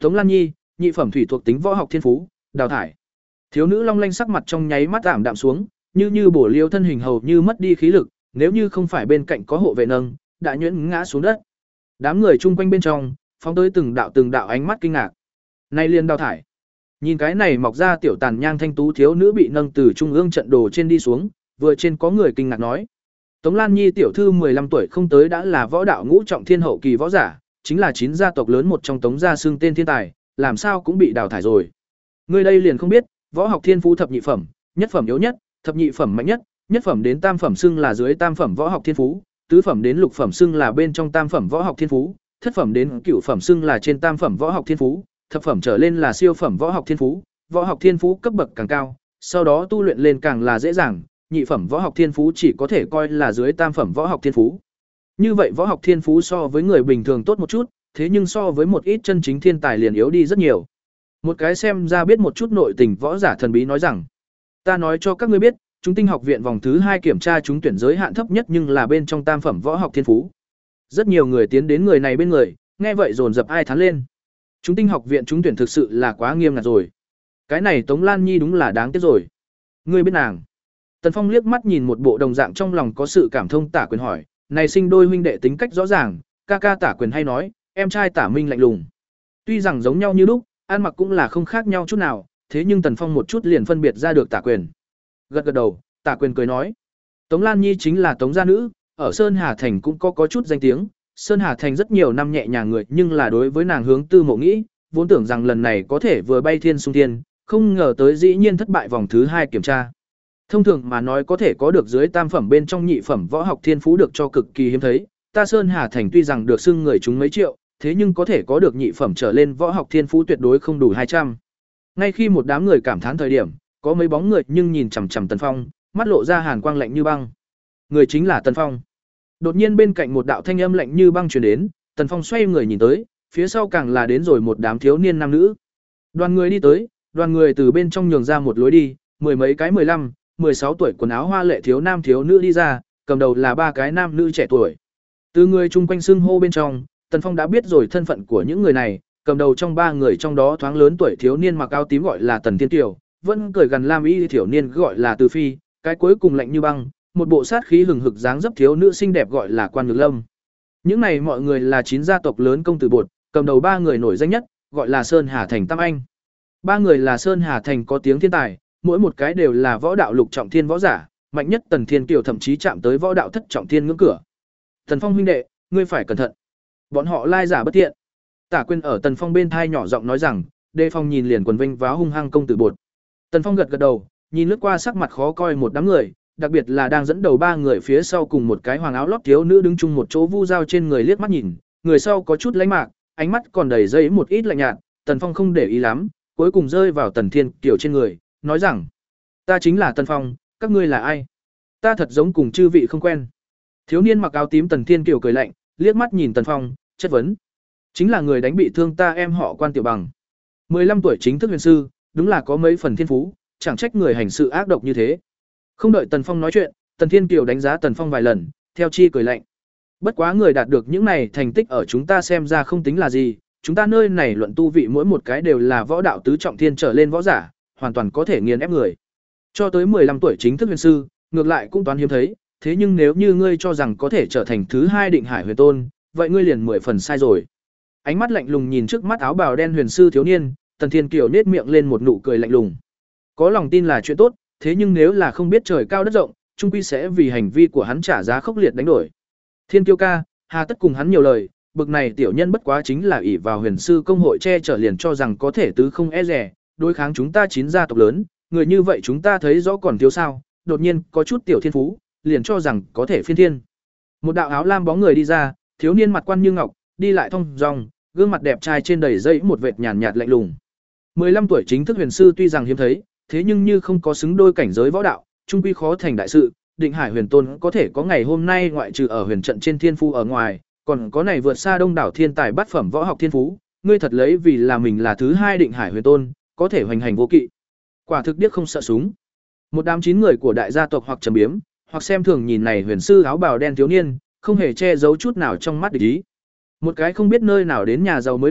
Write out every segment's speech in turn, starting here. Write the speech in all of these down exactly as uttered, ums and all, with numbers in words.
Tống Lan Nhi, nhị phẩm thủy thuộc tính võ học thiên phú, đào thải. Thiếu nữ long lanh sắc mặt trong nháy mắt ảm đạm xuống, như như bổ liêu thân hình hầu như mất đi khí lực, nếu như không phải bên cạnh có hộ vệ nâng, đã nhuyễn ngã xuống đất. Đám người chung quanh bên trong, phóng tới từng đạo từng đạo ánh mắt kinh ngạc. Này liền đào thải. Nhìn cái này mọc ra tiểu tàn nhang thanh tú thiếu nữ bị nâng từ trung ương trận đồ trên đi xuống, vừa trên có người kinh ngạc nói: Tống Lan Nhi tiểu thư mười lăm tuổi không tới đã là võ đạo ngũ trọng thiên hậu kỳ võ giả, chính là chín gia tộc lớn một trong Tống gia xưng tên thiên tài, làm sao cũng bị đào thải rồi. Người đây liền không biết, võ học thiên phú thập nhị phẩm, nhất phẩm yếu nhất, thập nhị phẩm mạnh nhất, nhất phẩm đến tam phẩm xưng là dưới tam phẩm võ học thiên phú, tứ phẩm đến lục phẩm xưng là bên trong tam phẩm võ học thiên phú, thất phẩm đến cửu phẩm xưng là trên tam phẩm võ học thiên phú, thập phẩm trở lên là siêu phẩm võ học thiên phú, võ học thiên phú cấp bậc càng cao, sau đó tu luyện lên càng là dễ dàng, nhị phẩm võ học thiên phú chỉ có thể coi là dưới tam phẩm võ học thiên phú. Như vậy võ học thiên phú so với người bình thường tốt một chút, thế nhưng so với một ít chân chính thiên tài liền yếu đi rất nhiều. Một cái xem ra biết một chút nội tình võ giả thần bí nói rằng: "Ta nói cho các ngươi biết, chúng tinh học viện vòng thứ hai kiểm tra trúng tuyển giới hạn thấp nhất nhưng là bên trong tam phẩm võ học thiên phú." Rất nhiều người tiến đến người này bên người, nghe vậy dồn dập ai thán lên. Chúng tinh học viện trúng tuyển thực sự là quá nghiêm ngặt rồi. Cái này Tống Lan Nhi đúng là đáng tiếc rồi. Ngươi biết nàng? Tần Phong liếc mắt nhìn một bộ đồng dạng trong lòng có sự cảm thông Tả Quyền hỏi, này sinh đôi huynh đệ tính cách rõ ràng, ca ca Tả Quyền hay nói, em trai Tả Minh lạnh lùng. Tuy rằng giống nhau như lúc, ăn mặc cũng là không khác nhau chút nào, thế nhưng Tần Phong một chút liền phân biệt ra được Tả Quyền. Gật gật đầu, Tả Quyền cười nói, Tống Lan Nhi chính là Tống gia nữ, ở Sơn Hà Thành cũng có có chút danh tiếng. Sơn Hà Thành rất nhiều năm nhẹ nhàng người, nhưng là đối với nàng hướng tư mộ nghĩ, vốn tưởng rằng lần này có thể vừa bay thiên xung thiên, không ngờ tới dĩ nhiên thất bại vòng thứ hai kiểm tra. Thông thường mà nói có thể có được dưới tam phẩm bên trong nhị phẩm võ học thiên phú được cho cực kỳ hiếm thấy, ta Sơn Hà Thành tuy rằng được xưng người chúng mấy triệu, thế nhưng có thể có được nhị phẩm trở lên võ học thiên phú tuyệt đối không đủ hai trăm. Ngay khi một đám người cảm thán thời điểm, có mấy bóng người nhưng nhìn chằm chằm Tần Phong, mắt lộ ra hàn quang lạnh như băng. Người chính là Tần Phong. Đột nhiên bên cạnh một đạo thanh âm lạnh như băng truyền đến, Tần Phong xoay người nhìn tới, phía sau càng là đến rồi một đám thiếu niên nam nữ. Đoàn người đi tới, đoàn người từ bên trong nhường ra một lối đi, mười mấy cái mười lăm, mười sáu tuổi quần áo hoa lệ thiếu nam thiếu nữ đi ra, cầm đầu là ba cái nam nữ trẻ tuổi. Từ người chung quanh xưng hô bên trong, Tần Phong đã biết rồi thân phận của những người này, cầm đầu trong ba người trong đó thoáng lớn tuổi thiếu niên mặc áo tím gọi là Tần Thiên Kiều, vẫn cười gần lam y thiếu niên gọi là Từ Phi, cái cuối cùng lạnh như băng, một bộ sát khí hừng hực dáng dấp thiếu nữ xinh đẹp gọi là Quan Nhược Lâm. Những này mọi người là chín gia tộc lớn công tử bột, cầm đầu ba người nổi danh nhất, gọi là Sơn Hà Thành Tam Anh. Ba người là Sơn Hà Thành có tiếng thiên tài, mỗi một cái đều là võ đạo lục trọng thiên võ giả, mạnh nhất Tần Thiên Kiều thậm chí chạm tới võ đạo thất trọng thiên ngưỡng cửa. Tần Phong huynh đệ, ngươi phải cẩn thận. Bọn họ lai giả bất thiện. Tả Quyên ở Tần Phong bên thai nhỏ giọng nói rằng, đề phòng nhìn liền quần vinh váo hung hăng công tử bột. Tần Phong gật gật đầu, nhìn lướt qua sắc mặt khó coi một đám người, đặc biệt là đang dẫn đầu ba người phía sau cùng một cái hoàng áo lót thiếu nữ đứng chung một chỗ vu dao trên người liếc mắt nhìn, người sau có chút lánh mạc, ánh mắt còn đầy dây một ít lạnh nhạt, Tần Phong không để ý lắm, cuối cùng rơi vào Tần Thiên Kiều trên người, nói rằng, ta chính là Tần Phong, các ngươi là ai? Ta thật giống cùng chư vị không quen. Thiếu niên mặc áo tím Tần Thiên Kiều cười lạnh, liếc mắt nhìn Tần Phong, chất vấn, chính là người đánh bị thương ta em họ Quan Tiểu Bằng. mười lăm tuổi chính thức huyền sư, đúng là có mấy phần thiên phú, chẳng trách người hành sự ác độc như thế. Không đợi Tần Phong nói chuyện, Tần Thiên Kiều đánh giá Tần Phong vài lần, theo chi cười lạnh. Bất quá người đạt được những này thành tích ở chúng ta xem ra không tính là gì, chúng ta nơi này luận tu vị mỗi một cái đều là võ đạo tứ trọng thiên trở lên võ giả, hoàn toàn có thể nghiền ép người. Cho tới mười lăm tuổi chính thức huyền sư, ngược lại cũng toán hiếm thấy, thế nhưng nếu như ngươi cho rằng có thể trở thành thứ hai Định Hải Huyền Tôn, vậy ngươi liền mười phần sai rồi. Ánh mắt lạnh lùng nhìn trước mắt áo bào đen huyền sư thiếu niên, Tần Thiên Kiều nhếch miệng lên một nụ cười lạnh lùng. Có lòng tin là chuyện tốt, thế nhưng nếu là không biết trời cao đất rộng, trung quy sẽ vì hành vi của hắn trả giá khốc liệt đánh đổi. Thiên Kiêu ca, hà tất cùng hắn nhiều lời, bực này tiểu nhân bất quá chính là ỷ vào huyền sư công hội che chở liền cho rằng có thể tứ không e rẻ, đối kháng chúng ta chín gia tộc lớn, người như vậy chúng ta thấy rõ còn thiếu sao, đột nhiên có chút tiểu thiên phú, liền cho rằng có thể phiên thiên. Một đạo áo lam bóng người đi ra, thiếu niên mặt quan như ngọc, đi lại thong dong, gương mặt đẹp trai trên đầy dây một vệt nhàn nhạt lạnh lùng. mười lăm tuổi chính thức huyền sư tuy rằng hiếm thấy, thế nhưng như không có xứng đôi cảnh giới võ đạo, trung quy khó thành đại sự. Định Hải Huyền Tôn có thể có ngày hôm nay ngoại trừ ở huyền trận trên thiên phú ở ngoài, còn có này vượt xa đông đảo thiên tài bát phẩm võ học thiên phú, ngươi thật lấy vì là mình là thứ hai Định Hải Huyền Tôn, có thể hoành hành vô kỵ. Quả thực điếc không sợ súng. Một đám chín người của đại gia tộc hoặc trầm biếm, hoặc xem thường nhìn này huyền sư áo bào đen thiếu niên, không hề che giấu chút nào trong mắt địch ý. Một cái không biết nơi nào đến nhà giàu mới nổi,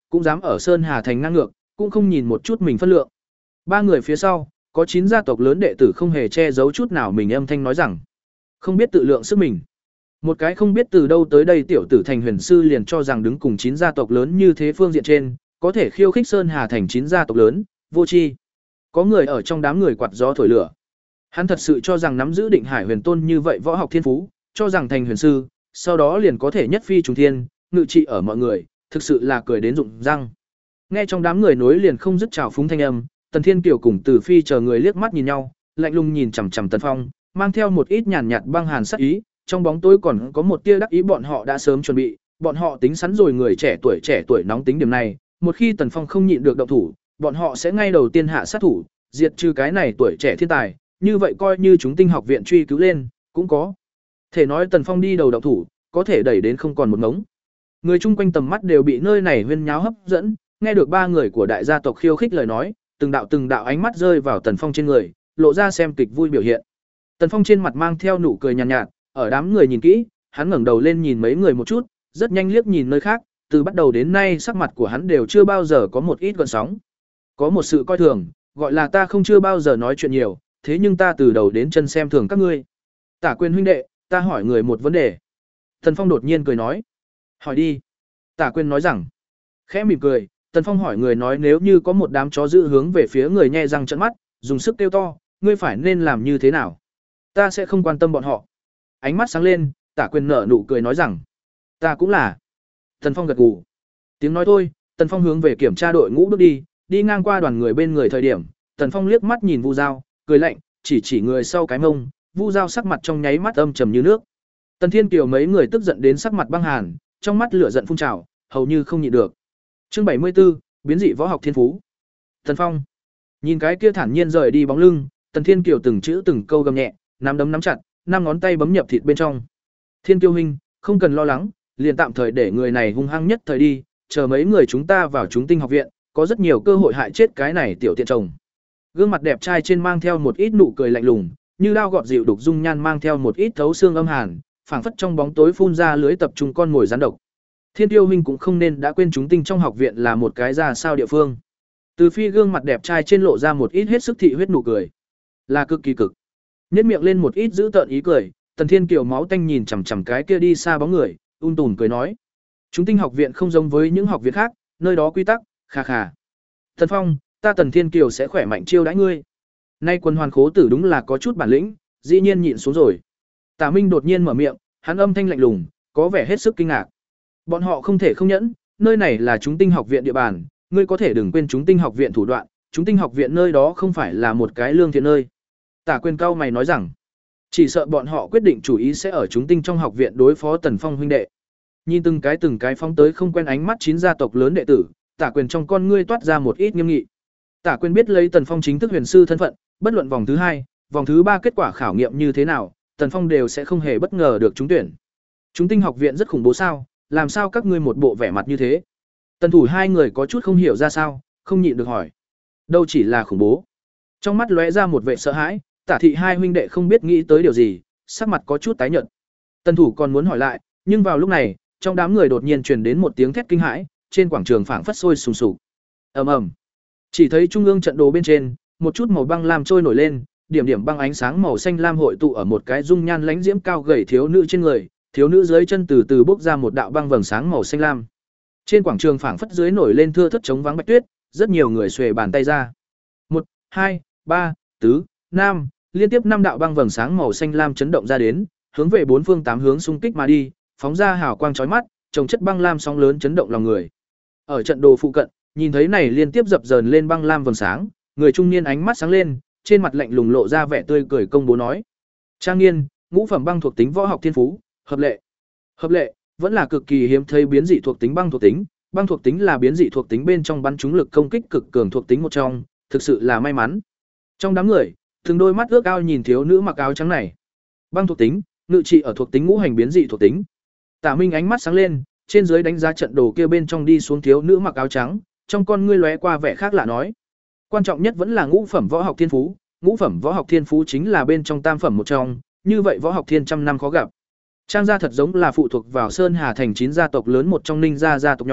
cũng dám ở Sơn Hà thành ngang ngược, cũng không nhìn một chút mình phân lượng. Ba người phía sau, có chín gia tộc lớn đệ tử không hề che giấu chút nào mình âm thanh nói rằng, không biết tự lượng sức mình. Một cái không biết từ đâu tới đây tiểu tử thành huyền sư liền cho rằng đứng cùng chín gia tộc lớn như thế phương diện trên, có thể khiêu khích Sơn Hà thành chín gia tộc lớn, vô tri. Có người ở trong đám người quạt gió thổi lửa. Hắn thật sự cho rằng nắm giữ Định Hải Huyền Tôn như vậy võ học thiên phú, cho rằng thành huyền sư, sau đó liền có thể nhất phi trùng thiên, ngự trị ở mọi người, thực sự là cười đến rụng răng. Nghe trong đám người nối liền không dứt trào phúng thanh âm, Tần Thiên Kiều cùng Từ Phi chờ người liếc mắt nhìn nhau, lạnh lùng nhìn chằm chằm Tần Phong, mang theo một ít nhàn nhạt băng hàn sát ý, trong bóng tối còn có một tia đắc ý, bọn họ đã sớm chuẩn bị, bọn họ tính sẵn rồi người trẻ tuổi trẻ tuổi nóng tính điểm này, một khi Tần Phong không nhịn được động thủ, bọn họ sẽ ngay đầu tiên hạ sát thủ, diệt trừ cái này tuổi trẻ thiên tài, như vậy coi như chúng tinh học viện truy cứu lên, cũng có thể nói Tần Phong đi đầu động thủ, có thể đẩy đến không còn một ngống. Người chung quanh tầm mắt đều bị nơi này huyên nháo hấp dẫn, nghe được ba người của đại gia tộc khiêu khích lời nói, từng đạo từng đạo ánh mắt rơi vào Tần Phong trên người, lộ ra xem kịch vui biểu hiện. Tần Phong trên mặt mang theo nụ cười nhàn nhạt, nhạt, ở đám người nhìn kỹ, hắn ngẩng đầu lên nhìn mấy người một chút, rất nhanh liếc nhìn nơi khác, từ bắt đầu đến nay sắc mặt của hắn đều chưa bao giờ có một ít gợn sóng. Có một sự coi thường, gọi là ta không chưa bao giờ nói chuyện nhiều, thế nhưng ta từ đầu đến chân xem thường các ngươi. Tả Quyền huynh đệ, ta hỏi người một vấn đề. Tần Phong đột nhiên cười nói, hỏi đi. Tả Quyền nói rằng, khẽ mỉm cười, Tần Phong hỏi người nói nếu như có một đám chó dữ hướng về phía người nhe răng trợn mắt, dùng sức kêu to, ngươi phải nên làm như thế nào? Ta sẽ không quan tâm bọn họ. Ánh mắt sáng lên, Tả Quyền nở nụ cười nói rằng, ta cũng là. Tần Phong gật gù. Tiếng nói thôi, Tần Phong hướng về kiểm tra đội ngũ bước đi, đi ngang qua đoàn người bên người thời điểm, Tần Phong liếc mắt nhìn Vu Giao, cười lạnh, chỉ chỉ người sau cái mông, Vu Giao sắc mặt trong nháy mắt âm trầm như nước. Tần Thiên Kiều mấy người tức giận đến sắc mặt băng hàn, trong mắt lửa giận phun trào, hầu như không nhịn được. Chương bảy mươi 74, biến dị võ học thiên phú. Tần Phong nhìn cái kia thản nhiên rời đi bóng lưng, Tần Thiên Kiều từng chữ từng câu gầm nhẹ, nắm đấm nắm chặt, năm ngón tay bấm nhập thịt bên trong. Thiên Kiêu huynh, không cần lo lắng, liền tạm thời để người này hung hăng nhất thời đi, chờ mấy người chúng ta vào chúng tinh học viện, có rất nhiều cơ hội hại chết cái này tiểu tiện chồng. Gương mặt đẹp trai trên mang theo một ít nụ cười lạnh lùng, như đao gọt dịu đục dung nhan mang theo một ít thấu xương âm hàn, phảng phất trong bóng tối phun ra lưới tập trung con mồi rắn độc. Thiên Tiêu huynh cũng không nên đã quên chúng tinh trong học viện là một cái ra sao địa phương. Từ Phi gương mặt đẹp trai trên lộ ra một ít hết sức thị huyết nụ cười, là cực kỳ cực. Nhếch miệng lên một ít giữ tợn ý cười, Tần Thiên Kiều máu tanh nhìn chằm chằm cái kia đi xa bóng người, ung tùm cười nói: "Chúng tinh học viện không giống với những học viện khác, nơi đó quy tắc, khà khà. Thần Phong, ta Tần Thiên Kiều sẽ khỏe mạnh chiêu đãi ngươi." Nay Quân Hoàn Khố Tử đúng là có chút bản lĩnh, dĩ nhiên nhịn xuống rồi. Tả Minh đột nhiên mở miệng, hắn âm thanh lạnh lùng, có vẻ hết sức kinh ngạc. Bọn họ không thể không nhẫn, nơi này là chúng tinh học viện địa bàn, ngươi có thể đừng quên chúng tinh học viện thủ đoạn, chúng tinh học viện nơi đó không phải là một cái lương thiện nơi. Tả Quyền cao mày nói rằng, chỉ sợ bọn họ quyết định chủ ý sẽ ở chúng tinh trong học viện đối phó Tần Phong huynh đệ. Nhìn từng cái từng cái phóng tới không quen ánh mắt chín gia tộc lớn đệ tử, Tả Quyền trong con ngươi toát ra một ít nghiêm nghị. Tả Quyền biết lấy Tần Phong chính thức huyền sư thân phận, bất luận vòng thứ hai, vòng thứ ba kết quả khảo nghiệm như thế nào, Tần Phong đều sẽ không hề bất ngờ được trúng tuyển. Chúng tinh học viện rất khủng bố sao, làm sao các ngươi một bộ vẻ mặt như thế? Tần thủ hai người có chút không hiểu ra sao, không nhịn được hỏi. Đâu chỉ là khủng bố. Trong mắt lóe ra một vẻ sợ hãi, Tả thị hai huynh đệ không biết nghĩ tới điều gì, sắc mặt có chút tái nhợt. Tần thủ còn muốn hỏi lại, nhưng vào lúc này, trong đám người đột nhiên truyền đến một tiếng thét kinh hãi, trên quảng trường phảng phất sôi sùng sục. Ầm ầm. Chỉ thấy trung ương trận đồ bên trên, một chút màu băng lam trôi nổi lên, điểm điểm băng ánh sáng màu xanh lam hội tụ ở một cái dung nhan lãnh diễm cao gầy thiếu nữ trên người, thiếu nữ dưới chân từ từ bốc ra một đạo băng vầng sáng màu xanh lam. Trên quảng trường phảng phất dưới nổi lên thưa thớt trống vắng bạch tuyết, rất nhiều người xuề bàn tay ra. Một, hai, ba, tứ, năm, liên tiếp năm đạo băng vầng sáng màu xanh lam chấn động ra đến, hướng về bốn phương tám hướng xung kích mà đi, phóng ra hào quang chói mắt, trồng chất băng lam sóng lớn chấn động lòng người. Ở trận đồ phụ cận, nhìn thấy này liên tiếp dập dờn lên băng lam vầng sáng, người trung niên ánh mắt sáng lên, trên mặt lạnh lùng lộ ra vẻ tươi cười công bố nói: "Trang Nghiên, ngũ phẩm băng thuộc tính võ học thiên phú, hợp lệ." Hợp lệ, vẫn là cực kỳ hiếm thấy biến dị thuộc tính băng thuộc tính, băng thuộc tính là biến dị thuộc tính bên trong bắn trúng lực công kích cực cường thuộc tính một trong, thực sự là may mắn. Trong đám người, từng đôi mắt ước ao nhìn thiếu nữ mặc áo trắng này. Băng thuộc tính, ngự trị ở thuộc tính ngũ hành biến dị thuộc tính. Tả Minh ánh mắt sáng lên, trên dưới đánh giá trận đồ kia bên trong đi xuống thiếu nữ mặc áo trắng, trong con ngươi lóe qua vẻ khác lạ nói: "Quan trọng nhất vẫn là ngũ phẩm võ học thiên phú, ngũ phẩm võ học thiên phú chính là bên trong tam phẩm một trong, như vậy võ học thiên trăm năm khó gặp." Trang gia thật giống là phụ thuộc vào Sơn Hà thành chín gia tộc lớn một trong Ninh gia gia tộc nhỏ,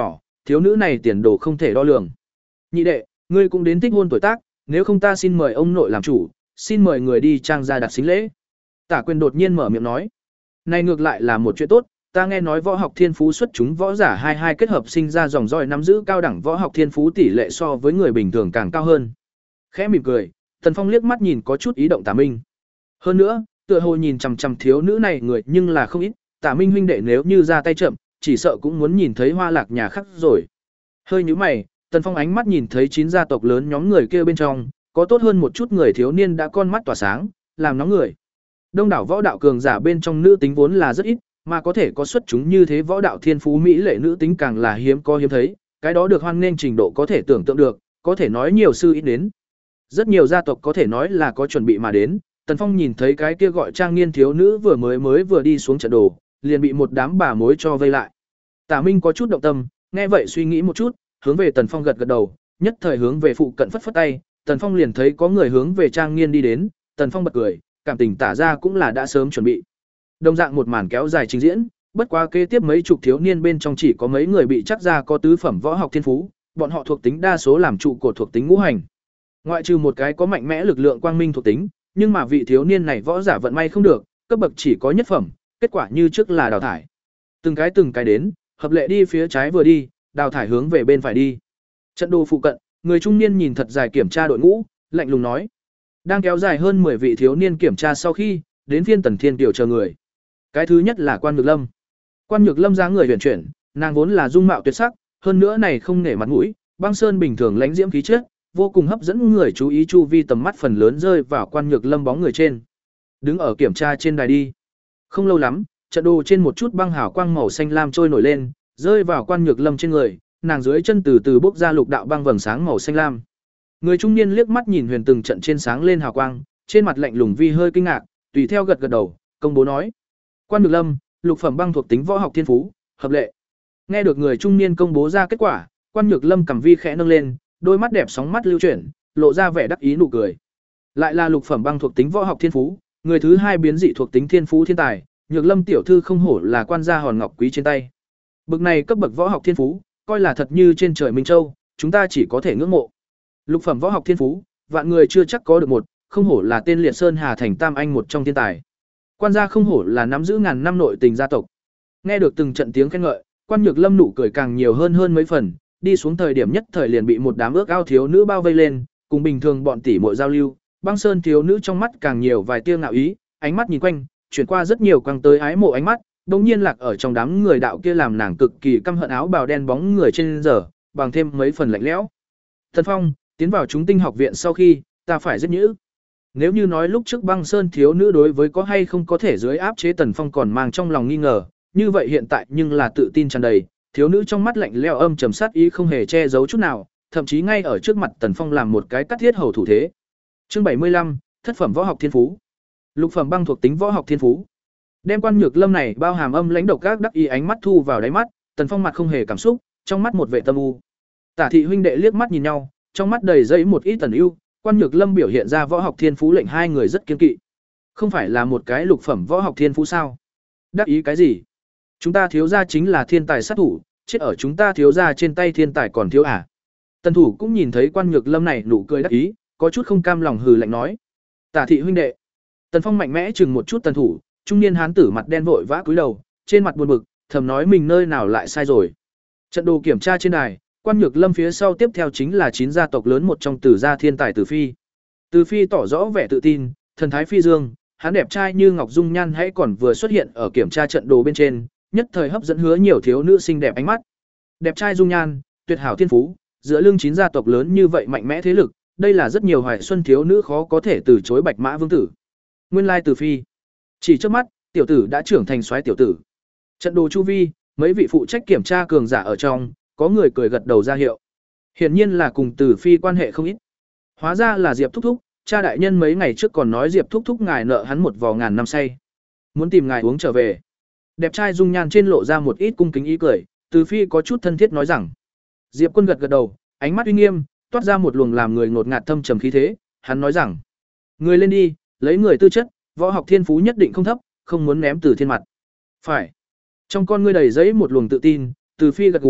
thiếu nữ này tiền đồ không thể đo lường. Nhị đệ, ngươi cũng đến thích hôn tuổi tác, nếu không ta xin mời ông nội làm chủ, xin mời người đi trang ra đặt xính lễ. Tả Quyền đột nhiên mở miệng nói. Này ngược lại là một chuyện tốt, ta nghe nói võ học thiên phú xuất chúng võ giả hai hai kết hợp sinh ra dòng roi nắm giữ cao đẳng võ học thiên phú tỷ lệ so với người bình thường càng cao hơn. Khẽ mỉm cười, Tần Phong liếc mắt nhìn có chút ý động Tả Minh. Hơn nữa, tựa hồ nhìn chằm chằm thiếu nữ này người nhưng là không ít, Tả Minh huynh đệ nếu như ra tay chậm, chỉ sợ cũng muốn nhìn thấy hoa lạc nhà khác rồi. Hơi nhíu mày, Tần Phong ánh mắt nhìn thấy chín gia tộc lớn nhóm người kia bên trong, có tốt hơn một chút người thiếu niên đã con mắt tỏa sáng, làm nóng người. Đông đảo võ đạo cường giả bên trong nữ tính vốn là rất ít, mà có thể có xuất chúng như thế võ đạo thiên phú mỹ lệ nữ tính càng là hiếm có hiếm thấy, cái đó được hoan nghênh trình độ có thể tưởng tượng được, có thể nói nhiều sư ít đến. Rất nhiều gia tộc có thể nói là có chuẩn bị mà đến, Tần Phong nhìn thấy cái kia gọi trang niên thiếu nữ vừa mới mới vừa đi xuống trận đồ, liền bị một đám bà mối cho vây lại. Tả Minh có chút động tâm, nghe vậy suy nghĩ một chút, hướng về Tần Phong gật gật đầu, nhất thời hướng về phụ cận phất phất tay, Tần Phong liền thấy có người hướng về trang niên đi đến, Tần Phong bật cười, cảm tình tả ra cũng là đã sớm chuẩn bị. Đồng dạng một màn kéo dài trình diễn, bất quá kế tiếp mấy chục thiếu niên bên trong chỉ có mấy người bị chắc ra có tứ phẩm võ học thiên phú, bọn họ thuộc tính đa số làm trụ cột thuộc tính ngũ hành. Ngoại trừ một cái có mạnh mẽ lực lượng quang minh thuộc tính, nhưng mà vị thiếu niên này võ giả vận may không được, cấp bậc chỉ có nhất phẩm, kết quả như trước là đào thải. Từng cái từng cái đến, hợp lệ đi phía trái vừa đi, đào thải hướng về bên phải đi. Trận đồ phụ cận, người trung niên nhìn thật dài kiểm tra đội ngũ, lạnh lùng nói: đang kéo dài hơn mười vị thiếu niên kiểm tra sau khi, đến phiên Tần Thiên Kiều chờ người. Cái thứ nhất là Quan Nhược Lâm. Quan Nhược Lâm dáng người huyền chuyển, nàng vốn là dung mạo tuyệt sắc, hơn nữa này không nể mặt mũi, băng sơn bình thường lãnh diễm khí chất, vô cùng hấp dẫn người chú ý, chu vi tầm mắt phần lớn rơi vào Quan Nhược Lâm bóng người trên. Đứng ở kiểm tra trên đài đi. Không lâu lắm, trận đồ trên một chút băng hào quang màu xanh lam trôi nổi lên, rơi vào Quan Nhược Lâm trên người, nàng dưới chân từ từ bốc ra lục đạo băng vầng sáng màu xanh lam. Người trung niên liếc mắt nhìn huyền từng trận trên sáng lên hào quang, trên mặt lạnh lùng vi hơi kinh ngạc, tùy theo gật gật đầu, công bố nói: Quan Nhược Lâm, lục phẩm băng thuộc tính võ học thiên phú, hợp lệ. Nghe được người trung niên công bố ra kết quả, Quan Nhược Lâm cầm vi khẽ nâng lên, đôi mắt đẹp sóng mắt lưu chuyển, lộ ra vẻ đắc ý nụ cười. Lại là lục phẩm băng thuộc tính võ học thiên phú, người thứ hai biến dị thuộc tính thiên phú thiên tài, Nhược Lâm tiểu thư không hổ là quan gia hòn ngọc quý trên tay. Bực này cấp bậc võ học thiên phú, coi là thật như trên trời minh châu, chúng ta chỉ có thể ngưỡng mộ. Lục phẩm võ học thiên phú, vạn người chưa chắc có được một, không hổ là tên liệt sơn hà thành tam anh một trong thiên tài. Quan gia không hổ là nắm giữ ngàn năm nội tình gia tộc. Nghe được từng trận tiếng khen ngợi, Quan Nhược Lâm nụ cười càng nhiều hơn hơn mấy phần, đi xuống thời điểm nhất thời liền bị một đám ước ao thiếu nữ bao vây lên, cùng bình thường bọn tỷ muội giao lưu, băng sơn thiếu nữ trong mắt càng nhiều vài tia ngạo ý, ánh mắt nhìn quanh, chuyển qua rất nhiều quang tới ái mộ ánh mắt, đột nhiên lạc ở trong đám người đạo kia làm nàng cực kỳ căm hận áo bào đen bóng người trên giờ, bằng thêm mấy phần lạnh lẽo. Thần Phong, tiến vào chúng tinh học viện sau khi, ta phải giết nhữ. Nếu như nói lúc trước băng sơn thiếu nữ đối với có hay không có thể dưới áp chế Tần Phong còn mang trong lòng nghi ngờ, như vậy hiện tại nhưng là tự tin tràn đầy, thiếu nữ trong mắt lạnh lẽo âm trầm sát ý không hề che giấu chút nào, thậm chí ngay ở trước mặt Tần Phong làm một cái cắt thiết hầu thủ thế. Chương bảy mươi lăm, thất phẩm võ học thiên phú. Lục phẩm băng thuộc tính võ học thiên phú. Đem Quan Nhược Lâm này bao hàm âm lãnh độc các đắc ý ánh mắt thu vào đáy mắt, Tần Phong mặt không hề cảm xúc, trong mắt một vẻ tâm u. Tả thị huynh đệ liếc mắt nhìn nhau, trong mắt đầy dẫy một ít tần ưu, Quan Nhược Lâm biểu hiện ra võ học thiên phú lệnh hai người rất kiên kỵ. Không phải là một cái lục phẩm võ học thiên phú sao? Đắc ý cái gì? Chúng ta thiếu gia chính là thiên tài sát thủ, chết ở chúng ta thiếu gia trên tay thiên tài còn thiếu à? Tần thủ cũng nhìn thấy Quan Nhược Lâm này nụ cười đắc ý, có chút không cam lòng hừ lạnh nói: Tả thị huynh đệ. Tần Phong mạnh mẽ chừng một chút Tần thủ, trung niên hán tử mặt đen vội vã cúi đầu, trên mặt buồn bực, thầm nói mình nơi nào lại sai rồi. Trận đồ kiểm tra trên đài, Quan Nhược Lâm phía sau tiếp theo chính là chín gia tộc lớn một trong Tử gia thiên tài Tử Phi. Tử Phi tỏ rõ vẻ tự tin, thần thái phi dương, hắn đẹp trai như ngọc dung nhan hãy còn vừa xuất hiện ở kiểm tra trận đồ bên trên, nhất thời hấp dẫn hứa nhiều thiếu nữ xinh đẹp ánh mắt. Đẹp trai dung nhan, tuyệt hảo thiên phú, giữa lưng chín gia tộc lớn như vậy mạnh mẽ thế lực, đây là rất nhiều hoài xuân thiếu nữ khó có thể từ chối Bạch Mã vương tử. Nguyên lai Tử Phi. Chỉ trước mắt, tiểu tử đã trưởng thành soái tiểu tử. Trận đồ chu vi, mấy vị phụ trách kiểm tra cường giả ở trong, có người cười gật đầu ra hiệu. Hiển nhiên là cùng Tử Phi quan hệ không ít. Hóa ra là Diệp thúc thúc, cha đại nhân mấy ngày trước còn nói Diệp thúc thúc ngài nợ hắn một vò ngàn năm say, muốn tìm ngài uống trở về. Đẹp trai dung nhan trên lộ ra một ít cung kính ý cười, Tử Phi có chút thân thiết nói rằng. Diệp Quân gật gật đầu, ánh mắt uy nghiêm, toát ra một luồng làm người ngột ngạt thâm trầm khí thế, hắn nói rằng: "Người lên đi, lấy người tư chất, võ học thiên phú nhất định không thấp, không muốn ném từ thiên mặt." Phải. Trong con ngươi đầy giấy một luồng tự tin, Tử Phi gật gù,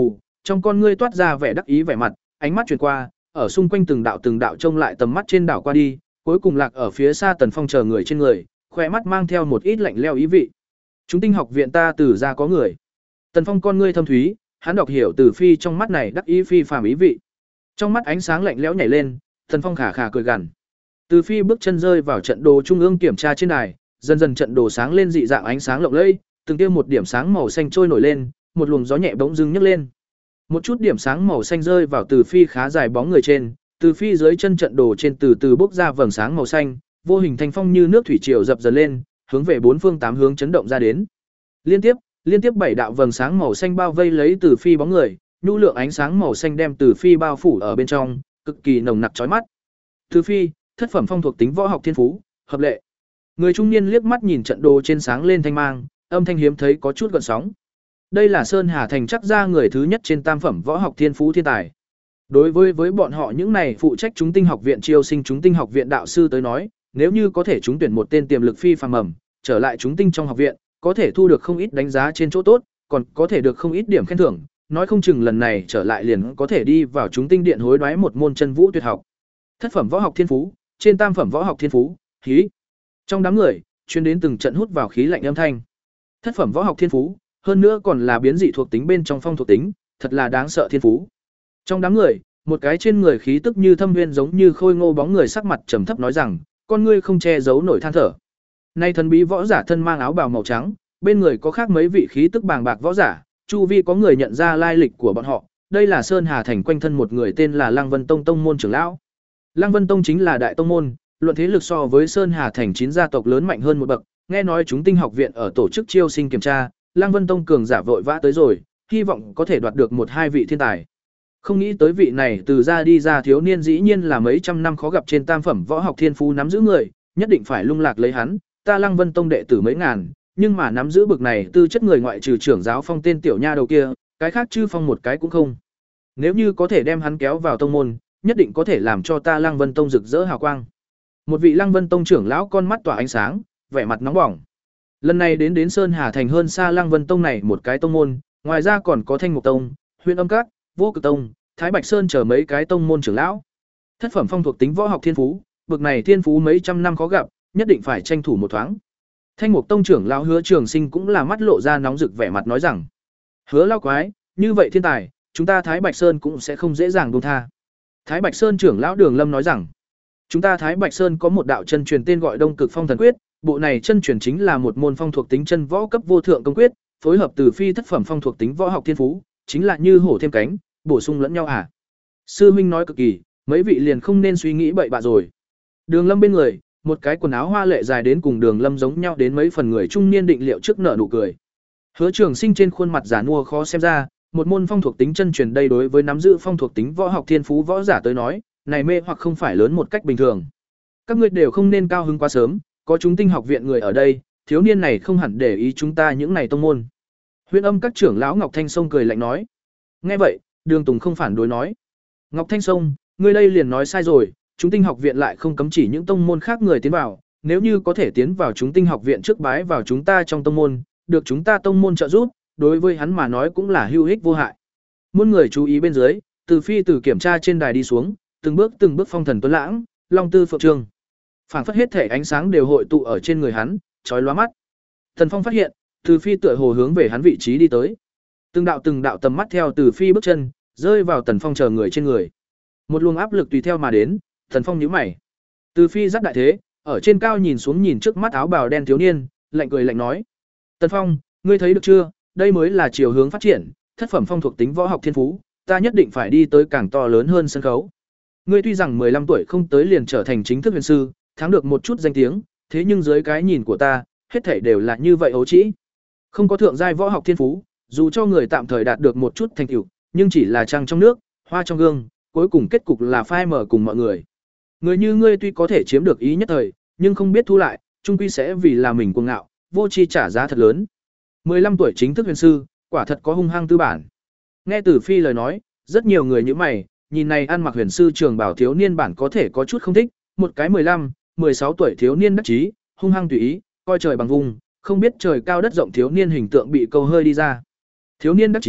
trong con ngươi toát ra vẻ đắc ý vẻ mặt, ánh mắt chuyển qua, ở xung quanh từng đạo từng đạo trông lại tầm mắt trên đảo qua đi, cuối cùng lạc ở phía xa Tần Phong chờ người trên người, khóe mắt mang theo một ít lạnh lẽo ý vị. Chúng tinh học viện ta Từ ra có người. Tần Phong con ngươi thâm thúy, hắn đọc hiểu Từ Phi trong mắt này đắc ý phi phàm ý vị. Trong mắt ánh sáng lạnh lẽo nhảy lên, Tần Phong khà khà cười gằn. Từ Phi bước chân rơi vào trận đồ trung ương kiểm tra trên đài, dần dần trận đồ sáng lên dị dạng ánh sáng lộng lẫy, từng kia một điểm sáng màu xanh trôi nổi lên, một luồng gió nhẹ bỗng dưng nhấc lên. Một chút điểm sáng màu xanh rơi vào Từ Phi khá dài bóng người trên, Từ Phi dưới chân trận đồ trên từ từ bốc ra vầng sáng màu xanh, vô hình thành phong như nước thủy triều dập dần lên, hướng về bốn phương tám hướng chấn động ra đến. Liên tiếp, liên tiếp bảy đạo vầng sáng màu xanh bao vây lấy Từ Phi bóng người, nhu lượng ánh sáng màu xanh đem Từ Phi bao phủ ở bên trong, cực kỳ nồng nặc chói mắt. Từ Phi, thất phẩm phong thuộc tính võ học thiên phú, hợp lệ. Người trung niên liếc mắt nhìn trận đồ trên sáng lên thanh mang, âm thanh hiếm thấy có chút gợn sóng. Đây là Sơn Hà Thành chắc ra người thứ nhất trên tam phẩm võ học thiên phú thiên tài. Đối với với bọn họ những này phụ trách chúng tinh học viện chiêu sinh chúng tinh học viện đạo sư tới nói, nếu như có thể trúng tuyển một tên tiềm lực phi phàm mầm, trở lại chúng tinh trong học viện, có thể thu được không ít đánh giá trên chỗ tốt, còn có thể được không ít điểm khen thưởng, nói không chừng lần này trở lại liền có thể đi vào chúng tinh điện hối đoái một môn chân vũ tuyệt học. Thất phẩm võ học thiên phú, trên tam phẩm võ học thiên phú, khí. Trong đám người, truyền đến từng trận hút vào khí lạnh âm thanh. Thất phẩm võ học thiên phú, hơn nữa còn là biến dị thuộc tính bên trong phong thuộc tính, thật là đáng sợ thiên phú. Trong đám người, một cái trên người khí tức như thâm nguyên giống như khôi ngô bóng người sắc mặt trầm thấp nói rằng, con ngươi không che giấu nổi than thở. Nay thần bí võ giả thân mang áo bào màu trắng, bên người có khác mấy vị khí tức bàng bạc võ giả, chu vi có người nhận ra lai lịch của bọn họ, đây là Sơn Hà Thành quanh thân một người tên là Lăng Vân Tông tông môn trưởng lão. Lăng Vân Tông chính là đại tông môn, luận thế lực so với Sơn Hà Thành chín gia tộc lớn mạnh hơn một bậc, nghe nói chúng tinh học viện ở tổ chức chiêu sinh kiểm tra, Lăng Vân Tông cường giả vội vã tới rồi, hy vọng có thể đoạt được một hai vị thiên tài. Không nghĩ tới vị này từ ra đi ra thiếu niên dĩ nhiên là mấy trăm năm khó gặp trên tam phẩm võ học thiên phú nắm giữ người, nhất định phải lung lạc lấy hắn, ta Lăng Vân Tông đệ tử mấy ngàn, nhưng mà nắm giữ bực này tư chất người ngoại trừ trưởng giáo phong tên tiểu nha đầu kia, cái khác chư phong một cái cũng không. Nếu như có thể đem hắn kéo vào tông môn, nhất định có thể làm cho ta Lăng Vân Tông rực rỡ hào quang. Một vị Lăng Vân Tông trưởng lão con mắt tỏa ánh sáng, vẻ mặt nóng bỏng. Lần này đến đến Sơn Hà Thành hơn xa Lăng Vân Tông này một cái tông môn, ngoài ra còn có Thanh Mục Tông, Huyền Âm Các, Vô Cực Tông, Thái Bạch Sơn chờ mấy cái tông môn trưởng lão. Thất phẩm phong thuộc tính võ học thiên phú, bực này thiên phú mấy trăm năm khó gặp, nhất định phải tranh thủ một thoáng. Thanh Mục Tông trưởng lão Hứa Trường Sinh cũng là mắt lộ ra nóng rực vẻ mặt nói rằng: "Hứa lão quái, như vậy thiên tài, chúng ta Thái Bạch Sơn cũng sẽ không dễ dàng buông tha." Thái Bạch Sơn trưởng lão Đường Lâm nói rằng: "Chúng ta Thái Bạch Sơn có một đạo chân truyền tên gọi Đông Cực Phong Thần Quyết, bộ này chân truyền chính là một môn phong thuộc tính chân võ cấp vô thượng công quyết, phối hợp từ phi thất phẩm phong thuộc tính võ học thiên phú, chính là như hổ thêm cánh, bổ sung lẫn nhau à?" Sư huynh nói cực kỳ, mấy vị liền không nên suy nghĩ bậy bạ rồi. Đường Lâm bên người, một cái quần áo hoa lệ dài đến cùng Đường Lâm giống nhau đến mấy phần người trung niên định liệu trước nở nụ cười. Hứa Trường Sinh trên khuôn mặt giả nua khó xem ra, một môn phong thuộc tính chân truyền đây đối với nắm giữ phong thuộc tính võ học thiên phú võ giả tới nói, này mê hoặc không phải lớn một cách bình thường. Các ngươi đều không nên cao hứng quá sớm, có chúng tinh học viện người ở đây, thiếu niên này không hẳn để ý chúng ta những này tông môn. Huyền Âm các trưởng lão Ngọc Thanh Sông cười lạnh nói. Nghe vậy, Đường Tùng không phản đối nói: "Ngọc Thanh Sông, ngươi đây liền nói sai rồi, chúng tinh học viện lại không cấm chỉ những tông môn khác người tiến vào, nếu như có thể tiến vào chúng tinh học viện trước bái vào chúng ta trong tông môn, được chúng ta tông môn trợ giúp, đối với hắn mà nói cũng là hữu ích vô hại." Muôn người chú ý bên dưới, Từ Phi từ kiểm tra trên đài đi xuống, từng bước từng bước phong thần tuấn lãng, long tư phượng trương. Phảng phất hết thể ánh sáng đều hội tụ ở trên người hắn, chói lóa mắt. Thần Phong phát hiện, Từ Phi tựa hồ hướng về hắn vị trí đi tới. Từng đạo từng đạo tầm mắt theo Từ Phi bước chân, rơi vào Tần Phong chờ người trên người. Một luồng áp lực tùy theo mà đến, Thần Phong nhíu mày. Từ Phi dắt đại thế, ở trên cao nhìn xuống nhìn trước mắt áo bào đen thiếu niên, lạnh cười lạnh nói: "Tần Phong, ngươi thấy được chưa, đây mới là chiều hướng phát triển, thất phẩm phong thuộc tính võ học thiên phú, ta nhất định phải đi tới càng to lớn hơn sân khấu. Ngươi tuy rằng mười lăm tuổi không tới liền trở thành chính thức huyền sư, thắng được một chút danh tiếng, thế nhưng dưới cái nhìn của ta, hết thảy đều là như vậy ấu trĩ. Không có thượng giai võ học thiên phú, dù cho người tạm thời đạt được một chút thành tựu, nhưng chỉ là trăng trong nước, hoa trong gương, cuối cùng kết cục là phai mờ cùng mọi người. Người như ngươi tuy có thể chiếm được ý nhất thời, nhưng không biết thu lại, chung quy sẽ vì là mình cuồng ngạo, vô chi trả giá thật lớn. mười lăm tuổi chính thức huyền sư, quả thật có hung hăng tư bản." Nghe Tử Phi lời nói, rất nhiều người như mày, nhìn này ăn mặc huyền sư trường bảo thiếu niên bản có thể có chút không thích, một cái mười lăm, mười sáu tuổi thiếu niên đắc chí, hung hăng tùy ý, coi trời bằng vùng, không biết trời cao đất rộng thiếu niên hình tượng bị câu hơi đi ra. Thiếu niên đắc chí,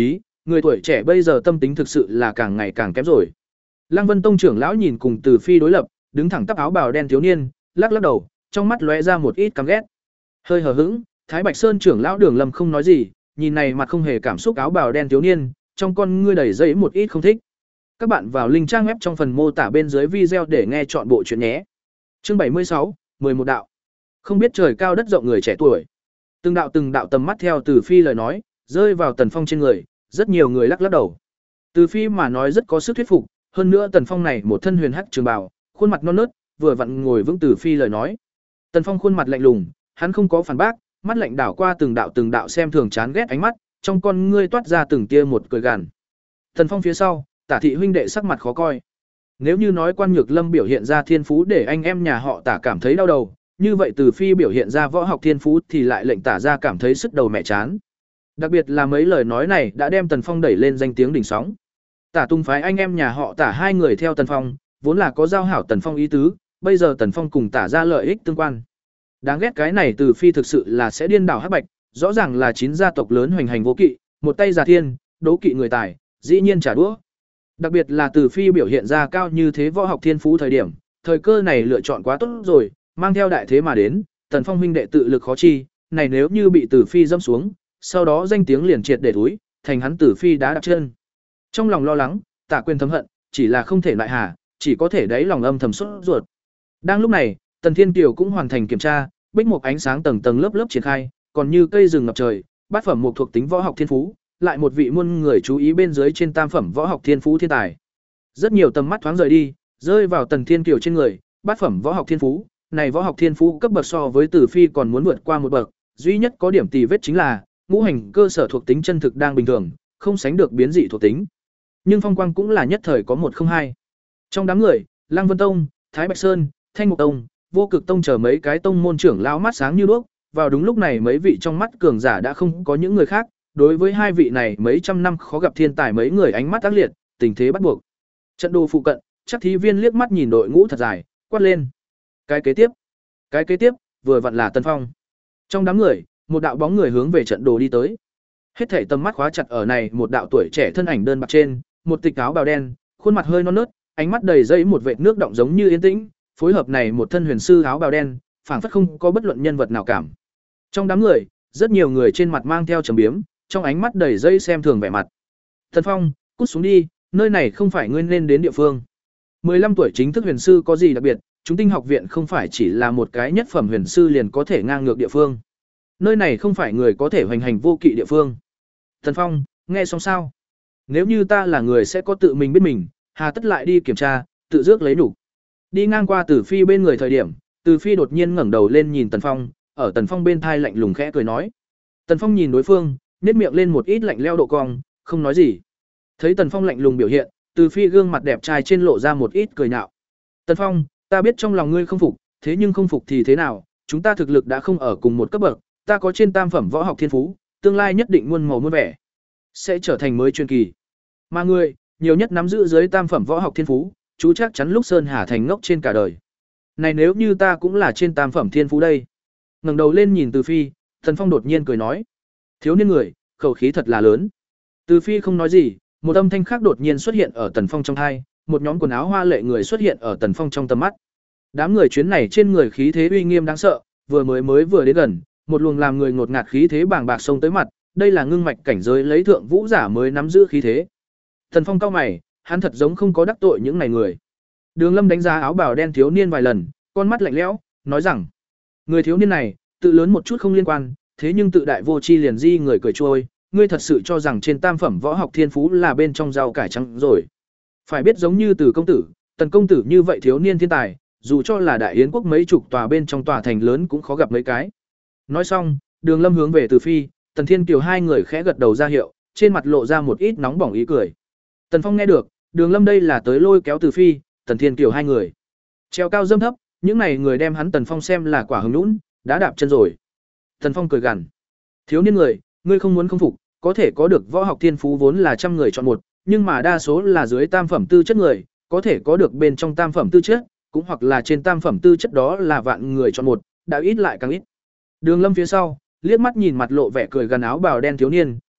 người tuổi trẻ bây giờ tâm tính thực sự là càng ngày càng kém rồi. Lăng Vân Tông trưởng lão nhìn cùng Từ Phi đối lập, đứng thẳng tắp áo bào đen thiếu niên, lắc lắc đầu, trong mắt lóe ra một ít căm ghét. Hơi hờ hững, Thái Bạch Sơn trưởng lão Đường Lâm không nói gì, nhìn này mặt không hề cảm xúc áo bào đen thiếu niên, trong con ngươi đầy dẫy một ít không thích. Các bạn vào link trang web trong phần mô tả bên dưới video để nghe chọn bộ truyện nhé. Chương bảy mươi sáu, mười một đạo. Không biết trời cao đất rộng người trẻ tuổi. Từng đạo từng đạo tầm mắt theo Từ Phi lời nói, rơi vào Tần Phong trên người, rất nhiều người lắc lắc đầu. Từ Phi mà nói rất có sức thuyết phục, hơn nữa Tần Phong này một thân huyền hắc trường bào, khuôn mặt non nớt, vừa vặn ngồi vững Từ Phi lời nói. Tần Phong khuôn mặt lạnh lùng, hắn không có phản bác, mắt lạnh đảo qua từng đạo từng đạo xem thường chán ghét ánh mắt, trong con ngươi toát ra từng tia một cười gằn. Tần Phong phía sau, Tả thị huynh đệ sắc mặt khó coi. Nếu như nói Quan Nhược Lâm biểu hiện ra thiên phú để anh em nhà họ Tả cảm thấy đau đầu, như vậy Từ Phi biểu hiện ra võ học thiên phú thì lại lệnh Tả ra cảm thấy sức đầu mẹ chán. Đặc biệt là mấy lời nói này đã đem Tần Phong đẩy lên danh tiếng đỉnh sóng. Tả Tung phái anh em nhà họ Tả hai người theo Tần Phong, vốn là có giao hảo Tần Phong ý tứ, bây giờ Tần Phong cùng Tả ra lợi ích tương quan. Đáng ghét cái này Từ Phi thực sự là sẽ điên đảo hắc bạch, rõ ràng là chín gia tộc lớn hoành hành vô kỵ, một tay già thiên, đố kỵ người tài, dĩ nhiên trả đũa. Đặc biệt là Từ Phi biểu hiện ra cao như thế võ học thiên phú thời điểm, thời cơ này lựa chọn quá tốt rồi, mang theo đại thế mà đến, Tần Phong huynh đệ tự lực khó chi, này nếu như bị Từ Phi dẫm xuống, sau đó danh tiếng liền triệt để túi, thành hắn Từ Phi đá đạp chân. Trong lòng lo lắng, Tả Quyền thấm hận, chỉ là không thể lại hà, chỉ có thể đáy lòng âm thầm sốt ruột. Đang lúc này, Tần Thiên Kiều cũng hoàn thành kiểm tra, bích một ánh sáng tầng tầng lớp lớp triển khai, còn như cây rừng ngập trời, bát phẩm một thuộc tính võ học thiên phú, lại một vị muôn người chú ý bên dưới trên tam phẩm võ học thiên phú thiên tài. Rất nhiều tầm mắt thoáng rời đi, rơi vào Tần Thiên Kiều trên người, bát phẩm võ học thiên phú, này võ học thiên phú cấp bậc so với Từ Phi còn muốn vượt qua một bậc, duy nhất có điểm tì vết chính là ngũ hành cơ sở thuộc tính chân thực đang bình thường, không sánh được biến dị thuộc tính. Nhưng phong quang cũng là nhất thời có một không hai. Trong đám người, Lăng Vân Tông, Thái Bạch Sơn, Thanh Mục Tông, Vô Cực Tông chờ mấy cái tông môn trưởng lão mắt sáng như đuốc, vào đúng lúc này mấy vị trong mắt cường giả đã không có những người khác, đối với hai vị này mấy trăm năm khó gặp thiên tài mấy người ánh mắt ác liệt, tình thế bắt buộc. Trận đồ phụ cận, chắc thí viên liếc mắt nhìn đội ngũ thật dài, quát lên. Cái kế tiếp, cái kế tiếp, vừa vặn là Tần Phong. Trong đám người, một đạo bóng người hướng về trận đồ đi tới. Hết thảy tầm mắt khóa chặt ở này một đạo tuổi trẻ thân ảnh đơn bạc trên, một tịch áo bào đen, khuôn mặt hơi non nớt, ánh mắt đầy dây một vệt nước động giống như yên tĩnh, phối hợp này một thân huyền sư áo bào đen, phảng phất không có bất luận nhân vật nào cảm. Trong đám người, rất nhiều người trên mặt mang theo trầm biếm, trong ánh mắt đầy dây xem thường vẻ mặt. Tần Phong, cút xuống đi, nơi này không phải ngươi nên đến địa phương. mười lăm tuổi chính thức huyền sư có gì đặc biệt, chúng tinh học viện không phải chỉ là một cái nhất phẩm huyền sư liền có thể ngang ngược địa phương. Nơi này không phải người có thể hoành hành vô kỵ địa phương. Tần Phong, nghe xong sao? Nếu như ta là người sẽ có tự mình biết mình, hà tất lại đi kiểm tra, tự dước lấy đủ. Đi ngang qua Từ Phi bên người thời điểm, Từ Phi đột nhiên ngẩng đầu lên nhìn Tần Phong, ở Tần Phong bên thai lạnh lùng khẽ cười nói. Tần Phong nhìn đối phương, nhếch miệng lên một ít lạnh lẽo độ cong, không nói gì. Thấy Tần Phong lạnh lùng biểu hiện, Từ Phi gương mặt đẹp trai trên lộ ra một ít cười nhạo. Tần Phong, ta biết trong lòng ngươi không phục, thế nhưng không phục thì thế nào, chúng ta thực lực đã không ở cùng một cấp bậc, ta có trên tam phẩm võ học thiên phú, tương lai nhất định muôn màu muôn vẻ, sẽ trở thành mới chuyên kỳ. Mà ngươi, nhiều nhất nắm giữ dưới tam phẩm võ học thiên phú, chú chắc chắn lúc Sơn Hà thành ngốc trên cả đời. Này nếu như ta cũng là trên tam phẩm thiên phú đây. Ngẩng đầu lên nhìn Từ Phi, Tần Phong đột nhiên cười nói. Thiếu niên người, khẩu khí thật là lớn. Từ Phi không nói gì, một âm thanh khác đột nhiên xuất hiện ở Tần Phong trong tai, một nhóm quần áo hoa lệ người xuất hiện ở Tần Phong trong tầm mắt. Đám người chuyến này trên người khí thế uy nghiêm đáng sợ, vừa mới mới vừa đến gần, một luồng làm người ngột ngạt khí thế bàng bạc xông tới mặt, đây là ngưng mạch cảnh giới lấy thượng vũ giả mới nắm giữ khí thế. Tần Phong cau mày, hắn thật giống không có đắc tội những này người. Đường Lâm đánh giá áo bào đen thiếu niên vài lần, con mắt lạnh lẽo, nói rằng: "Người thiếu niên này, tự lớn một chút không liên quan, thế nhưng tự đại vô chi liền di người cười trôi, ngươi thật sự cho rằng trên tam phẩm võ học thiên phú là bên trong rau cải trắng rồi. Phải biết giống như Từ công tử, Tần công tử như vậy thiếu niên thiên tài, dù cho là đại yến quốc mấy chục tòa bên trong tòa thành lớn cũng khó gặp mấy cái." Nói xong, Đường Lâm hướng về Từ Phi, Tần Thiên Kiều hai người khẽ gật đầu ra hiệu, trên mặt lộ ra một ít nóng bỏng ý cười. Tần Phong nghe được, Đường Lâm đây là tới lôi kéo Từ Phi, Tần Thiên Kiều hai người. Treo cao dâm thấp, những này người đem hắn Tần Phong xem là quả hứng nhũn, đã đạp chân rồi. Tần Phong cười gằn: "Thiếu niên người, ngươi không muốn không phục, có thể có được võ học thiên phú vốn là trăm người chọn một, nhưng mà đa số là dưới tam phẩm tư chất người, có thể có được bên trong tam phẩm tư chất, cũng hoặc là trên tam phẩm tư chất đó là vạn người chọn một, đã ít lại càng ít." Đường Lâm phía sau, liếc mắt nhìn mặt lộ vẻ cười gần áo bào đen thiếu niên,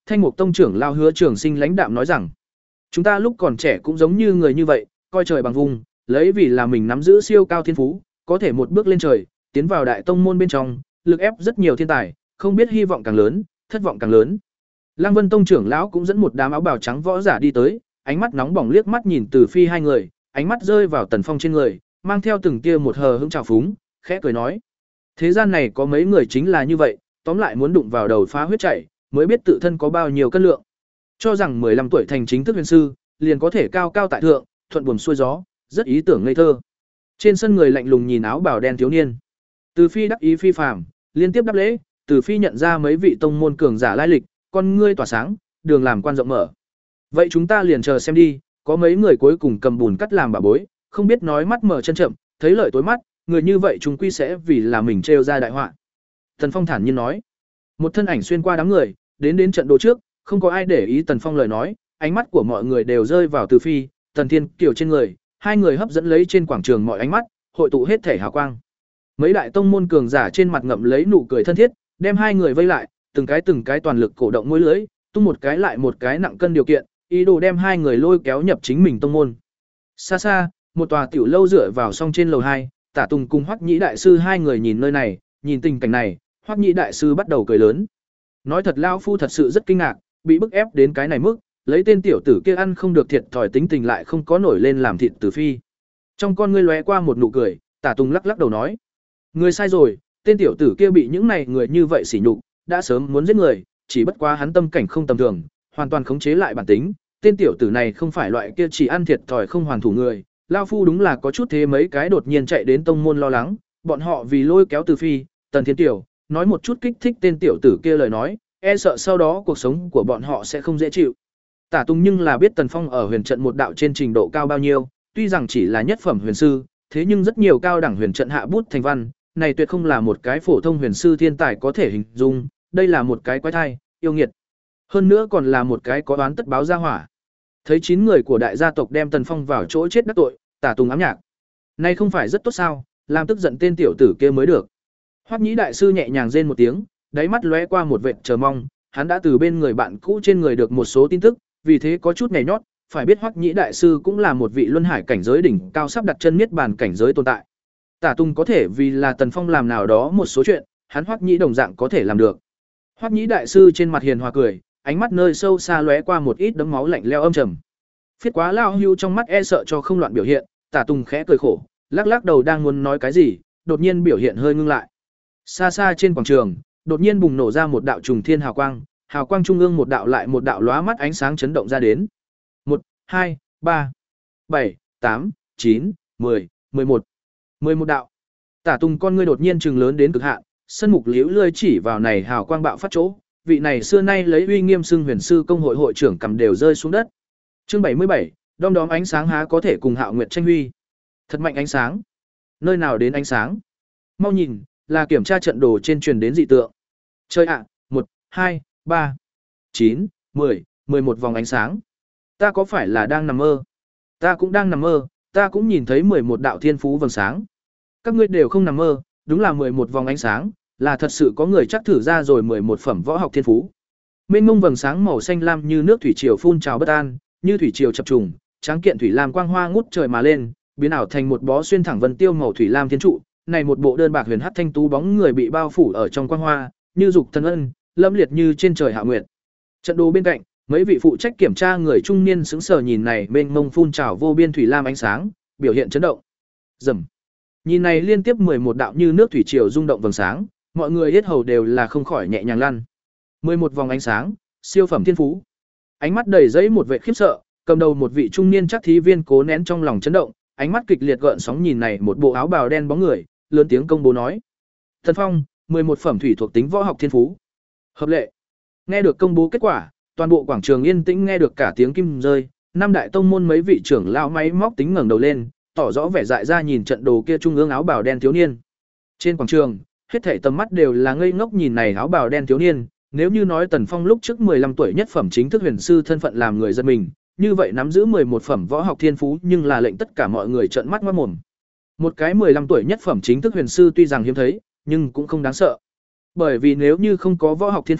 Thanh Mục Tông trưởng lao Hứa Trường Sinh lãnh đạm nói rằng, chúng ta lúc còn trẻ cũng giống như người như vậy, coi trời bằng vùng, lấy vì là mình nắm giữ siêu cao thiên phú, có thể một bước lên trời, tiến vào đại tông môn bên trong, lực ép rất nhiều thiên tài, không biết hy vọng càng lớn, thất vọng càng lớn. Lăng Vân Tông trưởng lão cũng dẫn một đám áo bào trắng võ giả đi tới, ánh mắt nóng bỏng liếc mắt nhìn Từ Phi hai người, ánh mắt rơi vào Tần Phong trên người, mang theo từng tia một hờ hững trào phúng, khẽ cười nói: "Thế gian này có mấy người chính là như vậy, tóm lại muốn đụng vào đầu phá huyết chảy, mới biết tự thân có bao nhiêu cân lượng. Cho rằng mười lăm tuổi thành chính thức huyền sư, liền có thể cao cao tại thượng, thuận buồm xuôi gió, rất ý tưởng ngây thơ." Trên sân người lạnh lùng nhìn áo bào đen thiếu niên. Từ Phi đắc ý phi phàm, liên tiếp đáp lễ, Từ Phi nhận ra mấy vị tông môn cường giả lai lịch, con ngươi tỏa sáng, đường làm quan rộng mở. Vậy chúng ta liền chờ xem đi, có mấy người cuối cùng cầm bùn cắt làm bà bối, không biết nói mắt mở chân chậm, thấy lợi tối mắt, người như vậy chúng quy sẽ vì là mình trêu ra đại họa. Tần Phong thản nhiên nói. Một thân ảnh xuyên qua đám người, đến đến trận đồ trước, không có ai để ý Tần Phong lời nói, ánh mắt của mọi người đều rơi vào Từ Phi, Tần Thiên Kiều trên người, hai người hấp dẫn lấy trên quảng trường mọi ánh mắt, hội tụ hết thể hào quang. Mấy đại tông môn cường giả trên mặt ngậm lấy nụ cười thân thiết, đem hai người vây lại, từng cái từng cái toàn lực cổ động môi lưới, tung một cái lại một cái nặng cân điều kiện, ý đồ đem hai người lôi kéo nhập chính mình tông môn. Xa xa, một tòa tiểu lâu dựa vào song trên lầu hai, Tả Tùng cùng Hoắc Nhĩ đại sư hai người nhìn nơi này, nhìn tình cảnh này, Hoắc Nhĩ đại sư bắt đầu cười lớn. Nói thật lão phu thật sự rất kinh ngạc, bị bức ép đến cái này mức, lấy tên tiểu tử kia ăn không được thiệt thòi tính tình lại không có nổi lên làm thịt Từ Phi. Trong con ngươi lóe qua một nụ cười, Tả Tùng lắc lắc đầu nói: "Người sai rồi, tên tiểu tử kia bị những này người như vậy sỉ nhục, đã sớm muốn giết người, chỉ bất quá hắn tâm cảnh không tầm thường, hoàn toàn khống chế lại bản tính, tên tiểu tử này không phải loại kia chỉ ăn thiệt thòi không hoàn thủ người." Lão phu đúng là có chút thế mấy cái đột nhiên chạy đến tông môn lo lắng, bọn họ vì lôi kéo Từ Phi, Tần Thiên Tiểu, nói một chút kích thích tên tiểu tử kia lời nói, e sợ sau đó cuộc sống của bọn họ sẽ không dễ chịu. Tả Tùng nhưng là biết Tần Phong ở huyền trận một đạo trên trình độ cao bao nhiêu, tuy rằng chỉ là nhất phẩm huyền sư, thế nhưng rất nhiều cao đẳng huyền trận hạ bút thành văn, này tuyệt không là một cái phổ thông huyền sư thiên tài có thể hình dung, đây là một cái quái thai, yêu nghiệt. Hơn nữa còn là một cái có oán tất báo ra hỏa. Thấy chín người của đại gia tộc đem Tần Phong vào chỗ chết đắc tội, Tả Tùng ám nhạc. Này không phải rất tốt sao, làm tức giận tên tiểu tử kia mới được. Hoắc Nhĩ đại sư nhẹ nhàng rên một tiếng, đáy mắt lóe qua một vệt chờ mong, hắn đã từ bên người bạn cũ trên người được một số tin tức, vì thế có chút nhảy nhót, phải biết Hoắc Nhĩ đại sư cũng là một vị luân hải cảnh giới đỉnh cao sắp đặt chân niết bàn cảnh giới tồn tại. Tả Tùng có thể vì là Tần Phong làm nào đó một số chuyện, hắn Hoắc Nhĩ đồng dạng có thể làm được. Hoắc Nhĩ đại sư trên mặt hiền hòa cười, ánh mắt nơi sâu xa lóe qua một ít đấm máu lạnh lẽo âm trầm. Phiết quá lao hưu trong mắt e sợ cho không loạn biểu hiện, Tả Tùng khẽ cười khổ, lắc lắc đầu đang muốn nói cái gì, đột nhiên biểu hiện hơi ngưng lại. Xa xa trên quảng trường, đột nhiên bùng nổ ra một đạo trùng thiên hào quang, hào quang trung ương một đạo lại một đạo lóa mắt ánh sáng chấn động ra đến. một, hai, ba, bảy, tám, chín, mười, mười một. mười một đạo. Tả Tùng con ngươi đột nhiên trừng lớn đến cực hạn, sân mục liễu lươi chỉ vào này hào quang bạo phát chỗ, vị này xưa nay lấy uy nghiêm xưng huyền sư công hội hội trưởng cầm đều rơi xuống đất. Chương bảy mươi bảy, đom đóm ánh sáng há có thể cùng Hạo Nguyệt tranh huy. Thật mạnh ánh sáng. Nơi nào đến ánh sáng? Mau nhìn, là kiểm tra trận đồ trên truyền đến dị tượng. Chơi ạ, một, hai, ba, chín, mười, mười một vòng ánh sáng. Ta có phải là đang nằm mơ? Ta cũng đang nằm mơ, ta cũng nhìn thấy mười một đạo thiên phú vầng sáng. Các ngươi đều không nằm mơ, đúng là mười một vòng ánh sáng, là thật sự có người chắc thử ra rồi mười một phẩm võ học thiên phú. Mênh mông vầng sáng màu xanh lam như nước thủy triều phun trào bất an, như thủy triều chập trùng, tráng kiện thủy lam quang hoa ngút trời mà lên, biến ảo thành một bó xuyên thẳng vân tiêu màu thủy lam thiên trụ, này một bộ đơn bạc huyền hắc thanh tú bóng người bị bao phủ ở trong quang hoa, như dục thần ân, lâm liệt như trên trời hạ nguyệt. Trận đồ bên cạnh, mấy vị phụ trách kiểm tra người trung niên sững sờ nhìn này mênh mông phun trào vô biên thủy lam ánh sáng, biểu hiện chấn động. Rầm. Nhìn này liên tiếp mười một đạo như nước thủy triều rung động vầng sáng, mọi người hết hầu đều là không khỏi nhẹ nhàng lăn. mười một vòng ánh sáng, siêu phẩm thiên phú. Ánh mắt đầy giấy một vẻ khiếp sợ, cầm đầu một vị trung niên chắc thí viên cố nén trong lòng chấn động, ánh mắt kịch liệt gợn sóng nhìn này một bộ áo bào đen bóng người, lớn tiếng công bố nói: "Thần Phong, mười một phẩm thủy thuộc tính võ học thiên phú." Hợp lệ. Nghe được công bố kết quả, toàn bộ quảng trường yên tĩnh nghe được cả tiếng kim rơi, năm đại tông môn mấy vị trưởng lão máy móc tính ngẩng đầu lên, tỏ rõ vẻ dại ra nhìn trận đồ kia trung ương áo bào đen thiếu niên. Trên quảng trường, hết thảy tầm mắt đều là ngây ngốc nhìn này áo bào đen thiếu niên, nếu như nói Tần Phong lúc trước mười lăm tuổi nhất phẩm chính thức huyền sư thân phận làm người giật mình, như vậy nắm giữ mười một phẩm võ học thiên phú nhưng là lệnh tất cả mọi người trợn mắt ngoác mồm. Một cái mười lăm tuổi nhất phẩm chính thức huyền sư tuy rằng hiếm thấy, nhưng cũng không đáng sợ. Bởi vì nếu như không có võ học thiên phú,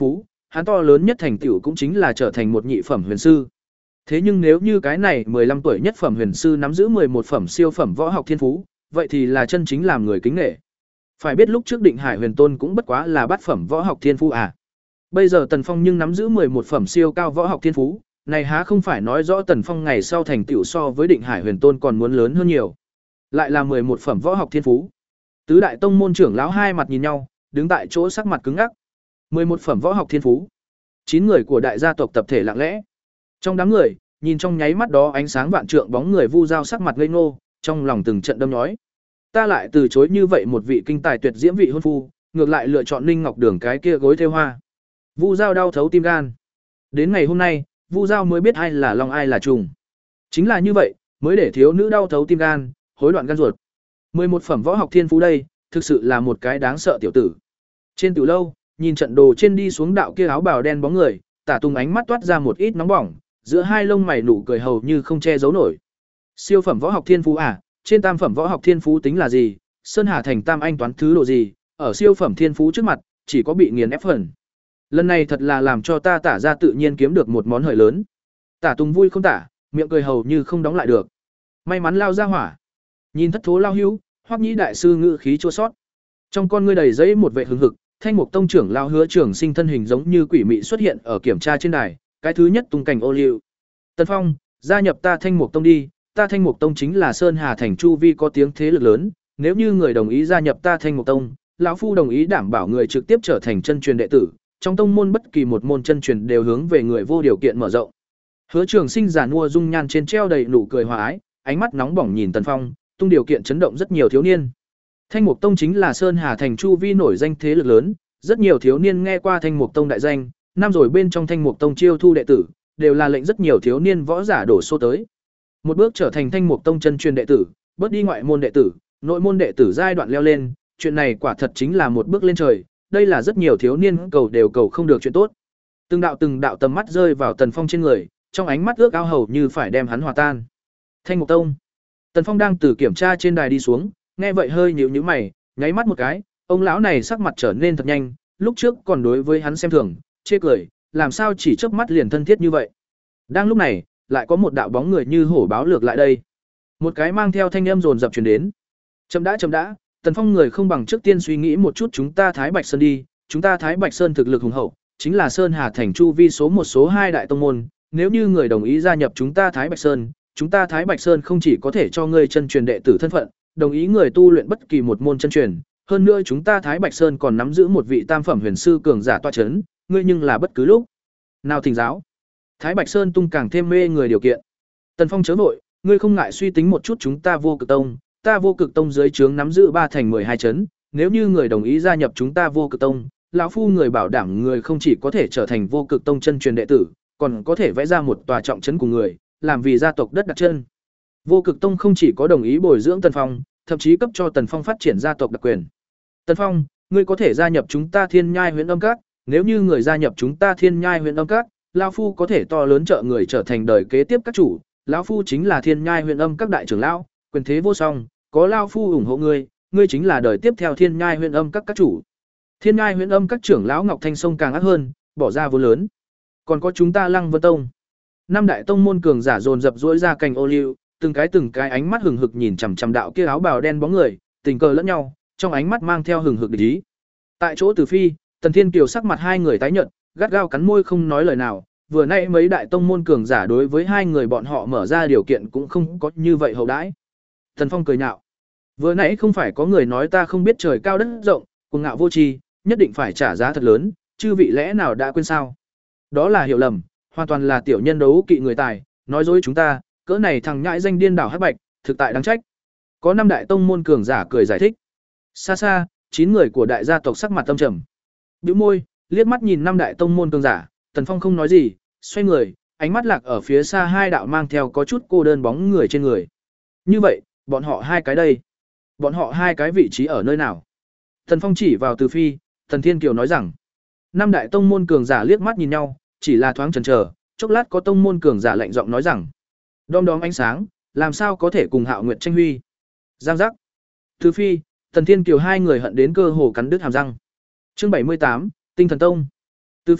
hắn to lớn nhất thành tựu cũng chính là trở thành một nhị phẩm huyền sư. Thế nhưng nếu như cái này mười lăm tuổi nhất phẩm huyền sư nắm giữ mười một phẩm siêu phẩm võ học thiên phú, vậy thì là chân chính làm người kính nể. Phải biết lúc trước Định Hải Huyền Tôn cũng bất quá là bát phẩm võ học thiên phú à. Bây giờ Tần Phong nhưng nắm giữ mười một phẩm siêu cao võ học thiên phú, này há không phải nói rõ Tần Phong ngày sau thành tựu so với Định Hải Huyền Tôn còn muốn lớn hơn nhiều. Lại là mười một phẩm võ học thiên phú. Tứ đại tông môn trưởng lão hai mặt nhìn nhau, đứng tại chỗ sắc mặt cứng ngắc. mười một phẩm võ học thiên phú. chín người của đại gia tộc tập thể lặng lẽ. Trong đám người, nhìn trong nháy mắt đó ánh sáng vạn trượng bóng người Vu Giao sắc mặt ngây ngô, trong lòng từng trận đâm nhói. Ta lại từ chối như vậy một vị kinh tài tuyệt diễm vị hôn phu, ngược lại lựa chọn Ninh Ngọc Đường cái kia gối thêu hoa. Vu Giao đau thấu tim gan. Đến ngày hôm nay, Vu Giao mới biết ai là long ai là trùng. Chính là như vậy, mới để thiếu nữ đau thấu tim gan, hối loạn gan ruột. mười một phẩm võ học thiên phú đây, thực sự là một cái đáng sợ tiểu tử. Trên tiểu lâu, nhìn trận đồ trên đi xuống đạo kia áo bào đen bóng người, Tả Tùng ánh mắt toát ra một ít nóng bỏng, giữa hai lông mày nụ cười hầu như không che giấu nổi. Siêu phẩm võ học thiên phú à, trên tam phẩm võ học thiên phú tính là gì? Sơn Hà thành tam anh toán thứ độ gì? Ở siêu phẩm thiên phú trước mặt, chỉ có bị nghiền ép phần. Lần này thật là làm cho ta Tả ra tự nhiên kiếm được một món hời lớn. Tả Tùng vui không tả, miệng cười hầu như không đóng lại được. May mắn lao ra hỏa. Nhìn thất thố lao hữu, Hoắc Nhĩ đại sư ngữ khí chua xót. Trong con ngươi đầy giấy một vệ hừng hực, Thanh Mục Tông trưởng lao Hứa Trường Sinh thân hình giống như quỷ mị xuất hiện ở kiểm tra trên đài, cái thứ nhất tung cảnh ô liu. Tần Phong, gia nhập ta Thanh Mục Tông đi, ta Thanh Mục Tông chính là Sơn Hà thành chu vi có tiếng thế lực lớn, nếu như người đồng ý gia nhập ta Thanh Mục Tông, lão phu đồng ý đảm bảo người trực tiếp trở thành chân truyền đệ tử, trong tông môn bất kỳ một môn chân truyền đều hướng về người vô điều kiện mở rộng. Hứa Trường Sinh giàn mua dung nhan trên treo đầy nụ cười hòa ái, ánh mắt nóng bỏng nhìn Tần Phong, tung điều kiện chấn động rất nhiều thiếu niên. Thanh Mục Tông chính là Sơn Hà thành chu vi nổi danh thế lực lớn, rất nhiều thiếu niên nghe qua Thanh Mục Tông đại danh, năm rồi bên trong Thanh Mục Tông chiêu thu đệ tử, đều là lệnh rất nhiều thiếu niên võ giả đổ xô tới. Một bước trở thành Thanh Mục Tông chân truyền đệ tử, bớt đi ngoại môn đệ tử, nội môn đệ tử giai đoạn leo lên, chuyện này quả thật chính là một bước lên trời, đây là rất nhiều thiếu niên cầu đều cầu không được chuyện tốt. Từng đạo từng đạo tầm mắt rơi vào Tần Phong trên người, trong ánh mắt ước ao hầu như phải đem hắn hòa tan. Thanh Mục Tông. Tần Phong đang từ kiểm tra trên đài đi xuống, nghe vậy hơi nhíu nhíu mày, nháy mắt một cái, ông lão này sắc mặt trở nên thật nhanh, lúc trước còn đối với hắn xem thường, chê cười, làm sao chỉ chớp mắt liền thân thiết như vậy. Đang lúc này, lại có một đạo bóng người như hổ báo lược lại đây. Một cái mang theo thanh âm dồn dập truyền đến. Chậm đã chậm đã, Tần Phong người không bằng trước tiên suy nghĩ một chút chúng ta Thái Bạch Sơn đi, chúng ta Thái Bạch Sơn thực lực hùng hậu, chính là Sơn Hà thành chu vi số một số hai đại tông môn, nếu như người đồng ý gia nhập chúng ta Thái Bạch Sơn, chúng ta Thái Bạch Sơn không chỉ có thể cho ngươi chân truyền đệ tử thân phận, đồng ý người tu luyện bất kỳ một môn chân truyền, hơn nữa chúng ta Thái Bạch Sơn còn nắm giữ một vị tam phẩm huyền sư cường giả tọa chấn, ngươi nhưng là bất cứ lúc nào thỉnh giáo. Thái Bạch Sơn tung càng thêm mê người điều kiện. Tần Phong chớ vội, ngươi không ngại suy tính một chút chúng ta Vô Cực Tông, ta Vô Cực Tông dưới trướng nắm giữ ba thành mười hai chấn, nếu như người đồng ý gia nhập chúng ta Vô Cực Tông, lão phu người bảo đảm người không chỉ có thể trở thành Vô Cực Tông chân truyền đệ tử, còn có thể vẽ ra một tòa trọng trấn của người, làm vì gia tộc đất đặt chân. Vô Cực Tông không chỉ có đồng ý bồi dưỡng Tần Phong, thậm chí cấp cho Tần Phong phát triển gia tộc đặc quyền. Tần Phong, ngươi có thể gia nhập chúng ta Thiên Nhai Huyền Âm Các, nếu như người gia nhập chúng ta Thiên Nhai Huyền Âm Các, lão phu có thể to lớn trợ người trở thành đời kế tiếp các chủ, lão phu chính là Thiên Nhai Huyền Âm Các đại trưởng lão, quyền thế vô song, có lão phu ủng hộ ngươi, ngươi chính là đời tiếp theo Thiên Nhai Huyền Âm Các các chủ. Thiên Nhai Huyền Âm Các trưởng lão Ngọc Thanh Sông càng ác hơn, bỏ ra vốn lớn. Còn có chúng ta Lăng Vân Tông. Năm đại tông môn cường giả dồn dập duỗi ra cành ô liu, từng cái từng cái ánh mắt hừng hực nhìn chằm chằm đạo kia áo bào đen bóng người, tình cờ lẫn nhau, trong ánh mắt mang theo hừng hực địch ý. Tại chỗ Từ Phi, Tần Thiên Kiều sắc mặt hai người tái nhợt, gắt gao cắn môi không nói lời nào, vừa nãy mấy đại tông môn cường giả đối với hai người bọn họ mở ra điều kiện cũng không có như vậy hậu đãi. Tần Phong cười nhạo, vừa nãy không phải có người nói ta không biết trời cao đất rộng, cuồng ngạo vô tri, nhất định phải trả giá thật lớn, chư vị lẽ nào đã quên sao? Đó là hiểu lầm, hoàn toàn là tiểu nhân đấu kỵ người tài, nói dối chúng ta, cỡ này thằng nhãi danh điên đảo hắc bạch, thực tại đáng trách. Có năm đại tông môn cường giả cười giải thích. Xa xa, chín người của đại gia tộc sắc mặt tâm trầm. Bĩu môi, liếc mắt nhìn năm đại tông môn cường giả, Tần Phong không nói gì, xoay người, ánh mắt lạc ở phía xa hai đạo mang theo có chút cô đơn bóng người trên người. Như vậy, bọn họ hai cái đây, bọn họ hai cái vị trí ở nơi nào? Tần Phong chỉ vào Từ Phi, Tần Thiên Kiều nói rằng, năm đại tông môn cường giả liếc mắt nhìn nhau, chỉ là thoáng chần chờ, chốc lát có tông môn cường giả lạnh giọng nói rằng, đom đóm ánh sáng, làm sao có thể cùng Hạo Nguyệt tranh huy? Giang giác. Từ Phi, Tần Thiên Kiều hai người hận đến cơ hồ cắn đứt hàm răng. Chương bảy mươi tám, Tinh Thần Tông. Từ Phi,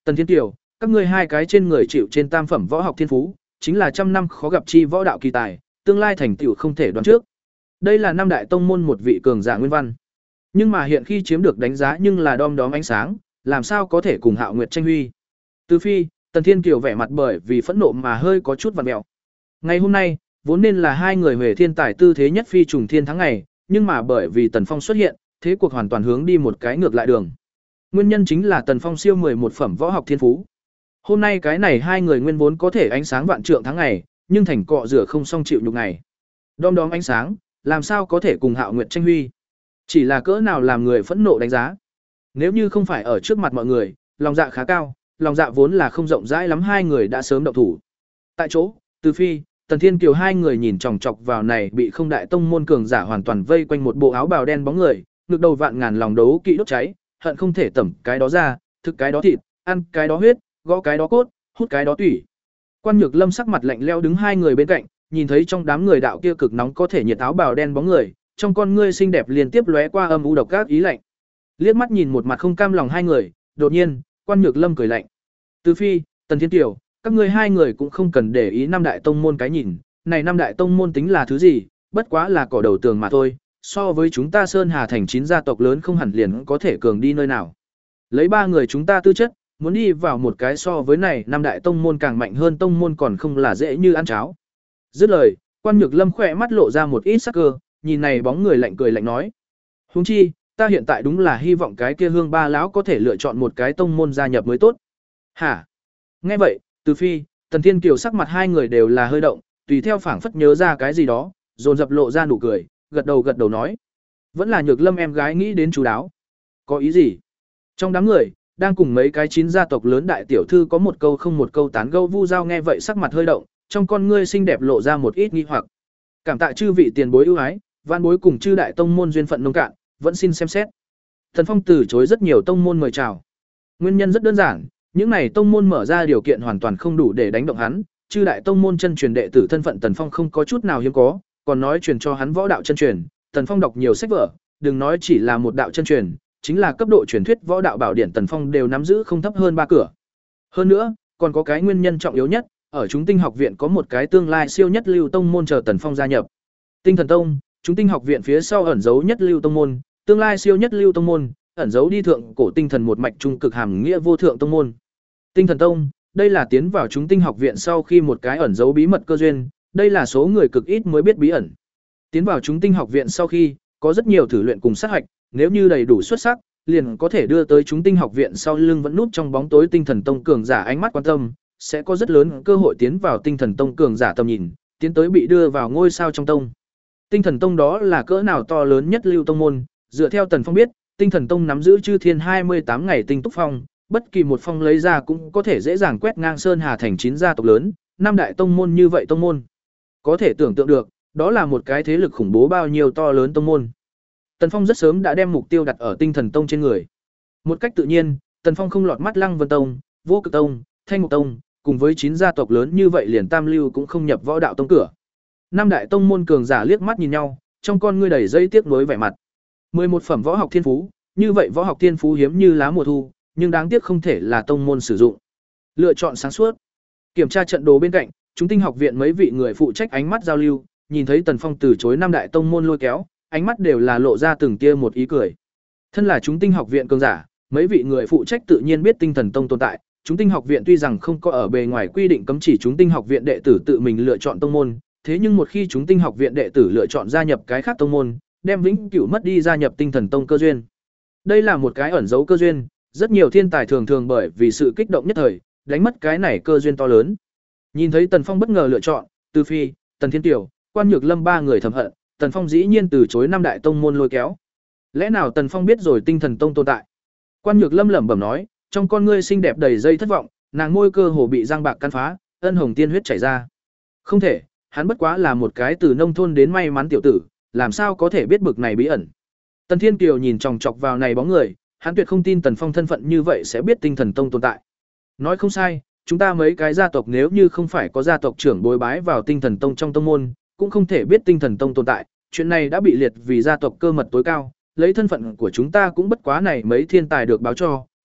Tần Thiên Kiều, các ngươi hai cái trên người chịu trên tam phẩm võ học thiên phú, chính là trăm năm khó gặp chi võ đạo kỳ tài, tương lai thành tựu không thể đoán trước. Đây là năm đại tông môn một vị cường giả nguyên văn. Nhưng mà hiện khi chiếm được đánh giá nhưng là đom đóm ánh sáng, làm sao có thể cùng Hạo Nguyệt tranh huy. Từ phi, Tần Thiên Kiều vẻ mặt bởi vì phẫn nộ mà hơi có chút vặn mèo. Ngày hôm nay, vốn nên là hai người Huệ thiên tài tư thế nhất phi trùng thiên thắng ngày, nhưng mà bởi vì Tần Phong xuất hiện, thế cuộc hoàn toàn hướng đi một cái ngược lại đường. Nguyên nhân chính là Tần Phong siêu mười một phẩm võ học thiên phú. Hôm nay cái này hai người nguyên vốn có thể ánh sáng vạn trượng tháng ngày, nhưng thành cọ rửa không xong chịu nhục ngày. Đom đóm ánh sáng, làm sao có thể cùng Hạo Nguyệt tranh huy? Chỉ là cỡ nào làm người phẫn nộ đánh giá. Nếu như không phải ở trước mặt mọi người, lòng dạ khá cao, lòng dạ vốn là không rộng rãi lắm, hai người đã sớm động thủ. Tại chỗ, Từ Phi, Tần Thiên Kiều hai người nhìn chòng chọc vào này bị không đại tông môn cường giả hoàn toàn vây quanh một bộ áo bào đen bóng người, ngực đầu vạn ngàn lòng đấu kỵ đốt cháy, hận không thể tẩm cái đó ra, thực cái đó thịt, ăn cái đó huyết, gõ cái đó cốt, hút cái đó tủy. Quan Nhược Lâm sắc mặt lạnh lẽo đứng hai người bên cạnh, nhìn thấy trong đám người đạo kia cực nóng có thể nhiệt áo bào đen bóng người, trong con ngươi xinh đẹp liên tiếp lóe qua âm u độc các ý lạnh. Liếc mắt nhìn một mặt không cam lòng hai người, đột nhiên, Quan Nhược Lâm cười lạnh. Từ Phi, Tần Thiên Kiều, các ngươi hai người cũng không cần để ý năm đại tông môn cái nhìn, này năm đại tông môn tính là thứ gì, bất quá là cỏ đầu tường mà thôi, so với chúng ta Sơn Hà thành chín gia tộc lớn không hẳn liền có thể cường đi nơi nào. Lấy ba người chúng ta tư chất, muốn đi vào một cái so với này năm đại tông môn càng mạnh hơn tông môn còn không là dễ như ăn cháo. Dứt lời, Quan Nhược Lâm khỏe mắt lộ ra một ít sắc cơ, nhìn này bóng người lạnh cười lạnh nói: "Huống chi, ta hiện tại đúng là hy vọng cái kia Hương Ba lão có thể lựa chọn một cái tông môn gia nhập mới tốt." Hả? Nghe vậy, Từ Phi, Tần Thiên Kiều sắc mặt hai người đều là hơi động, tùy theo phảng phất nhớ ra cái gì đó, dồn dập lộ ra nụ cười, gật đầu gật đầu nói: "Vẫn là Nhược Lâm em gái nghĩ đến chú đáo." Có ý gì? Trong đám người, đang cùng mấy cái chín gia tộc lớn đại tiểu thư có một câu không một câu tán gẫu Vu Giao nghe vậy sắc mặt hơi động, trong con ngươi xinh đẹp lộ ra một ít nghi hoặc. Cảm tạ chư vị tiền bối ưu ái, van bối cùng chư đại tông môn duyên phận nông cạn, vẫn xin xem xét. Thần Phong từ chối rất nhiều tông môn mời chào. Nguyên nhân rất đơn giản, những này tông môn mở ra điều kiện hoàn toàn không đủ để đánh động hắn, chư đại tông môn chân truyền đệ tử thân phận Tần Phong không có chút nào hiếm có, còn nói truyền cho hắn võ đạo chân truyền, Tần Phong đọc nhiều sách vở, đừng nói chỉ là một đạo chân truyền, chính là cấp độ truyền thuyết võ đạo bảo điển Tần Phong đều nắm giữ không thấp hơn ba cửa. Hơn nữa, còn có cái nguyên nhân trọng yếu nhất, ở chúng tinh học viện có một cái tương lai siêu nhất lưu tông môn chờ Tần Phong gia nhập. Tinh Thần Tông, chúng tinh học viện phía sau ẩn giấu nhất lưu tông môn, tương lai siêu nhất lưu tông môn, ẩn giấu đi thượng cổ tinh thần một mạch trung cực hàm nghĩa vô thượng tông môn. Tinh Thần Tông, đây là tiến vào chúng tinh học viện sau khi một cái ẩn giấu bí mật cơ duyên, đây là số người cực ít mới biết bí ẩn. Tiến vào chúng tinh học viện sau khi, có rất nhiều thử luyện cùng sát hạch, nếu như đầy đủ xuất sắc, liền có thể đưa tới chúng tinh học viện sau lưng vẫn núp trong bóng tối Tinh Thần Tông cường giả ánh mắt quan tâm, sẽ có rất lớn cơ hội tiến vào Tinh Thần Tông cường giả tầm nhìn, tiến tới bị đưa vào ngôi sao trong tông. Tinh Thần Tông đó là cỡ nào to lớn nhất lưu tông môn, dựa theo Tần Phong biết, Tinh Thần Tông nắm giữ chư thiên hai mươi tám ngày tinh túc phong, bất kỳ một phong lấy ra cũng có thể dễ dàng quét ngang Sơn Hà thành chín gia tộc lớn, năm đại tông môn như vậy tông môn. Có thể tưởng tượng được, đó là một cái thế lực khủng bố bao nhiêu to lớn tông môn. Tần Phong rất sớm đã đem mục tiêu đặt ở Tinh Thần Tông trên người. Một cách tự nhiên, Tần Phong không lọt mắt Lăng Vân Tông, Vô Cực Tông, Thanh Mục Tông, cùng với chín gia tộc lớn như vậy liền tam lưu cũng không nhập võ đạo tông cửa. Năm đại tông môn cường giả liếc mắt nhìn nhau, trong con ngươi đầy dây tiếc nuối vẻ mặt. mười một phẩm võ học thiên phú, như vậy võ học thiên phú hiếm như lá mùa thu, nhưng đáng tiếc không thể là tông môn sử dụng. Lựa chọn sáng suốt. Kiểm tra trận đồ bên cạnh, chúng tinh học viện mấy vị người phụ trách ánh mắt giao lưu, nhìn thấy Tần Phong từ chối năm đại tông môn lôi kéo, ánh mắt đều là lộ ra từng tia một ý cười. Thân là chúng tinh học viện cường giả, mấy vị người phụ trách tự nhiên biết Tinh Thần Tông tồn tại, chúng tinh học viện tuy rằng không có ở bề ngoài quy định cấm chỉ chúng tinh học viện đệ tử tự mình lựa chọn tông môn, thế nhưng một khi chúng tinh học viện đệ tử lựa chọn gia nhập cái khác tông môn, đem vĩnh cửu mất đi gia nhập Tinh Thần Tông cơ duyên. Đây là một cái ẩn dấu cơ duyên, rất nhiều thiên tài thường thường bởi vì sự kích động nhất thời, đánh mất cái này cơ duyên to lớn. Nhìn thấy Tần Phong bất ngờ lựa chọn, Từ Phi, Tần Thiên Tiểu, Quan Nhược Lâm ba người thầm hận, Tần Phong dĩ nhiên từ chối năm đại tông môn lôi kéo. Lẽ nào Tần Phong biết rồi Tinh Thần Tông tồn tại? Quan Nhược Lâm lẩm bẩm nói, trong con ngươi xinh đẹp đầy dây thất vọng, nàng môi cơ hồ bị răng bạc căn phá, ân hồng tiên huyết chảy ra. Không thể, hắn bất quá là một cái từ nông thôn đến may mắn tiểu tử, làm sao có thể biết bực này bí ẩn. Tần Thiên Kiều nhìn chòng chọc vào này bóng người, hắn tuyệt không tin Tần Phong thân phận như vậy sẽ biết Tinh Thần Tông tồn tại. Nói không sai, chúng ta mấy cái gia tộc nếu như không phải có gia tộc trưởng bồi bái vào Tinh Thần Tông trong tông môn, cũng không thể biết Tinh Thần Tông tồn tại, chuyện này đã bị liệt vì gia tộc cơ mật tối cao, lấy thân phận của chúng ta cũng bất quá này mấy thiên tài được báo cho,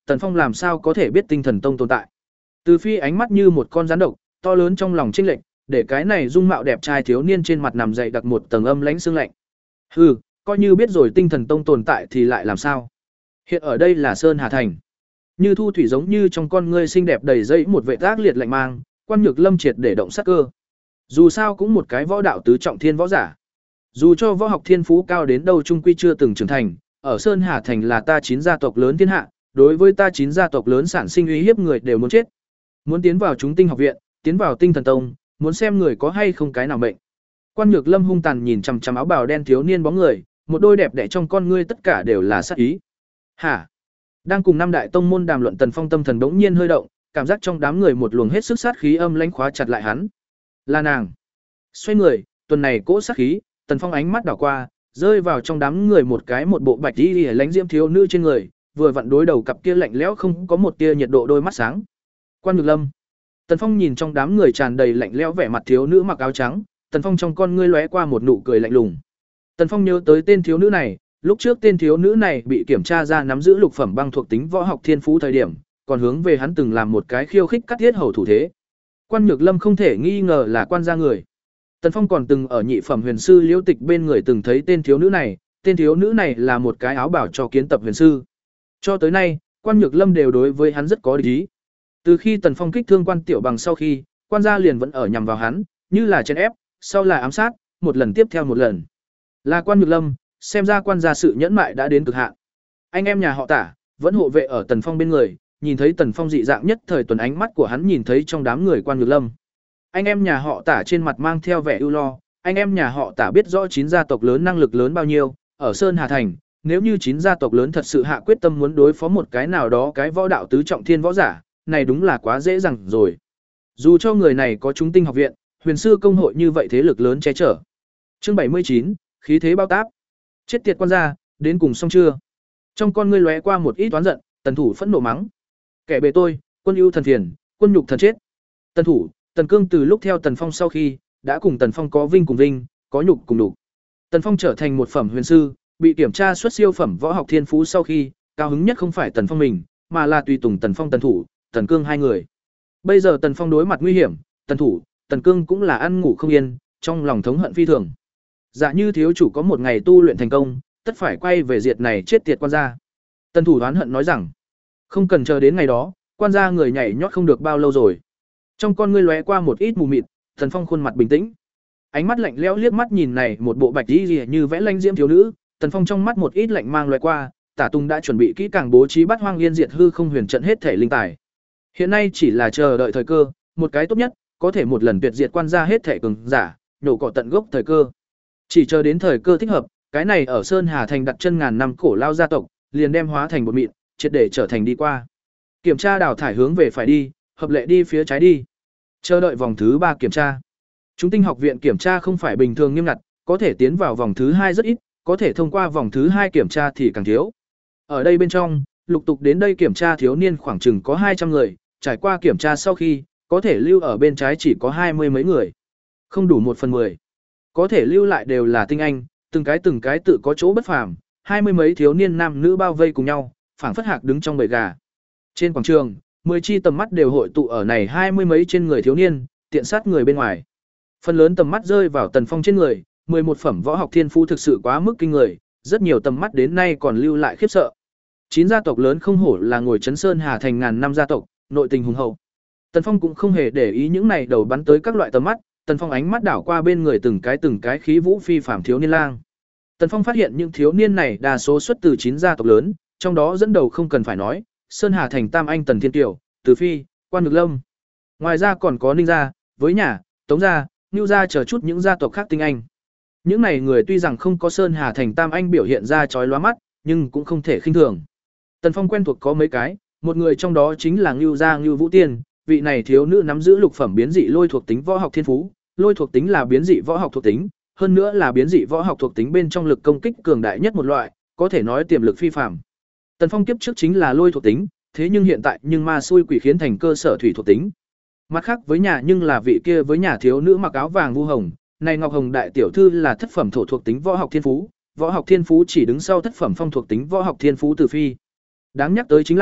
Tần Phong làm sao có thể biết Tinh Thần Tông tồn tại. Từ Phi ánh mắt như một con rắn độc, to lớn trong lòng chênh lệch, để cái này dung mạo đẹp trai thiếu niên trên mặt nằm dậy đặc một tầng âm lãnh xương lạnh. Hừ, coi như biết rồi Tinh Thần Tông tồn tại thì lại làm sao? Hiện ở đây là Sơn Hà Thành. Như thu thủy giống như trong con ngươi xinh đẹp đầy dẫy một vệ tác liệt lạnh mang, Quan Nhược Lâm triệt để động sát cơ. Dù sao cũng một cái võ đạo tứ trọng thiên võ giả. Dù cho võ học thiên phú cao đến đâu trung quy chưa từng trưởng thành, ở Sơn Hà Thành là ta chín gia tộc lớn thiên hạ, đối với ta chín gia tộc lớn sản sinh uy hiếp người đều muốn chết. Muốn tiến vào chúng tinh học viện, tiến vào Tinh Thần Tông, muốn xem người có hay không cái nào mệnh. Quan Nhược Lâm hung tàn nhìn chằm chằm áo bào đen thiếu niên bóng người, một đôi đẹp đẽ trong con ngươi tất cả đều là sát ý. Hả? Đang cùng năm đại tông môn đàm luận, Tần Phong tâm thần bỗng nhiên hơi động, cảm giác trong đám người một luồng hết sức sát khí âm lãnh khóa chặt lại hắn. Là nàng. Xoay người, tuần này cỗ sát khí, Tần Phong ánh mắt đảo qua, rơi vào trong đám người một cái một bộ bạch y lãnh diễm thiếu nữ trên người, vừa vặn đối đầu cặp kia lạnh lẽo không có một tia nhiệt độ đôi mắt sáng. Quan Nhược Lâm. Tần Phong nhìn trong đám người tràn đầy lạnh lẽo vẻ mặt thiếu nữ mặc áo trắng, Tần Phong trong con ngươi lóe qua một nụ cười lạnh lùng. Tần Phong nhớ tới tên thiếu nữ này, lúc trước tên thiếu nữ này bị kiểm tra ra nắm giữ lục phẩm băng thuộc tính võ học thiên phú thời điểm, còn hướng về hắn từng làm một cái khiêu khích cắt thiết hầu thủ thế. Quan Nhược Lâm không thể nghi ngờ là quan gia người. Tần Phong còn từng ở nhị phẩm huyền sư Liễu Tịch bên người từng thấy tên thiếu nữ này, tên thiếu nữ này là một cái áo bảo cho kiến tập huyền sư. Cho tới nay, Quan Nhược Lâm đều đối với hắn rất có địch ý. Từ khi Tần Phong kích thương Quan Tiểu Bằng sau khi, quan gia liền vẫn ở nhằm vào hắn, như là chèn ép, sau là ám sát, một lần tiếp theo một lần. Là Quan Nhược Lâm, xem ra quan gia sự nhẫn mại đã đến cực hạn. Anh em nhà họ Tả vẫn hộ vệ ở Tần Phong bên người, nhìn thấy Tần Phong dị dạng nhất thời tuần, ánh mắt của hắn nhìn thấy trong đám người Quan Nhược Lâm. Anh em nhà họ Tả trên mặt mang theo vẻ ưu lo, anh em nhà họ Tả biết rõ chín gia tộc lớn năng lực lớn bao nhiêu, ở Sơn Hà Thành, nếu như chín gia tộc lớn thật sự hạ quyết tâm muốn đối phó một cái nào đó cái võ đạo tứ trọng thiên võ giả, này đúng là quá dễ dàng rồi. Dù cho người này có chúng tinh học viện, huyền sư công hội như vậy thế lực lớn che chở. Chương bảy mươi chín, khí thế bao táp. Chết tiệt quan gia, đến cùng xong chưa? Trong con ngươi lóe qua một ít toán giận, Tần Thủ phẫn nộ mắng. Kẻ bề tôi, quân ưu thần phiền, quân nhục thần chết. Tần Thủ, Tần Cương từ lúc theo Tần Phong sau khi, đã cùng Tần Phong có vinh cùng vinh, có nhục cùng nhục. Tần Phong trở thành một phẩm huyền sư, bị kiểm tra xuất siêu phẩm võ học thiên phú sau khi, cao hứng nhất không phải Tần Phong mình, mà là tùy tùng Tần Phong Tần Thủ, Tần Cương hai người. Bây giờ Tần Phong đối mặt nguy hiểm, Tần Thủ, Tần Cương cũng là ăn ngủ không yên, trong lòng thống hận phi thường. Dạ như thiếu chủ có một ngày tu luyện thành công, tất phải quay về diệt này chết tiệt quan gia. Tần Thủ đoán hận nói rằng, không cần chờ đến ngày đó, quan gia người nhảy nhót không được bao lâu rồi. Trong con ngươi lóe qua một ít mù mịt, Tần Phong khuôn mặt bình tĩnh, ánh mắt lạnh lẽo liếc mắt nhìn này một bộ bạch y liễu như vẽ lanh diễm thiếu nữ, Tần Phong trong mắt một ít lạnh mang lóe qua, Tả Tùng đã chuẩn bị kỹ càng bố trí Bát Hoang Yên Diệt Hư Không Huyền trận hết thể linh tài. Hiện nay chỉ là chờ đợi thời cơ, một cái tốt nhất, có thể một lần tuyệt diệt quan gia hết thể cường giả, nhổ cỏ tận gốc thời cơ. Chỉ chờ đến thời cơ thích hợp, cái này ở Sơn Hà Thành đặt chân ngàn năm cổ lao gia tộc, liền đem hóa thành bột mịn, triệt để trở thành đi qua. Kiểm tra đào thải hướng về phải đi, hợp lệ đi phía trái đi. Chờ đợi vòng thứ ba kiểm tra. Chúng tinh học viện kiểm tra không phải bình thường nghiêm ngặt, có thể tiến vào vòng thứ hai rất ít, có thể thông qua vòng thứ hai kiểm tra thì càng thiếu. Ở đây bên trong, lục tục đến đây kiểm tra thiếu niên khoảng chừng có hai trăm người, trải qua kiểm tra sau khi, có thể lưu ở bên trái chỉ có hai mươi mấy người. Không đủ một phần mười. Có thể lưu lại đều là tinh anh, từng cái từng cái tự có chỗ bất phàm, hai mươi mấy thiếu niên nam nữ bao vây cùng nhau, phảng phất hạc đứng trong bầy gà. Trên quảng trường, mười chi tầm mắt đều hội tụ ở này hai mươi mấy trên người thiếu niên, tiện sát người bên ngoài. Phần lớn tầm mắt rơi vào Tần Phong trên người, mười một phẩm võ học thiên phú thực sự quá mức kinh người, rất nhiều tầm mắt đến nay còn lưu lại khiếp sợ. Chín gia tộc lớn không hổ là ngồi chấn Sơn Hà Thành ngàn năm gia tộc, nội tình hùng hậu. Tần Phong cũng không hề để ý những này đầu bắn tới các loại tầm mắt, Tần Phong ánh mắt đảo qua bên người từng cái từng cái khí vũ phi phàm thiếu niên lang. Tần Phong phát hiện những thiếu niên này đa số xuất từ chín gia tộc lớn, trong đó dẫn đầu không cần phải nói, Sơn Hà Thành Tam Anh Tần Thiên Tiểu, Từ Phi, Quan Nhược Lâm. Ngoài ra còn có Ninh gia, với nhà, Tống gia, Nưu gia chờ chút những gia tộc khác tinh anh. Những này người tuy rằng không có Sơn Hà Thành Tam Anh biểu hiện ra chói lóa mắt, nhưng cũng không thể khinh thường. Tần Phong quen thuộc có mấy cái, một người trong đó chính là Nưu gia Nưu Vũ Tiên, vị này thiếu nữ nắm giữ lục phẩm biến dị lôi thuộc tính võ học thiên phú, lôi thuộc tính là biến dị võ học thuộc tính, hơn nữa là biến dị võ học thuộc tính bên trong lực công kích cường đại nhất một loại, có thể nói tiềm lực phi phàm. Tần Phong kiếp trước chính là lôi thuộc tính, thế nhưng hiện tại nhưng ma xui quỷ khiến thành cơ sở thủy thuộc tính. Mặt khác với nhà nhưng là vị kia với nhà thiếu nữ mặc áo vàng Vu Hồng, này Ngọc Hồng đại tiểu thư là thất phẩm thổ thuộc tính võ học thiên phú, võ học thiên phú chỉ đứng sau thất phẩm phong thuộc tính võ học thiên phú Từ Phi. Đáng nhắc tới chính là,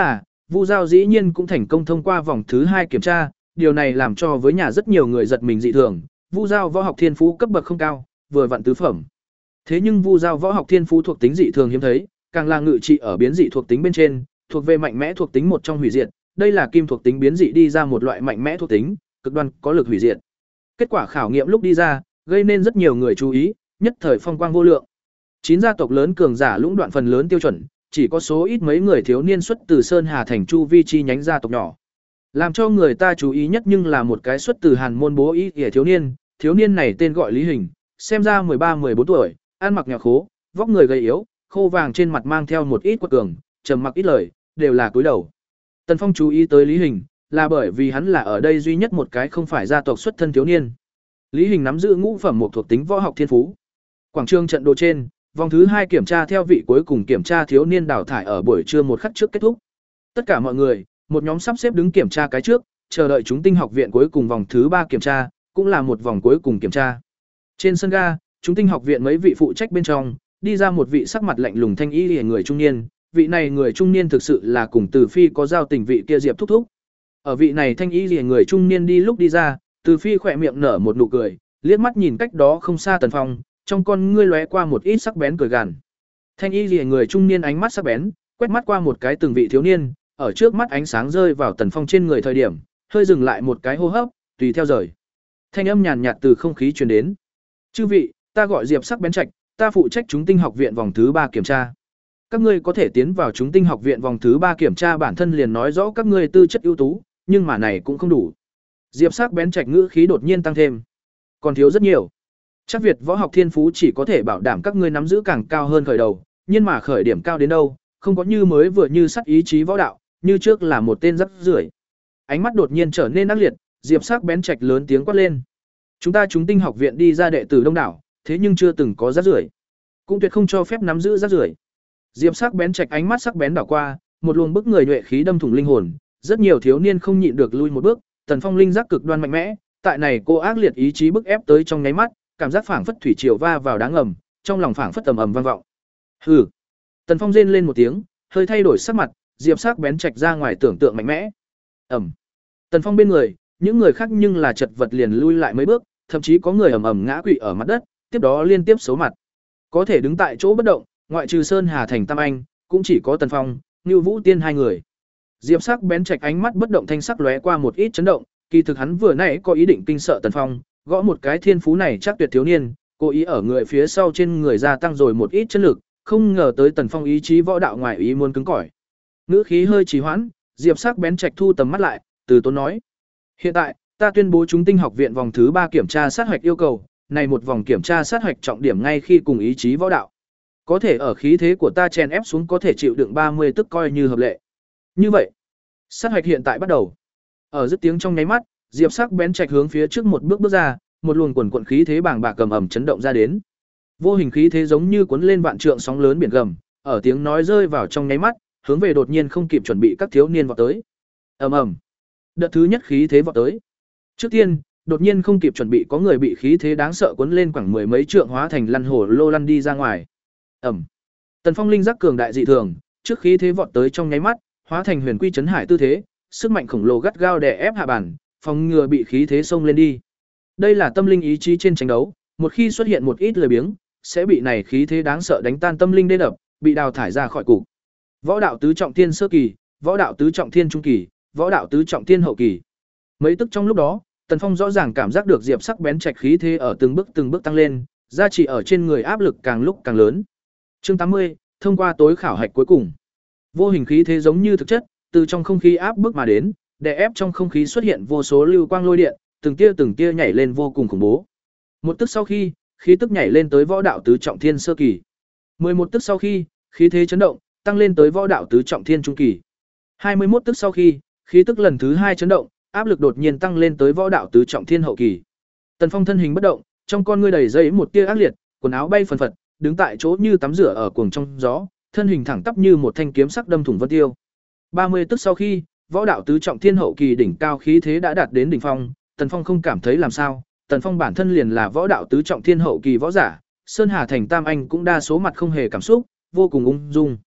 Vu Giao dĩ nhiên cũng thành công thông qua vòng thứ hai kiểm tra, điều này làm cho với nhà rất nhiều người giật mình dị thường. Vu Giao võ học thiên phú cấp bậc không cao, vừa vặn tứ phẩm. Thế nhưng Vu Giao võ học thiên phú thuộc tính dị thường hiếm thấy, càng là ngự trị ở biến dị thuộc tính bên trên, thuộc về mạnh mẽ thuộc tính một trong hủy diệt, đây là kim thuộc tính biến dị đi ra một loại mạnh mẽ thuộc tính, cực đoan có lực hủy diệt. Kết quả khảo nghiệm lúc đi ra, gây nên rất nhiều người chú ý, nhất thời phong quang vô lượng. Chín gia tộc lớn cường giả lũng đoạn phần lớn tiêu chuẩn, chỉ có số ít mấy người thiếu niên xuất từ Sơn Hà thành chu vi chi nhánh gia tộc nhỏ. Làm cho người ta chú ý nhất nhưng là một cái xuất từ Hàn môn bố ý ỉa thiếu niên, thiếu niên này tên gọi Lý Hình, xem ra mười ba mười bốn tuổi, ăn mặc nghèo khố, vóc người gầy yếu, khô vàng trên mặt mang theo một ít quật cường, trầm mặc ít lời, đều là cúi đầu. Tần Phong chú ý tới Lý Hình, là bởi vì hắn là ở đây duy nhất một cái không phải gia tộc xuất thân thiếu niên. Lý Hình nắm giữ ngũ phẩm một thuộc tính võ học thiên phú. Quảng trường trận đồ trên, vòng thứ hai kiểm tra theo vị cuối cùng kiểm tra thiếu niên đào thải ở buổi trưa một khắc trước kết thúc. Tất cả mọi người, một nhóm sắp xếp đứng kiểm tra cái trước, chờ đợi chúng tinh học viện cuối cùng vòng thứ ba kiểm tra, cũng là một vòng cuối cùng kiểm tra. Trên sân ga, chúng tinh học viện mấy vị phụ trách bên trong, đi ra một vị sắc mặt lạnh lùng thanh y người trung niên, vị này người trung niên thực sự là cùng Từ Phi có giao tình vị kia Diệp thúc thúc. Ở vị này thanh y người trung niên đi lúc đi ra, Từ Phi khỏe miệng nở một nụ cười, liếc mắt nhìn cách đó không xa Tần Phong, trong con ngươi lóe qua một ít sắc bén cười gằn. Thanh y liễu người trung niên ánh mắt sắc bén, quét mắt qua một cái từng vị thiếu niên, ở trước mắt ánh sáng rơi vào Tần Phong trên người thời điểm, hơi dừng lại một cái hô hấp, tùy theo rời. Thanh âm nhàn nhạt từ không khí truyền đến. "Chư vị, ta gọi Diệp Sắc bén trạch, ta phụ trách chúng tinh học viện vòng thứ ba kiểm tra. Các ngươi có thể tiến vào chúng tinh học viện vòng thứ ba kiểm tra bản thân liền nói rõ các ngươi tư chất ưu tú, nhưng mà này cũng không đủ." Diệp Sắc bén trạch ngữ khí đột nhiên tăng thêm. "Còn thiếu rất nhiều. Chắc Việt võ học thiên phú chỉ có thể bảo đảm các ngươi nắm giữ càng cao hơn khởi đầu, nhưng mà khởi điểm cao đến đâu, không có như mới vừa như sắt ý chí võ đạo, như trước là một tên rắc rưởi." Ánh mắt đột nhiên trở nên ác liệt, Diệp Sắc bén trạch lớn tiếng quát lên. "Chúng ta chúng tinh học viện đi ra đệ tử đông đảo, thế nhưng chưa từng có rắc rưởi, cũng tuyệt không cho phép nắm giữ rắc rưởi." Diệp Sắc bén trạch ánh mắt sắc bén đảo qua, một luồng bức người nhuệ khí đâm thủng linh hồn, rất nhiều thiếu niên không nhịn được lui một bước, Tần Phong linh giác cực đoan mạnh mẽ, tại này cô ác liệt ý chí bức ép tới trong nháy mắt, cảm giác phảng phất thủy triều va vào đá ngầm, trong lòng phảng phất ầm ầm vang vọng. Hừ. Tần Phong rên lên một tiếng, hơi thay đổi sắc mặt, Diệp Sắc bén trạch ra ngoài tưởng tượng mạnh mẽ. Ầm. Tần Phong bên người, những người khác nhưng là chật vật liền lui lại mấy bước, thậm chí có người ầm ầm ngã quỵ ở mặt đất, tiếp đó liên tiếp xấu mặt. Có thể đứng tại chỗ bất động, ngoại trừ Sơn Hà thành Tam Anh, cũng chỉ có Tần Phong, Nưu Vũ Tiên hai người. Diệp Sắc bén trạch ánh mắt bất động thanh sắc lóe qua một ít chấn động, kỳ thực hắn vừa nãy có ý định kinh sợ Tần Phong, gõ một cái thiên phú này chắc tuyệt thiếu niên, cố ý ở người phía sau trên người gia tăng rồi một ít chất lực, không ngờ tới Tần Phong ý chí võ đạo ngoài ý muốn cứng cỏi. Ngữ khí hơi trì hoãn, Diệp Sắc bén trạch thu tầm mắt lại, từ tốn nói: "Hiện tại, ta tuyên bố chúng tinh học viện vòng thứ ba kiểm tra sát hạch yêu cầu, này một vòng kiểm tra sát hạch trọng điểm ngay khi cùng ý chí võ đạo. Có thể ở khí thế của ta chèn ép xuống có thể chịu đựng ba mươi tức coi như hợp lệ. Như vậy, sát hạch hiện tại bắt đầu." Ở dứt tiếng trong nháy mắt, Diệp Sắc bén trạch hướng phía trước một bước bước ra, một luồng quần quần khí thế bàng bạc cầm ẩm chấn động ra đến. Vô hình khí thế giống như cuốn lên vạn trượng sóng lớn biển gầm, ở tiếng nói rơi vào trong nháy mắt, hướng về đột nhiên không kịp chuẩn bị các thiếu niên vọt tới. Ầm ầm. Đợt thứ nhất khí thế vọt tới. Trước tiên, đột nhiên không kịp chuẩn bị có người bị khí thế đáng sợ cuốn lên khoảng mười mấy trượng hóa thành lăn hổ lô lăn đi ra ngoài. Ầm. Tần Phong linh giác cường đại dị thường, trước khí thế vọt tới trong nháy mắt, hóa thành huyền quy chấn hải tư thế, sức mạnh khổng lồ gắt gao đè ép hạ bản, phòng ngừa bị khí thế xông lên đi. Đây là tâm linh ý chí trên tranh đấu, một khi xuất hiện một ít lười biếng, sẽ bị này khí thế đáng sợ đánh tan tâm linh đê đập, bị đào thải ra khỏi cục. Võ đạo tứ trọng thiên sơ kỳ, võ đạo tứ trọng thiên trung kỳ, võ đạo tứ trọng thiên hậu kỳ. Mấy tức trong lúc đó, Tần Phong rõ ràng cảm giác được Diệp Sắc bén trạch khí thế ở từng bước từng bước tăng lên, gia trì ở trên người áp lực càng lúc càng lớn. Chương tám mươi, thông qua tối khảo hạch cuối cùng. Vô hình khí thế giống như thực chất, từ trong không khí áp bức mà đến, đè ép trong không khí xuất hiện vô số lưu quang lôi điện, từng tia từng tia nhảy lên vô cùng khủng bố. Một tức sau khi, khí tức nhảy lên tới võ đạo tứ trọng thiên sơ kỳ. mười một tức sau khi, khí thế chấn động, tăng lên tới võ đạo tứ trọng thiên trung kỳ. hai mươi mốt tức sau khi, khí tức lần thứ hai chấn động, áp lực đột nhiên tăng lên tới võ đạo tứ trọng thiên hậu kỳ. Tần Phong thân hình bất động, trong con ngươi đầy dây một tia ác liệt, quần áo bay phần phật, đứng tại chỗ như tắm rửa ở cuồng trong gió, thân hình thẳng tắp như một thanh kiếm sắc đâm thủng vân tiêu. ba mươi tức sau khi, võ đạo tứ trọng thiên hậu kỳ đỉnh cao khí thế đã đạt đến đỉnh phong, Tần Phong không cảm thấy làm sao, Tần Phong bản thân liền là võ đạo tứ trọng thiên hậu kỳ võ giả, Sơn Hà thành Tam Anh cũng đa số mặt không hề cảm xúc, vô cùng ung dung.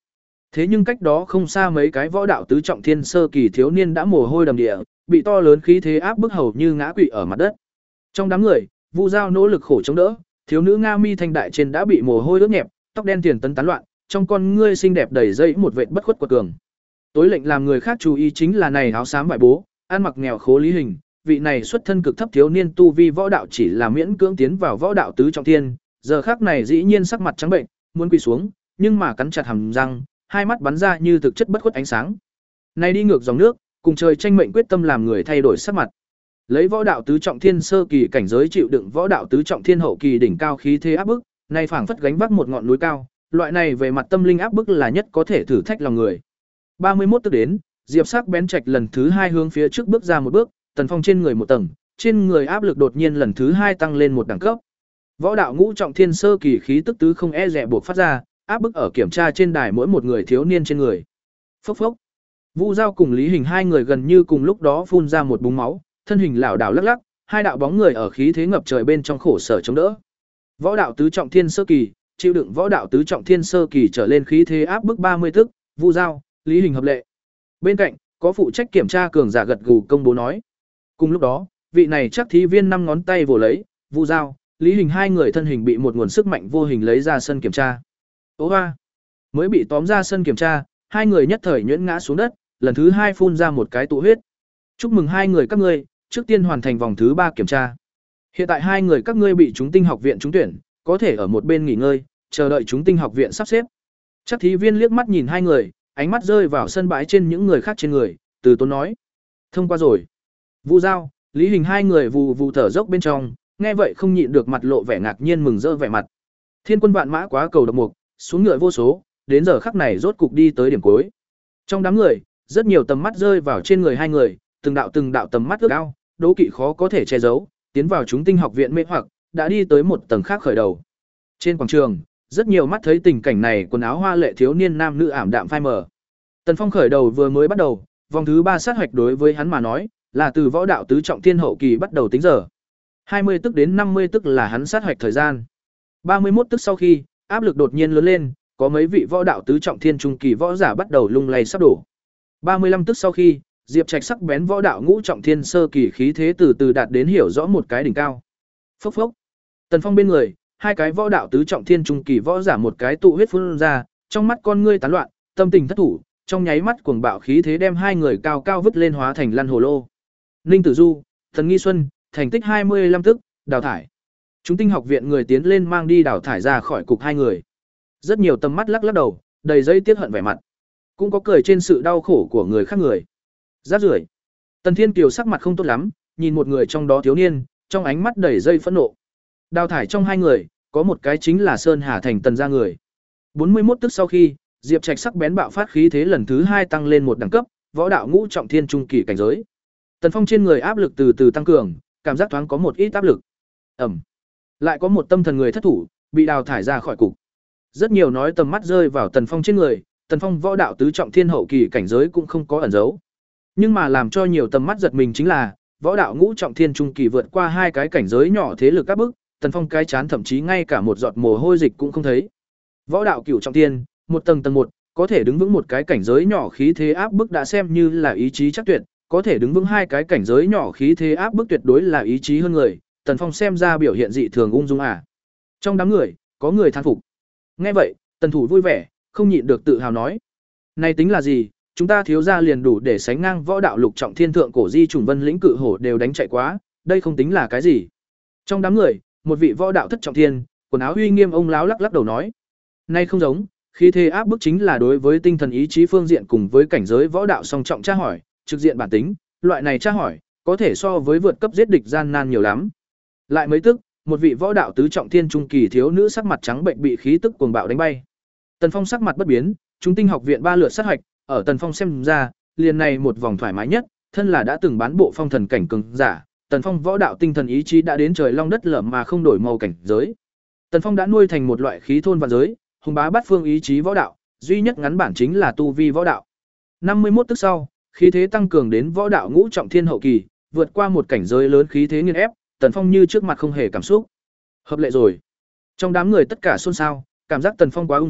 Thế nhưng cách đó không xa mấy cái võ đạo tứ trọng thiên sơ kỳ thiếu niên đã mồ hôi đầm địa, bị to lớn khí thế áp bức hầu như ngã quỵ ở mặt đất. Trong đám người, Vu Giao nỗ lực khổ chống đỡ, thiếu nữ Nga Mi thanh đại trên đã bị mồ hôi ướt nhẹp, tóc đen tiền tấn tán loạn, trong con ngươi xinh đẹp đầy dẫy một vệt bất khuất quật cường. Tối lệnh làm người khác chú ý chính là này áo xám vải bố, ăn mặc nghèo khố lý hình, vị này xuất thân cực thấp thiếu niên tu vi võ đạo chỉ là miễn cưỡng tiến vào võ đạo tứ trọng thiên, giờ khắc này dĩ nhiên sắc mặt trắng bệnh, muốn quỳ xuống, nhưng mà cắn chặt hàm răng, hai mắt bắn ra như thực chất bất khuất ánh sáng. Này đi ngược dòng nước, cùng trời tranh mệnh quyết tâm làm người thay đổi sắc mặt. Lấy võ đạo tứ trọng thiên sơ kỳ cảnh giới chịu đựng võ đạo tứ trọng thiên hậu kỳ đỉnh cao khí thế áp bức, này phảng phất gánh vác một ngọn núi cao, loại này về mặt tâm linh áp bức là nhất có thể thử thách lòng người. ba mươi mốt tức đến, Diệp Sắc bén trạch lần thứ hai hướng phía trước bước ra một bước, Tần Phong trên người một tầng, trên người áp lực đột nhiên lần thứ hai tăng lên một đẳng cấp. Võ đạo ngũ trọng thiên sơ kỳ khí tức tứ không e dè buộc phát ra, áp bức ở kiểm tra trên đài mỗi một người thiếu niên trên người. Phốc phốc. Vu Giao cùng Lý Hình hai người gần như cùng lúc đó phun ra một búng máu, thân hình lảo đảo lắc lắc, hai đạo bóng người ở khí thế ngập trời bên trong khổ sở chống đỡ. Võ đạo tứ trọng thiên sơ kỳ, chịu đựng võ đạo tứ trọng thiên sơ kỳ trở lên khí thế áp bức ba mươi tức, Vu Giao, Lý Hình hợp lệ. Bên cạnh, có phụ trách kiểm tra cường giả gật gù công bố nói. Cùng lúc đó, vị này chắc thí viên năm ngón tay vồ lấy, Vu Giao, Lý Hình hai người thân hình bị một nguồn sức mạnh vô hình lấy ra sân kiểm tra. Ố hoa! Mới bị tóm ra sân kiểm tra, hai người nhất thời nhuyễn ngã xuống đất, lần thứ hai phun ra một cái tụ huyết. Chúc mừng hai người các ngươi, trước tiên hoàn thành vòng thứ ba kiểm tra. Hiện tại hai người các ngươi bị chúng tinh học viện trúng tuyển, có thể ở một bên nghỉ ngơi, chờ đợi chúng tinh học viện sắp xếp. Chắc thí viên liếc mắt nhìn hai người, ánh mắt rơi vào sân bãi trên những người khác trên người, từ tốn nói. Thông qua rồi. Vu Giao, Lý Hình hai người vù vù thở dốc bên trong, nghe vậy không nhịn được mặt lộ vẻ ngạc nhiên mừng rỡ vẻ mặt. Thiên quân vạn mã quá cầu độc mục, xuống ngựa vô số, đến giờ khắc này rốt cục đi tới điểm cuối. Trong đám người, rất nhiều tầm mắt rơi vào trên người hai người, từng đạo từng đạo tầm mắt ước ao, đố kỵ khó có thể che giấu, tiến vào chúng tinh học viện mê hoặc, đã đi tới một tầng khác khởi đầu. Trên quảng trường, rất nhiều mắt thấy tình cảnh này, quần áo hoa lệ thiếu niên nam nữ ảm đạm phai mờ. Tần Phong khởi đầu vừa mới bắt đầu, vòng thứ ba sát hoạch đối với hắn mà nói, là từ võ đạo tứ trọng thiên hậu kỳ bắt đầu tính giờ. hai mươi tức đến năm mươi tức là hắn sát hoạch thời gian. ba mươi mốt tức sau khi, áp lực đột nhiên lớn lên, có mấy vị võ đạo tứ trọng thiên trung kỳ võ giả bắt đầu lung lay sắp đổ. ba mươi lăm tức sau khi, Diệp Trạch sắc bén võ đạo ngũ trọng thiên sơ kỳ khí thế từ từ đạt đến hiểu rõ một cái đỉnh cao. Phốc phốc. Tần Phong bên người, hai cái võ đạo tứ trọng thiên trung kỳ võ giả một cái tụ huyết phun ra, trong mắt con ngươi tán loạn, tâm tình thất thủ, trong nháy mắt cuồng bạo khí thế đem hai người cao cao vứt lên hóa thành lăn hồ lô. Ninh Tử Du, Thần Nghi Xuân, thành tích hai mươi lăm tức, đào thải. Chúng tinh học viện người tiến lên mang đi đào thải ra khỏi cục hai người. Rất nhiều tầm mắt lắc lắc đầu, đầy dây tiếc hận vẻ mặt. Cũng có cười trên sự đau khổ của người khác người. Rác rưởi. Tần Thiên Kiều sắc mặt không tốt lắm, nhìn một người trong đó thiếu niên, trong ánh mắt đầy dây phẫn nộ. Đào thải trong hai người, có một cái chính là Sơn Hà Thành Tần gia người. bốn mươi mốt tức sau khi, Diệp Trạch sắc bén bạo phát khí thế lần thứ hai tăng lên một đẳng cấp, võ đạo ngũ trọng thiên trung kỳ cảnh giới. Tần Phong trên người áp lực từ từ tăng cường, cảm giác thoáng có một ít áp lực. Ẩm. Lại có một tâm thần người thất thủ, bị đào thải ra khỏi cục. Rất nhiều nói tầm mắt rơi vào Tần Phong trên người, Tần Phong võ đạo tứ trọng thiên hậu kỳ cảnh giới cũng không có ẩn giấu. Nhưng mà làm cho nhiều tầm mắt giật mình chính là, võ đạo ngũ trọng thiên trung kỳ vượt qua hai cái cảnh giới nhỏ thế lực các bước, Tần Phong cái chán thậm chí ngay cả một giọt mồ hôi dịch cũng không thấy. Võ đạo cửu trọng thiên, một tầng tầng một, có thể đứng vững một cái cảnh giới nhỏ khí thế áp bức đã xem như là ý chí chắc tuyệt, có thể đứng vững hai cái cảnh giới nhỏ khí thế áp bức tuyệt đối là ý chí hơn người, Tần Phong xem ra biểu hiện dị thường ung dung à. Trong đám người, có người than phục. Nghe vậy, Tần Thủ vui vẻ, không nhịn được tự hào nói: "Này tính là gì, chúng ta thiếu gia liền đủ để sánh ngang võ đạo lục trọng thiên thượng cổ di trùng vân lĩnh cự hổ đều đánh chạy quá, đây không tính là cái gì." Trong đám người, một vị võ đạo thất trọng thiên, quần áo uy nghiêm ông lão lắc lắc đầu nói: "Nay không giống, khí thế áp bức chính là đối với tinh thần ý chí phương diện cùng với cảnh giới võ đạo song trọng tra hỏi, trực diện bản tính, loại này tra hỏi, có thể so với vượt cấp giết địch gian nan nhiều lắm." Lại mấy tức, một vị võ đạo tứ trọng thiên trung kỳ thiếu nữ sắc mặt trắng bệnh bị khí tức cuồng bạo đánh bay. Tần Phong sắc mặt bất biến, chúng tinh học viện ba lượt sát hoạch, ở Tần Phong xem ra, liền này một vòng thoải mái nhất, thân là đã từng bán bộ phong thần cảnh cường giả, Tần Phong võ đạo tinh thần ý chí đã đến trời long đất lở mà không đổi màu cảnh giới. Tần Phong đã nuôi thành một loại khí thôn vạn giới, hùng bá bát phương ý chí võ đạo, duy nhất ngắn bản chính là tu vi võ đạo. năm mươi mốt tức sau, khí thế tăng cường đến võ đạo ngũ trọng thiên hậu kỳ, vượt qua một cảnh giới lớn khí thế nghiền ép, Tần Phong như trước mặt không hề cảm xúc. Hợp lệ rồi. Trong đám người tất cả xôn xao, cảm giác Tần Phong quá ung dung,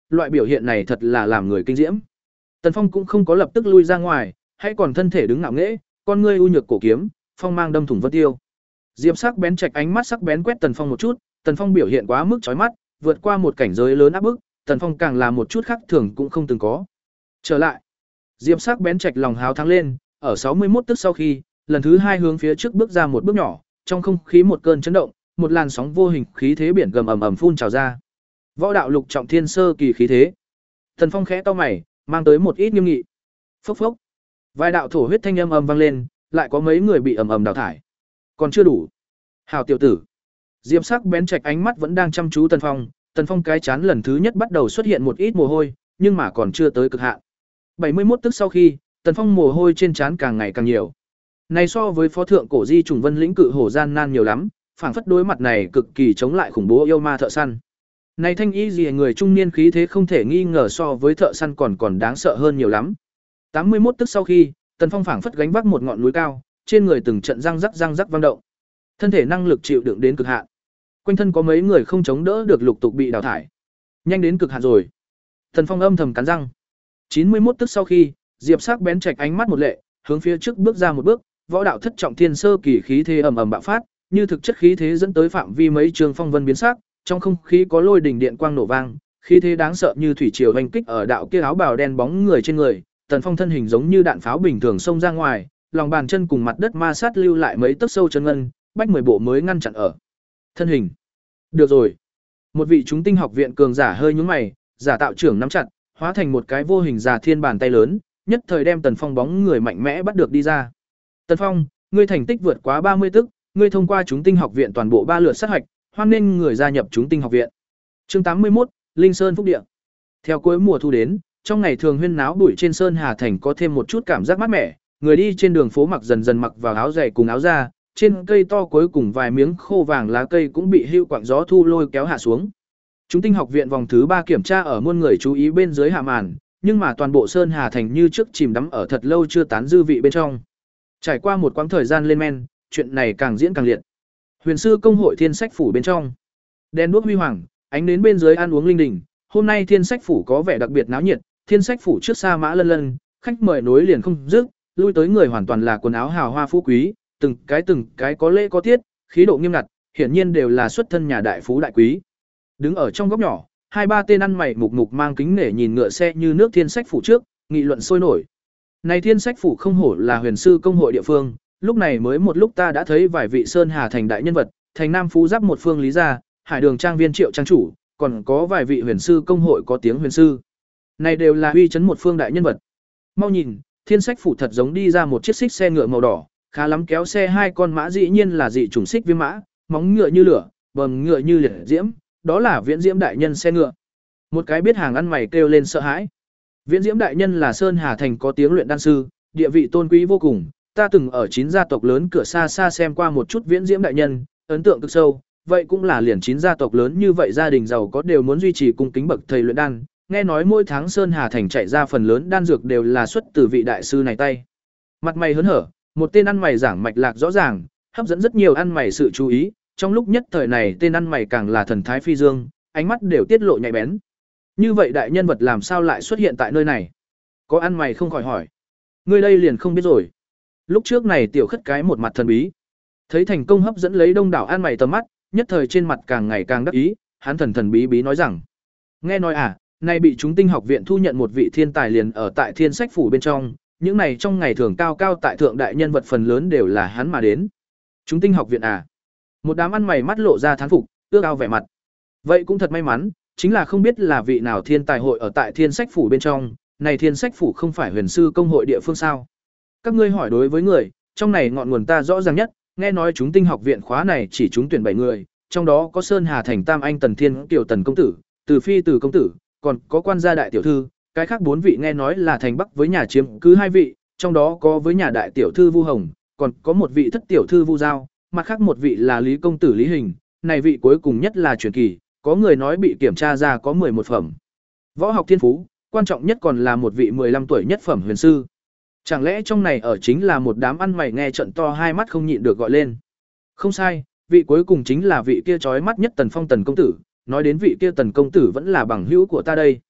loại biểu hiện này thật là làm người kinh diễm. Tần Phong cũng không có lập tức lui ra ngoài, hãy còn thân thể đứng ngạo nghễ, con ngươi u nhược cổ kiếm, phong mang đâm thủng vân tiêu. Diệp Sắc bén trạch ánh mắt sắc bén quét Tần Phong một chút, Tần Phong biểu hiện quá mức chói mắt, vượt qua một cảnh giới lớn áp bức, Tần Phong càng là một chút khác thường cũng không từng có. Trở lại, Diệp Sắc bén trạch lòng háo thắng lên, ở sáu mươi mốt tức sau khi, lần thứ hai hướng phía trước bước ra một bước nhỏ, trong không khí một cơn chấn động, một làn sóng vô hình khí thế biển gầm ầm ầm phun trào ra. Võ đạo lục trọng thiên sơ kỳ khí thế. Tần Phong khẽ cau mày, mang tới một ít nghiêm nghị. Phốc phốc. Vài đạo thổ huyết thanh âm ầm vang lên, lại có mấy người bị ầm ầm đào thải. Còn chưa đủ. Hảo tiểu tử. Diệp Sắc bén trạch ánh mắt vẫn đang chăm chú Tần Phong, Tần Phong cái chán lần thứ nhất bắt đầu xuất hiện một ít mồ hôi, nhưng mà còn chưa tới cực hạn. bảy mươi mốt tức sau khi, Tần Phong mồ hôi trên trán càng ngày càng nhiều. Này so với phó thượng cổ di trùng vân lĩnh cự hổ gian nan nhiều lắm, phảng phất đối mặt này cực kỳ chống lại khủng bố yêu ma thợ săn. Này thanh y gì người trung niên khí thế không thể nghi ngờ so với thợ săn còn còn đáng sợ hơn nhiều lắm. tám mươi mốt tức sau khi, Tần Phong phảng phất gánh vác một ngọn núi cao, trên người từng trận răng rắc răng rắc vang động. Thân thể năng lực chịu đựng đến cực hạn. Quanh thân có mấy người không chống đỡ được lục tục bị đào thải. Nhanh đến cực hạn rồi. Tần Phong âm thầm cắn răng. chín mươi mốt tức sau khi, Diệp Sắc bén trạch ánh mắt một lệ, hướng phía trước bước ra một bước, võ đạo thất trọng thiên sơ kỳ khí thế ầm ầm bạo phát, như thực chất khí thế dẫn tới phạm vi mấy trường phong vân biến sắc, trong không khí có lôi đỉnh điện quang nổ vang, khí thế đáng sợ như thủy triều hoành kích ở đạo kia áo bào đen bóng người trên người, Tần Phong thân hình giống như đạn pháo bình thường xông ra ngoài, lòng bàn chân cùng mặt đất ma sát lưu lại mấy tấc sâu chân ngân, bách mười bộ mới ngăn chặn ở thân hình. Được rồi. Một vị chúng tinh học viện cường giả hơi nhướng mày, giả tạo trưởng nắm chặt, hóa thành một cái vô hình giả thiên bàn tay lớn, nhất thời đem Tần Phong bóng người mạnh mẽ bắt được đi ra. Tần Phong, ngươi thành tích vượt quá ba mươi tức, ngươi thông qua chúng tinh học viện toàn bộ ba lượt sát hạch, hoan nghênh người gia nhập chúng tinh học viện. Chương tám mươi mốt, Linh Sơn Phúc Địa. Theo cuối mùa thu đến, trong ngày thường huyên náo bụi trên Sơn Hà Thành có thêm một chút cảm giác mát mẻ, người đi trên đường phố mặc dần dần mặc vào áo dày cùng áo da, trên cây to cuối cùng vài miếng khô vàng lá cây cũng bị hưu quặng gió thu lôi kéo hạ xuống. Chúng tinh học viện vòng thứ ba kiểm tra ở muôn người chú ý bên dưới hạ màn, nhưng mà toàn bộ Sơn Hà Thành như trước chìm đắm ở thật lâu chưa tán dư vị bên trong. Trải qua một quãng thời gian lên men, chuyện này càng diễn càng liệt. Huyền sư công hội Thiên Sách phủ bên trong, đèn đuốc huy hoàng, ánh đến bên dưới ăn uống linh đình. Hôm nay Thiên Sách phủ có vẻ đặc biệt náo nhiệt, Thiên Sách phủ trước xa mã lân lân, khách mời nối liền không dứt, lui tới người hoàn toàn là quần áo hào hoa phú quý, từng cái từng cái có lễ có tiết, khí độ nghiêm ngặt, hiển nhiên đều là xuất thân nhà đại phú đại quý. Đứng ở trong góc nhỏ, hai ba tên ăn mày mục mục mang kính nể nhìn ngựa xe như nước Thiên Sách phủ trước, nghị luận sôi nổi. Này Thiên Sách phủ không hổ là huyền sư công hội địa phương, lúc này mới một lúc ta đã thấy vài vị Sơn Hà Thành đại nhân vật, thành Nam Phú Giáp một phương lý gia, Hải Đường trang viên Triệu trang chủ, còn có vài vị huyền sư công hội có tiếng huyền sư. Này đều là uy chấn một phương đại nhân vật. Mau nhìn, Thiên Sách phủ thật giống đi ra một chiếc xích xe ngựa màu đỏ, khá lắm kéo xe hai con mã dĩ nhiên là dị chủng xích viêm mã, móng ngựa như lửa, bờm ngựa như liệt diễm, đó là Viễn Diễm đại nhân xe ngựa. Một cái biết hàng ăn mày kêu lên sợ hãi. Viễn Diễm đại nhân là Sơn Hà Thành có tiếng luyện đan sư, địa vị tôn quý vô cùng, ta từng ở chín gia tộc lớn cửa xa xa xem qua một chút Viễn Diễm đại nhân, ấn tượng cực sâu, vậy cũng là liền chín gia tộc lớn như vậy gia đình giàu có đều muốn duy trì cung kính bậc thầy luyện đan, nghe nói mỗi tháng Sơn Hà Thành chạy ra phần lớn đan dược đều là xuất từ vị đại sư này tay. Mặt mày hớn hở, một tên ăn mày giảng mạch lạc rõ ràng, hấp dẫn rất nhiều ăn mày sự chú ý, trong lúc nhất thời này tên ăn mày càng là thần thái phi dương, ánh mắt đều tiết lộ nhạy bén. Như vậy đại nhân vật làm sao lại xuất hiện tại nơi này? Có ăn mày không khỏi hỏi. Ngươi đây liền không biết rồi. Lúc trước này tiểu khất cái một mặt thần bí, thấy thành công hấp dẫn lấy đông đảo ăn mày tầm mắt, nhất thời trên mặt càng ngày càng đắc ý, hắn thần thần bí bí nói rằng: nghe nói à, nay bị chúng tinh học viện thu nhận một vị thiên tài liền ở tại Thiên Sách phủ bên trong, những này trong ngày thường cao cao tại thượng đại nhân vật phần lớn đều là hắn mà đến. Chúng tinh học viện à? Một đám ăn mày mắt lộ ra thán phục, ước ao vẻ mặt. Vậy cũng thật may mắn, chính là không biết là vị nào thiên tài hội ở tại Thiên Sách phủ bên trong, này Thiên Sách phủ không phải huyền sư công hội địa phương sao? Các ngươi hỏi đối với người, trong này ngọn nguồn ta rõ ràng nhất, nghe nói chúng tinh học viện khóa này chỉ trúng tuyển bảy người, trong đó có Sơn Hà Thành Tam Anh Tần Thiên Tiểu Tần công tử, Từ Phi Từ công tử, còn có quan gia đại tiểu thư, cái khác bốn vị nghe nói là thành Bắc với nhà chiếm cứ hai vị, trong đó có với nhà đại tiểu thư Vu Hồng, còn có một vị thất tiểu thư Vu Giao, mặt khác một vị là Lý công tử Lý Hình, này vị cuối cùng nhất là truyền kỳ, có người nói bị kiểm tra ra có mười một phẩm. Võ học thiên phú, quan trọng nhất còn là một vị mười lăm tuổi nhất phẩm huyền sư. Chẳng lẽ trong này ở chính là một đám ăn mày nghe trận to hai mắt không nhịn được gọi lên. Không sai, vị cuối cùng chính là vị kia chói mắt nhất Tần Phong Tần công tử, nói đến vị kia Tần công tử vẫn là bằng hữu của ta đây.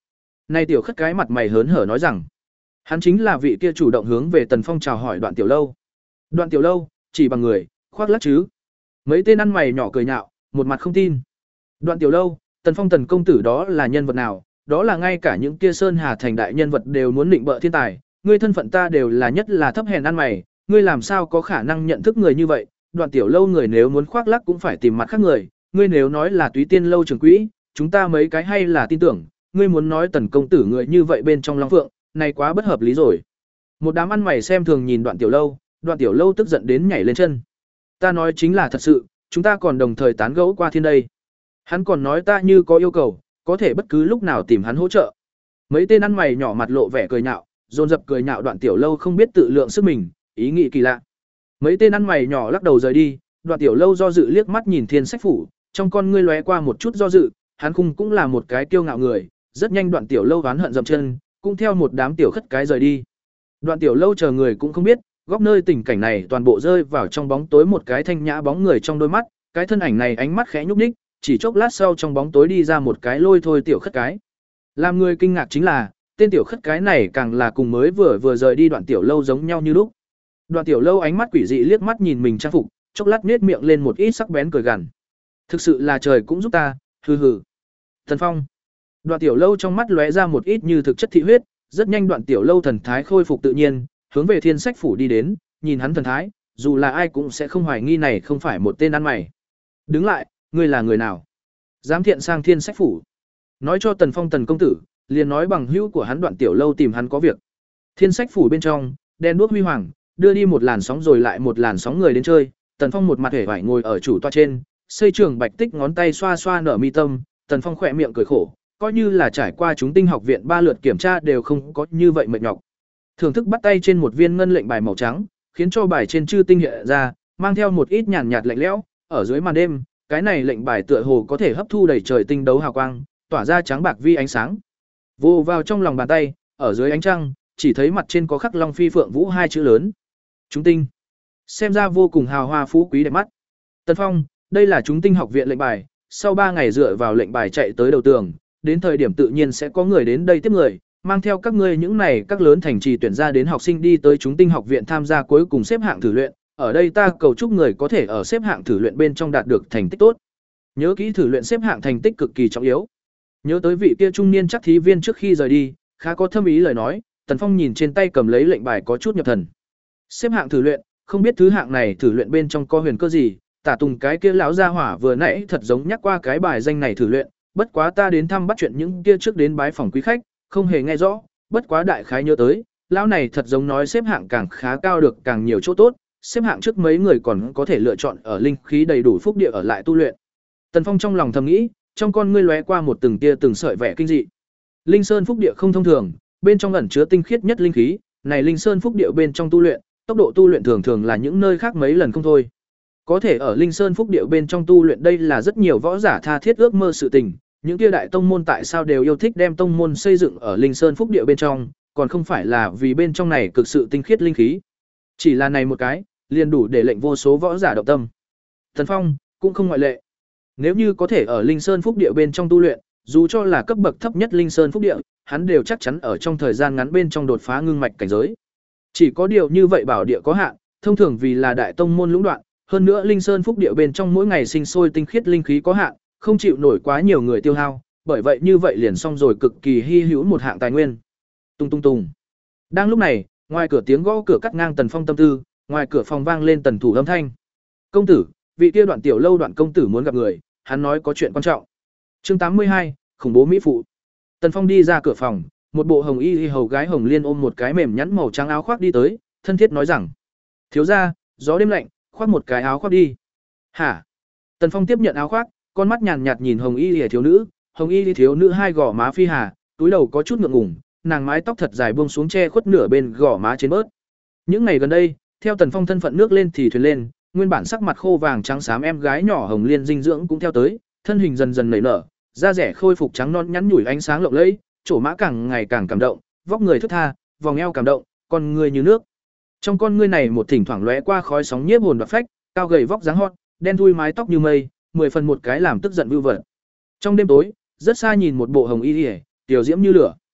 Này tiểu khất cái mặt mày hớn hở nói rằng, hắn chính là vị kia chủ động hướng về Tần Phong chào hỏi Đoạn Tiểu Lâu. Đoạn Tiểu Lâu, chỉ bằng người, khoác lác chứ? Mấy tên ăn mày nhỏ cười nhạo, một mặt không tin. Đoạn Tiểu Lâu, Tần Phong Tần công tử đó là nhân vật nào? Đó là ngay cả những kia sơn hà thành đại nhân vật đều muốn định bợ thiên tài, ngươi thân phận ta đều là nhất là thấp hèn ăn mày, ngươi làm sao có khả năng nhận thức người như vậy? Đoạn Tiểu Lâu người nếu muốn khoác lác cũng phải tìm mặt khác người, ngươi nếu nói là Túy Tiên lâu trưởng quỹ, chúng ta mấy cái hay là tin tưởng, ngươi muốn nói Tần công tử người như vậy bên trong Long Phượng, này quá bất hợp lý rồi. Một đám ăn mày xem thường nhìn Đoạn Tiểu Lâu, Đoạn Tiểu Lâu tức giận đến nhảy lên chân. Ta nói chính là thật sự, chúng ta còn đồng thời tán gẫu qua thiên đây. Hắn còn nói ta như có yêu cầu, có thể bất cứ lúc nào tìm hắn hỗ trợ. Mấy tên ăn mày nhỏ mặt lộ vẻ cười nhạo, dồn dập cười nhạo Đoạn Tiểu Lâu không biết tự lượng sức mình, ý nghĩ kỳ lạ. Mấy tên ăn mày nhỏ lắc đầu rời đi, Đoạn Tiểu Lâu do dự liếc mắt nhìn Thiên Sách phủ, trong con ngươi lóe qua một chút do dự, hắn khung cũng là một cái kiêu ngạo người, rất nhanh Đoạn Tiểu Lâu oán hận dậm chân, cũng theo một đám tiểu khất cái rời đi. Đoạn Tiểu Lâu chờ người cũng không biết, góc nơi tình cảnh này toàn bộ rơi vào trong bóng tối một cái thanh nhã bóng người trong đôi mắt, cái thân ảnh này ánh mắt khẽ nhúc nhích, chỉ chốc lát sau trong bóng tối đi ra một cái lôi thôi tiểu khất cái. Làm người kinh ngạc chính là, tên tiểu khất cái này càng là cùng mới vừa vừa rời đi Đoạn Tiểu Lâu giống nhau như lúc. Đoạn Tiểu Lâu ánh mắt quỷ dị liếc mắt nhìn mình trang phục, chốc lát nhếch miệng lên một ít sắc bén cười gằn. Thực sự là trời cũng giúp ta, hừ hừ. Thần Phong. Đoạn Tiểu Lâu trong mắt lóe ra một ít như thực chất thị huyết, rất nhanh Đoạn Tiểu Lâu thần thái khôi phục tự nhiên, hướng về Thiên Sách phủ đi đến, nhìn hắn thần thái, dù là ai cũng sẽ không hoài nghi này không phải một tên ăn mày. Đứng lại, ngươi là người nào? Dám thiện sang Thiên Sách phủ? Nói cho Tần Phong Tần công tử, liền nói bằng hữu của hắn Đoạn Tiểu Lâu tìm hắn có việc. Thiên Sách phủ bên trong, đèn đuốc huy hoàng, đưa đi một làn sóng rồi lại một làn sóng người đến chơi. Tần Phong một mặt hề vải ngồi ở chủ toa trên, xây trường bạch tích ngón tay xoa xoa nở mi tâm, Tần Phong khỏe miệng cười khổ, coi như là trải qua chúng tinh học viện ba lượt kiểm tra đều không có như vậy mệt nhọc. Thưởng thức bắt tay trên một viên ngân lệnh bài màu trắng, khiến cho bài trên chư tinh hiện ra, mang theo một ít nhàn nhạt lạnh lẽo, ở dưới màn đêm, cái này lệnh bài tựa hồ có thể hấp thu đầy trời tinh đấu hào quang, tỏa ra trắng bạc vi ánh sáng. Vô vào trong lòng bàn tay, ở dưới ánh trăng, chỉ thấy mặt trên có khắc Long Phi Phượng Vũ hai chữ lớn. Chúng tinh. Xem ra vô cùng hào hoa phú quý đẹp mắt. Tần Phong, đây là chúng tinh học viện lệnh bài, sau ba ngày dựa vào lệnh bài chạy tới đầu tường, đến thời điểm tự nhiên sẽ có người đến đây tiếp người, mang theo các ngươi những này các lớn thành trì tuyển ra đến học sinh đi tới chúng tinh học viện tham gia cuối cùng xếp hạng thử luyện, ở đây ta cầu chúc người có thể ở xếp hạng thử luyện bên trong đạt được thành tích tốt. Nhớ kỹ thử luyện xếp hạng thành tích cực kỳ trọng yếu. Nhớ tới vị kia trung niên chắc thí viên trước khi rời đi, khá có thâm ý lời nói, Tần Phong nhìn trên tay cầm lấy lệnh bài có chút nhập thần. Xếp hạng thử luyện, không biết thứ hạng này thử luyện bên trong có huyền cơ gì, Tả Tùng cái kia lão gia hỏa vừa nãy thật giống nhắc qua cái bài danh này thử luyện, bất quá ta đến thăm bắt chuyện những kia trước đến bái phòng quý khách, không hề nghe rõ, bất quá đại khái nhớ tới, lão này thật giống nói xếp hạng càng khá cao được càng nhiều chỗ tốt, xếp hạng trước mấy người còn có thể lựa chọn ở linh khí đầy đủ phúc địa ở lại tu luyện. Tần Phong trong lòng thầm nghĩ, trong con ngươi lóe qua một từng tia từng sợi vẻ kinh dị. Linh Sơn phúc địa không thông thường, bên trong ẩn chứa tinh khiết nhất linh khí, này Linh Sơn phúc địa bên trong tu luyện, tốc độ tu luyện thường thường là những nơi khác mấy lần không thôi. Có thể ở Linh Sơn phúc địa bên trong tu luyện đây là rất nhiều võ giả tha thiết ước mơ sự tình, những kia đại tông môn tại sao đều yêu thích đem tông môn xây dựng ở Linh Sơn phúc địa bên trong, còn không phải là vì bên trong này cực sự tinh khiết linh khí. Chỉ là này một cái, liền đủ để lệnh vô số võ giả động tâm. Thần Phong cũng không ngoại lệ. Nếu như có thể ở Linh Sơn phúc địa bên trong tu luyện, dù cho là cấp bậc thấp nhất Linh Sơn phúc địa, hắn đều chắc chắn ở trong thời gian ngắn bên trong đột phá ngưng mạch cảnh giới. Chỉ có điều như vậy bảo địa có hạn, thông thường vì là đại tông môn lũng đoạn, hơn nữa Linh Sơn phúc địa bên trong mỗi ngày sinh sôi tinh khiết linh khí có hạn, không chịu nổi quá nhiều người tiêu hao, bởi vậy như vậy liền xong rồi cực kỳ hy hữu một hạng tài nguyên. Tung tung tung. Đang lúc này, ngoài cửa tiếng gõ cửa cắt ngang Tần Phong tâm tư, ngoài cửa phòng vang lên tần thủ âm thanh. "Công tử, vị kia Đoạn Tiểu Lâu Đoạn công tử muốn gặp người, hắn nói có chuyện quan trọng." Chương tám mươi hai, khủng bố mỹ phụ. Tần Phong đi ra cửa phòng, một bộ hồng y hầu gái Hồng Liên ôm một cái mềm nhẵn màu trắng áo khoác đi tới, thân thiết nói rằng: "Thiếu gia, gió đêm lạnh, khoác một cái áo khoác đi." "Hả?" Tần Phong tiếp nhận áo khoác, con mắt nhàn nhạt nhìn Hồng y thiếu nữ, Hồng y thiếu nữ hai gò má phi hà, túi đầu có chút ngượng ngùng, nàng mái tóc thật dài buông xuống che khuất nửa bên gò má trên bớt. Những ngày gần đây, theo Tần Phong thân phận nước lên thì thuyền lên, nguyên bản sắc mặt khô vàng trắng xám em gái nhỏ Hồng Liên dinh dưỡng cũng theo tới, thân hình dần dần nảy nở, da rẻ khôi phục trắng non nhắn nhủi ánh sáng lộng lẫy, trổ mã càng ngày càng cảm động, vóc người thướt tha, vòng eo cảm động, con người như nước. Trong con ngươi này một thỉnh thoảng lóe qua khói sóng nhiếp hồn và phách, cao gầy vóc dáng hot, đen thui mái tóc như mây, mười phần một cái làm tức giận vưu vật. Trong đêm tối, rất xa nhìn một bộ hồng y liễu, tiểu diễm như lửa.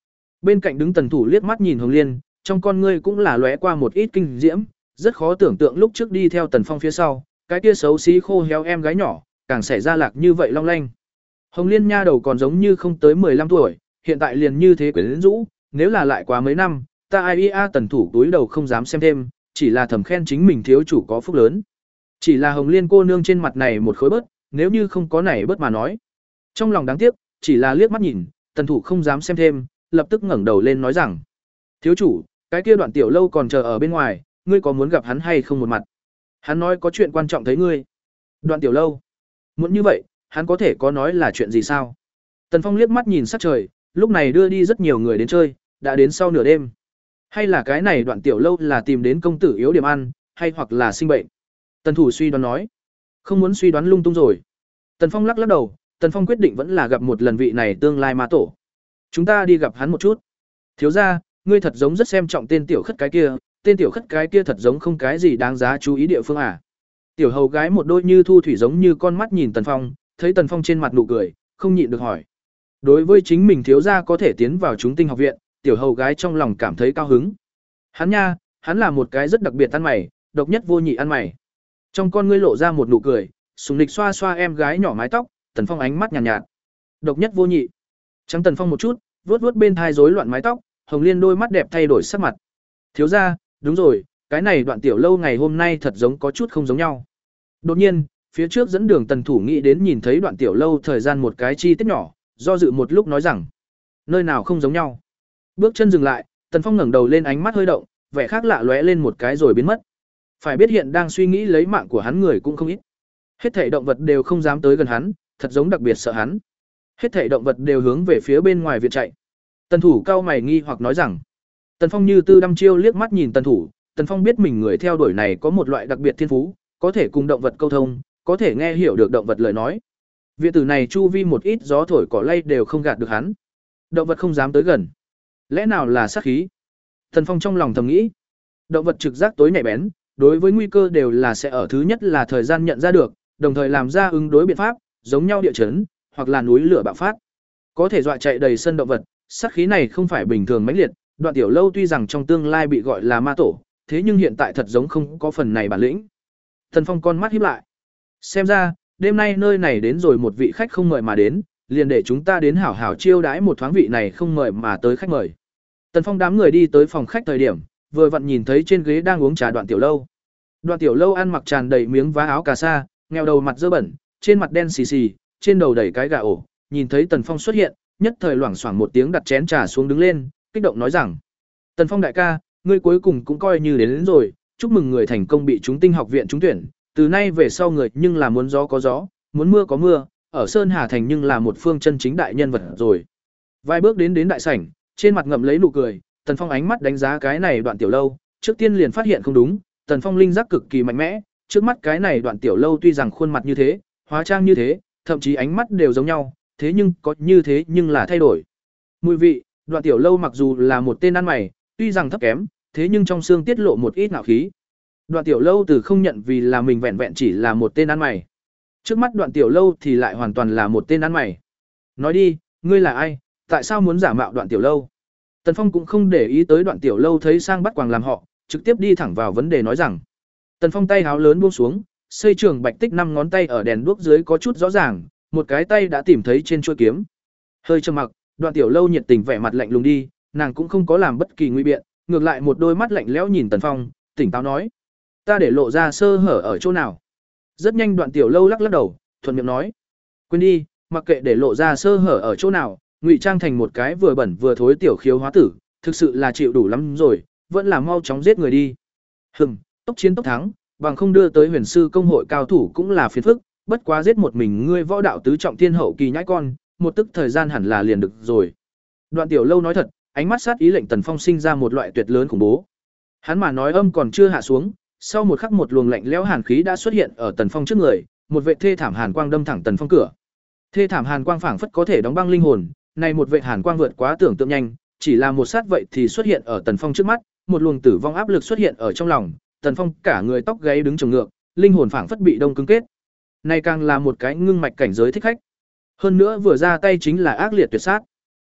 Bên cạnh đứng Tần Thủ liếc mắt nhìn Hồng Liên, trong con ngươi cũng là lóe qua một ít kinh diễm, rất khó tưởng tượng lúc trước đi theo Tần Phong phía sau, cái kia xấu xí khô héo em gái nhỏ, càng xảy ra lạc như vậy long lanh. Hồng Liên nha đầu còn giống như không tới mười lăm tuổi, hiện tại liền như thế quyến rũ, nếu là lại quá mấy năm, ta ai ia Tần Thủ túi đầu không dám xem thêm, chỉ là thầm khen chính mình thiếu chủ có phúc lớn. Chỉ là Hồng Liên cô nương trên mặt này một khối bớt, nếu như không có này bớt mà nói. Trong lòng đáng tiếc, chỉ là liếc mắt nhìn, Tần Thủ không dám xem thêm, lập tức ngẩng đầu lên nói rằng: "Thiếu chủ, cái kia Đoạn Tiểu Lâu còn chờ ở bên ngoài, ngươi có muốn gặp hắn hay không một mặt? Hắn nói có chuyện quan trọng thấy ngươi." Đoạn Tiểu Lâu? Muốn như vậy, hắn có thể có nói là chuyện gì sao? Tần Phong liếc mắt nhìn sắc trời, lúc này đưa đi rất nhiều người đến chơi, đã đến sau nửa đêm. Hay là cái này Đoạn Tiểu Lâu là tìm đến công tử yếu điểm ăn, hay hoặc là sinh bệnh? Tần Thủ suy đoán nói. Không muốn suy đoán lung tung rồi. Tần Phong lắc lắc đầu, Tần Phong quyết định vẫn là gặp một lần vị này tương lai ma tổ. Chúng ta đi gặp hắn một chút. Thiếu gia, ngươi thật giống rất xem trọng tên tiểu khất cái kia, tên tiểu khất cái kia thật giống không cái gì đáng giá chú ý địa phương à? Tiểu hầu gái một đôi như thu thủy giống như con mắt nhìn Tần Phong, thấy Tần Phong trên mặt nụ cười, không nhịn được hỏi. Đối với chính mình thiếu gia có thể tiến vào chúng tinh học viện, tiểu hầu gái trong lòng cảm thấy cao hứng. Hắn nha, hắn là một cái rất đặc biệt ăn mày, độc nhất vô nhị ăn mày. Trong con ngươi lộ ra một nụ cười, sùng lịch xoa xoa em gái nhỏ mái tóc, Tần Phong ánh mắt nhàn nhạt, nhạt. Độc nhất vô nhị. Trắng Tần Phong một chút, vuốt vuốt bên thai rối loạn mái tóc, Hồng Liên đôi mắt đẹp thay đổi sắc mặt. Thiếu gia, đúng rồi, cái này Đoạn Tiểu Lâu ngày hôm nay thật giống có chút không giống nhau. Đột nhiên, phía trước dẫn đường Tần Thủ nghĩ đến nhìn thấy Đoạn Tiểu Lâu thời gian một cái chi tiết nhỏ, do dự một lúc nói rằng, nơi nào không giống nhau. Bước chân dừng lại, Tần Phong ngẩng đầu lên, ánh mắt hơi động, vẻ khác lạ lóe lên một cái rồi biến mất. Phải biết hiện đang suy nghĩ lấy mạng của hắn người cũng không ít. Hết thảy động vật đều không dám tới gần hắn, thật giống đặc biệt sợ hắn. Hết thảy động vật đều hướng về phía bên ngoài viện chạy. Tần Thủ cao mày nghi hoặc nói rằng. Tần Phong như tư đăm chiêu liếc mắt nhìn Tần Thủ, Tần Phong biết mình người theo đuổi này có một loại đặc biệt thiên phú, có thể cùng động vật câu thông, có thể nghe hiểu được động vật lời nói. Viện tử này chu vi một ít gió thổi cỏ lay đều không gạt được hắn. Động vật không dám tới gần. Lẽ nào là sát khí? Tần Phong trong lòng thầm nghĩ. Động vật trực giác tối nhạy bén, đối với nguy cơ đều là sẽ ở thứ nhất là thời gian nhận ra được, đồng thời làm ra ứng đối biện pháp, giống nhau địa chấn, hoặc là núi lửa bạo phát. Có thể dọa chạy đầy sân động vật, sát khí này không phải bình thường mãnh liệt, Đoạn Tiểu Lâu tuy rằng trong tương lai bị gọi là ma tổ, thế nhưng hiện tại thật giống không có phần này bản lĩnh. Tần Phong con mắt híp lại. Xem ra, đêm nay nơi này đến rồi một vị khách không mời mà đến, liền để chúng ta đến hảo hảo chiêu đãi một thoáng vị này không mời mà tới khách mời. Tần Phong đám người đi tới phòng khách thời điểm, vừa vặn nhìn thấy trên ghế đang uống trà Đoạn Tiểu Lâu. Đoạn Tiểu Lâu ăn mặc tràn đầy miếng vá áo cà sa, nghèo đầu mặt dơ bẩn, trên mặt đen xì xì, trên đầu đầy cái gà ổ, nhìn thấy Tần Phong xuất hiện, nhất thời loảng xoảng một tiếng đặt chén trà xuống đứng lên, kích động nói rằng: "Tần Phong đại ca, ngươi cuối cùng cũng coi như đến, đến rồi, chúc mừng người thành công bị chúng tinh học viện trúng tuyển, từ nay về sau người nhưng là muốn gió có gió, muốn mưa có mưa, ở Sơn Hà thành nhưng là một phương chân chính đại nhân vật rồi." Vài bước đến đến đại sảnh, trên mặt ngậm lấy nụ cười, Tần Phong ánh mắt đánh giá cái này Đoạn Tiểu Lâu, trước tiên liền phát hiện không đúng, Tần Phong linh giác cực kỳ mạnh mẽ, trước mắt cái này Đoạn Tiểu Lâu tuy rằng khuôn mặt như thế, hóa trang như thế, thậm chí ánh mắt đều giống nhau, thế nhưng có như thế nhưng là thay đổi. Mùi vị, Đoạn Tiểu Lâu mặc dù là một tên ăn mày, tuy rằng thấp kém, thế nhưng trong xương tiết lộ một ít ngạo khí. Đoạn Tiểu Lâu từ không nhận vì là mình vẹn vẹn chỉ là một tên ăn mày. Trước mắt Đoạn Tiểu Lâu thì lại hoàn toàn là một tên ăn mày. Nói đi, ngươi là ai, tại sao muốn giả mạo Đoạn Tiểu Lâu? Tần Phong cũng không để ý tới Đoạn Tiểu Lâu thấy sang bắt quàng làm họ, trực tiếp đi thẳng vào vấn đề nói rằng. Tần Phong tay háo lớn buông xuống, xây trường bạch tích năm ngón tay ở đèn đuốc dưới có chút rõ ràng, một cái tay đã tìm thấy trên chuôi kiếm. Hơi trầm mặc, Đoạn Tiểu Lâu nhiệt tình vẻ mặt lạnh lùng đi, nàng cũng không có làm bất kỳ nguy biện, ngược lại một đôi mắt lạnh lẽo nhìn Tần Phong, tỉnh táo nói: "Ta để lộ ra sơ hở ở chỗ nào?" Rất nhanh Đoạn Tiểu Lâu lắc lắc đầu, thuận miệng nói: "Quên đi, mặc kệ để lộ ra sơ hở ở chỗ nào, ngụy trang thành một cái vừa bẩn vừa thối tiểu khiếu hóa tử, thực sự là chịu đủ lắm rồi, vẫn là mau chóng giết người đi." Hừm, tốc chiến tốc thắng, bằng không đưa tới Huyền sư công hội cao thủ cũng là phiền phức, bất quá giết một mình ngươi võ đạo tứ trọng thiên hậu kỳ nhãi con, một tức thời gian hẳn là liền được rồi. Đoạn Tiểu Lâu nói thật, ánh mắt sát ý lệnh Tần Phong sinh ra một loại tuyệt lớn khủng bố. Hắn mà nói âm còn chưa hạ xuống, sau một khắc một luồng lạnh lẽo hàn khí đã xuất hiện ở Tần Phong trước người, một vệ thê thảm hàn quang đâm thẳng Tần Phong cửa. Thê thảm hàn quang phảng phất có thể đóng băng linh hồn, này một vệ hàn quang vượt quá tưởng tượng nhanh, chỉ là một sát vậy thì xuất hiện ở Tần Phong trước mắt, một luồng tử vong áp lực xuất hiện ở trong lòng, Tần Phong cả người tóc gáy đứng trồng ngược, linh hồn phảng phất bị đông cứng kết. Này càng là một cái ngưng mạch cảnh giới thích khách. Hơn nữa vừa ra tay chính là ác liệt tuyệt sát.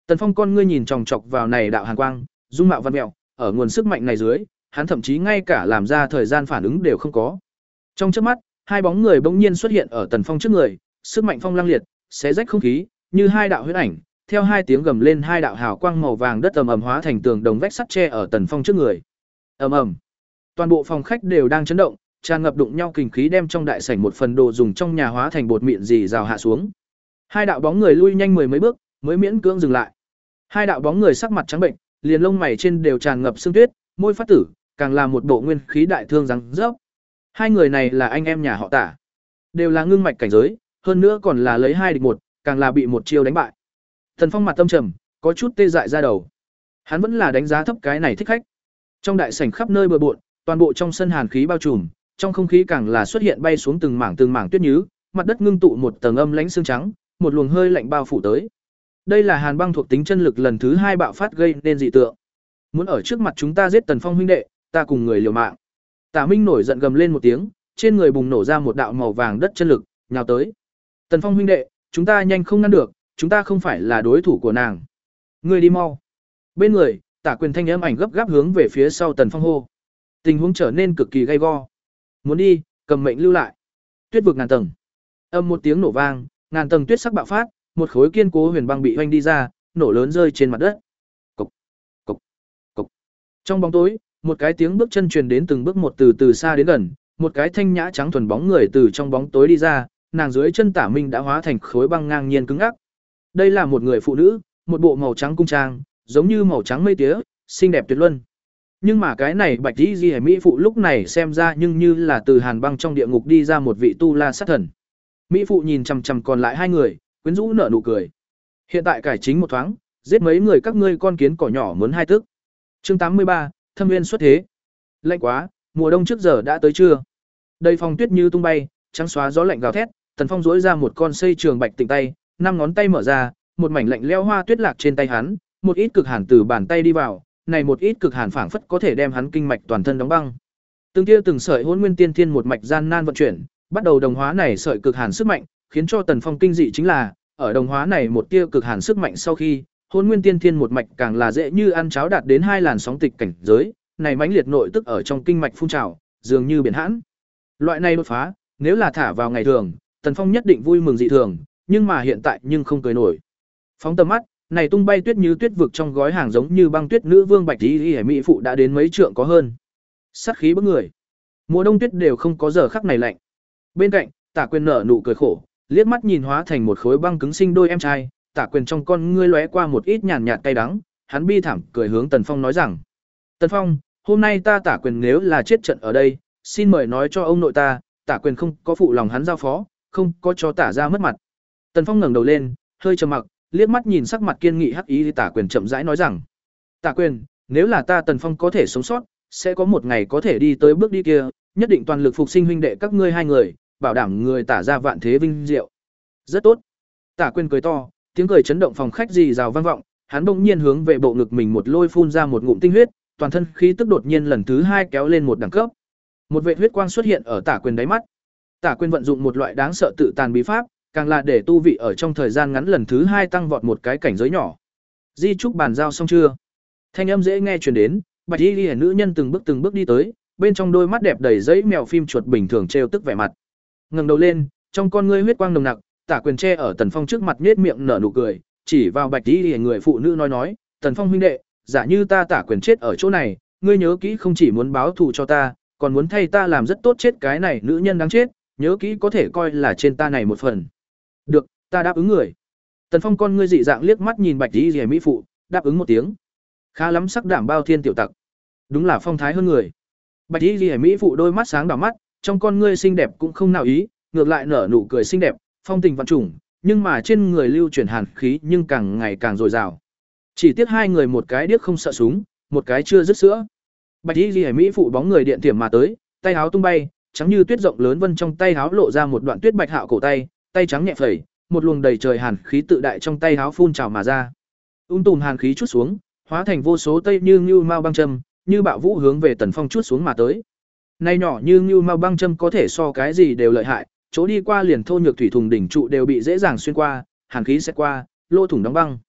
Tần Phong con ngươi nhìn chòng chọc vào này đạo hàn quang, dung mạo văn mèo, ở nguồn sức mạnh này dưới, hắn thậm chí ngay cả làm ra thời gian phản ứng đều không có. Trong chớp mắt, hai bóng người bỗng nhiên xuất hiện ở Tần Phong trước người, sức mạnh phong lăng liệt, xé rách không khí, như hai đạo huyễn ảnh, theo hai tiếng gầm lên hai đạo hào quang màu vàng đất ầm ầm hóa thành tường đồng vách sắt tre ở Tần Phong trước người. Ầm ầm. Toàn bộ phòng khách đều đang chấn động, tràn ngập đụng nhau kình khí đem trong đại sảnh một phần đồ dùng trong nhà hóa thành bột mịn rì rào hạ xuống. Hai đạo bóng người lui nhanh mười mấy bước, mới miễn cưỡng dừng lại. Hai đạo bóng người sắc mặt trắng bệnh, liền lông mày trên đều tràn ngập sương tuyết, môi phát tử, càng là một bộ nguyên khí đại thương răng rớp. Hai người này là anh em nhà họ Tả, đều là ngưng mạch cảnh giới, hơn nữa còn là lấy hai địch một, càng là bị một chiêu đánh bại. Thần Phong mặt tâm trầm, có chút tê dại ra đầu. Hắn vẫn là đánh giá thấp cái này thích khách. Trong đại sảnh khắp nơi bừa bộn, toàn bộ trong sân hàn khí bao trùm, trong không khí càng là xuất hiện bay xuống từng mảng từng mảng tuyết nhứ, mặt đất ngưng tụ một tầng âm lãnh xương trắng, một luồng hơi lạnh bao phủ tới. Đây là hàn băng thuộc tính chân lực lần thứ hai bạo phát gây nên dị tượng. Muốn ở trước mặt chúng ta giết Tần Phong huynh đệ, ta cùng người liều mạng. Tả Minh nổi giận gầm lên một tiếng, trên người bùng nổ ra một đạo màu vàng đất chân lực, nhào tới. Tần Phong huynh đệ, chúng ta nhanh không ngăn được, chúng ta không phải là đối thủ của nàng. Ngươi đi mau. Bên người, Tả Quyền thanh âm ảnh gấp gáp hướng về phía sau Tần Phong hô. Tình huống trở nên cực kỳ gay go. Muốn đi, cầm mệnh lưu lại. Tuyết vực ngàn tầng. Âm một tiếng nổ vang, ngàn tầng tuyết sắc bạo phát, một khối kiên cố huyền băng bị hoành đi ra, nổ lớn rơi trên mặt đất. Cộc, cộc, cộc. Trong bóng tối, một cái tiếng bước chân truyền đến từng bước một từ từ xa đến gần, một cái thanh nhã trắng thuần bóng người từ trong bóng tối đi ra, nàng dưới chân Tả Minh đã hóa thành khối băng ngang nhiên cứng ngắc. Đây là một người phụ nữ, một bộ màu trắng cung trang, giống như màu trắng mây tía, xinh đẹp tuyệt luân. Nhưng mà cái này Bạch Y Di mỹ phụ lúc này xem ra nhưng như là từ hàn băng trong địa ngục đi ra một vị tu la sát thần. Mỹ phụ nhìn chằm chằm còn lại hai người, quyến rũ nở nụ cười. Hiện tại cải chính một thoáng, giết mấy người các ngươi con kiến cỏ nhỏ muốn hai tức. Chương tám mươi ba, Thâm Nguyên xuất thế. Lạnh quá, mùa đông trước giờ đã tới chưa? Đầy phòng tuyết như tung bay, trắng xóa gió lạnh gào thét, Tần Phong duỗi ra một con xây trường bạch tịnh tay, năm ngón tay mở ra, một mảnh lạnh lẽo hoa tuyết lạc trên tay hắn, một ít cực hàn từ bàn tay đi vào, này một ít cực hàn phảng phất có thể đem hắn kinh mạch toàn thân đóng băng. Từng tia từng sợi Hỗn Nguyên Tiên Thiên một mạch gian nan vận chuyển, bắt đầu đồng hóa này sợi cực hàn sức mạnh, khiến cho Tần Phong kinh dị chính là, ở đồng hóa này một tia cực hàn sức mạnh sau khi, Hỗn Nguyên Tiên Thiên một mạch càng là dễ như ăn cháo đạt đến hai làn sóng tịch cảnh giới, này mãnh liệt nội tức ở trong kinh mạch phun trào, dường như biển hãn. Loại này đột phá, nếu là thả vào ngày thường, Tần Phong nhất định vui mừng dị thường, nhưng mà hiện tại nhưng không cười nổi. Phóng tầm mắt, này tung bay tuyết như tuyết vực trong gói hàng giống như băng tuyết nữ vương Bạch Y Y mỹ phụ đã đến mấy trượng có hơn. Sát khí bức người. Mùa đông tuyết đều không có giờ khắc này lạnh. Bên cạnh, Tả Quyền nở nụ cười khổ, liếc mắt nhìn hóa thành một khối băng cứng sinh đôi em trai, Tả Quyền trong con ngươi lóe qua một ít nhàn nhạt cay đắng, hắn bi thảm cười hướng Tần Phong nói rằng: "Tần Phong, hôm nay ta Tả Quyền nếu là chết trận ở đây, xin mời nói cho ông nội ta, Tả Quyền không có phụ lòng hắn giao phó, không có cho Tả ra mất mặt." Tần Phong ngẩng đầu lên, hơi trầm mặc, liếc mắt nhìn sắc mặt kiên nghị hắc ý Tả Quyền chậm rãi nói rằng: "Tả Quyền, nếu là ta Tần Phong có thể sống sót, sẽ có một ngày có thể đi tới bước đi kia, nhất định toàn lực phục sinh huynh đệ các ngươi hai người, bảo đảm người Tả ra vạn thế vinh diệu." "Rất tốt." Tả Quyền cười to, tiếng cười chấn động phòng khách rì rào vang vọng, hắn bỗng nhiên hướng về bộ ngực mình một lôi phun ra một ngụm tinh huyết, toàn thân khí tức đột nhiên lần thứ hai kéo lên một đẳng cấp. Một vệt huyết quang xuất hiện ở Tả Quyền đáy mắt. Tả Quyền vận dụng một loại đáng sợ tự tàn bí pháp, càng là để tu vị ở trong thời gian ngắn lần thứ hai tăng vọt một cái cảnh giới nhỏ. Di trúc bàn giao xong chưa? Thanh âm dễ nghe truyền đến, Bạch Y Liễu nữ nhân từng bước từng bước đi tới, bên trong đôi mắt đẹp đầy giấy mèo phim chuột bình thường trêu tức vẻ mặt. Ngẩng đầu lên, trong con ngươi huyết quang nồng nặc, Tả Quyền che ở Tần Phong trước mặt nhếch miệng nở nụ cười, chỉ vào Bạch Y Liễu người phụ nữ nói nói: "Tần Phong huynh đệ, giả như ta Tả Quyền chết ở chỗ này, ngươi nhớ kỹ không chỉ muốn báo thù cho ta, còn muốn thay ta làm rất tốt chết cái này nữ nhân đáng chết, nhớ kỹ có thể coi là trên ta này một phần." "Được, ta đáp ứng người." Tần Phong con ngươi dị dạng liếc mắt nhìn Bạch Y Liễu mỹ phụ, đáp ứng một tiếng. Khá lắm sắc đảm bao thiên tiểu tặc. Đúng là phong thái hơn người. Bạch Y Liễu mỹ phụ đôi mắt sáng đỏ mắt, trong con ngươi xinh đẹp cũng không nào ý, ngược lại nở nụ cười xinh đẹp, phong tình vạn trùng, nhưng mà trên người lưu chuyển hàn khí nhưng càng ngày càng dồi dào. Chỉ tiếc hai người một cái điếc không sợ súng, một cái chưa dứt sữa. Bạch Y Liễu mỹ phụ bóng người điện tiềm mà tới, tay áo tung bay, trắng như tuyết rộng lớn vân trong tay áo lộ ra một đoạn tuyết bạch hạo cổ tay, tay trắng nhẹ phẩy, một luồng đầy trời hàn khí tự đại trong tay áo phun trào mà ra. Um tùm hàn khí chút xuống, hóa thành vô số tây như ngưu mao băng châm, như bạo vũ hướng về Tần Phong chút xuống mà tới. Nay nhỏ như ngưu mao băng châm có thể so cái gì đều lợi hại, chỗ đi qua liền thô nhược thủy thùng đỉnh trụ đều bị dễ dàng xuyên qua, hàn khí sẽ qua, lỗ thủng đóng băng.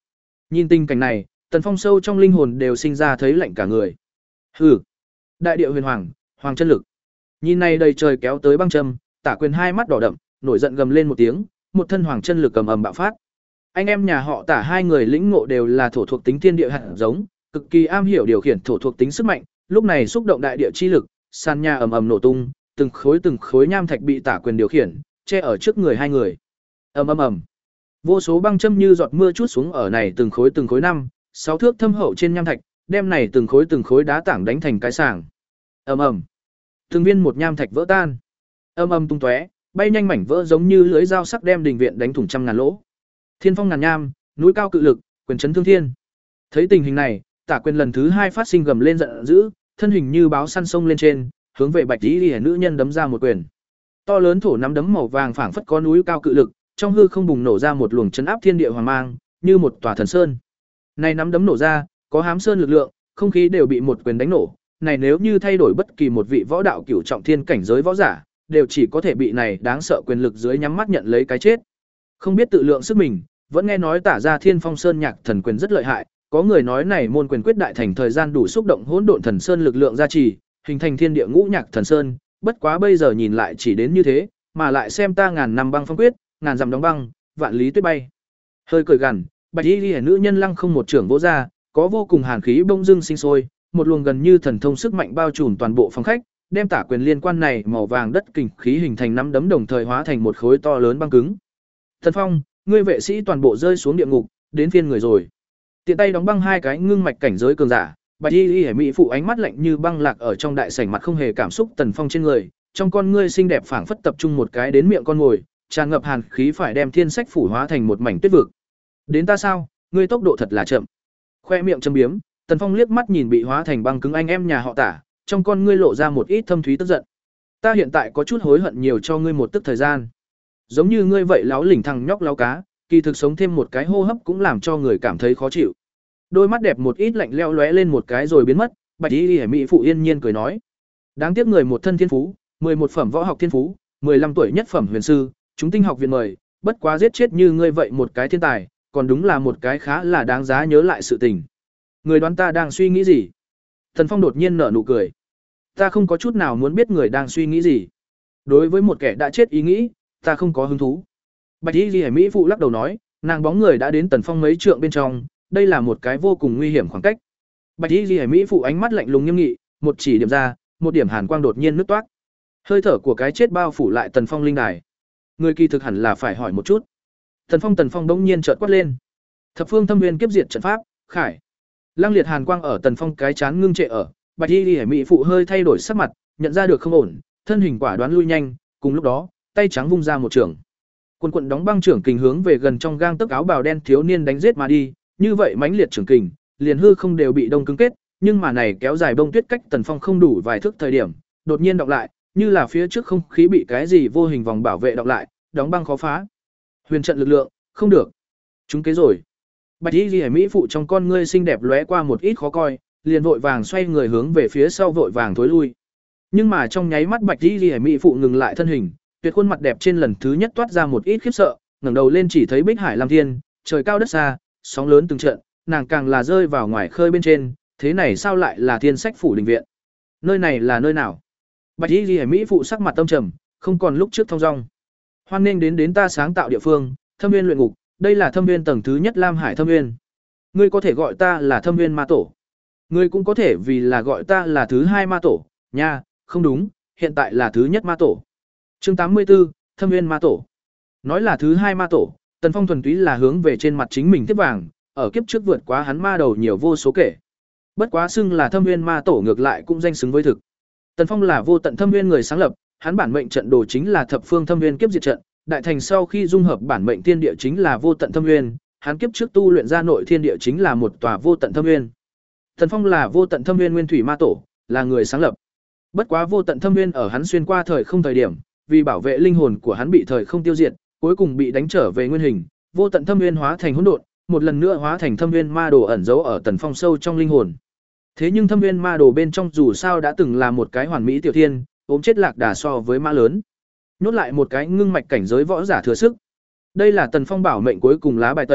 Nhìn tình cảnh này, Tần Phong sâu trong linh hồn đều sinh ra thấy lạnh cả người. Hừ, đại địa huyền hoàng, hoàng chân lực. Nhìn này đầy trời kéo tới băng châm, Tả Quyền hai mắt đỏ đậm, nổi giận gầm lên một tiếng, một thân hoàng chân lực cầm ầm bạo phát. Anh em nhà họ Tả hai người lĩnh ngộ đều là thổ thuộc tính thiên địa hạt giống, cực kỳ am hiểu điều khiển thổ thuộc tính sức mạnh, lúc này xúc động đại địa chi lực, sàn nhà ầm ầm nổ tung, từng khối từng khối nham thạch bị Tả Quyền điều khiển, che ở trước người hai người. Ầm ầm ầm. Vô số băng châm như giọt mưa trút xuống ở này từng khối từng khối năm, sáu thước thâm hậu trên nham thạch, đem này từng khối từng khối đá tảng đánh thành cái sàng. Ầm ầm. Từng viên một nham thạch vỡ tan. Ầm ầm tung tóe, bay nhanh mảnh vỡ giống như lưới dao sắc đem đình viện đánh thủng trăm ngàn lỗ. Thiên phong ngàn nham, núi cao cự lực, quyền chấn thương thiên. Thấy tình hình này, Tả Quyền lần thứ hai phát sinh gầm lên giận dữ, thân hình như báo săn sông lên trên, hướng về Bạch Y Liễu nữ nhân đấm ra một quyền. To lớn thổ nắm đấm màu vàng phảng phất có núi cao cự lực, trong hư không bùng nổ ra một luồng chấn áp thiên địa hoàng mang, như một tòa thần sơn. Này nắm đấm nổ ra, có hám sơn lực lượng, không khí đều bị một quyền đánh nổ. Này nếu như thay đổi bất kỳ một vị võ đạo cửu trọng thiên cảnh giới võ giả, đều chỉ có thể bị này đáng sợ quyền lực dưới nhắm mắt nhận lấy cái chết. Không biết tự lượng sức mình, vẫn nghe nói Tả ra Thiên Phong Sơn Nhạc Thần quyền rất lợi hại, có người nói này môn quyền quyết đại thành thời gian đủ xúc động hỗn độn thần sơn lực lượng gia trì, hình thành thiên địa ngũ nhạc thần sơn, bất quá bây giờ nhìn lại chỉ đến như thế, mà lại xem ta ngàn năm băng phong quyết, ngàn dặm đóng băng, vạn lý tuyết bay. Hơi cười gằn, Bạch Y Liễu nữ nhân lăng không một trưởng vỗ ra, có vô cùng hàn khí bông dưng sinh sôi, một luồng gần như thần thông sức mạnh bao trùm toàn bộ phòng khách, đem Tả Quyền liên quan này màu vàng đất kình khí hình thành nắm đấm đồng thời hóa thành một khối to lớn băng cứng. Thần Phong, ngươi vệ sĩ toàn bộ rơi xuống địa ngục, đến phiên người rồi. Tiện tay đóng băng hai cái ngưng mạch cảnh giới cường giả, Bạch Y Liễu mỹ phụ ánh mắt lạnh như băng lạc ở trong đại sảnh mặt không hề cảm xúc Tần Phong trên người, trong con ngươi xinh đẹp phảng phất tập trung một cái đến miệng con ngồi, tràn ngập hàn khí phải đem thiên sách phủ hóa thành một mảnh tuyết vực. Đến ta sao, ngươi tốc độ thật là chậm. Khoe miệng châm biếm, Tần Phong liếc mắt nhìn bị hóa thành băng cứng anh em nhà họ Tả, trong con ngươi lộ ra một ít thâm thúy tức giận. Ta hiện tại có chút hối hận nhiều cho ngươi một tức thời gian. Giống như ngươi vậy láo lỉnh thằng nhóc láo cá, kỳ thực sống thêm một cái hô hấp cũng làm cho người cảm thấy khó chịu. Đôi mắt đẹp một ít lạnh lẽo lóe lên một cái rồi biến mất, Bạch Y Liễu mỹ phụ yên nhiên cười nói: đáng tiếc người một thân thiên phú, mười một phẩm võ học thiên phú, mười lăm tuổi nhất phẩm huyền sư, chúng tinh học viện mời, bất quá giết chết như ngươi vậy một cái thiên tài, còn đúng là một cái khá là đáng giá nhớ lại sự tình. Người đoán ta đang suy nghĩ gì? Thần Phong đột nhiên nở nụ cười. Ta không có chút nào muốn biết người đang suy nghĩ gì. Đối với một kẻ đã chết ý nghĩ, ta không có hứng thú. Bạch Y Liễu mỹ phụ lắc đầu nói, nàng bóng người đã đến Tần Phong mấy trượng bên trong, đây là một cái vô cùng nguy hiểm khoảng cách. Bạch Y Liễu mỹ phụ ánh mắt lạnh lùng nghiêm nghị, một chỉ điểm ra, một điểm hàn quang đột nhiên nứt toát. Hơi thở của cái chết bao phủ lại Tần Phong linh đài. Người kỳ thực hẳn là phải hỏi một chút. Tần Phong Tần Phong bỗng nhiên chợt quát lên. Thập phương thâm nguyên kiếp diệt trận pháp, khải. Lăng liệt hàn quang ở Tần Phong cái chán ngưng trệ ở, Bạch Y Liễu mỹ phụ hơi thay đổi sắc mặt, nhận ra được không ổn, thân hình quả đoán lui nhanh, cùng lúc đó, tay trắng vung ra một trường. Quần quần đóng băng trưởng kình hướng về gần trong gang tấc áo bào đen thiếu niên đánh giết mà đi, như vậy mãnh liệt trưởng kình, liền hư không đều bị đông cứng kết, nhưng mà này kéo dài bông tuyết cách Tần Phong không đủ vài thước thời điểm, đột nhiên đọc lại, như là phía trước không khí bị cái gì vô hình vòng bảo vệ đọc lại, đóng băng khó phá. Huyền trận lực lượng, không được. Chúng kế rồi. Bạch Y Liễu mỹ phụ trong con ngươi xinh đẹp lóe qua một ít khó coi, liền vội vàng xoay người hướng về phía sau vội vàng thối lui. Nhưng mà trong nháy mắt Bạch Y Liễu mỹ phụ ngừng lại thân hình, tuyệt khuôn mặt đẹp trên lần thứ nhất toát ra một ít khiếp sợ, ngẩng đầu lên chỉ thấy Bích Hải Lam Thiên, trời cao đất xa, sóng lớn từng trận, nàng càng là rơi vào ngoài khơi bên trên, thế này sao lại là Thiên Sách phủ đình viện? Nơi này là nơi nào? Bạch Y Liễu mỹ phụ sắc mặt tâm trầm, không còn lúc trước thong dong. Hoan nghênh đến đến ta sáng tạo địa phương, Thâm Nguyên luyện ngục, đây là Thâm Nguyên tầng thứ nhất Lam Hải Thâm Nguyên. Ngươi có thể gọi ta là Thâm Nguyên ma tổ. Ngươi cũng có thể vì là gọi ta là thứ hai ma tổ, nha, không đúng, hiện tại là thứ nhất ma tổ. Chương tám mươi tư, Thâm Nguyên ma tổ. Nói là thứ hai ma tổ, Tần Phong thuần túy là hướng về trên mặt chính mình tiếp vàng, ở kiếp trước vượt quá hắn ma đầu nhiều vô số kể. Bất quá xưng là Thâm Nguyên ma tổ ngược lại cũng danh xứng với thực. Tần Phong là vô tận thâm nguyên người sáng lập, hắn bản mệnh trận đồ chính là thập phương thâm nguyên kiếp diệt trận, đại thành sau khi dung hợp bản mệnh thiên địa chính là vô tận thâm nguyên, hắn kiếp trước tu luyện ra nội thiên địa chính là một tòa vô tận thâm nguyên. Tần Phong là vô tận thâm nguyên nguyên thủy ma tổ, là người sáng lập. Bất quá vô tận thâm nguyên ở hắn xuyên qua thời không thời điểm, vì bảo vệ linh hồn của hắn bị thời không tiêu diệt, cuối cùng bị đánh trở về nguyên hình, vô tận thâm nguyên hóa thành hỗn độn, một lần nữa hóa thành thâm nguyên ma đồ ẩn giấu ở Tần Phong sâu trong linh hồn. Thế nhưng thâm nguyên ma đồ bên trong dù sao đã từng là một cái hoàn mỹ tiểu thiên, ốm chết lạc đà so với mã lớn. Nhốt lại một cái ngưng mạch cảnh giới võ giả thừa sức. Đây là Tần Phong bảo mệnh cuối cùng lá bài tẩy,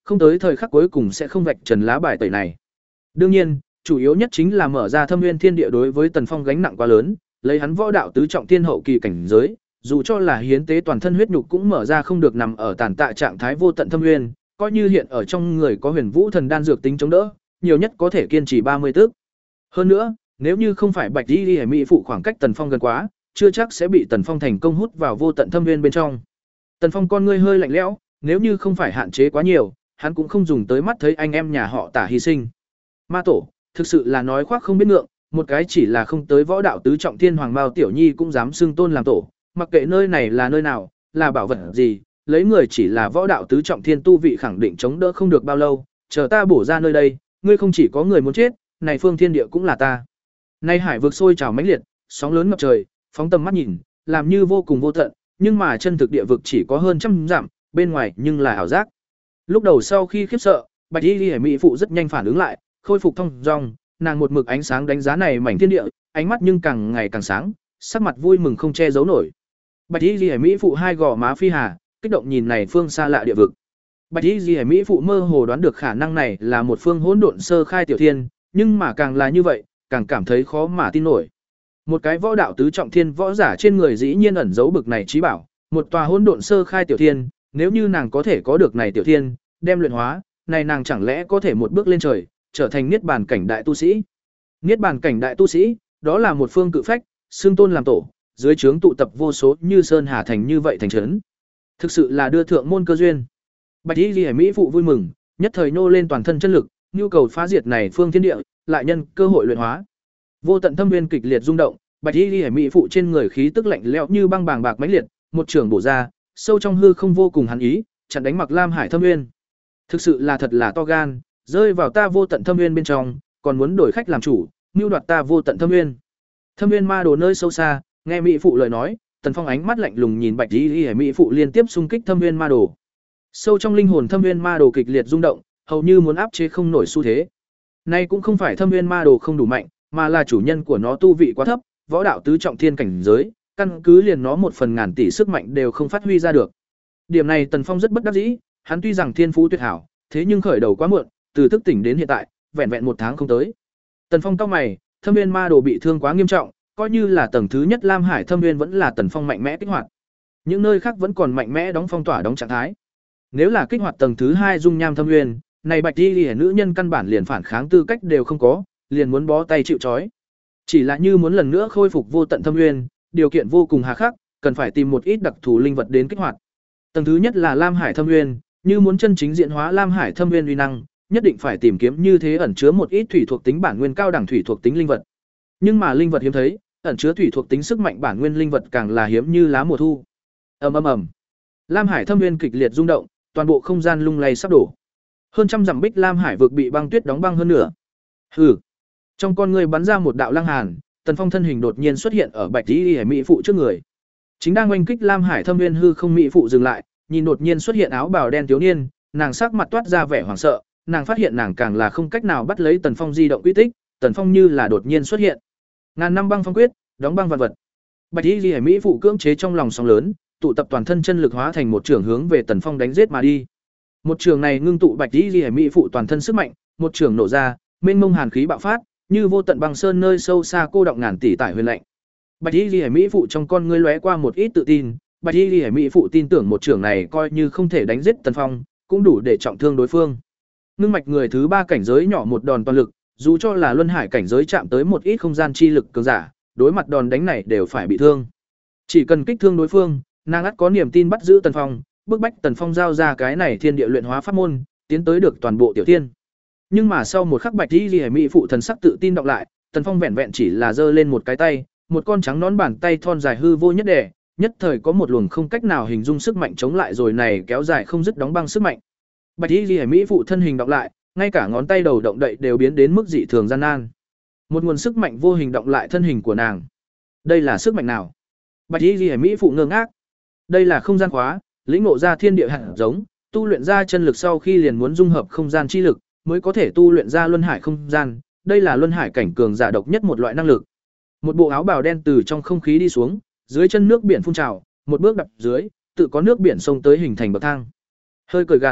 không tới thời khắc cuối cùng sẽ không vạch trần lá bài tẩy này. Đương nhiên, chủ yếu nhất chính là mở ra Thâm Nguyên Thiên Địa đối với Tần Phong gánh nặng quá lớn, lấy hắn võ đạo tứ trọng thiên hậu kỳ cảnh giới, dù cho là hiến tế toàn thân huyết nhục cũng mở ra không được nằm ở tàn tạ trạng thái vô tận thâm nguyên, coi như hiện ở trong người có Huyền Vũ thần đan dược tính chống đỡ, nhiều nhất có thể kiên trì ba mươi tức. Hơn nữa, nếu như không phải Bạch Y Liễu Mỹ phụ khoảng cách Tần Phong gần quá, chưa chắc sẽ bị Tần Phong thành công hút vào vô tận thâm nguyên bên trong. Tần Phong con ngươi hơi lạnh lẽo, nếu như không phải hạn chế quá nhiều, hắn cũng không dùng tới mắt thấy anh em nhà họ Tả hy sinh. Ma tổ, thực sự là nói khoác không biết ngượng, một cái chỉ là không tới võ đạo tứ trọng thiên hoàng mao tiểu nhi cũng dám xưng tôn làm tổ, mặc kệ nơi này là nơi nào, là bảo vật gì, lấy người chỉ là võ đạo tứ trọng thiên tu vị khẳng định chống đỡ không được bao lâu, chờ ta bổ ra nơi đây, ngươi không chỉ có người muốn chết, này phương thiên địa cũng là ta. Nay hải vực sôi trào mãnh liệt, sóng lớn ngập trời, phóng tầm mắt nhìn, làm như vô cùng vô tận, nhưng mà chân thực địa vực chỉ có hơn trăm dặm, bên ngoài nhưng là ảo giác. Lúc đầu sau khi khiếp sợ, Bạch Y Liễu Mỹ phụ rất nhanh phản ứng lại, khôi phục thông dong, nàng một mực ánh sáng đánh giá này mảnh thiên địa, ánh mắt nhưng càng ngày càng sáng, sắc mặt vui mừng không che giấu nổi. Bạch Y Liễu Mỹ phụ hai gò má phi hà, kích động nhìn này phương xa lạ địa vực. Bạch Y Liễu Mỹ phụ mơ hồ đoán được khả năng này là một phương hỗn độn sơ khai tiểu thiên, nhưng mà càng là như vậy, càng cảm thấy khó mà tin nổi. Một cái võ đạo tứ trọng thiên võ giả trên người dĩ nhiên ẩn giấu bực này trí bảo, một tòa hỗn độn sơ khai tiểu thiên, nếu như nàng có thể có được này tiểu thiên, đem luyện hóa, này nàng chẳng lẽ có thể một bước lên trời, trở thành niết bàn cảnh đại tu sĩ. Niết bàn cảnh đại tu sĩ, đó là một phương cự phách, xương tôn làm tổ, dưới trướng tụ tập vô số như sơn hà thành như vậy thành trấn. Thực sự là đưa thượng môn cơ duyên. Bạch Y Liễu Mỹ phụ vui mừng, nhất thời nô lên toàn thân chân lực, nhu cầu phá diệt này phương thiên địa, lại nhân cơ hội luyện hóa. Vô tận thâm nguyên kịch liệt rung động, Bạch Y Liễu Mỹ phụ trên người khí tức lạnh lẽo như băng bàng bạc mãnh liệt, một trường bổ ra, sâu trong hư không vô cùng hắn ý, chặn đánh Mặc Lam Hải thâm nguyên. Thực sự là thật là to gan, rơi vào ta vô tận thâm nguyên bên trong, còn muốn đổi khách làm chủ, mưu đoạt ta vô tận thâm nguyên. Thâm nguyên ma đồ nơi sâu xa, nghe mỹ phụ lời nói, Tần Phong ánh mắt lạnh lùng nhìn Bạch Y Liễu Mỹ phụ liên tiếp xung kích thâm nguyên ma đồ. Sâu trong linh hồn thâm nguyên ma đồ kịch liệt rung động, hầu như muốn áp chế không nổi xu thế. Nay cũng không phải thâm nguyên ma đồ không đủ mạnh, mà là chủ nhân của nó tu vị quá thấp, võ đạo tứ trọng thiên cảnh giới, căn cứ liền nó một phần ngàn tỷ sức mạnh đều không phát huy ra được. Điểm này Tần Phong rất bất đắc dĩ, hắn tuy rằng thiên phú tuyệt hảo, thế nhưng khởi đầu quá muộn, từ thức tỉnh đến hiện tại, vẹn vẹn một tháng không tới. Tần Phong cau mày, thâm nguyên ma đồ bị thương quá nghiêm trọng, coi như là tầng thứ nhất Lam Hải thâm nguyên vẫn là Tần Phong mạnh mẽ kích hoạt. Những nơi khác vẫn còn mạnh mẽ đóng phong tỏa đóng trạng thái. Nếu là kích hoạt tầng thứ hai dung nham thâm nguyên, này Bạch Y Liễu nữ nhân căn bản liền phản kháng tư cách đều không có, liền muốn bó tay chịu trói. Chỉ là như muốn lần nữa khôi phục vô tận thâm nguyên, điều kiện vô cùng hà khắc, cần phải tìm một ít đặc thù linh vật đến kích hoạt. Tầng thứ nhất là Lam Hải thâm nguyên, như muốn chân chính diễn hóa Lam Hải thâm nguyên uy năng, nhất định phải tìm kiếm như thế ẩn chứa một ít thủy thuộc tính bản nguyên cao đẳng thủy thuộc tính linh vật. Nhưng mà linh vật hiếm thấy, ẩn chứa thủy thuộc tính sức mạnh bản nguyên linh vật càng là hiếm như lá mùa thu. Ầm ầm ầm. Lam Hải thâm nguyên kịch liệt rung động, toàn bộ không gian lung lay sắp đổ. Hơn trăm dặm bích Lam Hải vực bị băng tuyết đóng băng hơn nửa. Hừ. Trong con người bắn ra một đạo lăng hàn, Tần Phong thân hình đột nhiên xuất hiện ở Bạch Y Liễu Mỹ phụ trước người. Chính đang oanh kích Lam Hải thâm nguyên hư không mỹ phụ dừng lại, nhìn đột nhiên xuất hiện áo bào đen thiếu niên, nàng sắc mặt toát ra vẻ hoảng sợ, nàng phát hiện nàng càng là không cách nào bắt lấy Tần Phong di động quy tích, Tần Phong như là đột nhiên xuất hiện. Ngàn năm băng phong quyết, đóng băng vạn vật. Bạch Y Liễu Mỹ phụ cưỡng chế trong lòng sóng lớn, tụ tập toàn thân chân lực hóa thành một trường hướng về Tần Phong đánh giết mà đi. Một trường này ngưng tụ Bạch Y Liễu Mỹ phụ toàn thân sức mạnh, một trường nổ ra, mênh mông hàn khí bạo phát, như vô tận băng sơn nơi sâu xa cô đọng ngàn tỷ tải huyền lạnh. Bạch Y Liễu Mỹ phụ trong con ngươi lóe qua một ít tự tin, Bạch Y Liễu Mỹ phụ tin tưởng một trường này coi như không thể đánh giết Tần Phong, cũng đủ để trọng thương đối phương. Ngưng mạch người thứ ba cảnh giới nhỏ một đòn toàn lực, dù cho là luân hải cảnh giới chạm tới một ít không gian chi lực cường giả, đối mặt đòn đánh này đều phải bị thương. Chỉ cần kích thương đối phương, nàng ắt có niềm tin bắt giữ Tần Phong, bức bách Tần Phong giao ra cái này thiên địa luyện hóa pháp môn, tiến tới được toàn bộ tiểu thiên. Nhưng mà sau một khắc Bạch Y Liễu Mỹ phụ thần sắc tự tin đọc lại, Tần Phong vẹn vẹn chỉ là giơ lên một cái tay, một con trắng nón bàn tay thon dài hư vô nhất đẻ, nhất thời có một luồng không cách nào hình dung sức mạnh chống lại rồi này kéo dài không dứt đóng băng sức mạnh. Bạch Y Liễu Mỹ phụ thân hình đọc lại, ngay cả ngón tay đầu động đậy đều biến đến mức dị thường gian nan. Một nguồn sức mạnh vô hình động lại thân hình của nàng. Đây là sức mạnh nào? Bạch Y Liễu Mỹ phụ ngơ ngác. Đây là không gian khóa, lĩnh ngộ ra thiên địa hạt giống, tu luyện ra chân lực sau khi liền muốn dung hợp không gian chi lực, mới có thể tu luyện ra luân hải không gian, đây là luân hải cảnh cường giả độc nhất một loại năng lực. Một bộ áo bào đen từ trong không khí đi xuống, dưới chân nước biển phun trào, một bước đạp dưới, tự có nước biển sông tới hình thành bậc thang. Hơi cười gằn,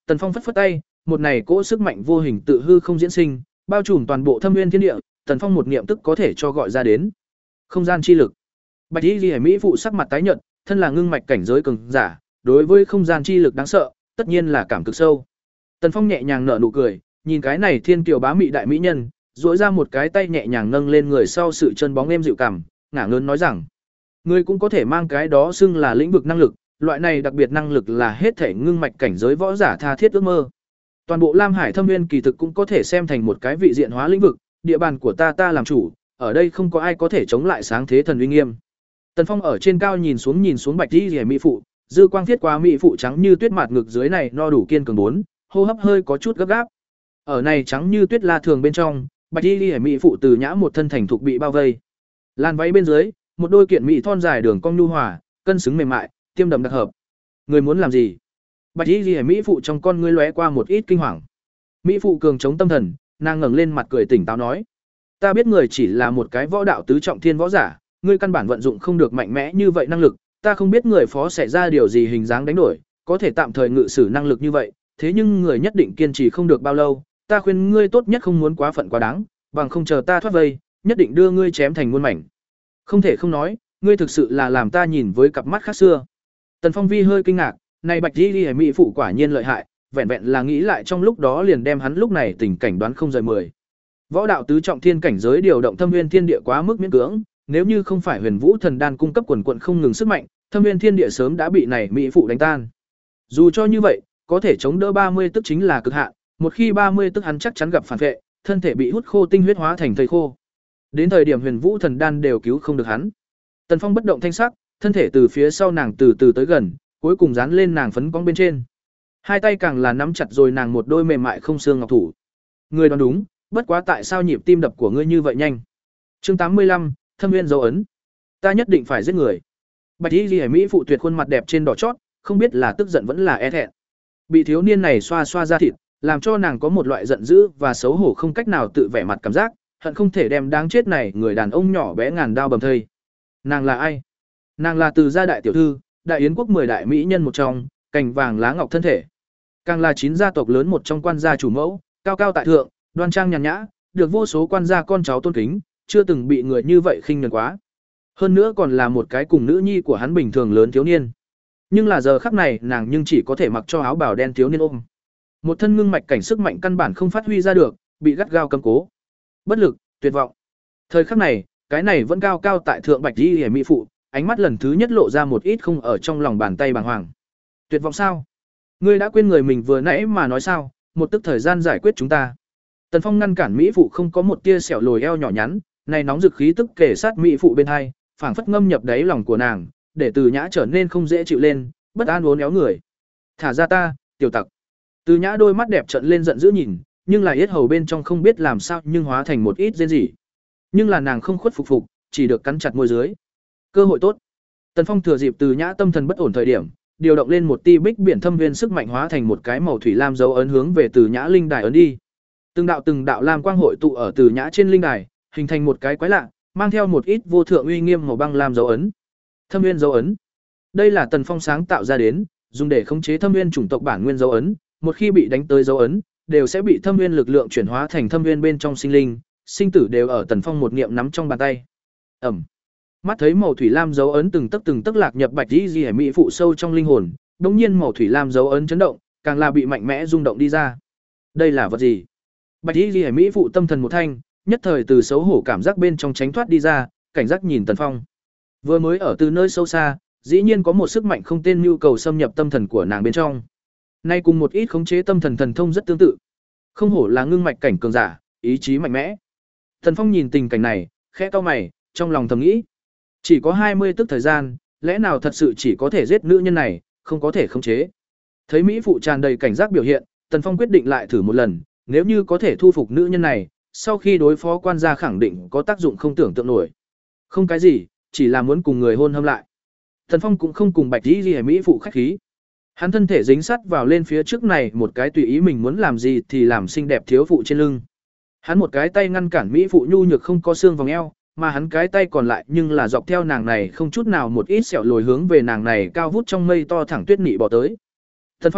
Tần Phong phất phất tay, một này cỗ sức mạnh vô hình tự hư không diễn sinh, bao trùm toàn bộ thâm nguyên thiên địa, Tần Phong một niệm tức có thể cho gọi ra đến. Không gian chi lực. Bạch Y Liễu Mỹ phụ sắc mặt tái nhợt, thân là ngưng mạch cảnh giới cường giả, đối với không gian chi lực đáng sợ, tất nhiên là cảm cực sâu. Tần Phong nhẹ nhàng nở nụ cười, nhìn cái này thiên kiều bá mị đại mỹ nhân, duỗi ra một cái tay nhẹ nhàng nâng lên người sau sự chân bóng êm dịu cảm, ngả ngớn nói rằng: "Ngươi cũng có thể mang cái đó xưng là lĩnh vực năng lực, loại này đặc biệt năng lực là hết thể ngưng mạch cảnh giới võ giả tha thiết ước mơ. Toàn bộ Lam Hải Thâm Nguyên kỳ thực cũng có thể xem thành một cái vị diện hóa lĩnh vực, địa bàn của ta ta làm chủ, ở đây không có ai có thể chống lại sáng thế thần uy nghiêm." Tần Phong ở trên cao nhìn xuống nhìn xuống Bạch Y Liễu mỹ phụ, dư quang thiết qua mỹ phụ trắng như tuyết mạt ngực dưới này no đủ kiên cường bốn, hô hấp hơi có chút gấp gáp. Ở này trắng như tuyết la thường bên trong, Bạch Y Liễu mỹ phụ từ nhã một thân thành thục bị bao vây. Lan váy bên dưới, một đôi kiện mỹ thon dài đường cong nhu hòa, cân xứng mềm mại, tiêm đậm đặc hợp. Người muốn làm gì? Bạch Y Liễu mỹ phụ trong con ngươi lóe qua một ít kinh hoàng. Mỹ phụ cường chống tâm thần, nàng ngẩng lên mặt cười tỉnh táo nói: "Ta biết người chỉ là một cái võ đạo tứ trọng thiên võ giả, ngươi căn bản vận dụng không được mạnh mẽ như vậy năng lực, ta không biết người phó sẽ ra điều gì hình dáng đánh đổi, có thể tạm thời ngự sử năng lực như vậy, thế nhưng người nhất định kiên trì không được bao lâu, ta khuyên ngươi tốt nhất không muốn quá phận quá đáng, bằng không chờ ta thoát vây, nhất định đưa ngươi chém thành muôn mảnh." Không thể không nói, ngươi thực sự là làm ta nhìn với cặp mắt khác xưa. Tần Phong Vi hơi kinh ngạc, này Bạch Y Liễu mỹ phụ quả nhiên lợi hại, vẹn vẹn là nghĩ lại trong lúc đó liền đem hắn lúc này tình cảnh đoán không rời mười. Võ đạo tứ trọng thiên cảnh giới điều động thâm nguyên thiên địa quá mức miễn cưỡng, nếu như không phải Huyền Vũ thần đan cung cấp quần quần không ngừng sức mạnh, thâm nguyên thiên địa sớm đã bị này mỹ phụ đánh tan. Dù cho như vậy, có thể chống đỡ ba mươi tức chính là cực hạn, một khi ba mươi tức hắn chắc chắn gặp phản vệ, thân thể bị hút khô tinh huyết hóa thành thây khô. Đến thời điểm Huyền Vũ thần đan đều cứu không được hắn. Tần Phong bất động thanh sắc, thân thể từ phía sau nàng từ từ tới gần, cuối cùng dán lên nàng phấn cong bên trên. Hai tay càng là nắm chặt rồi nàng một đôi mềm mại không xương ngọc thủ. Ngươi đoán đúng, bất quá tại sao nhịp tim đập của ngươi như vậy nhanh? Chương tám mươi lăm, Thâm Nguyên dấu ấn. Ta nhất định phải giết người. Bạch Y Liễu mỹ phụ tuyệt khuôn mặt đẹp trên đỏ chót, không biết là tức giận vẫn là e thẹn. Bị thiếu niên này xoa xoa da thịt, làm cho nàng có một loại giận dữ và xấu hổ không cách nào tự vẻ mặt cảm giác, hận không thể đem đáng chết này người đàn ông nhỏ bé ngàn đao bầm thây. Nàng là ai? Nàng là Từ gia đại tiểu thư, đại yến quốc mười đại mỹ nhân một trong, cành vàng lá ngọc thân thể. Càng là chín gia tộc lớn một trong quan gia chủ mẫu, cao cao tại thượng, đoan trang nhàn nhã, được vô số quan gia con cháu tôn kính, chưa từng bị người như vậy khinh nhờn quá. Hơn nữa còn là một cái cùng nữ nhi của hắn bình thường lớn thiếu niên. Nhưng là giờ khắc này, nàng nhưng chỉ có thể mặc cho áo bào đen thiếu niên ôm. Một thân ngưng mạch cảnh sức mạnh căn bản không phát huy ra được, bị gắt gao cầm cố. Bất lực, tuyệt vọng. Thời khắc này, cái này vẫn cao cao tại thượng Bạch Y Liễu mỹ phụ, ánh mắt lần thứ nhất lộ ra một ít không ở trong lòng bàn tay bàng hoàng. Tuyệt vọng sao? Ngươi đã quên người mình vừa nãy mà nói sao, một tức thời gian giải quyết chúng ta. Tần Phong ngăn cản mỹ phụ không có một tia sẹo lồi eo nhỏ nhắn, này nóng dực khí tức kể sát mỹ phụ bên hai, phảng phất ngâm nhập đáy lòng của nàng, để Từ Nhã trở nên không dễ chịu lên, bất an uốn éo người. Thả ra ta, tiểu tặc. Từ Nhã đôi mắt đẹp trợn lên giận dữ nhìn, nhưng là yết hầu bên trong không biết làm sao nhưng hóa thành một ít rên rỉ. Nhưng là nàng không khuất phục phục, chỉ được cắn chặt môi dưới. Cơ hội tốt. Tần Phong thừa dịp Từ Nhã tâm thần bất ổn thời điểm, điều động lên một tia bích biển thâm nguyên sức mạnh hóa thành một cái màu thủy lam dấu ấn hướng về Từ Nhã linh đài ấn đi. Từng đạo từng đạo lam quang hội tụ ở Từ Nhã trên linh đài, hình thành một cái quái lạ, mang theo một ít vô thượng uy nghiêm màu băng lam dấu ấn. Thâm nguyên dấu ấn. Đây là Tần Phong sáng tạo ra đến, dùng để khống chế thâm nguyên chủng tộc bản nguyên dấu ấn, một khi bị đánh tới dấu ấn, đều sẽ bị thâm nguyên lực lượng chuyển hóa thành thâm nguyên bên trong sinh linh, sinh tử đều ở Tần Phong một niệm nắm trong bàn tay. Ẩm. Mắt thấy màu thủy lam dấu ấn từng tấc từng tấc lạc nhập Bạch Y Liễu mỹ phụ sâu trong linh hồn, đột nhiên màu thủy lam dấu ấn chấn động, càng là bị mạnh mẽ rung động đi ra. Đây là vật gì? Bạch Y Liễu mỹ phụ tâm thần một thanh, nhất thời từ xấu hổ cảm giác bên trong tránh thoát đi ra, cảnh giác nhìn Tần Phong. Vừa mới ở từ nơi sâu xa, dĩ nhiên có một sức mạnh không tên nhu cầu xâm nhập tâm thần của nàng bên trong. Nay cùng một ít khống chế tâm thần thần thông rất tương tự. Không hổ là ngưng mạch cảnh cường giả, ý chí mạnh mẽ. Tần Phong nhìn tình cảnh này, khẽ cau mày, trong lòng thầm nghĩ, chỉ có hai mươi tức thời gian, lẽ nào thật sự chỉ có thể giết nữ nhân này, không có thể khống chế. Thấy mỹ phụ tràn đầy cảnh giác biểu hiện, Tần Phong quyết định lại thử một lần, nếu như có thể thu phục nữ nhân này, sau khi đối phó quan gia khẳng định có tác dụng không tưởng tượng nổi. Không cái gì, chỉ là muốn cùng người hôn hâm lại. Tần Phong cũng không cùng Bạch Y Liễu mỹ phụ khách khí. Hắn thân thể dính sát vào lên phía trước này một cái tùy ý mình muốn làm gì thì làm xinh đẹp thiếu phụ trên lưng. Hắn một cái tay ngăn cản mỹ phụ nhu nhược không có xương vòng eo, mà hắn cái tay còn lại nhưng là dọc theo nàng này không chút nào một ít sẹo lồi hướng về nàng này cao vút trong mây to thẳng tuyết nị bỏ tới. Tần Phong,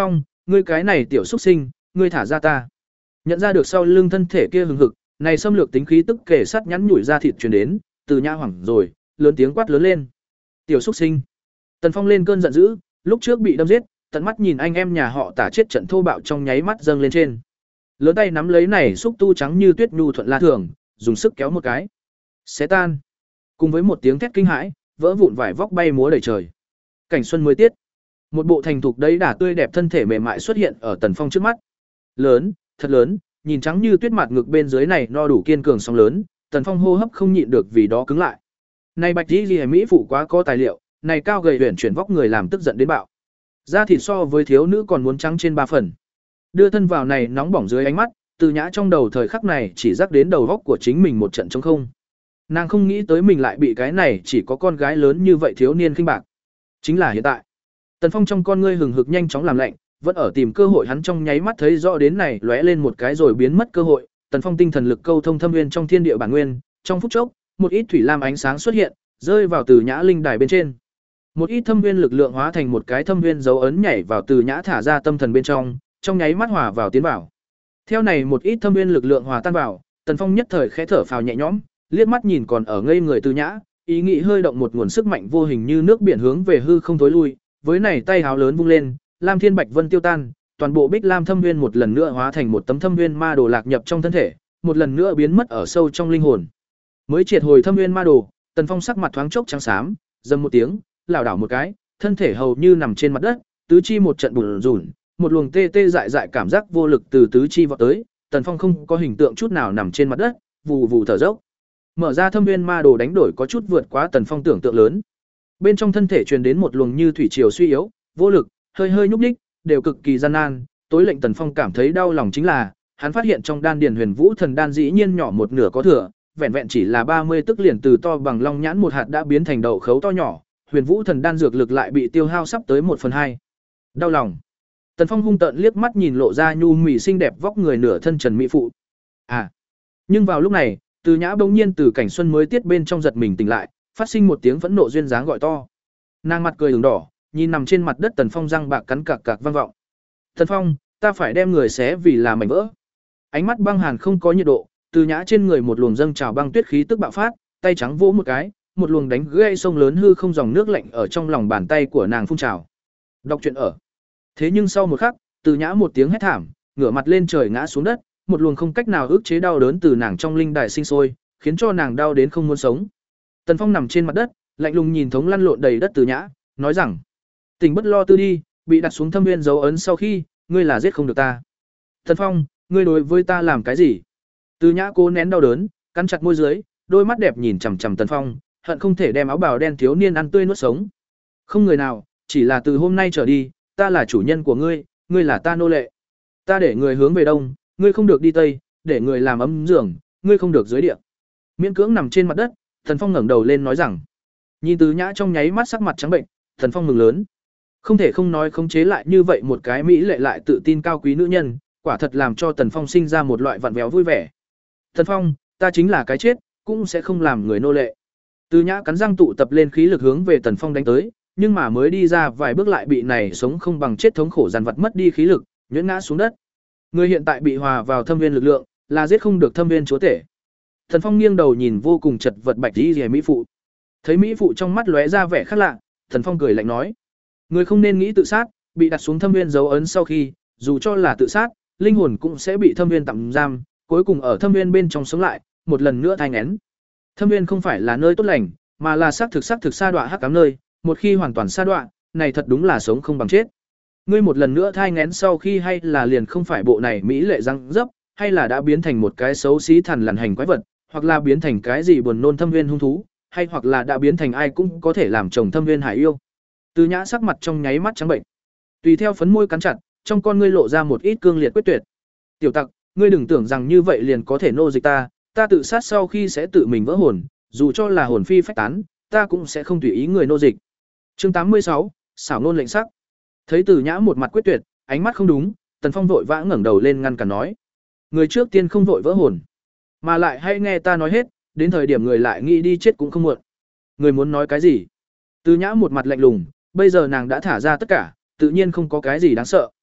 ngươi cái này tiểu xuất sinh, ngươi thả ra ta. Nhận ra được sau lưng thân thể kia hừng hực, này xâm lược tính khí tức kể sắt nhắn nhủi ra thịt truyền đến, Từ Nhã hoảng rồi, lớn tiếng quát lớn lên. Tiểu xuất sinh. Tần Phong lên cơn giận dữ, lúc trước bị đâm giết, tận mắt nhìn anh em nhà họ Tả chết trận thô bạo trong nháy mắt dâng lên trên. Lớn tay nắm lấy này xúc tu trắng như tuyết nhu thuận la thường, dùng sức kéo một cái. Xé tan. Cùng với một tiếng thét kinh hãi, vỡ vụn vải vóc bay múa đầy trời. Cảnh xuân mới tiết. Một bộ thành thục đấy đả tươi đẹp thân thể mềm mại xuất hiện ở Tần Phong trước mắt. Lớn, thật lớn, nhìn trắng như tuyết mặt ngực bên dưới này no đủ kiên cường sóng lớn, Tần Phong hô hấp không nhịn được vì đó cứng lại. Này bạch y liễu mỹ phụ quá có tài liệu, này cao gầy huyền chuyển vóc người làm tức giận đến bạo. Da thịt so với thiếu nữ còn muốn trắng trên ba phần. Đưa thân vào này nóng bỏng dưới ánh mắt, Từ Nhã trong đầu thời khắc này chỉ rắc đến đầu góc của chính mình một trận trống không. Nàng không nghĩ tới mình lại bị cái này chỉ có con gái lớn như vậy thiếu niên khinh bạc. Chính là hiện tại. Tần Phong trong con ngươi hừng hực nhanh chóng làm lạnh, vẫn ở tìm cơ hội, hắn trong nháy mắt thấy rõ đến này lóe lên một cái rồi biến mất cơ hội. Tần Phong tinh thần lực câu thông thâm nguyên trong thiên địa bản nguyên, trong phút chốc, một ít thủy lam ánh sáng xuất hiện, rơi vào Từ Nhã linh đài bên trên. Một ít thâm nguyên lực lượng hóa thành một cái thâm nguyên dấu ấn nhảy vào Từ Nhã thả ra tâm thần bên trong, trong nháy mắt hòa vào tiến vào. Theo này một ít thâm nguyên lực lượng hòa tan vào, Tần Phong nhất thời khẽ thở phào nhẹ nhõm, liếc mắt nhìn còn ở ngây người Từ Nhã, ý nghĩ hơi động một nguồn sức mạnh vô hình như nước biển hướng về hư không tối lui, với này tay háo lớn vung lên, lam thiên bạch vân tiêu tan, toàn bộ bích lam thâm nguyên một lần nữa hóa thành một tấm thâm nguyên ma đồ lạc nhập trong thân thể, một lần nữa biến mất ở sâu trong linh hồn. Mới triệt hồi thâm nguyên ma đồ, Tần Phong sắc mặt thoáng chốc trắng xám, dầm một tiếng, lảo đảo một cái, thân thể hầu như nằm trên mặt đất, tứ chi một trận bủn rủn, một luồng tê tê dại dại cảm giác vô lực từ tứ chi vọt tới, Tần Phong không có hình tượng chút nào nằm trên mặt đất, vù vù thở dốc. Mở ra thâm nguyên ma đồ đánh đổi có chút vượt quá Tần Phong tưởng tượng lớn. Bên trong thân thể truyền đến một luồng như thủy triều suy yếu, vô lực, hơi hơi nhúc nhích, đều cực kỳ gian nan, tối lệnh Tần Phong cảm thấy đau lòng chính là, hắn phát hiện trong đan điền Huyền Vũ Thần đan dĩ nhiên nhỏ một nửa có thừa, vẹn vẹn chỉ là ba mươi tức liền từ to bằng long nhãn một hạt đã biến thành đậu khấu to nhỏ, Huyền Vũ Thần đan dược lực lại bị tiêu hao sắp tới một phần hai. Đau lòng. Tần Phong hung tợn liếc mắt nhìn lộ ra nhu mì xinh đẹp vóc người nửa thân trần mỹ phụ. À. Nhưng vào lúc này, Từ Nhã bỗng nhiên từ cảnh xuân mới tiết bên trong giật mình tỉnh lại, phát sinh một tiếng phẫn nộ duyên dáng gọi to. Nàng mặt cười ửng đỏ, nhìn nằm trên mặt đất Tần Phong răng bạc cắn cạc cạc vang vọng. "Tần Phong, ta phải đem người xé vì là mảnh vỡ." Ánh mắt băng hàn không có nhiệt độ, Từ Nhã trên người một luồng dâng trào băng tuyết khí tức bạo phát, tay trắng vỗ một cái, một luồng đánh gãy sông lớn hư không dòng nước lạnh ở trong lòng bàn tay của nàng phun trào. Đọc truyện ở. Thế nhưng sau một khắc, Từ Nhã một tiếng hét thảm, ngửa mặt lên trời ngã xuống đất, một luồng không cách nào ức chế đau đớn từ nàng trong linh đài sinh sôi, khiến cho nàng đau đến không muốn sống. Tần Phong nằm trên mặt đất, lạnh lùng nhìn thống lăn lộn đầy đất Từ Nhã, nói rằng: "Tình bất lo tư đi, bị đặt xuống thâm nguyên dấu ấn sau khi, ngươi là giết không được ta." "Tần Phong, ngươi đối với ta làm cái gì?" Từ Nhã cố nén đau đớn, cắn chặt môi dưới, đôi mắt đẹp nhìn chằm chằm Tần Phong, hận không thể đem áo bào đen thiếu niên ăn tươi nuốt sống. "Không người nào, chỉ là từ hôm nay trở đi, ta là chủ nhân của ngươi, ngươi là ta nô lệ. Ta để người hướng về đông, ngươi không được đi tây, để người làm ấm giường, ngươi không được dưới địa." Miễn cưỡng nằm trên mặt đất, Tần Phong ngẩng đầu lên nói rằng. Nhìn Từ Nhã trong nháy mắt sắc mặt trắng bệnh, Tần Phong mừng lớn. Không thể không nói khống chế lại như vậy một cái mỹ lệ lại tự tin cao quý nữ nhân, quả thật làm cho Tần Phong sinh ra một loại vặn vẹo vui vẻ. "Tần Phong, ta chính là cái chết, cũng sẽ không làm người nô lệ." Từ Nhã cắn răng tụ tập lên khí lực hướng về Tần Phong đánh tới, nhưng mà mới đi ra vài bước lại bị này sống không bằng chết thống khổ dằn vặt mất đi khí lực, nhuyễn ngã xuống đất. Người hiện tại bị hòa vào thâm viên lực lượng, là giết không được thâm viên chúa tể. Tần Phong nghiêng đầu nhìn vô cùng chật vật bạch y liễu mỹ phụ. Thấy mỹ phụ trong mắt lóe ra vẻ khác lạ, Tần Phong cười lạnh nói: "Người không nên nghĩ tự sát, bị đặt xuống thâm viên dấu ấn sau khi, dù cho là tự sát, linh hồn cũng sẽ bị thâm viên tạm giam, cuối cùng ở thâm viên bên trong sống lại, một lần nữa thai nghén. Thâm viên không phải là nơi tốt lành, mà là xác thực xác thực sa đọa hắc ám nơi, một khi hoàn toàn sa đọa, này thật đúng là sống không bằng chết. Ngươi một lần nữa thai nghén sau khi hay là liền không phải bộ này mỹ lệ răng dấp, hay là đã biến thành một cái xấu xí thằn lằn hành quái vật, hoặc là biến thành cái gì buồn nôn thâm viên hung thú, hay hoặc là đã biến thành ai cũng có thể làm chồng thâm viên hải yêu." Từ Nhã sắc mặt trong nháy mắt trắng bệnh, tùy theo phấn môi cắn chặt, trong con ngươi lộ ra một ít cương liệt quyết tuyệt. "Tiểu tặc, ngươi đừng tưởng rằng như vậy liền có thể nô dịch ta, ta tự sát sau khi sẽ tự mình vỡ hồn, dù cho là hồn phi phách tán, ta cũng sẽ không tùy ý người nô dịch." Chương tám mươi sáu, xảo nôn lệnh sắc. Thấy Từ Nhã một mặt quyết tuyệt, ánh mắt không đúng, Tần Phong vội vã ngẩng đầu lên ngăn cản nói: "Người trước tiên không vội vỡ hồn, mà lại hãy nghe ta nói hết, đến thời điểm người lại nghĩ đi chết cũng không muộn." "Người muốn nói cái gì?" Từ Nhã một mặt lạnh lùng, bây giờ nàng đã thả ra tất cả, tự nhiên không có cái gì đáng sợ.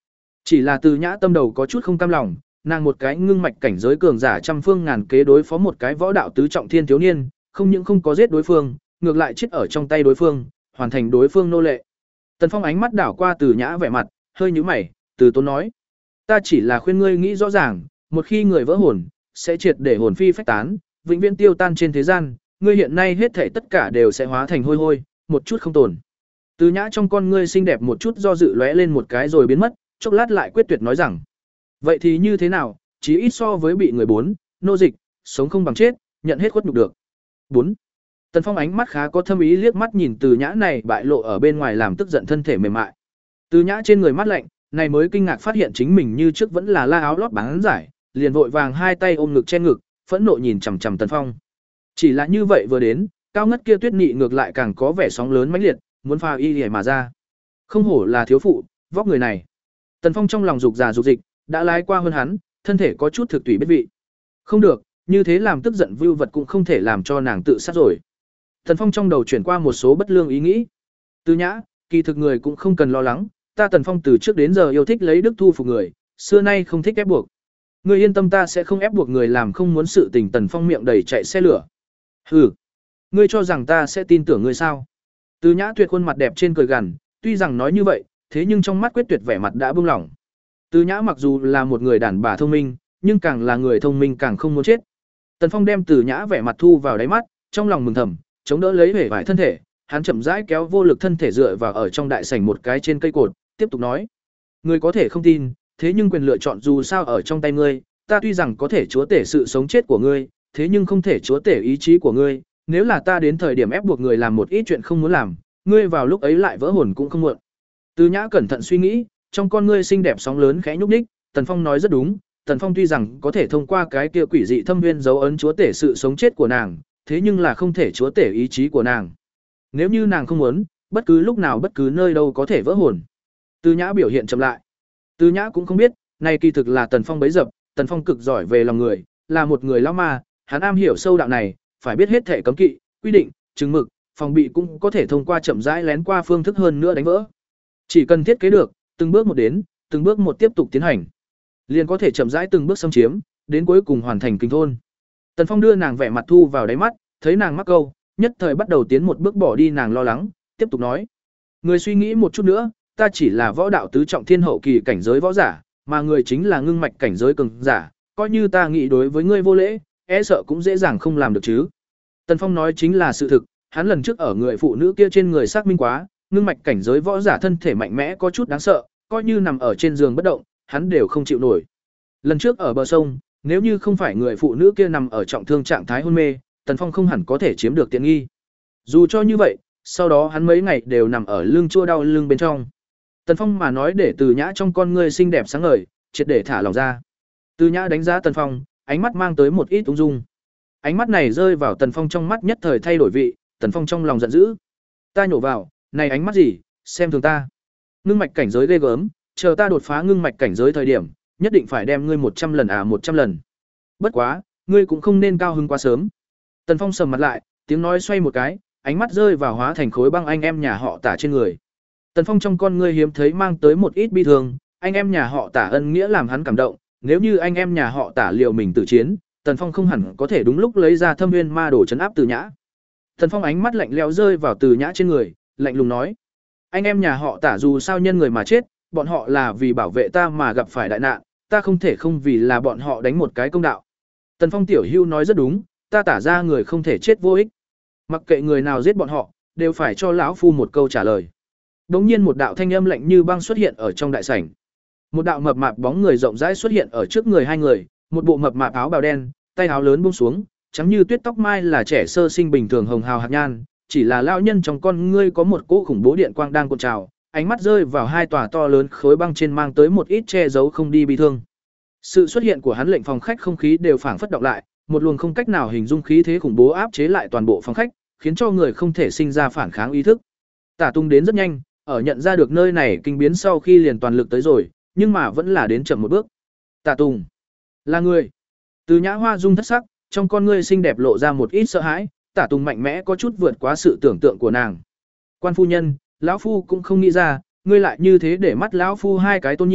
Chỉ là Từ Nhã tâm đầu có chút không cam lòng, nàng một cái ngưng mạch cảnh giới cường giả trăm phương ngàn kế đối phó một cái võ đạo tứ trọng thiên thiếu niên, không những không có giết đối phương, ngược lại chết ở trong tay đối phương, hoàn thành đối phương nô lệ. Tần Phong ánh mắt đảo qua Từ Nhã vẻ mặt, hơi nhíu mày, từ tốn nói: "Ta chỉ là khuyên ngươi nghĩ rõ ràng, một khi người vỡ hồn, sẽ triệt để hồn phi phách tán, vĩnh viễn tiêu tan trên thế gian, ngươi hiện nay hết thảy tất cả đều sẽ hóa thành hôi hôi, một chút không tồn." Từ Nhã trong con ngươi xinh đẹp một chút do dự lóe lên một cái rồi biến mất, chốc lát lại quyết tuyệt nói rằng: "Vậy thì như thế nào, chí ít so với bị người bốn, nô dịch, sống không bằng chết, nhận hết khuất nhục được." bốn. Tần Phong ánh mắt khá có thâm ý liếc mắt nhìn Từ Nhã này bại lộ ở bên ngoài làm tức giận thân thể mềm mại. Từ Nhã trên người mát lạnh, này mới kinh ngạc phát hiện chính mình như trước vẫn là la áo lót bán giải, liền vội vàng hai tay ôm ngực che ngực, phẫn nộ nhìn chằm chằm Tần Phong. Chỉ là như vậy vừa đến, cao ngất kia Tuyết Nị ngược lại càng có vẻ sóng lớn mãnh liệt, muốn pha y liễu mà ra. Không hổ là thiếu phụ, vóc người này. Tần Phong trong lòng dục già dục dịch, đã lái qua hơn hắn, thân thể có chút thực tùy biết vị. Không được, như thế làm tức giận vưu vật cũng không thể làm cho nàng tự sát rồi. Tần Phong trong đầu chuyển qua một số bất lương ý nghĩ. Từ Nhã, kỳ thực người cũng không cần lo lắng, ta Tần Phong từ trước đến giờ yêu thích lấy đức thu phục người, xưa nay không thích ép buộc. Ngươi yên tâm, ta sẽ không ép buộc người làm không muốn sự tình. Tần Phong miệng đầy chạy xe lửa. Hừ, ngươi cho rằng ta sẽ tin tưởng ngươi sao? Từ Nhã tuyệt khuôn mặt đẹp trên cười gằn, tuy rằng nói như vậy, thế nhưng trong mắt quyết tuyệt vẻ mặt đã buông lỏng. Từ Nhã mặc dù là một người đàn bà thông minh, nhưng càng là người thông minh càng không muốn chết. Tần Phong đem Từ Nhã vẻ mặt thu vào đáy mắt, trong lòng mừng thầm, chống đỡ lấy vẻ vải thân thể, hắn chậm rãi kéo vô lực thân thể dựa vào ở trong đại sảnh một cái trên cây cột, tiếp tục nói: "Ngươi có thể không tin, thế nhưng quyền lựa chọn dù sao ở trong tay ngươi, ta tuy rằng có thể chúa tể sự sống chết của ngươi, thế nhưng không thể chúa tể ý chí của ngươi, nếu là ta đến thời điểm ép buộc người làm một ít chuyện không muốn làm, ngươi vào lúc ấy lại vỡ hồn cũng không muộn." Từ Nhã cẩn thận suy nghĩ, trong con ngươi xinh đẹp sóng lớn khẽ nhúc nhích, Tần Phong nói rất đúng, Tần Phong tuy rằng có thể thông qua cái kia quỷ dị thâm viên dấu ấn chúa tể sự sống chết của nàng, thế nhưng là không thể chúa tể ý chí của nàng. Nếu như nàng không muốn, bất cứ lúc nào bất cứ nơi đâu có thể vỡ hồn. Từ Nhã biểu hiện chậm lại. Từ Nhã cũng không biết, này kỳ thực là Tần Phong bấy dập, Tần Phong cực giỏi về lòng người, là một người lão ma, hắn am hiểu sâu đạo này, phải biết hết thể cấm kỵ, quy định, chừng mực, phòng bị cũng có thể thông qua chậm rãi lén qua phương thức hơn nữa đánh vỡ. Chỉ cần thiết kế được, từng bước một đến, từng bước một tiếp tục tiến hành, liền có thể chậm rãi từng bước xâm chiếm, đến cuối cùng hoàn thành kinh thôn. Tần Phong đưa nàng vẻ mặt thu vào đáy mắt, thấy nàng mắc câu, nhất thời bắt đầu tiến một bước bỏ đi nàng lo lắng, tiếp tục nói: "Người suy nghĩ một chút nữa, ta chỉ là võ đạo tứ trọng thiên hậu kỳ cảnh giới võ giả, mà người chính là ngưng mạch cảnh giới cường giả, coi như ta nghĩ đối với ngươi vô lễ, e sợ cũng dễ dàng không làm được chứ." Tần Phong nói chính là sự thực, hắn lần trước ở người phụ nữ kia trên người xác minh quá, ngưng mạch cảnh giới võ giả thân thể mạnh mẽ có chút đáng sợ, coi như nằm ở trên giường bất động, hắn đều không chịu nổi. Lần trước ở bờ sông, nếu như không phải người phụ nữ kia nằm ở trọng thương trạng thái hôn mê, Tần Phong không hẳn có thể chiếm được tiện nghi. Dù cho như vậy, sau đó hắn mấy ngày đều nằm ở lưng chua đau lưng bên trong. Tần Phong mà nói để Từ Nhã trong con ngươi xinh đẹp sáng ngời, triệt để thả lòng ra. Từ Nhã đánh giá Tần Phong, ánh mắt mang tới một ít ung dung. Ánh mắt này rơi vào Tần Phong trong mắt nhất thời thay đổi vị, Tần Phong trong lòng giận dữ. Ta nhổ vào, này ánh mắt gì, xem thường ta. Ngưng mạch cảnh giới ghê gớm, chờ ta đột phá ngưng mạch cảnh giới thời điểm, nhất định phải đem ngươi một trăm lần à một trăm lần. Bất quá, ngươi cũng không nên cao hứng quá sớm. Tần Phong sầm mặt lại, tiếng nói xoay một cái, ánh mắt rơi vào hóa thành khối băng anh em nhà họ Tả trên người. Tần Phong trong con ngươi hiếm thấy mang tới một ít bi thương, anh em nhà họ Tả ân nghĩa làm hắn cảm động, nếu như anh em nhà họ Tả liều mình tử chiến, Tần Phong không hẳn có thể đúng lúc lấy ra Thâm Nguyên Ma Đồ trấn áp Từ Nhã. Tần Phong ánh mắt lạnh lẽo rơi vào Từ Nhã trên người, lạnh lùng nói: "Anh em nhà họ Tả dù sao nhân người mà chết, bọn họ là vì bảo vệ ta mà gặp phải đại nạn, ta không thể không vì là bọn họ đánh một cái công đạo." Tần Phong tiểu hưu nói rất đúng, ta Tả ra người không thể chết vô ích. Mặc kệ người nào giết bọn họ, đều phải cho lão phu một câu trả lời. Đống nhiên một đạo thanh âm lạnh như băng xuất hiện ở trong đại sảnh. Một đạo mập mạp bóng người rộng rãi xuất hiện ở trước người hai người, một bộ mập mạp áo bào đen, tay áo lớn buông xuống, trắng như tuyết tóc mai là trẻ sơ sinh bình thường hồng hào hạt nhan, chỉ là lão nhân trong con ngươi có một cỗ khủng bố điện quang đang cuộn trào, ánh mắt rơi vào hai tòa to lớn khối băng trên mang tới một ít che giấu không đi bi thương. Sự xuất hiện của hắn lệnh phòng khách không khí đều phảng phất động lại, một luồng không cách nào hình dung khí thế khủng bố áp chế lại toàn bộ phòng khách, khiến cho người không thể sinh ra phản kháng ý thức. Tả Tung đến rất nhanh, ở nhận ra được nơi này kinh biến sau khi liền toàn lực tới rồi, nhưng mà vẫn là đến chậm một bước. Tả Tùng là người. Từ Nhã Hoa dung thất sắc, trong con ngươi xinh đẹp lộ ra một ít sợ hãi, Tả Tùng mạnh mẽ có chút vượt quá sự tưởng tượng của nàng. Quan phu nhân, lão phu cũng không nghĩ ra, ngươi lại như thế để mắt lão phu hai cái tôn nhi,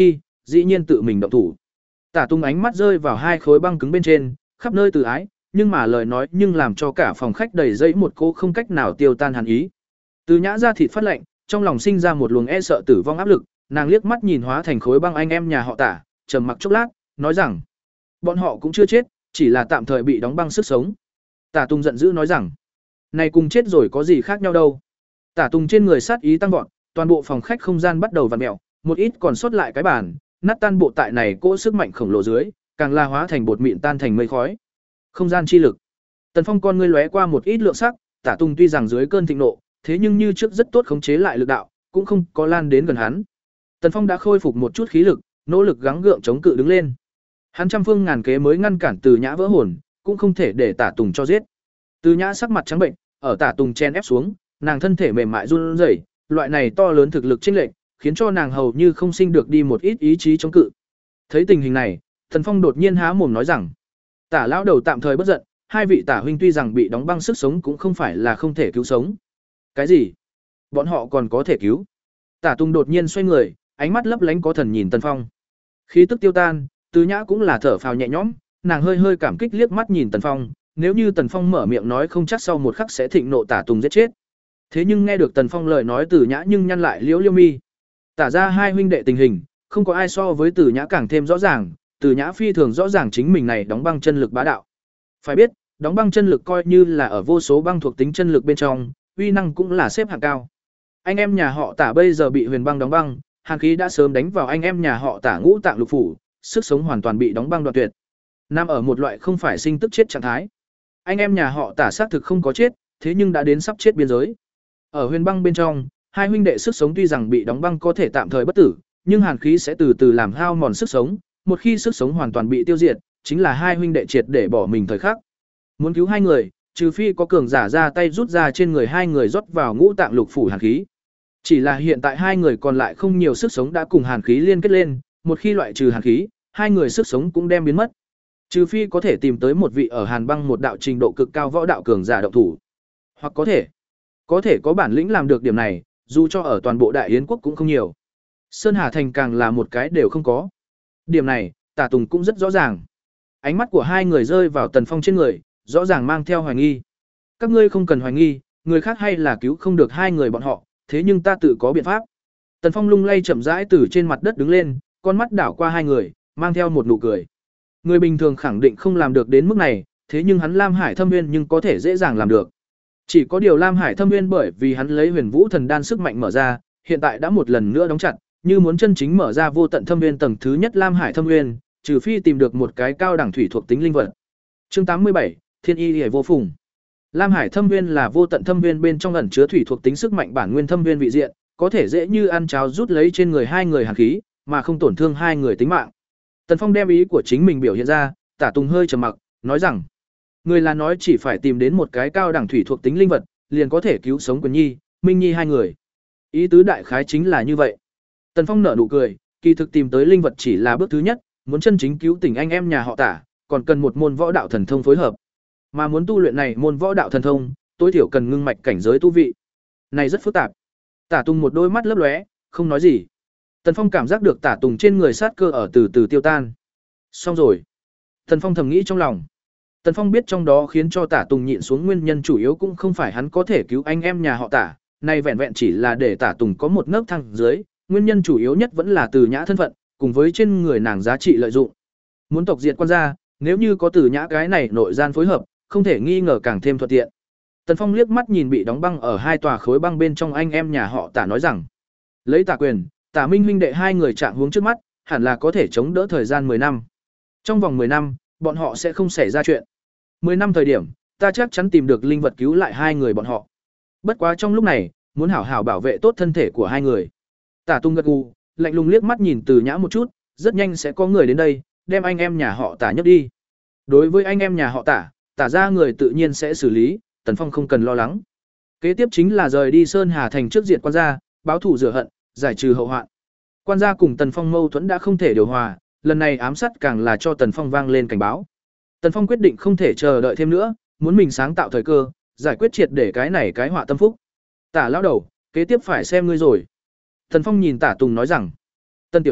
dĩ nhiên tự mình động thủ. Tả Tùng ánh mắt rơi vào hai khối băng cứng bên trên, khắp nơi từ ái, nhưng mà lời nói nhưng làm cho cả phòng khách đầy dẫy một cô không cách nào tiêu tan hàn ý. Từ Nhã ra thịt phát lạnh, trong lòng sinh ra một luồng e sợ tử vong áp lực, nàng liếc mắt nhìn hóa thành khối băng anh em nhà họ Tả, trầm mặc chốc lát, nói rằng: "Bọn họ cũng chưa chết, chỉ là tạm thời bị đóng băng sức sống." Tả Tùng giận dữ nói rằng: "Này cùng chết rồi có gì khác nhau đâu?" Tả Tùng trên người sát ý tăng vọt, toàn bộ phòng khách không gian bắt đầu vặn mèo, một ít còn sót lại cái bàn, nát tan bộ tại này cỗ sức mạnh khổng lồ dưới, càng la hóa thành bột mịn tan thành mây khói. Không gian chi lực. Tần Phong con ngươi lóe qua một ít lượng sắc, Tả Tùng tuy rằng dưới cơn thịnh nộ, thế nhưng như trước rất tốt khống chế lại lực đạo, cũng không có lan đến gần hắn. Tần Phong đã khôi phục một chút khí lực, nỗ lực gắng gượng chống cự đứng lên. Hắn trăm phương ngàn kế mới ngăn cản Từ Nhã vỡ hồn, cũng không thể để Tả Tùng cho giết. Từ Nhã sắc mặt trắng bệnh, ở Tả Tùng chen ép xuống, nàng thân thể mềm mại run rẩy, loại này to lớn thực lực chênh lệch, khiến cho nàng hầu như không sinh được đi một ít ý chí chống cự. Thấy tình hình này, Tần Phong đột nhiên há mồm nói rằng: "Tả lão đầu tạm thời bất giận, hai vị Tả huynh tuy rằng bị đóng băng sức sống cũng không phải là không thể cứu sống." "Cái gì? Bọn họ còn có thể cứu?" Tả Tùng đột nhiên xoay người, ánh mắt lấp lánh có thần nhìn Tần Phong. Khí tức tiêu tan, Từ Nhã cũng là thở phào nhẹ nhõm, nàng hơi hơi cảm kích liếc mắt nhìn Tần Phong, nếu như Tần Phong mở miệng nói không chắc sau một khắc sẽ thịnh nộ Tả Tùng giết chết. Thế nhưng nghe được Tần Phong lời nói Từ Nhã nhưng nhăn lại liễu liêu mi. Tả ra hai huynh đệ tình hình, không có ai so với Từ Nhã càng thêm rõ ràng, Từ Nhã phi thường rõ ràng chính mình này đóng băng chân lực bá đạo. Phải biết, đóng băng chân lực coi như là ở vô số băng thuộc tính chân lực bên trong, uy năng cũng là xếp hạng cao. Anh em nhà họ Tả bây giờ bị huyền băng đóng băng, hàn khí đã sớm đánh vào anh em nhà họ Tả ngũ tạng lục phủ, sức sống hoàn toàn bị đóng băng đoạn tuyệt. Nằm ở một loại không phải sinh tức chết trạng thái. Anh em nhà họ Tả xác thực không có chết, thế nhưng đã đến sắp chết biên giới. Ở huyền băng bên trong, hai huynh đệ sức sống tuy rằng bị đóng băng có thể tạm thời bất tử, nhưng hàn khí sẽ từ từ làm hao mòn sức sống, một khi sức sống hoàn toàn bị tiêu diệt, chính là hai huynh đệ triệt để bỏ mình thời khắc. Muốn cứu hai người, trừ phi có cường giả ra tay rút ra trên người hai người rót vào ngũ tạng lục phủ hàn khí. Chỉ là hiện tại hai người còn lại không nhiều sức sống đã cùng hàn khí liên kết lên, một khi loại trừ hàn khí, hai người sức sống cũng đem biến mất. Trừ phi có thể tìm tới một vị ở hàn băng một đạo trình độ cực cao võ đạo cường giả động thủ, hoặc có thể có thể có bản lĩnh làm được điểm này, dù cho ở toàn bộ Đại Yến quốc cũng không nhiều. Sơn Hà thành càng là một cái đều không có. Điểm này, Tả Tùng cũng rất rõ ràng. Ánh mắt của hai người rơi vào Tần Phong trên người, rõ ràng mang theo hoài nghi. Các ngươi không cần hoài nghi, người khác hay là cứu không được hai người bọn họ, thế nhưng ta tự có biện pháp. Tần Phong lung lay chậm rãi từ trên mặt đất đứng lên, con mắt đảo qua hai người, mang theo một nụ cười. Người bình thường khẳng định không làm được đến mức này, thế nhưng hắn Lam Hải Thâm Nguyên nhưng có thể dễ dàng làm được. Chỉ có điều Lam Hải Thâm Nguyên bởi vì hắn lấy Huyền Vũ Thần Đan sức mạnh mở ra, hiện tại đã một lần nữa đóng chặt, như muốn chân chính mở ra vô tận thâm nguyên tầng thứ nhất Lam Hải Thâm Nguyên, trừ phi tìm được một cái cao đẳng thủy thuộc tính linh vật. Chương tám mươi bảy, Thiên Y Liễu vô phùng. Lam Hải Thâm Nguyên là vô tận thâm nguyên bên trong ẩn chứa thủy thuộc tính sức mạnh bản nguyên thâm nguyên vị diện, có thể dễ như ăn cháo rút lấy trên người hai người hàn khí, mà không tổn thương hai người tính mạng. Tần Phong đem ý của chính mình biểu hiện ra, Tả Tùng hơi trầm mặc, nói rằng: người là nói chỉ phải tìm đến một cái cao đẳng thủy thuộc tính linh vật, liền có thể cứu sống Quyền Nhi, Minh Nhi hai người. Ý tứ đại khái chính là như vậy. Tần Phong nở nụ cười, kỳ thực tìm tới linh vật chỉ là bước thứ nhất, muốn chân chính cứu tỉnh anh em nhà họ Tả, còn cần một môn võ đạo thần thông phối hợp. Mà muốn tu luyện này môn võ đạo thần thông, tối thiểu cần ngưng mạch cảnh giới tu vị. Này rất phức tạp. Tả Tùng một đôi mắt lấp lóe, không nói gì. Tần Phong cảm giác được Tả Tùng trên người sát cơ ở từ từ tiêu tan. Xong rồi. Tần Phong thầm nghĩ trong lòng. Tần Phong biết trong đó khiến cho Tả Tùng nhịn xuống nguyên nhân chủ yếu cũng không phải hắn có thể cứu anh em nhà họ Tả, này vẹn vẹn chỉ là để Tả Tùng có một nấc thang dưới, nguyên nhân chủ yếu nhất vẫn là Từ Nhã thân phận, cùng với trên người nàng giá trị lợi dụng. Muốn tộc diệt quan gia, nếu như có Từ Nhã cái này nội gian phối hợp, không thể nghi ngờ càng thêm thuận tiện. Tần Phong liếc mắt nhìn bị đóng băng ở hai tòa khối băng bên trong anh em nhà họ Tả nói rằng: lấy Tả Quyền, Tả Minh huynh đệ hai người trạng huống trước mắt, hẳn là có thể chống đỡ thời gian mười năm. Trong vòng mười năm, bọn họ sẽ không xảy ra chuyện. mười năm thời điểm, ta chắc chắn tìm được linh vật cứu lại hai người bọn họ. Bất quá trong lúc này, muốn hảo hảo bảo vệ tốt thân thể của hai người. Tả Tung gật gù, lạnh lùng liếc mắt nhìn Từ Nhã một chút, rất nhanh sẽ có người đến đây, đem anh em nhà họ Tả nhấc đi. Đối với anh em nhà họ Tả, Tả ra người tự nhiên sẽ xử lý, Tần Phong không cần lo lắng. Kế tiếp chính là rời đi Sơn Hà thành trước diện quan gia, báo thù rửa hận, giải trừ hậu hoạn. Quan gia cùng Tần Phong mâu thuẫn đã không thể điều hòa, lần này ám sát càng là cho Tần Phong vang lên cảnh báo. Tần Phong quyết định không thể chờ đợi thêm nữa, muốn mình sáng tạo thời cơ, giải quyết triệt để cái này cái họa tâm phúc. Tả lão đầu, kế tiếp phải xem ngươi rồi. Tần Phong nhìn Tả Tùng nói rằng: Tần tiểu hữu,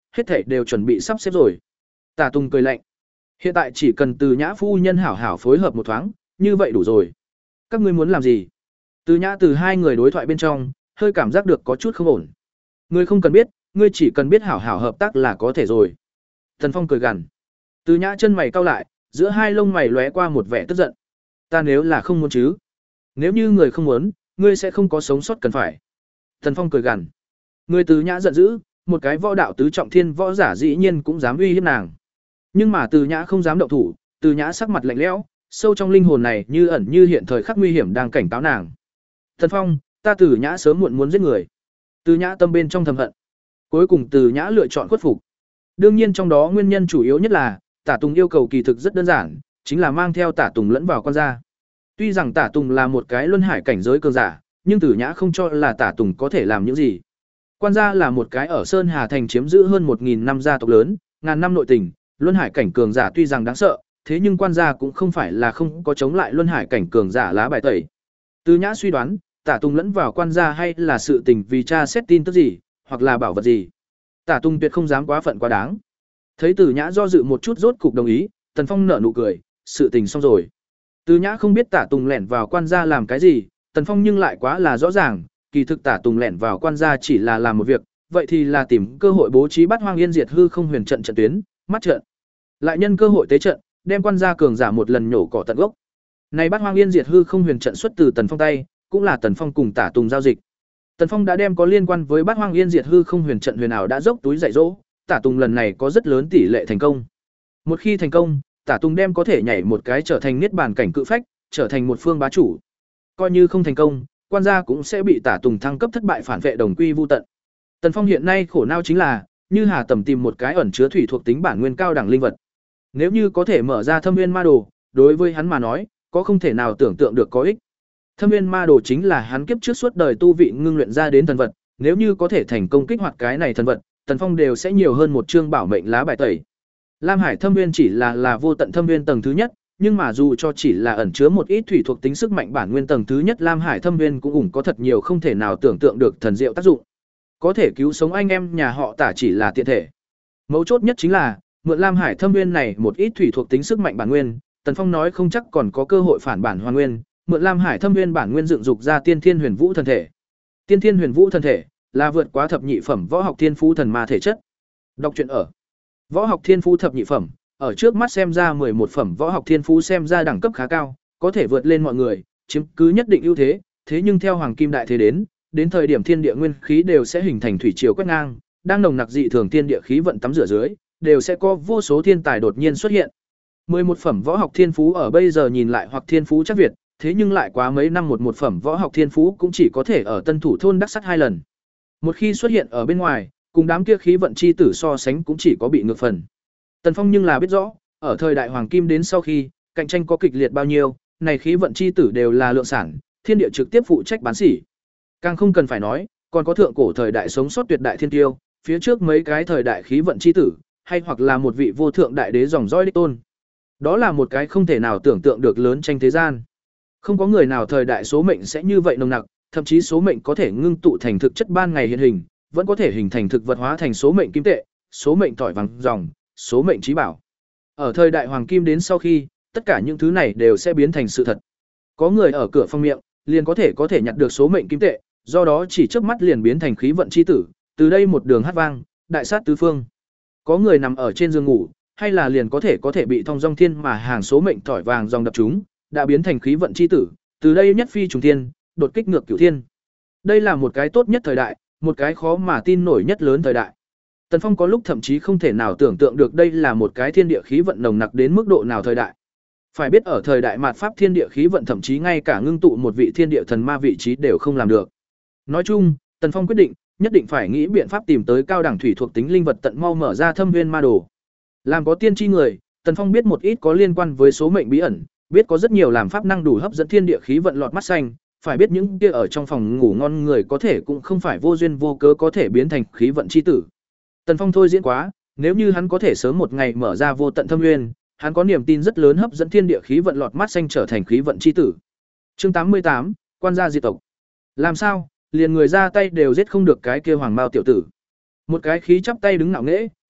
hết thảy đều chuẩn bị sắp xếp rồi. Tả Tùng cười lạnh. Hiện tại chỉ cần Từ Nhã phu nhân hảo hảo phối hợp một thoáng, như vậy đủ rồi. Các ngươi muốn làm gì? Từ Nhã từ hai người đối thoại bên trong, hơi cảm giác được có chút không ổn. Ngươi không cần biết, ngươi chỉ cần biết hảo hảo hợp tác là có thể rồi. Tần Phong cười gằn. Từ Nhã chân mày cau lại, giữa hai lông mày lóe qua một vẻ tức giận. Ta nếu là không muốn chứ? Nếu như người không muốn, ngươi sẽ không có sống sót cần phải. Tần Phong cười gằn. Người Từ Nhã giận dữ, một cái võ đạo tứ trọng thiên võ giả dĩ nhiên cũng dám uy hiếp nàng. Nhưng mà Từ Nhã không dám động thủ, Từ Nhã sắc mặt lạnh lẽo, sâu trong linh hồn này như ẩn như hiện thời khắc nguy hiểm đang cảnh cáo nàng. Tần Phong, ta Từ Nhã sớm muộn muốn giết người. Từ Nhã tâm bên trong thầm hận. Cuối cùng Từ Nhã lựa chọn khuất phục. Đương nhiên trong đó nguyên nhân chủ yếu nhất là Tả Tùng yêu cầu kỳ thực rất đơn giản, chính là mang theo Tả Tùng lẫn vào quan gia. Tuy rằng Tả Tùng là một cái luân hải cảnh giới cường giả, nhưng Từ Nhã không cho là Tả Tùng có thể làm những gì. Quan gia là một cái ở Sơn Hà thành chiếm giữ hơn một nghìn năm gia tộc lớn, ngàn năm nội tình, luân hải cảnh cường giả tuy rằng đáng sợ, thế nhưng quan gia cũng không phải là không có chống lại luân hải cảnh cường giả lá bài tẩy. Từ Nhã suy đoán, Tả Tùng lẫn vào quan gia hay là sự tình vì tra xét tin tức gì, hoặc là bảo vật gì. Tả Tùng tuyệt không dám quá phận quá đáng. Thấy Từ Nhã do dự một chút rốt cục đồng ý, Tần Phong nở nụ cười, sự tình xong rồi. Từ Nhã không biết Tả Tùng lẻn vào quan gia làm cái gì, Tần Phong nhưng lại quá là rõ ràng, kỳ thực Tả Tùng lẻn vào quan gia chỉ là làm một việc, vậy thì là tìm cơ hội bố trí Bát Hoang Yên Diệt Hư Không Huyền trận trận tuyến, mắt trận. Lại nhân cơ hội tế trận, đem quan gia cường giả một lần nhổ cỏ tận gốc. Này Bát Hoang Yên Diệt Hư Không Huyền trận xuất từ Tần Phong tay, cũng là Tần Phong cùng Tả Tùng giao dịch. Tần Phong đã đem có liên quan với Bát Hoang Yên Diệt Hư Không Huyền trận huyền ảo đã dốc túi dạy dỗ, Tả Tùng lần này có rất lớn tỷ lệ thành công. Một khi thành công, Tả Tùng đem có thể nhảy một cái trở thành niết bàn cảnh cự phách, trở thành một phương bá chủ. Coi như không thành công, quan gia cũng sẽ bị Tả Tùng thăng cấp thất bại phản vệ đồng quy vu tận. Tần Phong hiện nay khổ não chính là, như Hà Tầm tìm một cái ẩn chứa thủy thuộc tính bản nguyên cao đẳng linh vật. Nếu như có thể mở ra Thâm Nguyên Ma Đồ, đối với hắn mà nói, có không thể nào tưởng tượng được có ích. Thâm Nguyên Ma Đồ chính là hắn kiếp trước suốt đời tu vị ngưng luyện ra đến thần vật, nếu như có thể thành công kích hoạt cái này thần vật, Tần Phong đều sẽ nhiều hơn một chương bảo mệnh lá bài tẩy. Lam Hải Thâm Nguyên chỉ là là vô tận thâm nguyên tầng thứ nhất, nhưng mà dù cho chỉ là ẩn chứa một ít thủy thuộc tính sức mạnh bản nguyên tầng thứ nhất, Lam Hải Thâm Nguyên cũng ủng có thật nhiều không thể nào tưởng tượng được thần diệu tác dụng. Có thể cứu sống anh em nhà họ Tả chỉ là tiện thể. Mấu chốt nhất chính là, mượn Lam Hải Thâm Nguyên này một ít thủy thuộc tính sức mạnh bản nguyên, Tần Phong nói không chắc còn có cơ hội phản bản hoàn nguyên, mượn Lam Hải Thâm Nguyên bản nguyên dựng dục ra Tiên Thiên Huyền Vũ thần thể. Tiên Thiên Huyền Vũ thần thể là vượt quá thập nhị phẩm võ học thiên phú thần ma thể chất. Đọc truyện ở Võ học thiên phú thập nhị phẩm, ở trước mắt xem ra mười một phẩm võ học thiên phú xem ra đẳng cấp khá cao, có thể vượt lên mọi người, chiếm cứ nhất định ưu thế, thế nhưng theo hoàng kim đại thế đến, đến thời điểm thiên địa nguyên khí đều sẽ hình thành thủy triều quét ngang, đang nồng nặc dị thường thiên địa khí vận tắm rửa dưới, đều sẽ có vô số thiên tài đột nhiên xuất hiện. mười một phẩm võ học thiên phú ở bây giờ nhìn lại hoặc thiên phú chắc Việt, thế nhưng lại quá mấy năm một một phẩm võ học thiên phú cũng chỉ có thể ở Tân Thủ thôn đắc sắt hai lần. Một khi xuất hiện ở bên ngoài, cùng đám kia khí vận chi tử so sánh cũng chỉ có bị ngược phần. Tần Phong nhưng là biết rõ, ở thời đại hoàng kim đến sau khi, cạnh tranh có kịch liệt bao nhiêu, này khí vận chi tử đều là lượng sản, thiên địa trực tiếp phụ trách bán sỉ. Càng không cần phải nói, còn có thượng cổ thời đại sống sót tuyệt đại thiên tiêu, phía trước mấy cái thời đại khí vận chi tử, hay hoặc là một vị vô thượng đại đế dòng dõi đích tôn. Đó là một cái không thể nào tưởng tượng được lớn tranh thế gian. Không có người nào thời đại số mệnh sẽ như vậy nồng nặc, thậm chí số mệnh có thể ngưng tụ thành thực chất ban ngày hiện hình, vẫn có thể hình thành thực vật hóa thành số mệnh kim tệ, số mệnh tỏi vàng dòng, số mệnh trí bảo. Ở thời đại hoàng kim đến sau khi, tất cả những thứ này đều sẽ biến thành sự thật. Có người ở cửa phong miệng, liền có thể có thể nhặt được số mệnh kim tệ, do đó chỉ chớp mắt liền biến thành khí vận chi tử, từ đây một đường hát vang, đại sát tứ phương. Có người nằm ở trên giường ngủ, hay là liền có thể có thể bị thông dong thiên mà hàng số mệnh tỏi vàng dòng đập chúng, đã biến thành khí vận chi tử, từ đây nhất phi trùng thiên, đột kích ngược cửu thiên. Đây là một cái tốt nhất thời đại, một cái khó mà tin nổi nhất lớn thời đại. Tần Phong có lúc thậm chí không thể nào tưởng tượng được đây là một cái thiên địa khí vận nồng nặc đến mức độ nào thời đại. Phải biết ở thời đại mạt pháp thiên địa khí vận thậm chí ngay cả ngưng tụ một vị thiên địa thần ma vị trí đều không làm được. Nói chung, Tần Phong quyết định, nhất định phải nghĩ biện pháp tìm tới cao đẳng thủy thuộc tính linh vật tận mau mở ra Thâm Nguyên Ma Đồ. Làm có tiên tri người, Tần Phong biết một ít có liên quan với số mệnh bí ẩn, biết có rất nhiều làm pháp năng đủ hấp dẫn thiên địa khí vận lọt mắt xanh, phải biết những kia ở trong phòng ngủ ngon người có thể cũng không phải vô duyên vô cớ có thể biến thành khí vận chi tử. Tần Phong thôi diễn quá, nếu như hắn có thể sớm một ngày mở ra vô tận thâm nguyên, hắn có niềm tin rất lớn hấp dẫn thiên địa khí vận lọt mắt xanh trở thành khí vận chi tử. Chương tám mươi tám, quan gia diệt tộc. Làm sao, liền người ra tay đều giết không được cái kia hoàng mao tiểu tử. Một cái khí chắp tay đứng ngạo nghễ,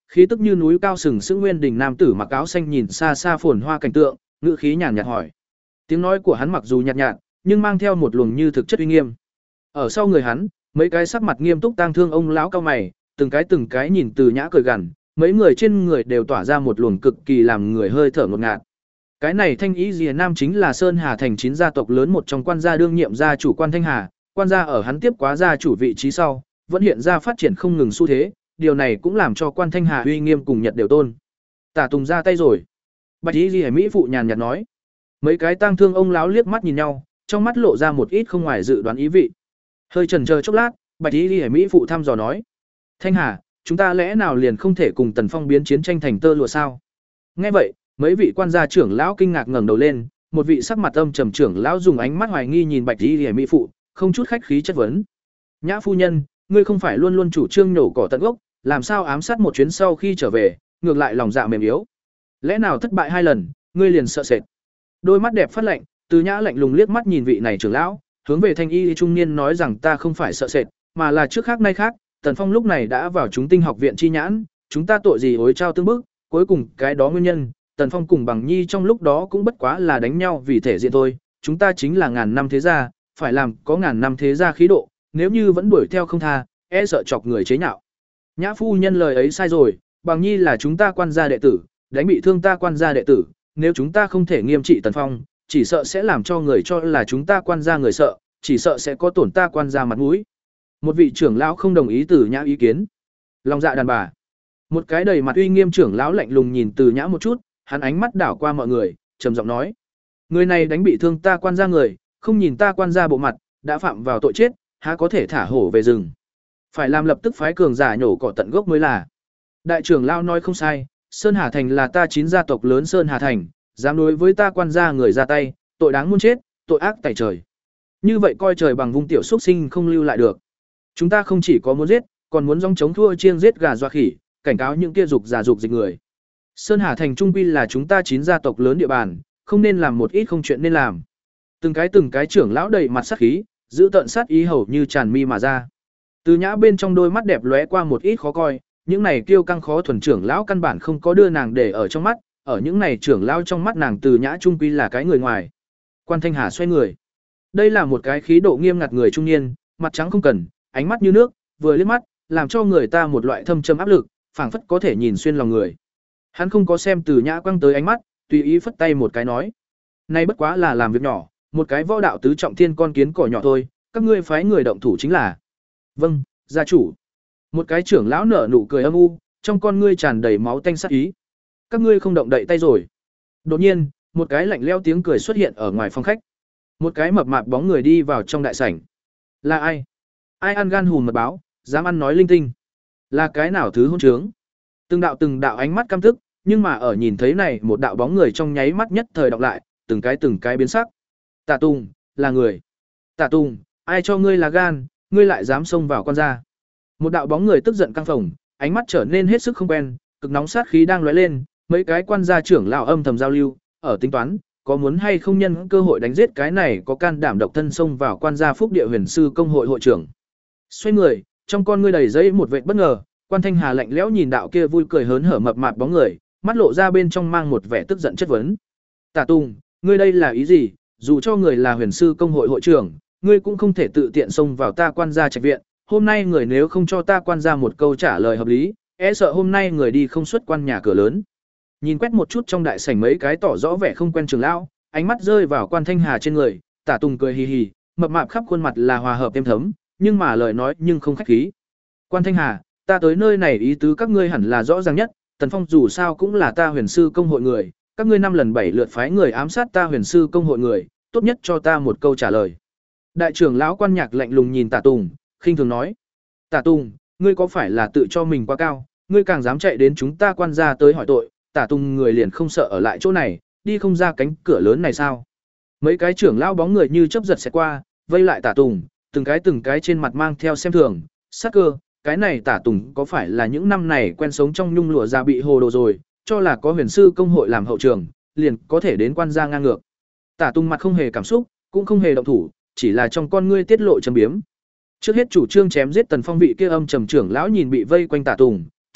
khí tức như núi cao sừng sững nguyên đỉnh nam tử mặc áo xanh nhìn xa xa phồn hoa cảnh tượng, ngữ khí nhàn nhạt hỏi. Tiếng nói của hắn mặc dù nhạt nhạt, nhưng mang theo một luồng như thực chất uy nghiêm. Ở sau người hắn, mấy cái sắc mặt nghiêm túc tang thương ông lão cao mày, từng cái từng cái nhìn Từ Nhã cười gằn, mấy người trên người đều tỏa ra một luồng cực kỳ làm người hơi thở ngột ngạt. Cái này Thanh Ý Lìa Nam chính là Sơn Hà thành chín gia tộc lớn một trong quan gia đương nhiệm gia chủ Quan Thanh Hà, quan gia ở hắn tiếp quá gia chủ vị trí sau, vẫn hiện ra phát triển không ngừng xu thế, điều này cũng làm cho Quan Thanh Hà uy nghiêm cùng Nhật đều tôn. Tả Tùng ra tay rồi. Bạch Y Lìa mỹ phụ nhàn nhạt nói. Mấy cái tang thương ông lão liếc mắt nhìn nhau, trong mắt lộ ra một ít không ngoài dự đoán ý vị. Hơi chần chờ chốc lát, Bạch Y Lìa mỹ phụ thăm dò nói: "Thanh Hà, chúng ta lẽ nào liền không thể cùng Tần Phong biến chiến tranh thành tơ lụa sao?" Nghe vậy, mấy vị quan gia trưởng lão kinh ngạc ngẩng đầu lên, một vị sắc mặt âm trầm trưởng lão dùng ánh mắt hoài nghi nhìn Bạch Y Lìa mỹ phụ, không chút khách khí chất vấn: "Nhã phu nhân, ngươi không phải luôn luôn chủ trương nhổ cỏ tận gốc, làm sao ám sát một chuyến sau khi trở về, ngược lại lòng dạ mềm yếu? Lẽ nào thất bại hai lần, ngươi liền sợ sệt?" Đôi mắt đẹp phát lạnh, Từ Nhã lạnh lùng liếc mắt nhìn vị này trưởng lão, hướng về Thanh Y trung niên nói rằng ta không phải sợ sệt, mà là trước khác nay khác, Tần Phong lúc này đã vào chúng tinh học viện chi nhãn, chúng ta tội gì ối trao tương bức, cuối cùng cái đó nguyên nhân, Tần Phong cùng Bằng Nhi trong lúc đó cũng bất quá là đánh nhau vì thể diện thôi, chúng ta chính là ngàn năm thế gia, phải làm có ngàn năm thế gia khí độ, nếu như vẫn đuổi theo không tha, e sợ chọc người chế nhạo. Nhã phu nhân lời ấy sai rồi, Bằng Nhi là chúng ta quan gia đệ tử, đánh bị thương ta quan gia đệ tử, nếu chúng ta không thể nghiêm trị Tần Phong, chỉ sợ sẽ làm cho người cho là chúng ta quan gia người sợ, chỉ sợ sẽ có tổn ta quan gia mặt mũi. Một vị trưởng lão không đồng ý Từ Nhã ý kiến. Lòng dạ đàn bà. Một cái đầy mặt uy nghiêm trưởng lão lạnh lùng nhìn Từ Nhã một chút, hắn ánh mắt đảo qua mọi người, trầm giọng nói: "Người này đánh bị thương ta quan gia người, không nhìn ta quan gia bộ mặt, đã phạm vào tội chết, há có thể thả hổ về rừng. Phải làm lập tức phái cường giả nhổ cỏ tận gốc mới là." Đại trưởng lão nói không sai, Sơn Hà thành là ta chín gia tộc lớn Sơn Hà thành, dám đối với ta quan gia người ra tay, tội đáng muôn chết, tội ác tày trời. Như vậy coi trời bằng vung tiểu xuất sinh không lưu lại được. Chúng ta không chỉ có muốn giết, còn muốn dòng chống thua chiêng giết gà doa khỉ, cảnh cáo những kia dục giả dục dịch người. Sơn Hà thành trung quy là chúng ta chín gia tộc lớn địa bàn, không nên làm một ít không chuyện nên làm. Từng cái từng cái trưởng lão đầy mặt sát khí, giữ tận sát ý hầu như tràn mi mà ra. Từ Nhã bên trong đôi mắt đẹp lóe qua một ít khó coi, những này kiêu căng khó thuần trưởng lão căn bản không có đưa nàng để ở trong mắt, ở những này trưởng lão trong mắt nàng Từ Nhã trung quy là cái người ngoài. Quan Thanh Hà xoay người. Đây là một cái khí độ nghiêm ngặt người trung niên, mặt trắng không cần, ánh mắt như nước, vừa liếc mắt, làm cho người ta một loại thâm trầm áp lực, phảng phất có thể nhìn xuyên lòng người. Hắn không có xem Từ Nhã quăng tới ánh mắt, tùy ý phất tay một cái nói: "Nay bất quá là làm việc nhỏ, một cái võ đạo tứ trọng thiên con kiến cỏ nhỏ thôi, các ngươi phái người động thủ chính là." "Vâng, gia chủ." Một cái trưởng lão nở nụ cười âm u, trong con ngươi tràn đầy máu tanh sát ý. "Các ngươi không động đậy tay rồi." Đột nhiên, một cái lạnh lẽo tiếng cười xuất hiện ở ngoài phòng khách. Một cái mập mạp bóng người đi vào trong đại sảnh. Là ai? Ai ăn gan hùm mật báo, dám ăn nói linh tinh? Là cái nào thứ hỗn trướng? Từng đạo từng đạo ánh mắt căm tức, nhưng mà ở nhìn thấy này một đạo bóng người trong nháy mắt nhất thời đọc lại, từng cái từng cái biến sắc. Tả Tùng, là người. Tả Tùng, ai cho ngươi là gan, ngươi lại dám xông vào quan gia. Một đạo bóng người tức giận căng phồng, ánh mắt trở nên hết sức không quen, cực nóng sát khí đang lóe lên, mấy cái quan gia trưởng lão âm thầm giao lưu, ở tính toán, có muốn hay không nhân cơ hội đánh giết cái này có can đảm độc thân xông vào quan gia Phúc Địa Huyền sư công hội hội trưởng. Xoay người, trong con ngươi đầy giấy một vệt bất ngờ, Quan Thanh Hà lạnh lẽo nhìn đạo kia vui cười hớn hở mập mạp bóng người, mắt lộ ra bên trong mang một vẻ tức giận chất vấn. Tả Tùng, ngươi đây là ý gì? Dù cho người là Huyền sư công hội hội trưởng, ngươi cũng không thể tự tiện xông vào ta quan gia trạch viện, hôm nay người nếu không cho ta quan gia một câu trả lời hợp lý, e sợ hôm nay người đi không xuất quan nhà cửa lớn. Nhìn quét một chút trong đại sảnh mấy cái tỏ rõ vẻ không quen trưởng lão, ánh mắt rơi vào Quan Thanh Hà trên người, Tả Tùng cười hì hì, mập mạp khắp khuôn mặt là hòa hợp êm thấm, nhưng mà lời nói nhưng không khách khí. Quan Thanh Hà, ta tới nơi này ý tứ các ngươi hẳn là rõ ràng nhất, Tần Phong dù sao cũng là ta Huyền sư công hội người, các ngươi năm lần bảy lượt phái người ám sát ta Huyền sư công hội người, tốt nhất cho ta một câu trả lời. Đại trưởng lão Quan Nhạc lạnh lùng nhìn Tả Tùng, khinh thường nói: "Tả Tùng, ngươi có phải là tự cho mình quá cao, ngươi càng dám chạy đến chúng ta quan gia tới hỏi tội, Tả Tùng người liền không sợ ở lại chỗ này, đi không ra cánh cửa lớn này sao?" Mấy cái trưởng lão bóng người như chớp giật sẽ qua, vây lại Tả Tùng, từng cái từng cái trên mặt mang theo xem thường, sắc cơ, cái này Tả Tùng có phải là những năm này quen sống trong nhung lụa ra bị hồ đồ rồi, cho là có Huyền sư công hội làm hậu trường, liền có thể đến quan gia ngang ngược. Tả Tùng mặt không hề cảm xúc, cũng không hề động thủ, chỉ là trong con ngươi tiết lộ châm biếm. Trước hết chủ trương chém giết Tần Phong vị kia âm trầm trưởng lão nhìn bị vây quanh Tả Tùng,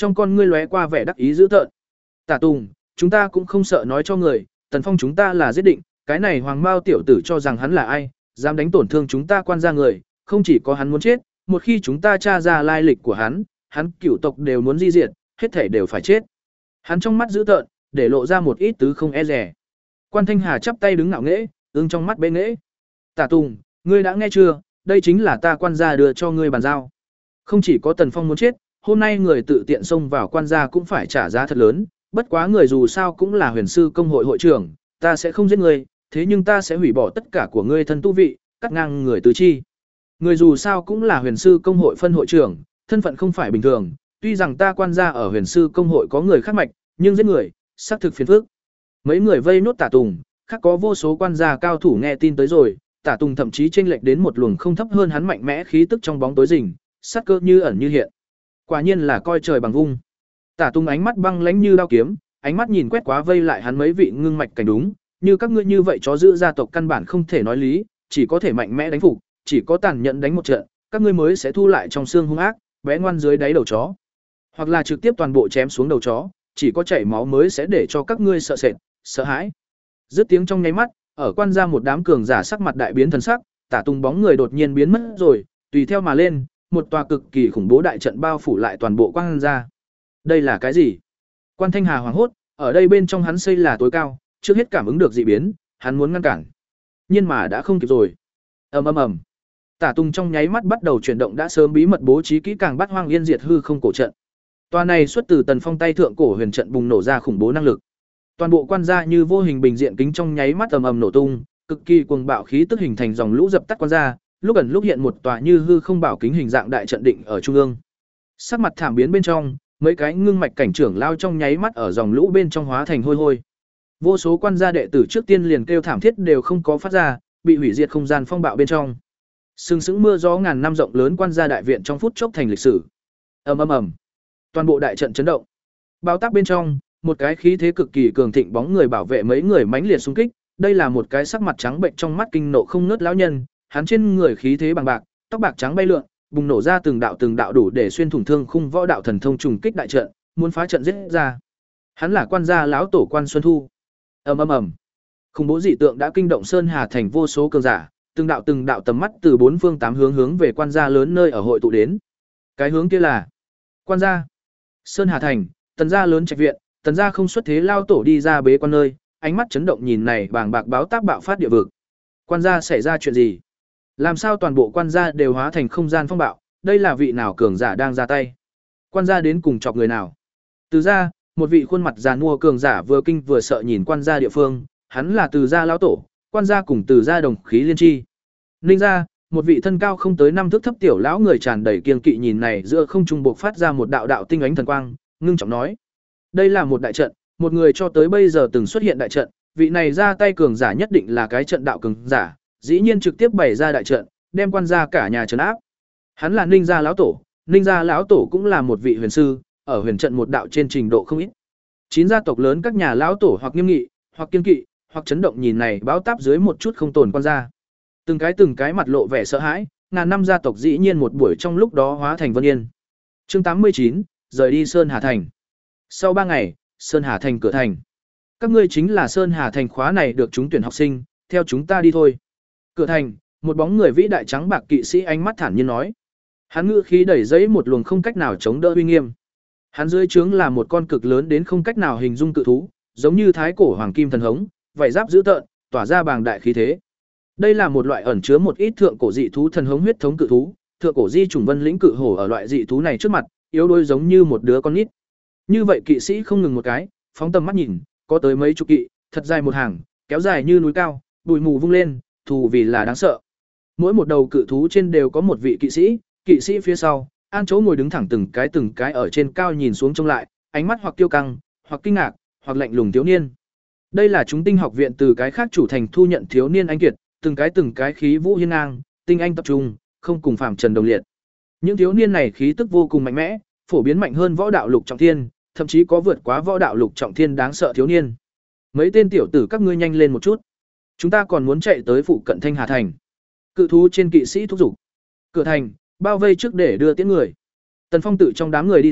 trong con ngươi lóe qua vẻ đắc ý dữ tợn. Tả Tùng, chúng ta cũng không sợ nói cho người, Tần Phong chúng ta là giết định, cái này Hoàng Mao tiểu tử cho rằng hắn là ai, dám đánh tổn thương chúng ta quan gia người, không chỉ có hắn muốn chết, một khi chúng ta tra ra lai lịch của hắn, hắn cửu tộc đều muốn di diệt, hết thể đều phải chết. Hắn trong mắt dữ tợn, để lộ ra một ít tứ không e dè. Quan Thanh Hà chắp tay đứng ngạo nghễ, ương trong mắt bệ nghễ. Tả Tùng, ngươi đã nghe chưa, đây chính là ta quan gia đưa cho ngươi bàn giao. Không chỉ có Tần Phong muốn chết, hôm nay người tự tiện xông vào quan gia cũng phải trả giá thật lớn, bất quá người dù sao cũng là huyền sư công hội hội trưởng, ta sẽ không giết ngươi, thế nhưng ta sẽ hủy bỏ tất cả của ngươi thân tu vị, cắt ngang người tứ chi. Người dù sao cũng là huyền sư công hội phân hội trưởng, thân phận không phải bình thường, tuy rằng ta quan gia ở huyền sư công hội có người khác mạch, nhưng giết người, xác thực phiền phức. Mấy người vây nốt Tả Tùng, khác có vô số quan gia cao thủ nghe tin tới rồi, Tả Tùng thậm chí chênh lệch đến một luồng không thấp hơn hắn mạnh mẽ khí tức trong bóng tối rình, sát cơ như ẩn như hiện. Quả nhiên là coi trời bằng vung. Tả Tùng ánh mắt băng lãnh như đao kiếm, ánh mắt nhìn quét quá vây lại hắn mấy vị ngưng mạch cảnh đúng, như các ngươi như vậy chó giữ gia tộc căn bản không thể nói lý, chỉ có thể mạnh mẽ đánh phục, chỉ có tàn nhẫn đánh một trận, các ngươi mới sẽ thu lại trong xương hung ác, bé ngoan dưới đáy đầu chó. Hoặc là trực tiếp toàn bộ chém xuống đầu chó, chỉ có chảy máu mới sẽ để cho các ngươi sợ sệt, sợ hãi. Dứt tiếng trong nháy mắt, ở quan gia một đám cường giả sắc mặt đại biến thần sắc, Tả Tùng bóng người đột nhiên biến mất rồi, tùy theo mà lên, một tòa cực kỳ khủng bố đại trận bao phủ lại toàn bộ quan gia. Đây là cái gì? Quan Thanh Hà hoảng hốt, ở đây bên trong hắn xây là tối cao, trước hết cảm ứng được dị biến, hắn muốn ngăn cản. Nhưng mà đã không kịp rồi. Ầm ầm ầm. Tả Tùng trong nháy mắt bắt đầu chuyển động đã sớm bí mật bố trí kỹ càng bắt hoang yên diệt hư không cổ trận. Tòa này xuất từ Tần Phong tay thượng cổ huyền trận bùng nổ ra khủng bố năng lực. Toàn bộ quan gia như vô hình bình diện kính trong nháy mắt ầm ầm nổ tung, cực kỳ cuồng bạo khí tức hình thành dòng lũ dập tắt quan gia, lúc ẩn lúc hiện một tòa như hư không bảo kính hình dạng đại trận định ở trung ương. Sắc mặt thảm biến bên trong, mấy cái ngưng mạch cảnh trưởng lao trong nháy mắt ở dòng lũ bên trong hóa thành hôi hôi. Vô số quan gia đệ tử trước tiên liền kêu thảm thiết đều không có phát ra, bị hủy diệt không gian phong bạo bên trong. Sừng sững mưa gió ngàn năm rộng lớn quan gia đại viện trong phút chốc thành lịch sử. Ầm ầm ầm. Toàn bộ đại trận chấn động. Bao tác bên trong, một cái khí thế cực kỳ cường thịnh bóng người bảo vệ mấy người mãnh liệt xung kích, đây là một cái sắc mặt trắng bệnh trong mắt kinh nộ không ngớt lão nhân, hắn trên người khí thế bằng bạc, tóc bạc trắng bay lượn, bùng nổ ra từng đạo từng đạo đủ để xuyên thủng thương khung võ đạo thần thông trùng kích đại trận, muốn phá trận giết ra. Hắn là quan gia lão tổ Quan Xuân Thu. Ầm ầm ầm. Khủng bố dị tượng đã kinh động Sơn Hà thành vô số cường giả, từng đạo từng đạo tầm mắt từ bốn phương tám hướng hướng về quan gia lớn nơi ở hội tụ đến. Cái hướng kia là quan gia. Sơn Hà thành, Tần gia lớn trạch viện, Tần gia không xuất thế lao tổ đi ra bế quan nơi, ánh mắt chấn động nhìn này bàng bạc báo tác bạo phát địa vực. Quan gia xảy ra chuyện gì? Làm sao toàn bộ quan gia đều hóa thành không gian phong bạo, đây là vị nào cường giả đang ra tay? Quan gia đến cùng chọc người nào? Từ gia, một vị khuôn mặt già nua cường giả vừa kinh vừa sợ nhìn quan gia địa phương, hắn là Từ gia lão tổ, quan gia cùng Từ gia đồng khí liên chi. Ninh gia, một vị thân cao không tới năm thước thấp tiểu lão người tràn đầy kiêng kỵ nhìn này giữa không trung bộc phát ra một đạo đạo tinh ánh thần quang, ngưng trọng nói: "Đây là một đại trận, một người cho tới bây giờ từng xuất hiện đại trận, vị này ra tay cường giả nhất định là cái trận đạo cường giả, dĩ nhiên trực tiếp bày ra đại trận, đem quan gia cả nhà trấn áp." Hắn là Ninh gia lão tổ, Ninh gia lão tổ cũng là một vị huyền sư, ở huyền trận một đạo trên trình độ không ít. Chín gia tộc lớn các nhà lão tổ hoặc nghiêm nghị, hoặc kiên kỵ, hoặc chấn động nhìn này báo táp dưới một chút không tồn quan gia. Từng cái từng cái mặt lộ vẻ sợ hãi, ngàn năm gia tộc dĩ nhiên một buổi trong lúc đó hóa thành vân yên. Chương tám mươi chín, rời đi Sơn Hà thành. Sau ba ngày, Sơn Hà thành cửa thành. Các ngươi chính là Sơn Hà thành khóa này được trúng tuyển học sinh, theo chúng ta đi thôi. Cửa thành, một bóng người vĩ đại trắng bạc kỵ sĩ ánh mắt thản nhiên nói. Hắn ngữ khí đẩy giấy một luồng không cách nào chống đỡ uy nghiêm. Hắn dưới trướng là một con cực lớn đến không cách nào hình dung cự thú, giống như thái cổ hoàng kim thần hống, vảy giáp dữ tợn, tỏa ra bàng đại khí thế. Đây là một loại ẩn chứa một ít thượng cổ dị thú thần hống huyết thống cự thú, thượng cổ di trùng vân lĩnh cự hổ ở loại dị thú này trước mặt, yếu đuối giống như một đứa con nít. Như vậy kỵ sĩ không ngừng một cái, phóng tầm mắt nhìn, có tới mấy chục kỵ, thật dài một hàng, kéo dài như núi cao, bụi mù vung lên, thù vì là đáng sợ. Mỗi một đầu cự thú trên đều có một vị kỵ sĩ, kỵ sĩ phía sau, an chỗ ngồi đứng thẳng từng cái từng cái ở trên cao nhìn xuống trông lại, ánh mắt hoặc kiêu căng, hoặc kinh ngạc, hoặc lạnh lùng thiếu niên. Đây là chúng tinh học viện từ cái khác chủ thành thu nhận thiếu niên anh kiệt, từng cái từng cái khí vũ hiên ngang, tinh anh tập trung, không cùng phàm trần đồng liệt. Những thiếu niên này khí tức vô cùng mạnh mẽ, phổ biến mạnh hơn võ đạo lục trọng thiên, thậm chí có vượt quá võ đạo lục trọng thiên đáng sợ thiếu niên. Mấy tên tiểu tử các ngươi nhanh lên một chút, chúng ta còn muốn chạy tới phụ cận Thanh Hà thành. Cự thú trên kỵ sĩ thúc giục. Cửa thành, bao vây trước để đưa tiễn người. Tần Phong tự trong đám người đi ra,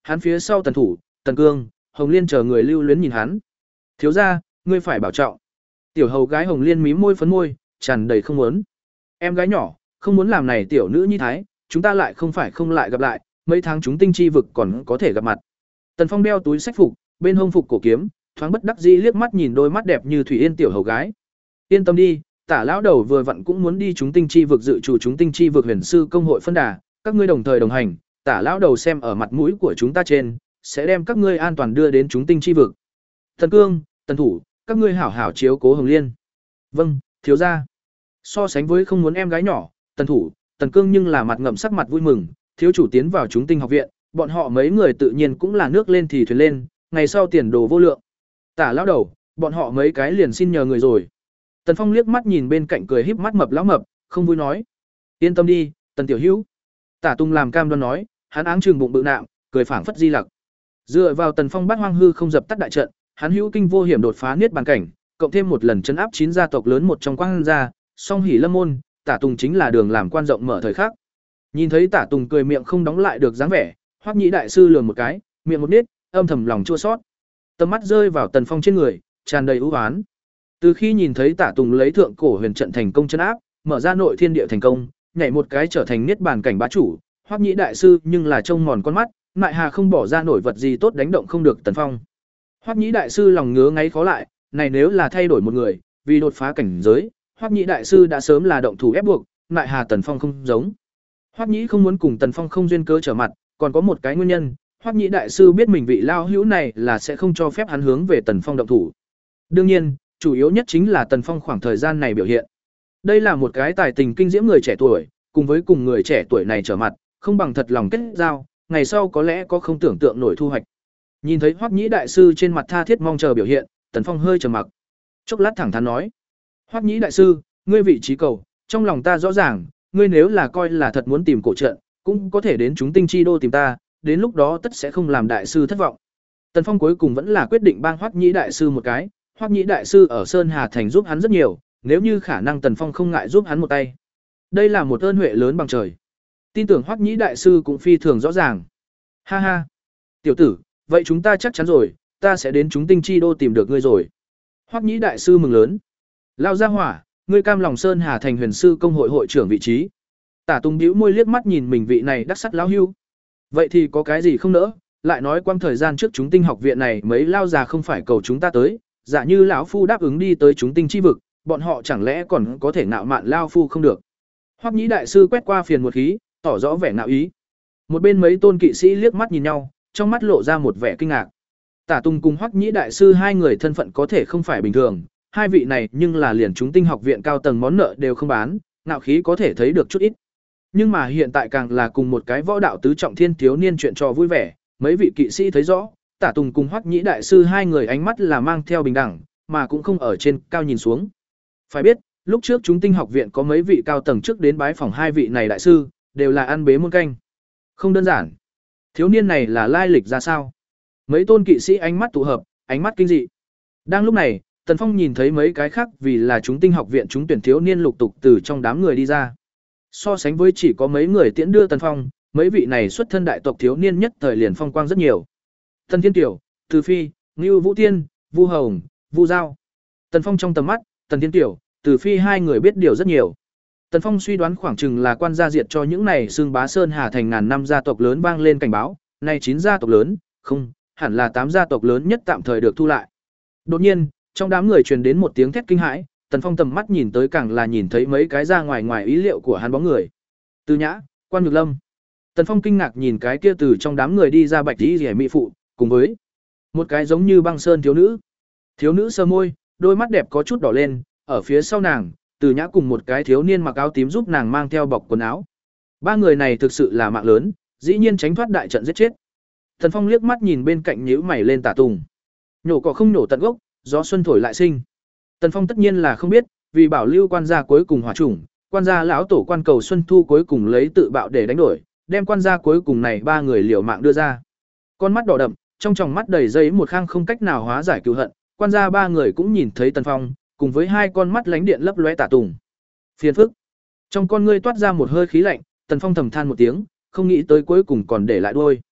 hắn phía sau Tần Thủ, Tần Cương, Hồng Liên chờ người lưu luyến nhìn hắn. Thiếu gia, ngươi phải bảo trọng. Tiểu hầu gái Hồng Liên mím môi phấn môi, tràn đầy không muốn. Em gái nhỏ, không muốn làm này tiểu nữ nhi thái, chúng ta lại không phải không lại gặp lại, mấy tháng chúng tinh chi vực còn có thể gặp mặt. Tần Phong đeo túi sách phục, bên hông phục cổ kiếm, thoáng bất đắc dĩ liếc mắt nhìn đôi mắt đẹp như thủy yên tiểu hầu gái. Yên tâm đi, Tả lão đầu vừa vặn cũng muốn đi chúng tinh chi vực dự chủ chúng tinh chi vực huyền sư công hội phân đà, các ngươi đồng thời đồng hành, Tả lão đầu xem ở mặt mũi của chúng ta trên, sẽ đem các ngươi an toàn đưa đến chúng tinh chi vực. Tần Cương, Tần Thủ, các ngươi hảo hảo chiếu cố Hồng Liên. Vâng, thiếu gia. So sánh với không muốn em gái nhỏ, Tần Thủ, Tần Cương nhưng là mặt ngậm sắc mặt vui mừng, thiếu chủ tiến vào chúng tinh học viện, bọn họ mấy người tự nhiên cũng là nước lên thì thuyền lên, ngày sau tiền đồ vô lượng. Tả lão đầu, bọn họ mấy cái liền xin nhờ người rồi. Tần Phong liếc mắt nhìn bên cạnh cười híp mắt mập lão mập, không vui nói: "Yên tâm đi, Tần tiểu hữu." Tả Tung làm cam đoan nói, hắn áng chừng bụng bự nạm, cười phảng phất di lặc. Dựa vào Tần Phong bát hoang hư không dập tắt đại trận, hắn hữu kinh vô hiểm đột phá niết bàn cảnh, cộng thêm một lần chấn áp chín gia tộc lớn một trong quang gia, song hỉ lâm môn, Tả Tùng chính là đường làm quan rộng mở thời khắc. Nhìn thấy Tả Tùng cười miệng không đóng lại được dáng vẻ, Hoắc Nhĩ đại sư lườm một cái, miệng một nít, âm thầm lòng chua xót. Tầm mắt rơi vào Tần Phong trên người, tràn đầy ưu oán. Từ khi nhìn thấy Tả Tùng lấy thượng cổ huyền trận thành công chấn áp, mở ra nội thiên địa thành công, nhảy một cái trở thành niết bàn cảnh bá chủ, Hoắc Nhĩ đại sư nhưng là trông mòn con mắt, lại hà không bỏ ra nổi vật gì tốt đánh động không được Tần Phong. Hoắc Nhĩ đại sư lòng ngứa ngáy khó lại, này nếu là thay đổi một người, vì đột phá cảnh giới, Hoắc Nhĩ đại sư đã sớm là động thủ ép buộc, lại hà Tần Phong không giống. Hoắc Nhĩ không muốn cùng Tần Phong không duyên cớ trở mặt, còn có một cái nguyên nhân, Hoắc Nhĩ đại sư biết mình vị lao hữu này là sẽ không cho phép hắn hướng về Tần Phong động thủ. Đương nhiên, chủ yếu nhất chính là Tần Phong khoảng thời gian này biểu hiện. Đây là một cái tài tình kinh diễm người trẻ tuổi, cùng với cùng người trẻ tuổi này trở mặt, không bằng thật lòng kết giao, ngày sau có lẽ có không tưởng tượng nổi thu hoạch. Nhìn thấy Hoắc Nhĩ đại sư trên mặt tha thiết mong chờ biểu hiện, Tần Phong hơi trầm mặc. Chốc lát thẳng thắn nói: "Hoắc Nhĩ đại sư, ngươi vị trí cầu, trong lòng ta rõ ràng, ngươi nếu là coi là thật muốn tìm cổ trận, cũng có thể đến chúng tinh chi đô tìm ta, đến lúc đó tất sẽ không làm đại sư thất vọng." Tần Phong cuối cùng vẫn là quyết định bang Hoắc Nhĩ đại sư một cái, Hoắc Nhĩ đại sư ở Sơn Hà thành giúp hắn rất nhiều, nếu như khả năng Tần Phong không ngại giúp hắn một tay. Đây là một ơn huệ lớn bằng trời. Tin tưởng Hoắc Nhĩ đại sư cũng phi thường rõ ràng. Ha ha. Tiểu tử, vậy chúng ta chắc chắn rồi, ta sẽ đến chúng tinh chi đô tìm được ngươi rồi. Hoắc Nhĩ đại sư mừng lớn. Lao ra hỏa, ngươi cam lòng Sơn Hà thành huyền sư công hội hội trưởng vị trí. Tả Tùng bĩu môi liếc mắt nhìn mình vị này đắc sắt lão hưu. Vậy thì có cái gì không nỡ, lại nói quang thời gian trước chúng tinh học viện này mấy lao già không phải cầu chúng ta tới, giả như lão phu đáp ứng đi tới chúng tinh chi vực, bọn họ chẳng lẽ còn có thể nạo mạn lao phu không được. Hoắc Nhĩ đại sư quét qua phiền một khí, tỏ rõ vẻ nạo ý. Một bên mấy tôn kỵ sĩ liếc mắt nhìn nhau, trong mắt lộ ra một vẻ kinh ngạc. Tả Tùng cùng Hoắc Nhĩ đại sư hai người thân phận có thể không phải bình thường, hai vị này nhưng là liền chúng tinh học viện cao tầng món nợ đều không bán, ngạo khí có thể thấy được chút ít. Nhưng mà hiện tại càng là cùng một cái võ đạo tứ trọng thiên thiếu niên chuyện trò vui vẻ, mấy vị kỵ sĩ thấy rõ, Tả Tùng cùng Hoắc Nhĩ đại sư hai người ánh mắt là mang theo bình đẳng, mà cũng không ở trên cao nhìn xuống. Phải biết, lúc trước chúng tinh học viện có mấy vị cao tầng trước đến bái phòng hai vị này đại sư, đều là ăn bế muôn canh. Không đơn giản. Thiếu niên này là lai lịch ra sao? Mấy tôn kỵ sĩ ánh mắt tụ hợp, ánh mắt kinh dị. Đang lúc này, Tần Phong nhìn thấy mấy cái khác vì là chúng tinh học viện chúng tuyển thiếu niên lục tục từ trong đám người đi ra. So sánh với chỉ có mấy người tiễn đưa Tần Phong, mấy vị này xuất thân đại tộc thiếu niên nhất thời liền phong quang rất nhiều. Tần Thiên Tiểu, Từ Phi, Ngưu Vũ Tiên, Vu Hồng, Vu Giao. Tần Phong trong tầm mắt, Tần Thiên Tiểu, Từ Phi hai người biết điều rất nhiều. Tần Phong suy đoán khoảng chừng là quan gia diệt cho những này xương bá Sơn Hà thành ngàn năm gia tộc lớn vang lên cảnh báo, nay chín gia tộc lớn, không, hẳn là tám gia tộc lớn nhất tạm thời được thu lại. Đột nhiên, trong đám người truyền đến một tiếng thét kinh hãi, Tần Phong tầm mắt nhìn tới càng là nhìn thấy mấy cái ra ngoài ngoài ý liệu của hắn bóng người. Từ Nhã, Quan Nhược Lâm. Tần Phong kinh ngạc nhìn cái kia từ trong đám người đi ra bạch y liễu mỹ phụ, cùng với một cái giống như băng sơn thiếu nữ. Thiếu nữ sờ môi, đôi mắt đẹp có chút đỏ lên, ở phía sau nàng, Từ Nhã cùng một cái thiếu niên mặc áo tím giúp nàng mang theo bọc quần áo. Ba người này thực sự là mạng lớn, dĩ nhiên tránh thoát đại trận giết chết. Tần Phong liếc mắt nhìn bên cạnh nhíu mày lên Tả Tùng. Nhổ cỏ không nhổ tận gốc, gió xuân thổi lại sinh. Tần Phong tất nhiên là không biết, vì bảo lưu quan gia cuối cùng hỏa chủng, quan gia lão tổ Quan Cầu Xuân Thu cuối cùng lấy tự bạo để đánh đổi, đem quan gia cuối cùng này ba người liều mạng đưa ra. Con mắt đỏ đậm, trong tròng mắt đầy dây một khang không cách nào hóa giải cừu hận, quan gia ba người cũng nhìn thấy Tần Phong, cùng với hai con mắt lánh điện lấp lóe Tả Tùng. Phiền phức. Trong con ngươi toát ra một hơi khí lạnh, Tần Phong thầm than một tiếng, không nghĩ tới cuối cùng còn để lại đuôi.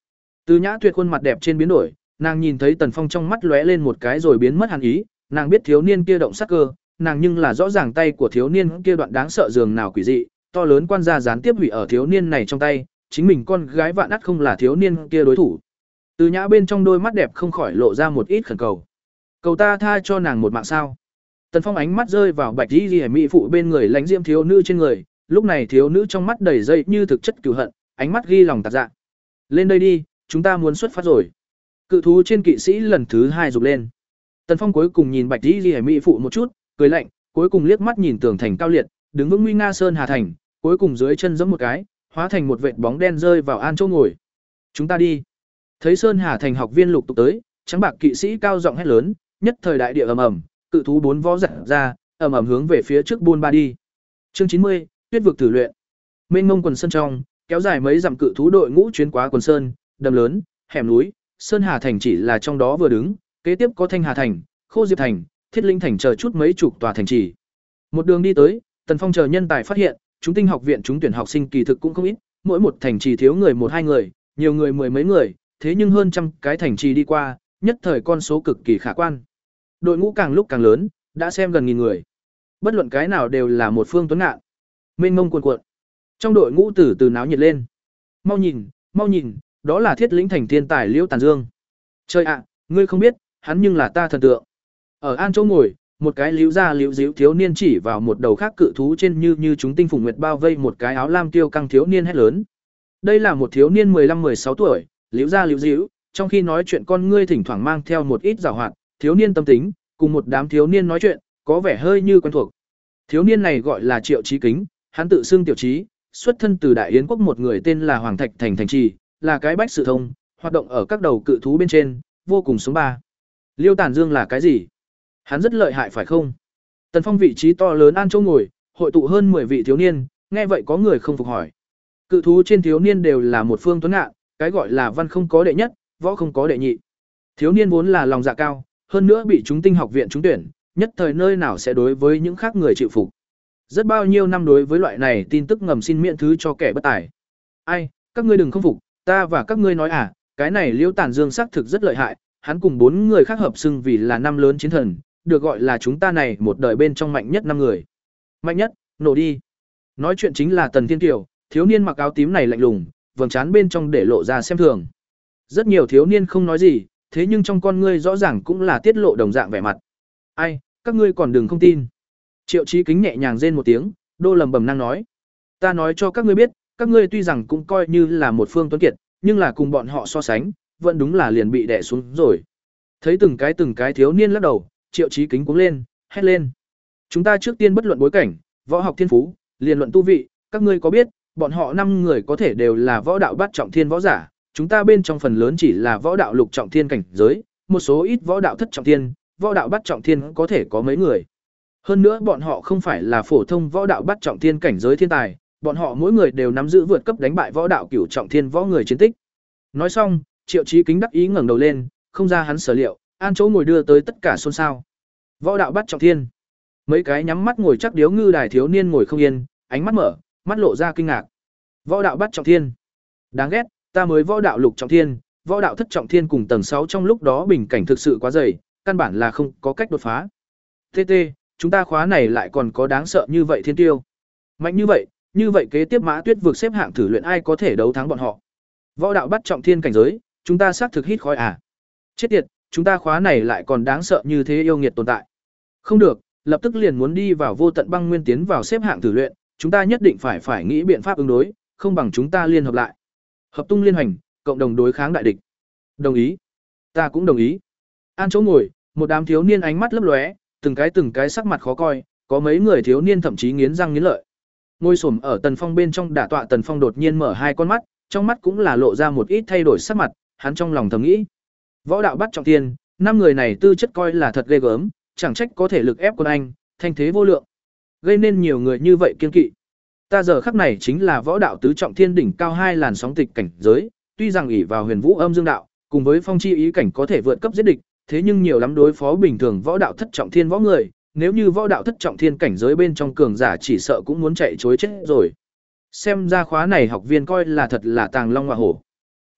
Từ Nhã Tuyệt khuôn mặt đẹp trên biến đổi, nàng nhìn thấy Tần Phong trong mắt lóe lên một cái rồi biến mất hẳn ý, nàng biết thiếu niên kia động sát cơ, nàng nhưng là rõ ràng tay của thiếu niên kia đoạn đáng sợ dường nào quỷ dị, to lớn quan gia gián tiếp hủy ở thiếu niên này trong tay, chính mình con gái vạn ắt không là thiếu niên kia đối thủ. Từ Nhã bên trong đôi mắt đẹp không khỏi lộ ra một ít khẩn cầu. Cầu ta tha cho nàng một mạng sao? Tần Phong ánh mắt rơi vào Bạch Y Liễu mỹ phụ bên người lãnh diễm thiếu nữ trên người, lúc này thiếu nữ trong mắt đầy dây như thực chất cừu hận, ánh mắt ghi lòng tạc dạ. Lên đây đi, chúng ta muốn xuất phát rồi. Cự thú trên kỵ sĩ lần thứ hai rục lên. Tần Phong cuối cùng nhìn Bạch Y Liễu mỹ phụ một chút, cười lạnh, cuối cùng liếc mắt nhìn tường thành cao liệt, đứng vững nguy nga sơn hà thành, cuối cùng dưới chân giẫm một cái, hóa thành một vệt bóng đen rơi vào an chỗ ngồi. Chúng ta đi. Thấy sơn hà thành học viên lục tục tới, trắng bạc kỵ sĩ cao giọng hét lớn, nhất thời đại địa ầm ầm, cự thú bốn vó giật ra, ầm ầm hướng về phía trước buôn ba đi. Chương chín mươi, Tuyết vực thử luyện. Mênh mông quần sơn trong, kéo dài mấy dặm cự thú đội ngũ chuyến qua quần sơn, đầm lớn, hẻm núi, sơn hà thành chỉ là trong đó vừa đứng, kế tiếp có Thanh Hà thành, Khô Diệp thành, Thiết Linh thành chờ chút mấy chục tòa thành trì. Một đường đi tới, Tần Phong chờ nhân tài phát hiện, chúng tinh học viện chúng tuyển học sinh kỳ thực cũng không ít, mỗi một thành trì thiếu người một hai người, nhiều người mười mấy người, thế nhưng hơn trăm cái thành trì đi qua, nhất thời con số cực kỳ khả quan. Đội ngũ càng lúc càng lớn, đã xem gần nghìn người. Bất luận cái nào đều là một phương tuấn ngạn. Mênh mông cuồn cuộn. Trong đội ngũ từ từ náo nhiệt lên. Mau nhìn, mau nhìn, đó là Thiết Lĩnh thành thiên tài Liễu Tàn Dương. Trời ạ, ngươi không biết, hắn nhưng là ta thần tượng. Ở an chỗ ngồi, một cái liễu ra liễu díu thiếu niên chỉ vào một đầu khác cự thú trên như như chúng tinh phùng nguyệt bao vây một cái áo lam tiêu căng thiếu niên hét lớn. Đây là một thiếu niên mười lăm mười sáu tuổi, liễu ra liễu díu, trong khi nói chuyện con ngươi thỉnh thoảng mang theo một ít giảo hoạt, thiếu niên tâm tính, cùng một đám thiếu niên nói chuyện, có vẻ hơi như quen thuộc. Thiếu niên này gọi là Triệu Chí Kính, hắn tự xưng tiểu trí, xuất thân từ Đại Yến quốc một người tên là Hoàng Thạch thành thành trì, là cái bách sự thông, hoạt động ở các đầu cự thú bên trên, vô cùng sống ba. Liêu Tản Dương là cái gì? Hắn rất lợi hại phải không? Tần Phong vị trí to lớn an chỗ ngồi, hội tụ hơn mười vị thiếu niên, nghe vậy có người không phục hỏi. Cự thú trên thiếu niên đều là một phương tuấn ngạn, cái gọi là văn không có đệ nhất, võ không có đệ nhị. Thiếu niên vốn là lòng dạ cao, hơn nữa bị chúng tinh học viện trúng tuyển, nhất thời nơi nào sẽ đối với những khác người chịu phục. Rất bao nhiêu năm đối với loại này tin tức ngầm xin miễn thứ cho kẻ bất tài. Ai, các ngươi đừng không phục, ta và các ngươi nói à, cái này Liễu Tản Dương xác thực rất lợi hại, hắn cùng bốn người khác hợp xưng vì là năm lớn chiến thần, được gọi là chúng ta này một đời bên trong mạnh nhất năm người. Mạnh nhất, nổ đi. Nói chuyện chính là Tần Thiên Kiều, thiếu niên mặc áo tím này lạnh lùng, vầng trán bên trong để lộ ra xem thường. Rất nhiều thiếu niên không nói gì, thế nhưng trong con ngươi rõ ràng cũng là tiết lộ đồng dạng vẻ mặt. Ai, các ngươi còn đừng không tin. Triệu Chí Kính nhẹ nhàng rên một tiếng, đô lầm bầm năng nói. Ta nói cho các ngươi biết, các ngươi tuy rằng cũng coi như là một phương tuấn kiệt, nhưng là cùng bọn họ so sánh, vẫn đúng là liền bị đè xuống rồi. Thấy từng cái từng cái thiếu niên lắc đầu, Triệu Chí Kính cuống lên, hét lên. Chúng ta trước tiên bất luận bối cảnh, võ học thiên phú, liền luận tu vị, các ngươi có biết, bọn họ năm người có thể đều là võ đạo bát trọng thiên võ giả, chúng ta bên trong phần lớn chỉ là võ đạo lục trọng thiên cảnh giới, một số ít võ đạo thất trọng thiên, võ đạo bát trọng thiên có thể có mấy người. Hơn nữa bọn họ không phải là phổ thông võ đạo bát trọng thiên cảnh giới thiên tài, bọn họ mỗi người đều nắm giữ vượt cấp đánh bại võ đạo cửu trọng thiên võ người chiến tích. Nói xong, Triệu Chí Kính đắc ý ngẩng đầu lên, không ra hắn sở liệu, an chỗ ngồi đưa tới tất cả xôn xao. Võ đạo bát trọng thiên. Mấy cái nhắm mắt ngồi chắc điếu ngư đài thiếu niên ngồi không yên, ánh mắt mở, mắt lộ ra kinh ngạc. Võ đạo bát trọng thiên. Đáng ghét, ta mới võ đạo lục trọng thiên, võ đạo thất trọng thiên cùng tầng sáu trong lúc đó bình cảnh thực sự quá dày, căn bản là không có cách đột phá. tê tê, chúng ta khóa này lại còn có đáng sợ như vậy thiên tiêu. Mạnh như vậy, như vậy kế tiếp Mã Tuyết vượt xếp hạng thử luyện ai có thể đấu thắng bọn họ. Võ đạo bắt trọng thiên cảnh giới, chúng ta xác thực hít khói à. Chết tiệt, chúng ta khóa này lại còn đáng sợ như thế yêu nghiệt tồn tại. Không được, lập tức liền muốn đi vào vô tận băng nguyên tiến vào xếp hạng thử luyện, chúng ta nhất định phải phải nghĩ biện pháp ứng đối, không bằng chúng ta liên hợp lại. Hợp tung liên hành, cộng đồng đối kháng đại địch. Đồng ý. Ta cũng đồng ý. An chỗ ngồi, một đám thiếu niên ánh mắt lấp lóe, từng cái từng cái sắc mặt khó coi, có mấy người thiếu niên thậm chí nghiến răng nghiến lợi. Ngồi xổm ở Tần Phong bên trong đả tọa Tần Phong đột nhiên mở hai con mắt, trong mắt cũng là lộ ra một ít thay đổi sắc mặt, hắn trong lòng thầm nghĩ. Võ đạo bắt trọng thiên, năm người này tư chất coi là thật ghê gớm, chẳng trách có thể lực ép quân anh, thanh thế vô lượng. Gây nên nhiều người như vậy kiên kỵ. Ta giờ khắc này chính là võ đạo tứ trọng thiên đỉnh cao hai làn sóng tịch cảnh giới, tuy rằng ỷ vào Huyền Vũ Âm Dương đạo, cùng với phong chi ý cảnh có thể vượt cấp giết địch, thế nhưng nhiều lắm đối phó bình thường võ đạo thất trọng thiên võ người, nếu như võ đạo thất trọng thiên cảnh giới bên trong cường giả chỉ sợ cũng muốn chạy chối chết rồi. Xem ra khóa này học viên coi là thật là tàng long ngọa hổ.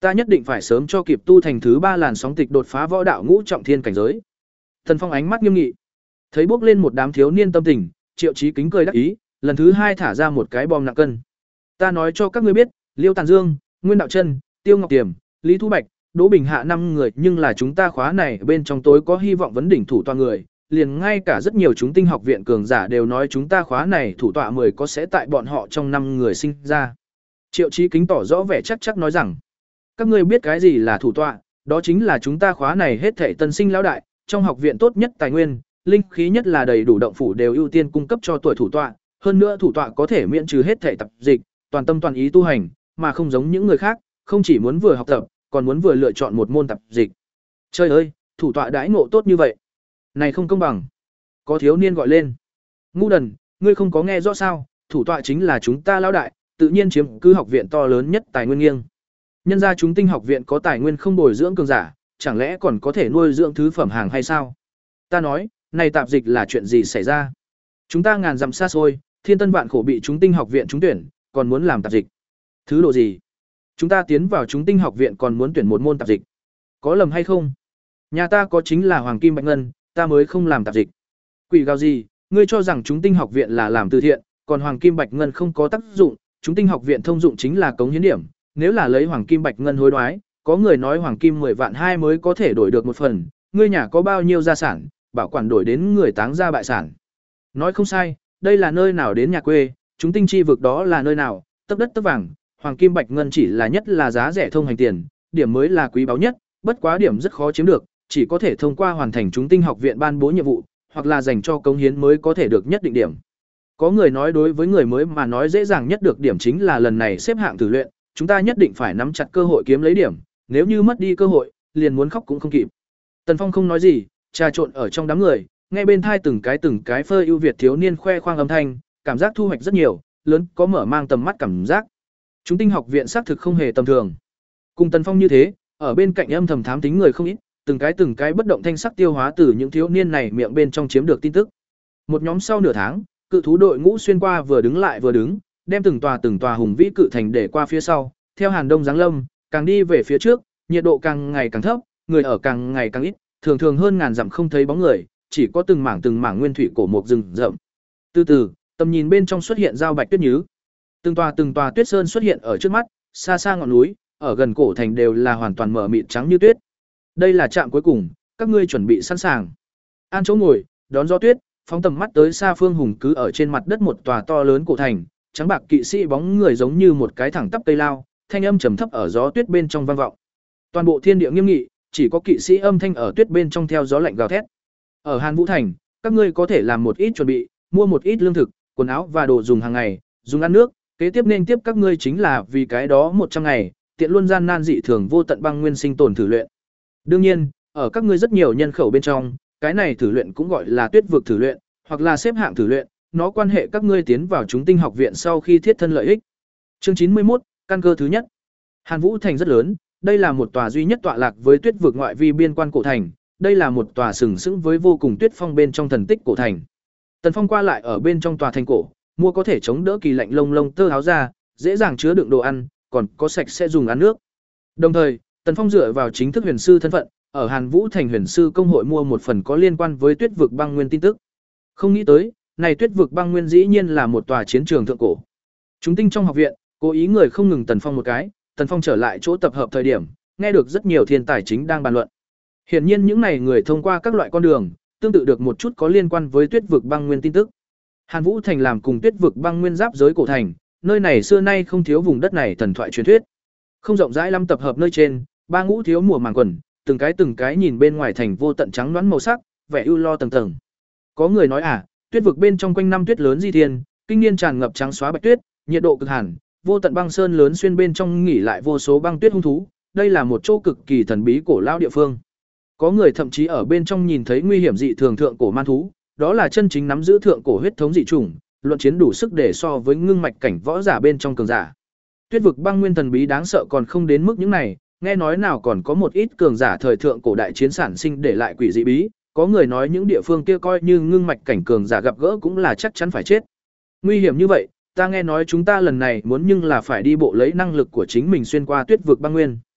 Ta nhất định phải sớm cho kịp tu thành thứ ba làn sóng tịch đột phá võ đạo ngũ trọng thiên cảnh giới. Tần Phong ánh mắt nghiêm nghị, thấy bốc lên một đám thiếu niên tâm tình, Triệu Chí Kính cười đắc ý, lần thứ hai thả ra một cái bom nặng cân. Ta nói cho các ngươi biết, Liêu Tàn Dương, Nguyên Đạo Chân, Tiêu Ngọc Tiềm, Lý Thu Bạch, Đỗ Bình Hạ năm người, nhưng là chúng ta khóa này bên trong tối có hy vọng vấn đỉnh thủ tọa người, liền ngay cả rất nhiều chúng tinh học viện cường giả đều nói chúng ta khóa này thủ tọa mười có sẽ tại bọn họ trong năm người sinh ra. Triệu Chí Kính tỏ rõ vẻ chắc chắc nói rằng, các ngươi biết cái gì là thủ tọa, đó chính là chúng ta khóa này hết thảy tân sinh lão đại, trong học viện tốt nhất tài nguyên, linh khí nhất là đầy đủ động phủ đều ưu tiên cung cấp cho tuổi thủ tọa, hơn nữa thủ tọa có thể miễn trừ hết thảy tập dịch, toàn tâm toàn ý tu hành, mà không giống những người khác, không chỉ muốn vừa học tập, còn muốn vừa lựa chọn một môn tập dịch. Trời ơi, thủ tọa đãi ngộ tốt như vậy, này không công bằng. Có thiếu niên gọi lên, ngu đần, ngươi không có nghe rõ sao, thủ tọa chính là chúng ta lão đại, tự nhiên chiếm cứ học viện to lớn nhất tài nguyên nghiêng. Nhân ra chúng tinh học viện có tài nguyên không bồi dưỡng cường giả, chẳng lẽ còn có thể nuôi dưỡng thứ phẩm hàng hay sao? Ta nói, này tạp dịch là chuyện gì xảy ra? Chúng ta ngàn dặm xa xôi, thiên tân vạn khổ bị chúng tinh học viện trúng tuyển, còn muốn làm tạp dịch. Thứ độ gì? Chúng ta tiến vào chúng tinh học viện còn muốn tuyển một môn tạp dịch. Có lầm hay không? Nhà ta có chính là Hoàng Kim Bạch Ngân, ta mới không làm tạp dịch. Quỷ gào gì, ngươi cho rằng chúng tinh học viện là làm từ thiện, còn Hoàng Kim Bạch Ngân không có tác dụng, chúng tinh học viện thông dụng chính là cống hiến điểm, nếu là lấy Hoàng Kim Bạch Ngân hối đoái, có người nói Hoàng Kim mười vạn hai mới có thể đổi được một phần, ngươi nhà có bao nhiêu gia sản, bảo quản đổi đến người táng ra bại sản. Nói không sai, đây là nơi nào đến nhà quê, chúng tinh chi vực đó là nơi nào, tấp đất tấp vàng, Hoàng Kim Bạch Ngân chỉ là nhất là giá rẻ thông hành tiền, điểm mới là quý báu nhất, bất quá điểm rất khó chiếm được, chỉ có thể thông qua hoàn thành chúng tinh học viện ban bố nhiệm vụ, hoặc là dành cho cống hiến mới có thể được nhất định điểm. Có người nói đối với người mới mà nói dễ dàng nhất được điểm chính là lần này xếp hạng thử luyện, chúng ta nhất định phải nắm chặt cơ hội kiếm lấy điểm, nếu như mất đi cơ hội, liền muốn khóc cũng không kịp. Tần Phong không nói gì, trà trộn ở trong đám người, nghe bên thai từng cái từng cái phơ ưu việt thiếu niên khoe khoang âm thanh, cảm giác thu hoạch rất nhiều, lớn có mở mang tầm mắt cảm giác. Chúng tinh học viện xác thực không hề tầm thường. Cùng Tần Phong như thế, ở bên cạnh âm thầm thám tính người không ít, từng cái từng cái bất động thanh sắc tiêu hóa từ những thiếu niên này miệng bên trong chiếm được tin tức. Một nhóm sau nửa tháng, cự thú đội ngũ xuyên qua vừa đứng lại vừa đứng, đem từng tòa từng tòa hùng vĩ cự thành để qua phía sau, theo Hàn Đông giáng lâm, càng đi về phía trước, nhiệt độ càng ngày càng thấp, người ở càng ngày càng ít, thường thường hơn ngàn dặm không thấy bóng người, chỉ có từng mảng từng mảng nguyên thủy cổ mục rừng rậm. Từ từ, tầm nhìn bên trong xuất hiện giao bạch tuyết nhứ. Từng tòa từng tòa tuyết sơn xuất hiện ở trước mắt, xa xa ngọn núi, ở gần cổ thành đều là hoàn toàn mở mịt trắng như tuyết. Đây là trạm cuối cùng, các ngươi chuẩn bị sẵn sàng. An chỗ ngồi, đón gió tuyết, phóng tầm mắt tới xa phương hùng cứ ở trên mặt đất một tòa to lớn cổ thành, trắng bạc kỵ sĩ bóng người giống như một cái thẳng tắp cây lao, thanh âm trầm thấp ở gió tuyết bên trong vang vọng. Toàn bộ thiên địa nghiêm nghị, chỉ có kỵ sĩ âm thanh ở tuyết bên trong theo gió lạnh gào thét. Ở Hàn Vũ Thành, các ngươi có thể làm một ít chuẩn bị, mua một ít lương thực, quần áo và đồ dùng hàng ngày, dùng ăn nước, kế tiếp nên tiếp các ngươi chính là vì cái đó một trăm ngày, tiện luôn gian nan dị thường vô tận băng nguyên sinh tồn thử luyện. Đương nhiên, ở các ngươi rất nhiều nhân khẩu bên trong, cái này thử luyện cũng gọi là tuyết vực thử luyện, hoặc là xếp hạng thử luyện, nó quan hệ các ngươi tiến vào chúng tinh học viện sau khi thiết thân lợi ích. Chương chín mươi mốt, căn cơ thứ nhất. Hàn Vũ Thành rất lớn, đây là một tòa duy nhất tọa lạc với tuyết vực ngoại vi biên quan cổ thành, đây là một tòa sừng sững với vô cùng tuyết phong bên trong thần tích cổ thành. Tần Phong qua lại ở bên trong tòa thành cổ, mua có thể chống đỡ kỳ lạnh lông lông tơ áo ra, dễ dàng chứa đựng đồ ăn, còn có sạch sẽ dùng ăn nước. Đồng thời, Tần Phong dựa vào chính thức huyền sư thân phận, ở Hàn Vũ Thành huyền sư công hội mua một phần có liên quan với tuyết vực băng nguyên tin tức. Không nghĩ tới, này tuyết vực băng nguyên dĩ nhiên là một tòa chiến trường thượng cổ. Chúng tinh trong học viện, cố ý người không ngừng Tần Phong một cái, Tần Phong trở lại chỗ tập hợp thời điểm, nghe được rất nhiều thiên tài chính đang bàn luận. Hiển nhiên những này người thông qua các loại con đường, tương tự được một chút có liên quan với tuyết vực băng nguyên tin tức. Hàn Vũ Thành làm cùng tuyết vực băng nguyên giáp giới cổ thành, nơi này xưa nay không thiếu vùng đất này thần thoại truyền thuyết. Không rộng rãi lắm tập hợp nơi trên, ba ngũ thiếu mùa màng quần, từng cái từng cái nhìn bên ngoài thành vô tận trắng đoán màu sắc, vẻ ưu lo tầng tầng. Có người nói à, tuyết vực bên trong quanh năm tuyết lớn di thiên, kinh niên tràn ngập trắng xóa bạch tuyết, nhiệt độ cực hàn, vô tận băng sơn lớn xuyên bên trong nghỉ lại vô số băng tuyết hung thú, đây là một chỗ cực kỳ thần bí cổ lão địa phương. Có người thậm chí ở bên trong nhìn thấy nguy hiểm dị thường thượng cổ man thú, đó là chân chính nắm giữ thượng cổ huyết thống dị chủng, luận chiến đủ sức để so với ngưng mạch cảnh võ giả bên trong cường giả. Tuyết vực băng nguyên thần bí đáng sợ còn không đến mức những này, nghe nói nào còn có một ít cường giả thời thượng cổ đại chiến sản sinh để lại quỷ dị bí, có người nói những địa phương kia coi như ngưng mạch cảnh cường giả gặp gỡ cũng là chắc chắn phải chết. Nguy hiểm như vậy, ta nghe nói chúng ta lần này muốn nhưng là phải đi bộ lấy năng lực của chính mình xuyên qua tuyết vực băng nguyên.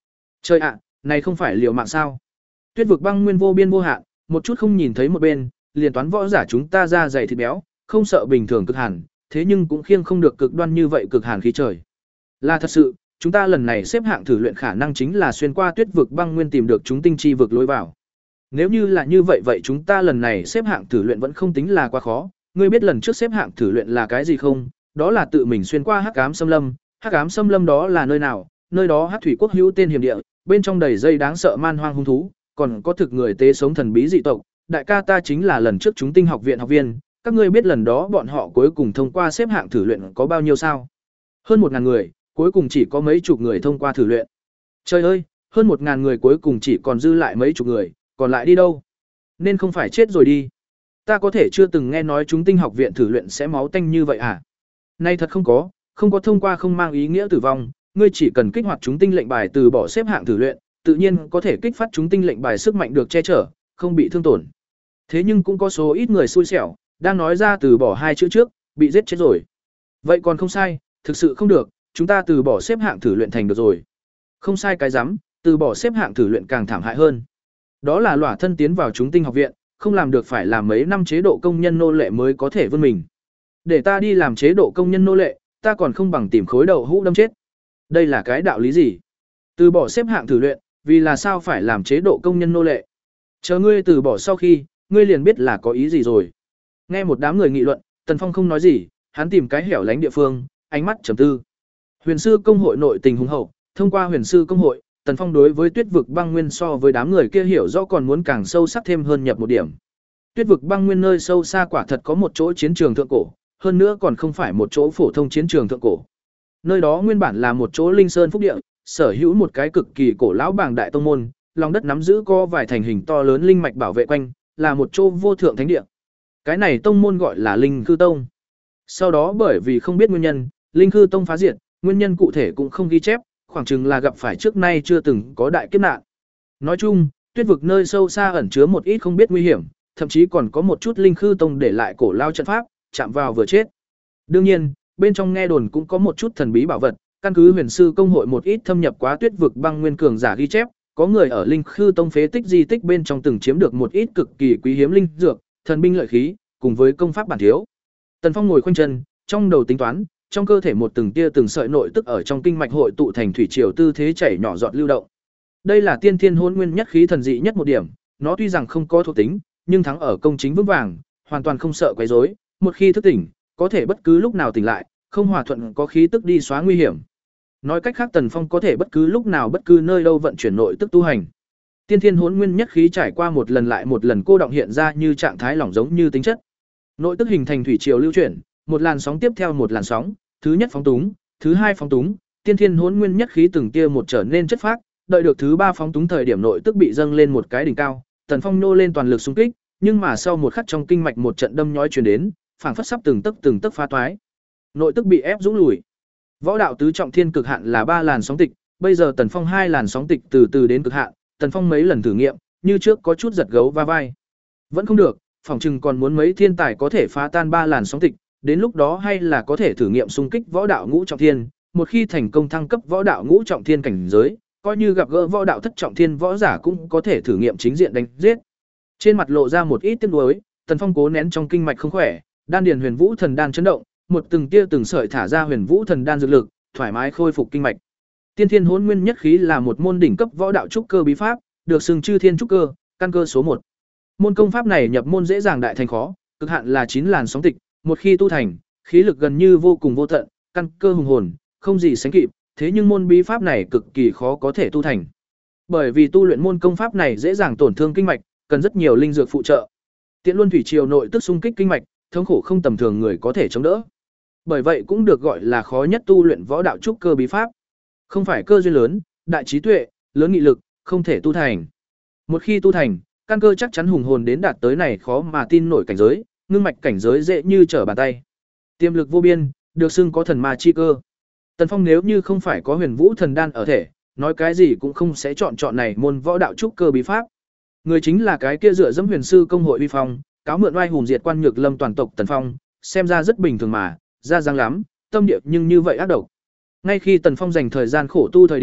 Trời ạ, này không phải liều mạng sao? Tuyết vực băng nguyên vô biên vô hạn, một chút không nhìn thấy một bên, liền toán võ giả chúng ta ra dày thịt béo, không sợ bình thường cực hàn, thế nhưng cũng khiêng không được cực đoan như vậy cực hàn khí trời. Là thật sự, chúng ta lần này xếp hạng thử luyện khả năng chính là xuyên qua tuyết vực băng nguyên tìm được chúng tinh chi vực lối vào. Nếu như là như vậy vậy chúng ta lần này xếp hạng thử luyện vẫn không tính là quá khó. Ngươi biết lần trước xếp hạng thử luyện là cái gì không? Đó là tự mình xuyên qua Hắc Ám Xâm Lâm. Hắc Ám Xâm Lâm đó là nơi nào? Nơi đó Hắc Thủy Quốc hữu tên hiểm địa, bên trong đầy dây đáng sợ man hoang hung thú, còn có thực người tế sống thần bí dị tộc. Đại ca ta chính là lần trước chúng tinh học viện học viên, các ngươi biết lần đó bọn họ cuối cùng thông qua xếp hạng thử luyện có bao nhiêu sao? Hơn một ngàn người, cuối cùng chỉ có mấy chục người thông qua thử luyện. Trời ơi, hơn một ngàn người cuối cùng chỉ còn dư lại mấy chục người, còn lại đi đâu? Nên không phải chết rồi đi. Ta có thể chưa từng nghe nói chúng tinh học viện thử luyện sẽ máu tanh như vậy à? Nay thật không có, không có thông qua không mang ý nghĩa tử vong, ngươi chỉ cần kích hoạt chúng tinh lệnh bài từ bỏ xếp hạng thử luyện, tự nhiên có thể kích phát chúng tinh lệnh bài sức mạnh được che chở, không bị thương tổn. Thế nhưng cũng có số ít người xui xẻo, đang nói ra từ bỏ hai chữ trước, bị giết chết rồi. Vậy còn không sai, thực sự không được, chúng ta từ bỏ xếp hạng thử luyện thành được rồi. Không sai cái rắm, từ bỏ xếp hạng thử luyện càng thảm hại hơn. Đó là lỏa thân tiến vào chúng tinh học viện, không làm được phải làm mấy năm chế độ công nhân nô lệ mới có thể vươn mình. Để ta đi làm chế độ công nhân nô lệ, ta còn không bằng tìm khối đầu hũ đâm chết. Đây là cái đạo lý gì? Từ bỏ xếp hạng thử luyện, vì là sao phải làm chế độ công nhân nô lệ? Chờ ngươi từ bỏ sau khi, ngươi liền biết là có ý gì rồi. Nghe một đám người nghị luận, Tần Phong không nói gì, hắn tìm cái hẻo lánh địa phương, ánh mắt trầm tư. Huyền sư công hội nội tình hùng hậu, thông qua Huyền sư công hội, Tần Phong đối với Tuyết vực băng nguyên so với đám người kia hiểu rõ còn muốn càng sâu sắc thêm hơn nhập một điểm. Tuyết vực băng nguyên nơi sâu xa quả thật có một chỗ chiến trường thượng cổ, hơn nữa còn không phải một chỗ phổ thông chiến trường thượng cổ. Nơi đó nguyên bản là một chỗ linh sơn phúc địa, sở hữu một cái cực kỳ cổ lão bảng đại tông môn, lòng đất nắm giữ có vài thành hình to lớn linh mạch bảo vệ quanh, là một chỗ vô thượng thánh địa. Cái này tông môn gọi là Linh Khư Tông. Sau đó bởi vì không biết nguyên nhân, Linh Khư Tông phá diệt, nguyên nhân cụ thể cũng không ghi chép, khoảng chừng là gặp phải trước nay chưa từng có đại kiếp nạn. Nói chung, Tuyết vực nơi sâu xa ẩn chứa một ít không biết nguy hiểm, thậm chí còn có một chút Linh Khư Tông để lại cổ lao trận pháp, chạm vào vừa chết. Đương nhiên, bên trong nghe đồn cũng có một chút thần bí bảo vật, căn cứ Huyền sư công hội một ít thâm nhập quá Tuyết vực băng nguyên cường giả ghi chép, có người ở Linh Khư Tông phế tích di tích bên trong từng chiếm được một ít cực kỳ quý hiếm linh dược, thần binh lợi khí, cùng với công pháp bản thiếu. Tần Phong ngồi khoanh chân, trong đầu tính toán, trong cơ thể một từng tia từng sợi nội tức ở trong kinh mạch hội tụ thành thủy triều tư thế chảy nhỏ giọt lưu động. Đây là tiên thiên hỗn nguyên nhất khí thần dị nhất một điểm, nó tuy rằng không có thuộc tính, nhưng thắng ở công chính vững vàng, hoàn toàn không sợ quấy rối, một khi thức tỉnh, có thể bất cứ lúc nào tỉnh lại, không hòa thuận có khí tức đi xóa nguy hiểm. Nói cách khác Tần Phong có thể bất cứ lúc nào bất cứ nơi đâu vận chuyển nội tức tu hành. Tiên thiên hỗn nguyên nhất khí trải qua một lần lại một lần cô động hiện ra như trạng thái lỏng giống như tính chất. Nội tức hình thành thủy triều lưu chuyển, một làn sóng tiếp theo một làn sóng, thứ nhất phóng túng, thứ hai phóng túng, tiên thiên hỗn nguyên nhất khí từng tia một trở nên chất phác, đợi được thứ ba phóng túng thời điểm nội tức bị dâng lên một cái đỉnh cao, Tần Phong nô lên toàn lực xung kích, nhưng mà sau một khắc trong kinh mạch một trận đâm nhói truyền đến, phảng phất sắp từng tấc từng tấc phá toái. Nội tức bị ép dũng lùi. Võ đạo tứ trọng thiên cực hạn là ba làn sóng tịch, bây giờ Tần Phong hai làn sóng tịch từ từ đến cực hạn, Tần Phong mấy lần thử nghiệm, như trước có chút giật gấu va vai. Vẫn không được, phỏng chừng còn muốn mấy thiên tài có thể phá tan ba làn sóng tịch, đến lúc đó hay là có thể thử nghiệm xung kích võ đạo ngũ trọng thiên, một khi thành công thăng cấp võ đạo ngũ trọng thiên cảnh giới, coi như gặp gỡ võ đạo thất trọng thiên võ giả cũng có thể thử nghiệm chính diện đánh giết. Trên mặt lộ ra một ít tiếc nuối, Tần Phong cố nén trong kinh mạch không khỏe, đan điền Huyền Vũ Thần Đan chấn động, một từng tia từng sợi thả ra Huyền Vũ Thần Đan dược lực, thoải mái khôi phục kinh mạch. Tiên Thiên Hỗn Nguyên Nhất Khí là một môn đỉnh cấp võ đạo trúc cơ bí pháp, được xưng chư thiên trúc cơ, căn cơ số một. Môn công pháp này nhập môn dễ dàng đại thành khó, cực hạn là chín làn sóng tịch, một khi tu thành, khí lực gần như vô cùng vô tận, căn cơ hùng hồn, không gì sánh kịp, thế nhưng môn bí pháp này cực kỳ khó có thể tu thành. Bởi vì tu luyện môn công pháp này dễ dàng tổn thương kinh mạch, cần rất nhiều linh dược phụ trợ. Tiện luân thủy triều nội tức xung kích kinh mạch, thống khổ không tầm thường người có thể chống đỡ. Bởi vậy cũng được gọi là khó nhất tu luyện võ đạo trúc cơ bí pháp. Không phải cơ duyên lớn, đại trí tuệ, lớn nghị lực, không thể tu thành. Một khi tu thành, căn cơ chắc chắn hùng hồn đến đạt tới này khó mà tin nổi cảnh giới, ngưng mạch cảnh giới dễ như trở bàn tay. Tiềm lực vô biên, được xưng có thần ma chi cơ. Tần Phong nếu như không phải có Huyền Vũ Thần Đan ở thể, nói cái gì cũng không sẽ chọn chọn này môn võ đạo trúc cơ bí pháp. Người chính là cái kia dựa dẫm Huyền sư công hội uy phong, cáo mượn oai hùng diệt quan nhược lâm toàn tộc Tần Phong, xem ra rất bình thường mà, ra dáng lắm, tâm địa nhưng như vậy ác độc. Ngay khi Tần Phong dành thời gian khổ tu thời điểm,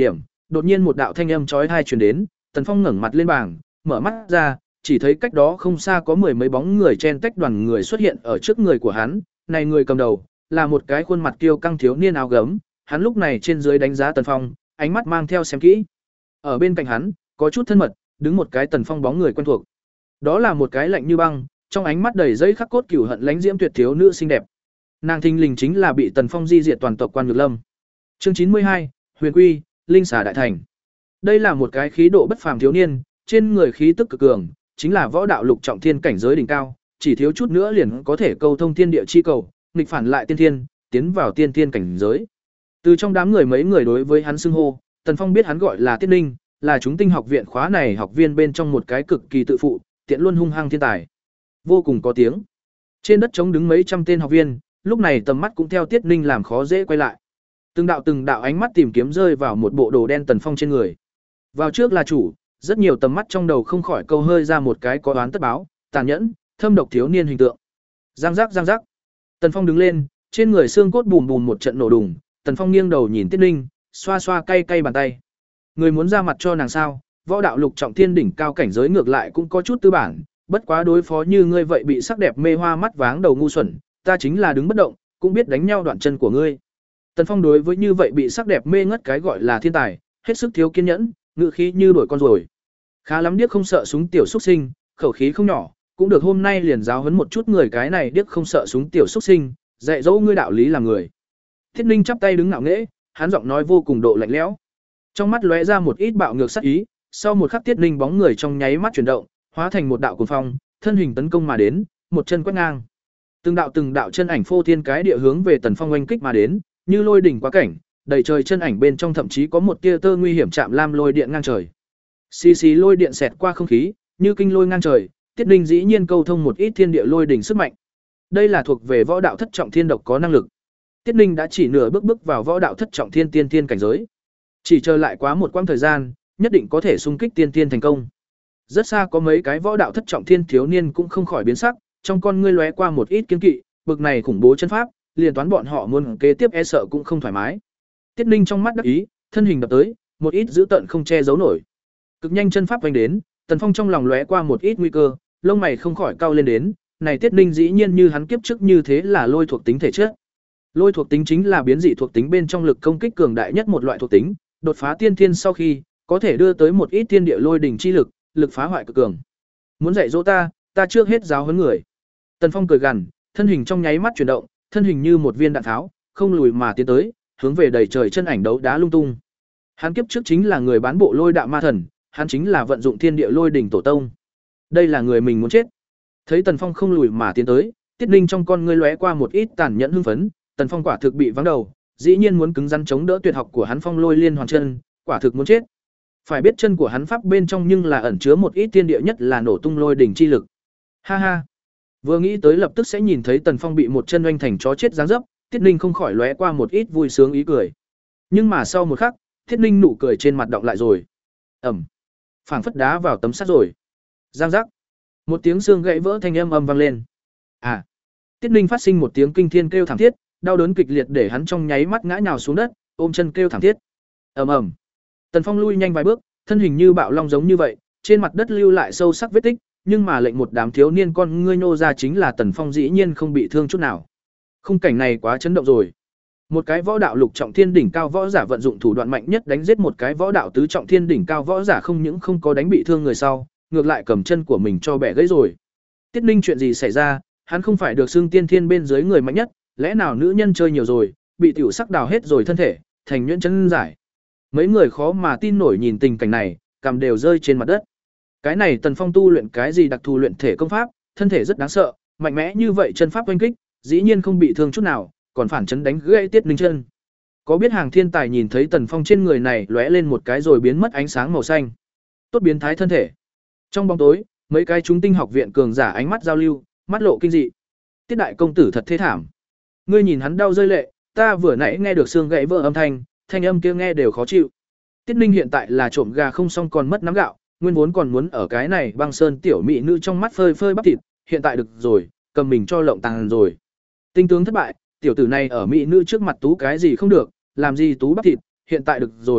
Đột nhiên một đạo thanh âm chói tai truyền đến, Tần Phong ngẩng mặt lên bảng, mở mắt ra, chỉ thấy cách đó không xa có mười mấy bóng người chen tách đoàn người xuất hiện ở trước người của hắn, này người cầm đầu là một cái khuôn mặt kiêu căng thiếu niên áo gấm, hắn lúc này trên dưới đánh giá Tần Phong, ánh mắt mang theo xem kỹ. Ở bên cạnh hắn, có chút thân mật, đứng một cái Tần Phong bóng người quen thuộc. Đó là một cái lạnh như băng, trong ánh mắt đầy dây khắc cốt cửu hận lãnh diễm tuyệt thiếu nữ xinh đẹp. Nàng thình lình chính là bị Tần Phong di diệt toàn tộc Quan Nhược Lâm. Chương chín mươi hai, Huyền Quy, Linh xà đại thành. Đây là một cái khí độ bất phàm thiếu niên, trên người khí tức cực cường, chính là võ đạo lục trọng thiên cảnh giới đỉnh cao, chỉ thiếu chút nữa liền có thể câu thông thiên địa chi cầu, nghịch phản lại tiên thiên, tiến vào tiên thiên cảnh giới. Từ trong đám người mấy người đối với hắn xưng hô, Tần Phong biết hắn gọi là Tiết Ninh, là chúng tinh học viện khóa này học viên bên trong một cái cực kỳ tự phụ, tiện luôn hung hăng thiên tài. Vô cùng có tiếng. Trên đất trống đứng mấy trăm tên học viên, lúc này tầm mắt cũng theo Tiết Ninh làm khó dễ quay lại. Từng đạo từng đạo ánh mắt tìm kiếm rơi vào một bộ đồ đen Tần Phong trên người. Vào trước là chủ, rất nhiều tầm mắt trong đầu không khỏi câu hơi ra một cái có oán tất báo, tàn nhẫn, thâm độc thiếu niên hình tượng. Giang giác giang giác. Tần Phong đứng lên, trên người xương cốt bùm bùm một trận nổ đùng, Tần Phong nghiêng đầu nhìn Tiết Ninh, xoa xoa cay cay bàn tay. Người muốn ra mặt cho nàng sao? Võ đạo lục trọng thiên đỉnh cao cảnh giới ngược lại cũng có chút tư bản, bất quá đối phó như ngươi vậy bị sắc đẹp mê hoa mắt váng đầu ngu xuẩn, ta chính là đứng bất động, cũng biết đánh nhau đoạn chân của ngươi. Tần Phong đối với như vậy bị sắc đẹp mê ngất cái gọi là thiên tài, hết sức thiếu kiên nhẫn, ngự khí như đuổi con rồi. Khá lắm điếc không sợ súng tiểu xuất sinh, khẩu khí không nhỏ, cũng được hôm nay liền giáo huấn một chút người cái này điếc không sợ súng tiểu xuất sinh, dạy dỗ ngươi đạo lý làm người. Thiết Ninh chắp tay đứng ngạo nghễ, hắn giọng nói vô cùng độ lạnh lẽo. Trong mắt lóe ra một ít bạo ngược sắc ý, sau một khắc Tiết Ninh bóng người trong nháy mắt chuyển động, hóa thành một đạo cuồng phong, thân hình tấn công mà đến, một chân quét ngang. Từng đạo từng đạo chân ảnh phô thiên cái địa hướng về Tần Phong oanh kích mà đến, như lôi đỉnh quá cảnh, đầy trời chân ảnh bên trong thậm chí có một tia tơ nguy hiểm chạm lam lôi điện ngang trời. Xì xì lôi điện xẹt qua không khí, như kinh lôi ngang trời, Tiết Ninh dĩ nhiên câu thông một ít thiên địa lôi đỉnh sức mạnh. Đây là thuộc về võ đạo thất trọng thiên độc có năng lực. Tiết Ninh đã chỉ nửa bước bước vào võ đạo thất trọng thiên tiên tiên cảnh giới. Chỉ chờ lại quá một quãng thời gian, nhất định có thể xung kích tiên tiên thành công. Rất xa có mấy cái võ đạo thất trọng thiên thiếu niên cũng không khỏi biến sắc, trong con ngươi lóe qua một ít kiên kỵ, bực này khủng bố chân pháp, liền toán bọn họ muốn kế tiếp e sợ cũng không thoải mái. Tiết Ninh trong mắt đắc ý, thân hình đập tới, một ít dữ tợn không che giấu nổi. Cực nhanh chân pháp vành đến, Tần Phong trong lòng lóe qua một ít nguy cơ, lông mày không khỏi cau lên đến, này Tiết Ninh dĩ nhiên như hắn kiếp trước như thế là lôi thuộc tính thể chất. Lôi thuộc tính chính là biến dị thuộc tính bên trong lực công kích cường đại nhất một loại thuộc tính, đột phá tiên thiên sau khi, có thể đưa tới một ít thiên địa lôi đỉnh chi lực, lực phá hoại cực cường. Muốn dạy dỗ ta, ta trước hết giáo huấn người. Tần Phong cười gằn, thân hình trong nháy mắt chuyển động, thân hình như một viên đạn tháo, không lùi mà tiến tới, hướng về đầy trời chân ảnh đấu đá lung tung. Hắn kiếp trước chính là người bán bộ lôi đạo ma thần, hắn chính là vận dụng thiên địa lôi đỉnh tổ tông. Đây là người mình muốn chết. Thấy Tần Phong không lùi mà tiến tới, Tiết Ninh trong con ngươi lóe qua một ít tàn nhẫn hưng phấn, Tần Phong quả thực bị vắng đầu, dĩ nhiên muốn cứng rắn chống đỡ tuyệt học của hắn Phong Lôi Liên Hoàn chân, quả thực muốn chết. Phải biết chân của hắn pháp bên trong nhưng là ẩn chứa một ít thiên địa nhất là nổ tung lôi đỉnh chi lực. Ha ha. Vừa nghĩ tới lập tức sẽ nhìn thấy Tần Phong bị một chân oanh thành chó chết dáng dấp, Tiết Ninh không khỏi lóe qua một ít vui sướng ý cười. Nhưng mà sau một khắc, Tiết Ninh nụ cười trên mặt đọng lại rồi. Ầm. Phảng phất đá vào tấm sắt rồi. Giang giác. Một tiếng xương gãy vỡ thanh âm ầm vang lên. À. Tiết Ninh phát sinh một tiếng kinh thiên kêu thảm thiết, đau đớn kịch liệt để hắn trong nháy mắt ngã nhào xuống đất, ôm chân kêu thảm thiết. Ầm ầm. Tần Phong lui nhanh vài bước, thân hình như bạo long giống như vậy, trên mặt đất lưu lại sâu sắc vết tích, nhưng mà lệnh một đám thiếu niên con ngươi nô ra chính là Tần Phong dĩ nhiên không bị thương chút nào. Khung cảnh này quá chấn động rồi. Một cái võ đạo lục trọng thiên đỉnh cao võ giả vận dụng thủ đoạn mạnh nhất đánh giết một cái võ đạo tứ trọng thiên đỉnh cao võ giả không những không có đánh bị thương người sau, ngược lại cầm chân của mình cho bẻ gãy rồi. Tiết Ninh chuyện gì xảy ra, hắn không phải được xưng tiên thiên bên dưới người mạnh nhất, lẽ nào nữ nhân chơi nhiều rồi, bị tiểu sắc đào hết rồi thân thể, thành nhuyễn chân giải. Mấy người khó mà tin nổi nhìn tình cảnh này, cằm đều rơi trên mặt đất. Cái này Tần Phong tu luyện cái gì đặc thù luyện thể công pháp, thân thể rất đáng sợ, mạnh mẽ như vậy chân pháp oanh kích, dĩ nhiên không bị thương chút nào, còn phản chấn đánh gãy Tiết Ninh chân. Có biết hàng thiên tài nhìn thấy Tần Phong trên người này lóe lên một cái rồi biến mất ánh sáng màu xanh. Tốt biến thái thân thể. Trong bóng tối, mấy cái chúng tinh học viện cường giả ánh mắt giao lưu, mắt lộ kinh dị. Tiết đại công tử thật thế thảm. Ngươi nhìn hắn đau rơi lệ, ta vừa nãy nghe được xương gãy vỡ âm thanh, thanh âm kia nghe đều khó chịu. Tiết Ninh hiện tại là trộm gà không xong còn mất nắm gạo, nguyên vốn còn muốn ở cái này băng sơn tiểu mỹ nữ trong mắt phơi phơi bắp thịt, hiện tại được rồi, cầm mình cho lộng tàn rồi. Tinh tướng thất bại, tiểu tử này ở mỹ nữ trước mặt tú cái gì không được, làm gì tú bắp thịt, hiện tại được rồi,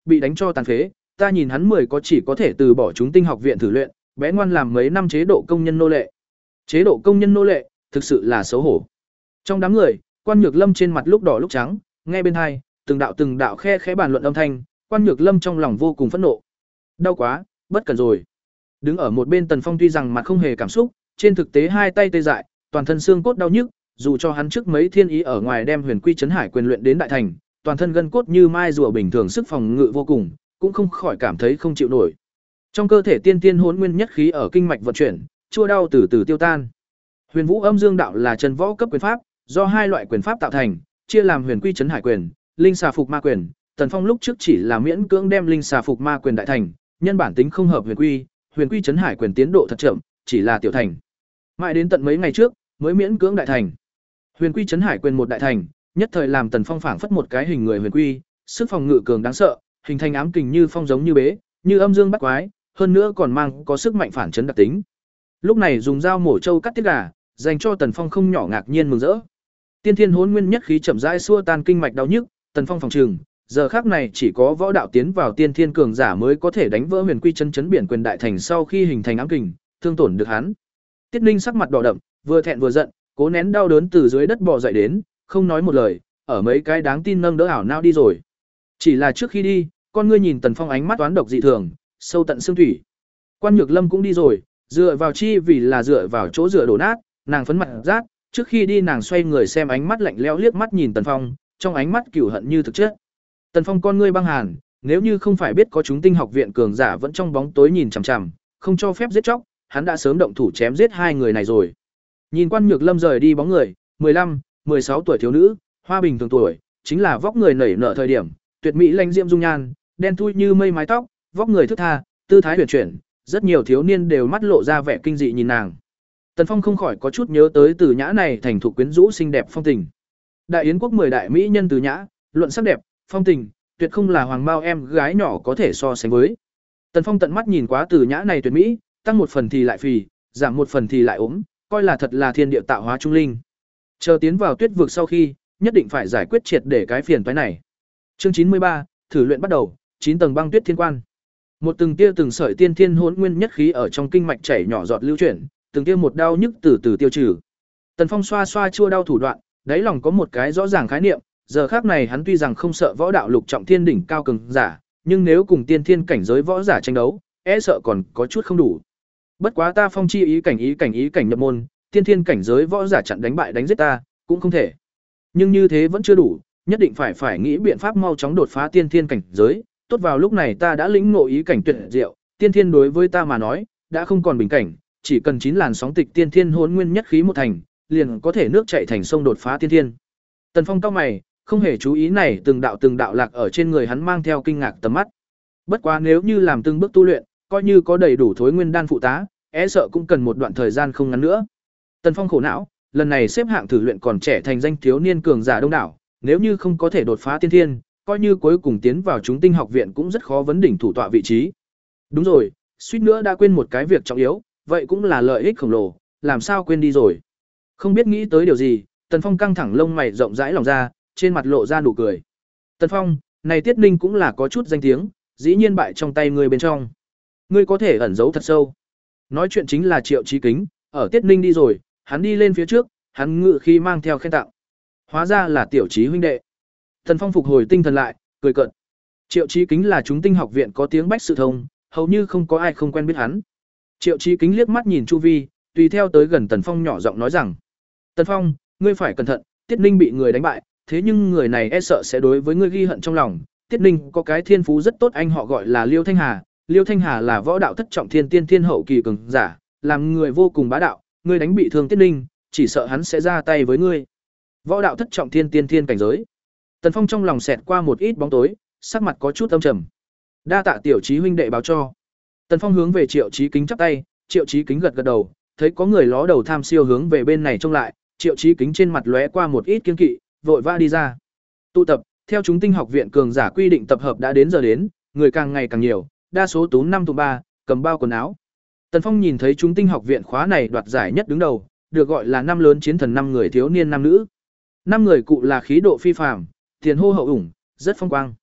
bị đánh cho tàn phế, ta nhìn hắn mười có chỉ có thể từ bỏ chúng tinh học viện thử luyện, bé ngoan làm mấy năm chế độ công nhân nô lệ. Chế độ công nhân nô lệ, thực sự là xấu hổ. Trong đám người, Quan Nhược Lâm trên mặt lúc đỏ lúc trắng, nghe bên hai, từng đạo từng đạo khe khẽ bàn luận âm thanh, Quan Nhược Lâm trong lòng vô cùng phẫn nộ. Đau quá, bất cần rồi. Đứng ở một bên Tần Phong tuy rằng mặt không hề cảm xúc, trên thực tế hai tay tê dại, toàn thân xương cốt đau nhức, dù cho hắn trước mấy thiên ý ở ngoài đem Huyền Quy Trấn Hải quyền luyện đến đại thành, toàn thân gân cốt như mai rùa bình thường sức phòng ngự vô cùng, cũng không khỏi cảm thấy không chịu nổi. Trong cơ thể tiên tiên hỗn nguyên nhất khí ở kinh mạch vận chuyển, chua đau từ từ tiêu tan. Huyền Vũ Âm Dương đạo là chân võ cấp quyền pháp, do hai loại quyền pháp tạo thành, chia làm Huyền Quy Trấn Hải quyền, Linh Xà Phục Ma quyền. Tần Phong lúc trước chỉ là miễn cưỡng đem Linh Xà Phục Ma quyền đại thành, nhân bản tính không hợp Huyền Quy, Huyền Quy Trấn Hải quyền tiến độ thật chậm, chỉ là tiểu thành. Mãi đến tận mấy ngày trước, mới miễn cưỡng đại thành. Huyền Quy Trấn Hải quyền một đại thành, nhất thời làm Tần Phong phảng phất một cái hình người huyền quy, sức phòng ngự cường đáng sợ, hình thành ám kình như phong giống như bế, như âm dương bắt quái, hơn nữa còn mang có sức mạnh phản chấn đặc tính. Lúc này dùng dao mổ trâu cắt tiết gà, dành cho Tần Phong không nhỏ ngạc nhiên mừng rỡ. Tiên thiên hỗn nguyên nhất khí chậm rãi xua tan kinh mạch đau nhức, Tần Phong phòng trường, giờ khắc này chỉ có võ đạo tiến vào tiên thiên cường giả mới có thể đánh vỡ Huyền Quy chân chấn biển quyền đại thành sau khi hình thành ám kình, thương tổn được hắn. Tiết Ninh sắc mặt đỏ đậm, vừa thẹn vừa giận, cố nén đau đớn từ dưới đất bò dậy đến, không nói một lời, ở mấy cái đáng tin nâng đỡ ảo não đi rồi. Chỉ là trước khi đi, con ngươi nhìn Tần Phong ánh mắt toán độc dị thường, sâu tận xương thủy. Quan Nhược Lâm cũng đi rồi, dựa vào chi vì là dựa vào chỗ dựa đổ nát, nàng phấn mặt rát, trước khi đi nàng xoay người xem ánh mắt lạnh lẽo liếc mắt nhìn Tần Phong, trong ánh mắt cừu hận như thực chất. Tần Phong con ngươi băng hàn, nếu như không phải biết có chúng tinh học viện cường giả vẫn trong bóng tối nhìn chằm chằm, không cho phép giết chóc, hắn đã sớm động thủ chém giết hai người này rồi. Nhìn Quan Nhược Lâm rời đi bóng người, mười lăm, mười sáu tuổi thiếu nữ, hoa bình thường tuổi, chính là vóc người nảy nở thời điểm, tuyệt mỹ lãnh diễm dung nhan, đen thui như mây mái tóc, vóc người thướt tha, tư thái huyền chuyển, rất nhiều thiếu niên đều mắt lộ ra vẻ kinh dị nhìn nàng. Tần Phong không khỏi có chút nhớ tới Từ Nhã này thành thục quyến rũ xinh đẹp phong tình. Đại Yến quốc mười đại mỹ nhân Từ Nhã, luận sắc đẹp, phong tình, tuyệt không là hoàng bao em gái nhỏ có thể so sánh với. Tần Phong tận mắt nhìn quá Từ Nhã này tuyệt mỹ, tăng một phần thì lại phì, giảm một phần thì lại ốm, coi là thật là thiên địa tạo hóa trung linh. Chờ tiến vào tuyết vực sau khi, nhất định phải giải quyết triệt để cái phiền toái này. Chương chín mươi ba, thử luyện bắt đầu, chín tầng băng tuyết thiên quan. Một từng tia từng sợi tiên thiên hỗn nguyên nhất khí ở trong kinh mạch chảy nhỏ giọt lưu chuyển, từng tia một đau nhức từ từ tiêu trừ. Tần Phong xoa xoa chua đau thủ đoạn, đáy lòng có một cái rõ ràng khái niệm, giờ khác này hắn tuy rằng không sợ võ đạo lục trọng thiên đỉnh cao cường giả, nhưng nếu cùng tiên thiên cảnh giới võ giả tranh đấu, e sợ còn có chút không đủ. Bất quá ta Phong chi ý cảnh ý cảnh ý cảnh nhập môn, tiên thiên cảnh giới võ giả chặn đánh bại đánh giết ta, cũng không thể. Nhưng như thế vẫn chưa đủ, nhất định phải phải nghĩ biện pháp mau chóng đột phá tiên thiên cảnh giới, tốt vào lúc này ta đã lĩnh ngộ ý cảnh tuyệt diệu, tiên thiên đối với ta mà nói, đã không còn bình cảnh, chỉ cần chín làn sóng tịch tiên thiên hỗn nguyên nhất khí một thành, liền có thể nước chảy thành sông đột phá tiên thiên. Tần Phong cau mày, không hề chú ý này từng đạo từng đạo lạc ở trên người hắn mang theo kinh ngạc tầm mắt. Bất quá nếu như làm từng bước tu luyện, coi như có đầy đủ thối nguyên đan phụ tá, e sợ cũng cần một đoạn thời gian không ngắn nữa. Tần Phong khổ não, lần này xếp hạng thử luyện còn trẻ thành danh thiếu niên cường giả đông đảo, nếu như không có thể đột phá tiên thiên, coi như cuối cùng tiến vào chúng tinh học viện cũng rất khó vấn đỉnh thủ tọa vị trí. Đúng rồi, suýt nữa đã quên một cái việc trọng yếu, vậy cũng là lợi ích khổng lồ, làm sao quên đi rồi. Không biết nghĩ tới điều gì, Tần Phong căng thẳng lông mày rộng rãi lòng ra, trên mặt lộ ra nụ cười. Tần Phong, này Tiết Ninh cũng là có chút danh tiếng, dĩ nhiên bại trong tay ngươi bên trong. Ngươi có thể ẩn giấu thật sâu. Nói chuyện chính là Triệu Chí Kính, ở Tiết Ninh đi rồi, hắn đi lên phía trước, hắn ngự khi mang theo khen tặng. Hóa ra là Tiểu Chí huynh đệ. Tần Phong phục hồi tinh thần lại, cười cợt. Triệu Chí Kính là chúng tinh học viện có tiếng bách sự thông, hầu như không có ai không quen biết hắn. Triệu Chí Kính liếc mắt nhìn chu vi, tùy theo tới gần Tần Phong nhỏ giọng nói rằng: "Tần Phong, ngươi phải cẩn thận, Tiết Ninh bị người đánh bại, thế nhưng người này e sợ sẽ đối với ngươi ghi hận trong lòng. Tiết Ninh có cái thiên phú rất tốt, anh họ gọi là Liêu Thanh Hà, Liêu Thanh Hà là võ đạo thất trọng thiên tiên thiên hậu kỳ cường giả, làm người vô cùng bá đạo, ngươi đánh bị thương Tiết Ninh, chỉ sợ hắn sẽ ra tay với ngươi." Võ đạo thất trọng thiên tiên thiên cảnh giới. Tần Phong trong lòng xẹt qua một ít bóng tối, sắc mặt có chút âm trầm. Đa tạ Tiểu Chí huynh đệ báo cho. Tần Phong hướng về Triệu Chí Kính chắp tay, Triệu Chí Kính gật gật đầu, thấy có người ló đầu tham siêu hướng về bên này trông lại, Triệu Chí Kính trên mặt lóe qua một ít kiêng kỵ, vội vã đi ra. Tụ tập, theo chúng tinh học viện cường giả quy định tập hợp đã đến giờ đến, người càng ngày càng nhiều, đa số tú năm tụ ba, cầm bao quần áo. Tần Phong nhìn thấy chúng tinh học viện khóa này đoạt giải nhất đứng đầu, được gọi là năm lớn chiến thần năm người thiếu niên nam nữ. Năm người cụ là khí độ phi phàm, tiền hô hậu ủng, rất phong quang.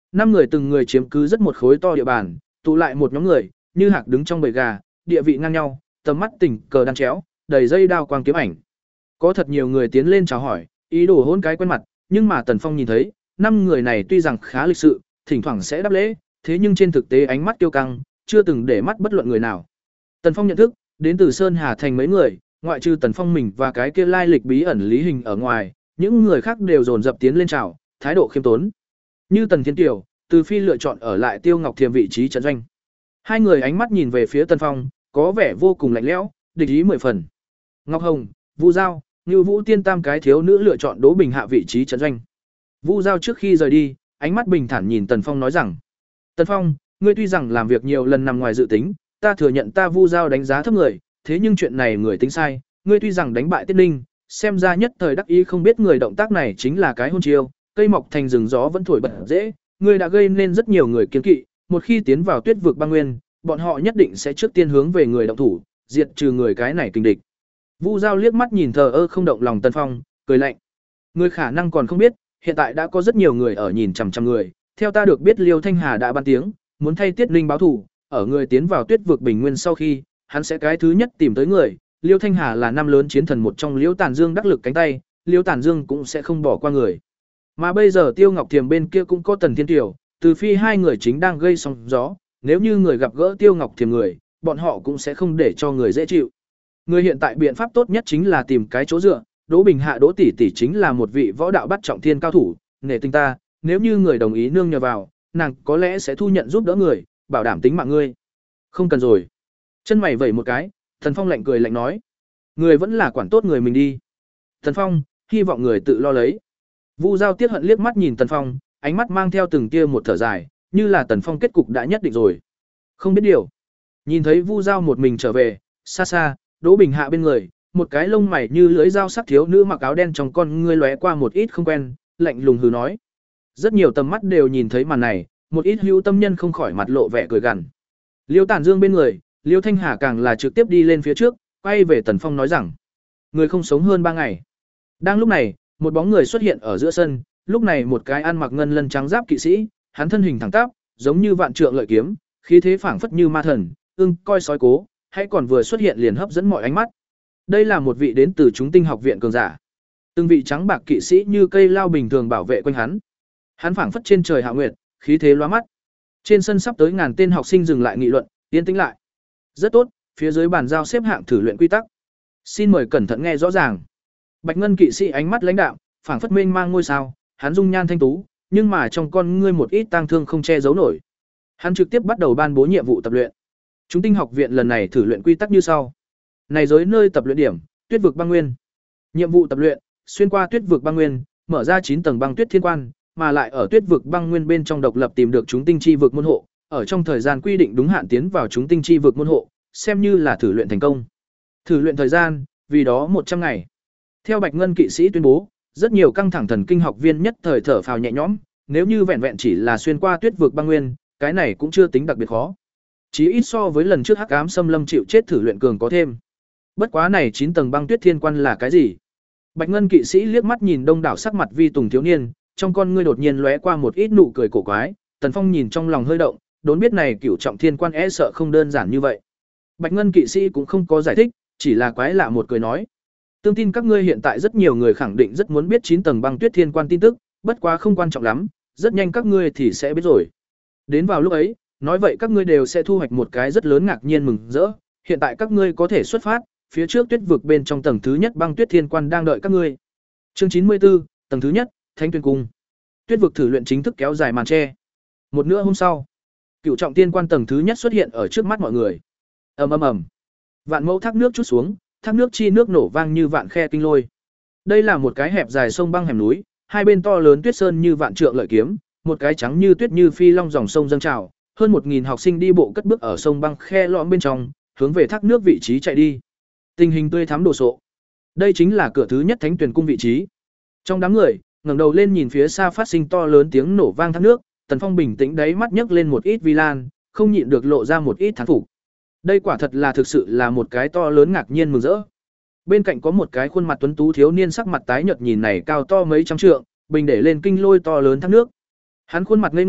năm người từng người chiếm cứ rất một khối to địa bàn, tụ lại một nhóm người, như hạc đứng trong bầy gà, địa vị ngang nhau, tầm mắt tình cờ đan chéo, đầy dây đao quang kiếm ảnh. Có thật nhiều người tiến lên chào hỏi, ý đồ hôn cái quen mặt, nhưng mà Tần Phong nhìn thấy, năm người này tuy rằng khá lịch sự, thỉnh thoảng sẽ đáp lễ, thế nhưng trên thực tế ánh mắt kiêu căng, chưa từng để mắt bất luận người nào. Tần Phong nhận thức, đến từ Sơn Hà thành mấy người, ngoại trừ Tần Phong mình và cái kia lai lịch bí ẩn Lý Hình ở ngoài, những người khác đều dồn dập tiến lên chào, thái độ khiêm tốn. Như Tần Thiên Tiểu, Từ Phi lựa chọn ở lại Tiêu Ngọc Thiềm vị trí trận doanh. Hai người ánh mắt nhìn về phía Tần Phong, có vẻ vô cùng lạnh lẽo, địch ý mười phần. Ngọc Hồng, Vu Giao, Như Vũ Tiên tam cái thiếu nữ lựa chọn Đỗ Bình hạ vị trí trận doanh. Vu Giao trước khi rời đi, ánh mắt bình thản nhìn Tần Phong nói rằng: "Tần Phong, ngươi tuy rằng làm việc nhiều lần nằm ngoài dự tính, ta thừa nhận ta Vu Giao đánh giá thấp người, thế nhưng chuyện này người tính sai, ngươi tuy rằng đánh bại Tiết Ninh, xem ra nhất thời đắc ý không biết người động tác này chính là cái hôn chiêu, cây mọc thành rừng gió vẫn thổi bật dễ, ngươi đã gây nên rất nhiều người kiêng kỵ, một khi tiến vào Tuyết vực băng nguyên, bọn họ nhất định sẽ trước tiên hướng về người động thủ, diệt trừ người cái này kình địch." Vu Giao liếc mắt nhìn thờ ơ không động lòng Tần Phong, cười lạnh: "Ngươi khả năng còn không biết, hiện tại đã có rất nhiều người ở nhìn chằm chằm người, theo ta được biết Liêu Thanh Hà đã ban tiếng, muốn thay Tiết Ninh báo thù, ở người tiến vào Tuyết vực bình nguyên sau khi, hắn sẽ cái thứ nhất tìm tới người, Liêu Thanh Hà là năm lớn chiến thần một trong Liễu Tản Dương đắc lực cánh tay, Liễu Tản Dương cũng sẽ không bỏ qua người. Mà bây giờ Tiêu Ngọc Thiềm bên kia cũng có Tần Thiên Tiểu, Từ Phi hai người chính đang gây sóng gió, nếu như người gặp gỡ Tiêu Ngọc Thiềm người, bọn họ cũng sẽ không để cho người dễ chịu. Người hiện tại biện pháp tốt nhất chính là tìm cái chỗ dựa, Đỗ Bình hạ Đỗ tỷ tỷ chính là một vị võ đạo bắt trọng thiên cao thủ, nể tình ta, nếu như người đồng ý nương nhờ vào, nàng có lẽ sẽ thu nhận giúp đỡ người, bảo đảm tính mạng ngươi." "Không cần rồi." Chân mày vẩy một cái, Thần Phong lạnh cười lạnh nói: "Người vẫn là quản tốt người mình đi." "Thần Phong, hy vọng người tự lo lấy." Vu Giao tiếc hận liếc mắt nhìn Tần Phong, ánh mắt mang theo từng tia một thở dài, như là Tần Phong kết cục đã nhất định rồi. Không biết điều. Nhìn thấy Vu Giao một mình trở về, xa xa, Đỗ Bình hạ bên người, một cái lông mày như lưỡi dao sắc thiếu nữ mặc áo đen trong con ngươi lóe qua một ít không quen, lạnh lùng hừ nói. Rất nhiều tầm mắt đều nhìn thấy màn này, một ít hữu tâm nhân không khỏi mặt lộ vẻ cười gằn. Liêu Tản Dương bên người, Liêu Thanh Hà càng là trực tiếp đi lên phía trước, quay về Tần Phong nói rằng: "Người không sống hơn ba ngày." Đang lúc này, một bóng người xuất hiện ở giữa sân, lúc này một cái ăn mặc ngân lân trắng giáp kỵ sĩ, hắn thân hình thẳng tắp, giống như vạn trượng lợi kiếm, khí thế phảng phất như ma thần, ưng coi sói cố, hay còn vừa xuất hiện liền hấp dẫn mọi ánh mắt. Đây là một vị đến từ Chúng Tinh học viện cường giả. Từng vị trắng bạc kỵ sĩ như cây lao bình thường bảo vệ quanh hắn. Hắn phảng phất trên trời hạ nguyệt, khí thế lóa mắt. Trên sân sắp tới ngàn tên học sinh dừng lại nghị luận, yên tĩnh lại. Rất tốt, phía dưới bàn giao xếp hạng thử luyện quy tắc. Xin mời cẩn thận nghe rõ ràng. Bạch Ngân kỵ sĩ ánh mắt lãnh đạm, phảng phất mênh mang ngôi sao, hắn dung nhan thanh tú, nhưng mà trong con ngươi một ít tang thương không che giấu nổi. Hắn trực tiếp bắt đầu ban bố nhiệm vụ tập luyện. Chúng Tinh học viện lần này thử luyện quy tắc như sau. Này giới nơi tập luyện điểm, Tuyết vực băng nguyên. Nhiệm vụ tập luyện, xuyên qua Tuyết vực băng nguyên, mở ra chín tầng băng tuyết thiên quan, mà lại ở Tuyết vực băng nguyên bên trong độc lập tìm được chúng tinh chi vực môn hộ, ở trong thời gian quy định đúng hạn tiến vào chúng tinh chi vực môn hộ, xem như là thử luyện thành công. Thử luyện thời gian, vì đó một trăm ngày. Theo Bạch Ngân kỵ sĩ tuyên bố, rất nhiều căng thẳng thần kinh học viên nhất thời thở phào nhẹ nhõm, nếu như vẹn vẹn chỉ là xuyên qua Tuyết vực băng nguyên, cái này cũng chưa tính đặc biệt khó. Chí ít so với lần trước Hắc Ám Xâm Lâm chịu chết thử luyện cường có thêm. Bất quá này chín tầng băng tuyết thiên quan là cái gì? Bạch Ngân kỵ sĩ liếc mắt nhìn đông đảo sắc mặt vi tùng thiếu niên, trong con ngươi đột nhiên lóe qua một ít nụ cười cổ quái, Tần Phong nhìn trong lòng hơi động, đốn biết này cửu trọng thiên quan e sợ không đơn giản như vậy. Bạch Ngân kỵ sĩ cũng không có giải thích, chỉ là quái lạ một cười nói: "Tương tin các ngươi hiện tại rất nhiều người khẳng định rất muốn biết chín tầng băng tuyết thiên quan tin tức, bất quá không quan trọng lắm, rất nhanh các ngươi thì sẽ biết rồi. Đến vào lúc ấy, nói vậy các ngươi đều sẽ thu hoạch một cái rất lớn ngạc nhiên mừng rỡ, hiện tại các ngươi có thể xuất phát, phía trước Tuyết vực bên trong tầng thứ nhất băng tuyết thiên quan đang đợi các ngươi." Chương chín mươi tư, tầng thứ nhất, Thánh Tuyền Cung. Tuyết vực thử luyện chính thức kéo dài màn che. Một nửa hôm sau, cửu trọng thiên quan tầng thứ nhất xuất hiện ở trước mắt mọi người. Ầm ầm ầm. Vạn mẫu thác nước trút xuống, thác nước chi nước nổ vang như vạn khe kinh lôi. Đây là một cái hẹp dài sông băng hẻm núi, hai bên to lớn tuyết sơn như vạn trượng lợi kiếm, một cái trắng như tuyết như phi long dòng sông dâng trào, hơn một nghìn học sinh đi bộ cất bước ở sông băng khe lõm bên trong, hướng về thác nước vị trí chạy đi. Tình hình tươi thắm đồ sộ. Đây chính là cửa thứ nhất Thánh Tuyền Cung vị trí. Trong đám người, ngẩng đầu lên nhìn phía xa phát sinh to lớn tiếng nổ vang thác nước, Tần Phong bình tĩnh đáy mắt nhấc lên một ít vi lan, không nhịn được lộ ra một ít thán phục. Đây quả thật là thực sự là một cái to lớn ngạc nhiên mừng rỡ. Bên cạnh có một cái khuôn mặt tuấn tú thiếu niên sắc mặt tái nhợt nhìn này cao to mấy trăm trượng, bình để lên kinh lôi to lớn thác nước. Hắn khuôn mặt ngây ngô,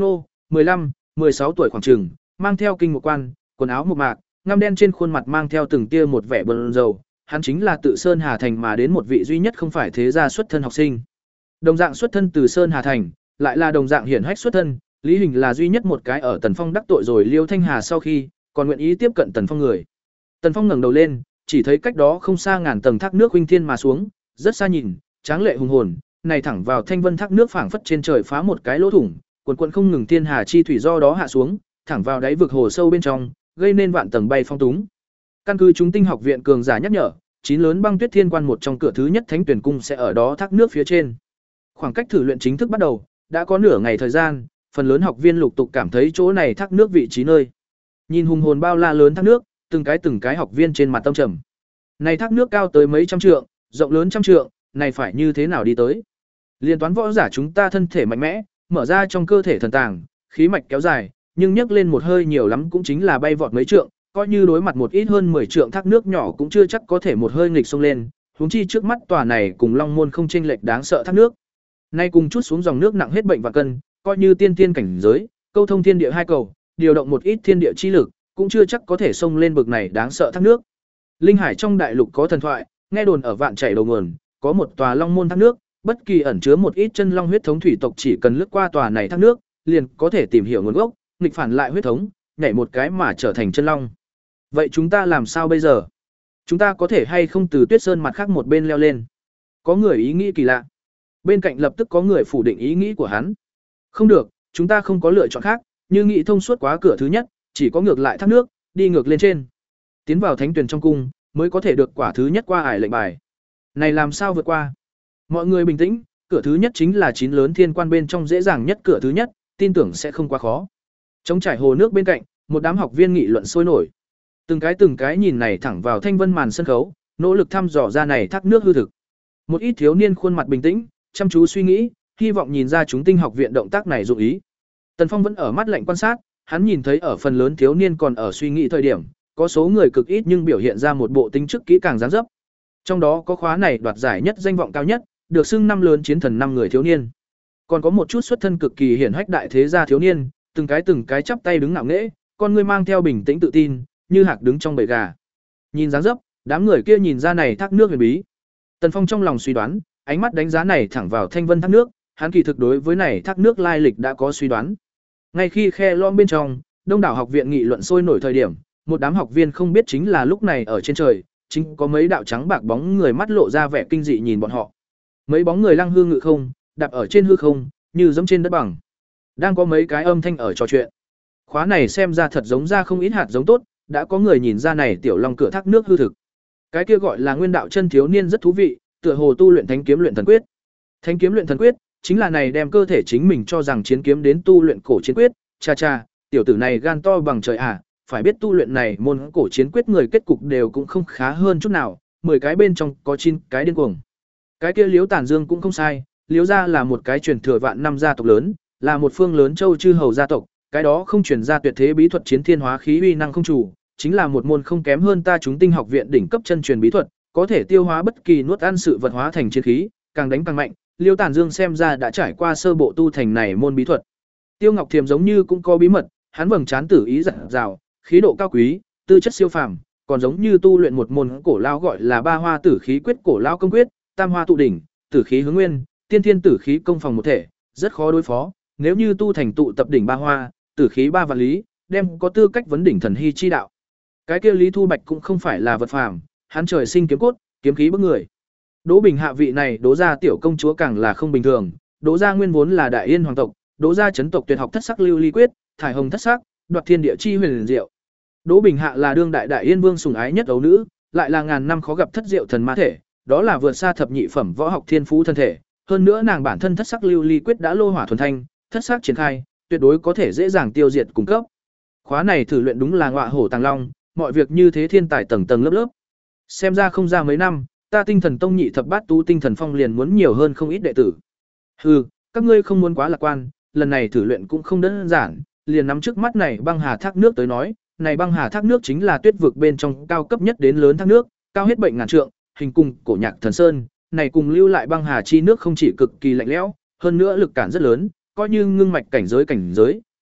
mười lăm, mười sáu tuổi khoảng chừng, mang theo kinh một quan, quần áo mộc mạc, ngăm đen trên khuôn mặt mang theo từng tia một vẻ bần dầu, hắn chính là tự Sơn Hà Thành mà đến một vị duy nhất không phải thế gia xuất thân học sinh. Đồng dạng xuất thân từ Sơn Hà Thành, lại là đồng dạng hiển hách xuất thân, Lý Hình là duy nhất một cái ở Tần Phong đắc tội rồi Liêu Thanh Hà sau khi, còn nguyện ý tiếp cận Tần Phong người. Tần Phong ngẩng đầu lên, chỉ thấy cách đó không xa ngàn tầng thác nước huynh thiên mà xuống, rất xa nhìn, tráng lệ hùng hồn, này thẳng vào thanh vân thác nước phảng phất trên trời phá một cái lỗ thủng, cuồn cuộn không ngừng thiên hà chi thủy do đó hạ xuống, thẳng vào đáy vực hồ sâu bên trong, gây nên vạn tầng bay phong túng. Căn cứ chúng tinh học viện cường giả nhắc nhở, chín lớn băng tuyết thiên quan một trong cửa thứ nhất thánh tuyển cung sẽ ở đó thác nước phía trên. Khoảng cách thử luyện chính thức bắt đầu, đã có nửa ngày thời gian, phần lớn học viên lục tục cảm thấy chỗ này thác nước vị trí nơi. Nhìn hùng hồn bao la lớn thác nước, từng cái từng cái học viên trên mặt tâm trầm. Này thác nước cao tới mấy trăm trượng, rộng lớn trăm trượng, này phải như thế nào đi tới? Liên toán võ giả chúng ta thân thể mạnh mẽ, mở ra trong cơ thể thần tàng, khí mạch kéo dài, nhưng nhấc lên một hơi nhiều lắm cũng chính là bay vọt mấy trượng, coi như đối mặt một ít hơn mười trượng thác nước nhỏ cũng chưa chắc có thể một hơi nghịch xông lên, huống chi trước mắt tòa này cùng Long môn không chênh lệch đáng sợ thác nước. Nay cùng chút xuống dòng nước nặng hết bệnh và cân, coi như tiên tiên cảnh giới, câu thông thiên địa hai cầu, điều động một ít thiên địa chi lực, cũng chưa chắc có thể xông lên bực này đáng sợ thác nước. Linh hải trong đại lục có thần thoại, nghe đồn ở vạn chảy đầu nguồn, có một tòa long môn thác nước, bất kỳ ẩn chứa một ít chân long huyết thống thủy tộc chỉ cần lướt qua tòa này thác nước, liền có thể tìm hiểu nguồn gốc, nghịch phản lại huyết thống, nhảy một cái mà trở thành chân long. Vậy chúng ta làm sao bây giờ? Chúng ta có thể hay không từ Tuyết Sơn mặt khác một bên leo lên? Có người ý nghĩ kỳ lạ. Bên cạnh lập tức có người phủ định ý nghĩ của hắn. Không được, chúng ta không có lựa chọn khác, như nghĩ thông suốt quá cửa thứ nhất, chỉ có ngược lại thác nước, đi ngược lên trên. Tiến vào thánh tuyển trong cung, mới có thể được quả thứ nhất qua ải lệnh bài. Này làm sao vượt qua? Mọi người bình tĩnh, cửa thứ nhất chính là chín lớn thiên quan bên trong dễ dàng nhất cửa thứ nhất, tin tưởng sẽ không quá khó. Trong trải hồ nước bên cạnh, một đám học viên nghị luận sôi nổi. Từng cái từng cái nhìn này thẳng vào thanh vân màn sân khấu, nỗ lực thăm dò ra này thác nước hư thực. Một ít thiếu niên khuôn mặt bình tĩnh, chăm chú suy nghĩ, hy vọng nhìn ra chúng tinh học viện động tác này dụng ý. Tần Phong vẫn ở mắt lạnh quan sát, hắn nhìn thấy ở phần lớn thiếu niên còn ở suy nghĩ thời điểm, có số người cực ít nhưng biểu hiện ra một bộ tính chức kỹ càng dáng dấp. Trong đó có khóa này đoạt giải nhất danh vọng cao nhất, được xưng năm lớn chiến thần năm người thiếu niên. Còn có một chút xuất thân cực kỳ hiển hách đại thế gia thiếu niên, từng cái từng cái chắp tay đứng ngạo nghễ, con người mang theo bình tĩnh tự tin, như hạc đứng trong bầy gà. Nhìn dáng dấp, đám người kia nhìn ra này thác nước huyền bí. Tần Phong trong lòng suy đoán, ánh mắt đánh giá này thẳng vào thanh vân thác nước, hắn kỳ thực đối với này thác nước lai lịch đã có suy đoán. Ngay khi khe lõm bên trong, đông đảo học viện nghị luận sôi nổi thời điểm, một đám học viên không biết chính là lúc này ở trên trời, chính có mấy đạo trắng bạc bóng người mắt lộ ra vẻ kinh dị nhìn bọn họ. Mấy bóng người lăng hư ngự không, đạp ở trên hư không, như dẫm trên đất bằng. Đang có mấy cái âm thanh ở trò chuyện. Khóa này xem ra thật giống ra không ít hạt giống tốt, đã có người nhìn ra này tiểu long cửa thác nước hư thực. Cái kia gọi là nguyên đạo chân thiếu niên rất thú vị, tựa hồ tu luyện thánh kiếm luyện thần quyết. Thánh kiếm luyện thần quyết chính là này đem cơ thể chính mình cho rằng chiến kiếm đến tu luyện cổ chiến quyết, cha cha, tiểu tử này gan to bằng trời à, phải biết tu luyện này môn cổ chiến quyết người kết cục đều cũng không khá hơn chút nào, mười cái bên trong có chín cái điên cuồng. Cái kia Liễu Tản Dương cũng không sai, Liễu gia là một cái truyền thừa vạn năm gia tộc lớn, là một phương lớn châu chư hầu gia tộc, cái đó không truyền ra tuyệt thế bí thuật chiến thiên hóa khí uy năng không chủ, chính là một môn không kém hơn ta chúng tinh học viện đỉnh cấp chân truyền bí thuật, có thể tiêu hóa bất kỳ nuốt ăn sự vật hóa thành chiến khí, càng đánh càng mạnh. Liêu Tản Dương xem ra đã trải qua sơ bộ tu thành này môn bí thuật. Tiêu Ngọc Thiềm giống như cũng có bí mật, hắn vầng trán tử ý dặn dào, khí độ cao quý, tư chất siêu phàm, còn giống như tu luyện một môn cổ lao gọi là Ba Hoa Tử Khí Quyết cổ lao công quyết, Tam Hoa tụ đỉnh, Tử khí hướng nguyên, Tiên thiên tử khí công phòng một thể, rất khó đối phó, nếu như tu thành tụ tập đỉnh ba hoa, tử khí ba vạn lý, đem có tư cách vấn đỉnh thần hy chi đạo. Cái kia Lý Thu Bạch cũng không phải là vật phàm, hắn trời sinh kiếm cốt, kiếm khí bức người. Đỗ Bình hạ vị này, Đỗ gia tiểu công chúa càng là không bình thường, Đỗ gia nguyên vốn là đại yên hoàng tộc, Đỗ gia chấn tộc tuyệt học thất sắc lưu ly quyết, thải hồng thất sắc, đoạt thiên địa chi huyền diệu. Đỗ Bình hạ là đương đại đại yên vương sủng ái nhất ấu nữ, lại là ngàn năm khó gặp thất diệu thần ma thể, đó là vượt xa thập nhị phẩm võ học thiên phú thân thể, hơn nữa nàng bản thân thất sắc lưu ly quyết đã lô hỏa thuần thanh, thất sắc triển khai, tuyệt đối có thể dễ dàng tiêu diệt cung cấp. Khóa này thử luyện đúng là ngọa hổ tàng long, mọi việc như thế thiên tài tầng tầng lớp lớp. Xem ra không ra mấy năm, ta Tinh Thần Tông nhị thập bát tú Tinh Thần Phong liền muốn nhiều hơn không ít đệ tử. Hừ, các ngươi không muốn quá lạc quan, lần này thử luyện cũng không đơn giản, liền nắm trước mắt này băng hà thác nước tới nói, này băng hà thác nước chính là tuyết vực bên trong cao cấp nhất đến lớn thác nước, cao hết bệnh ngàn trượng, hình cùng cổ nhạc thần sơn, này cùng lưu lại băng hà chi nước không chỉ cực kỳ lạnh lẽo, hơn nữa lực cản rất lớn, coi như ngưng mạch cảnh giới cảnh giới,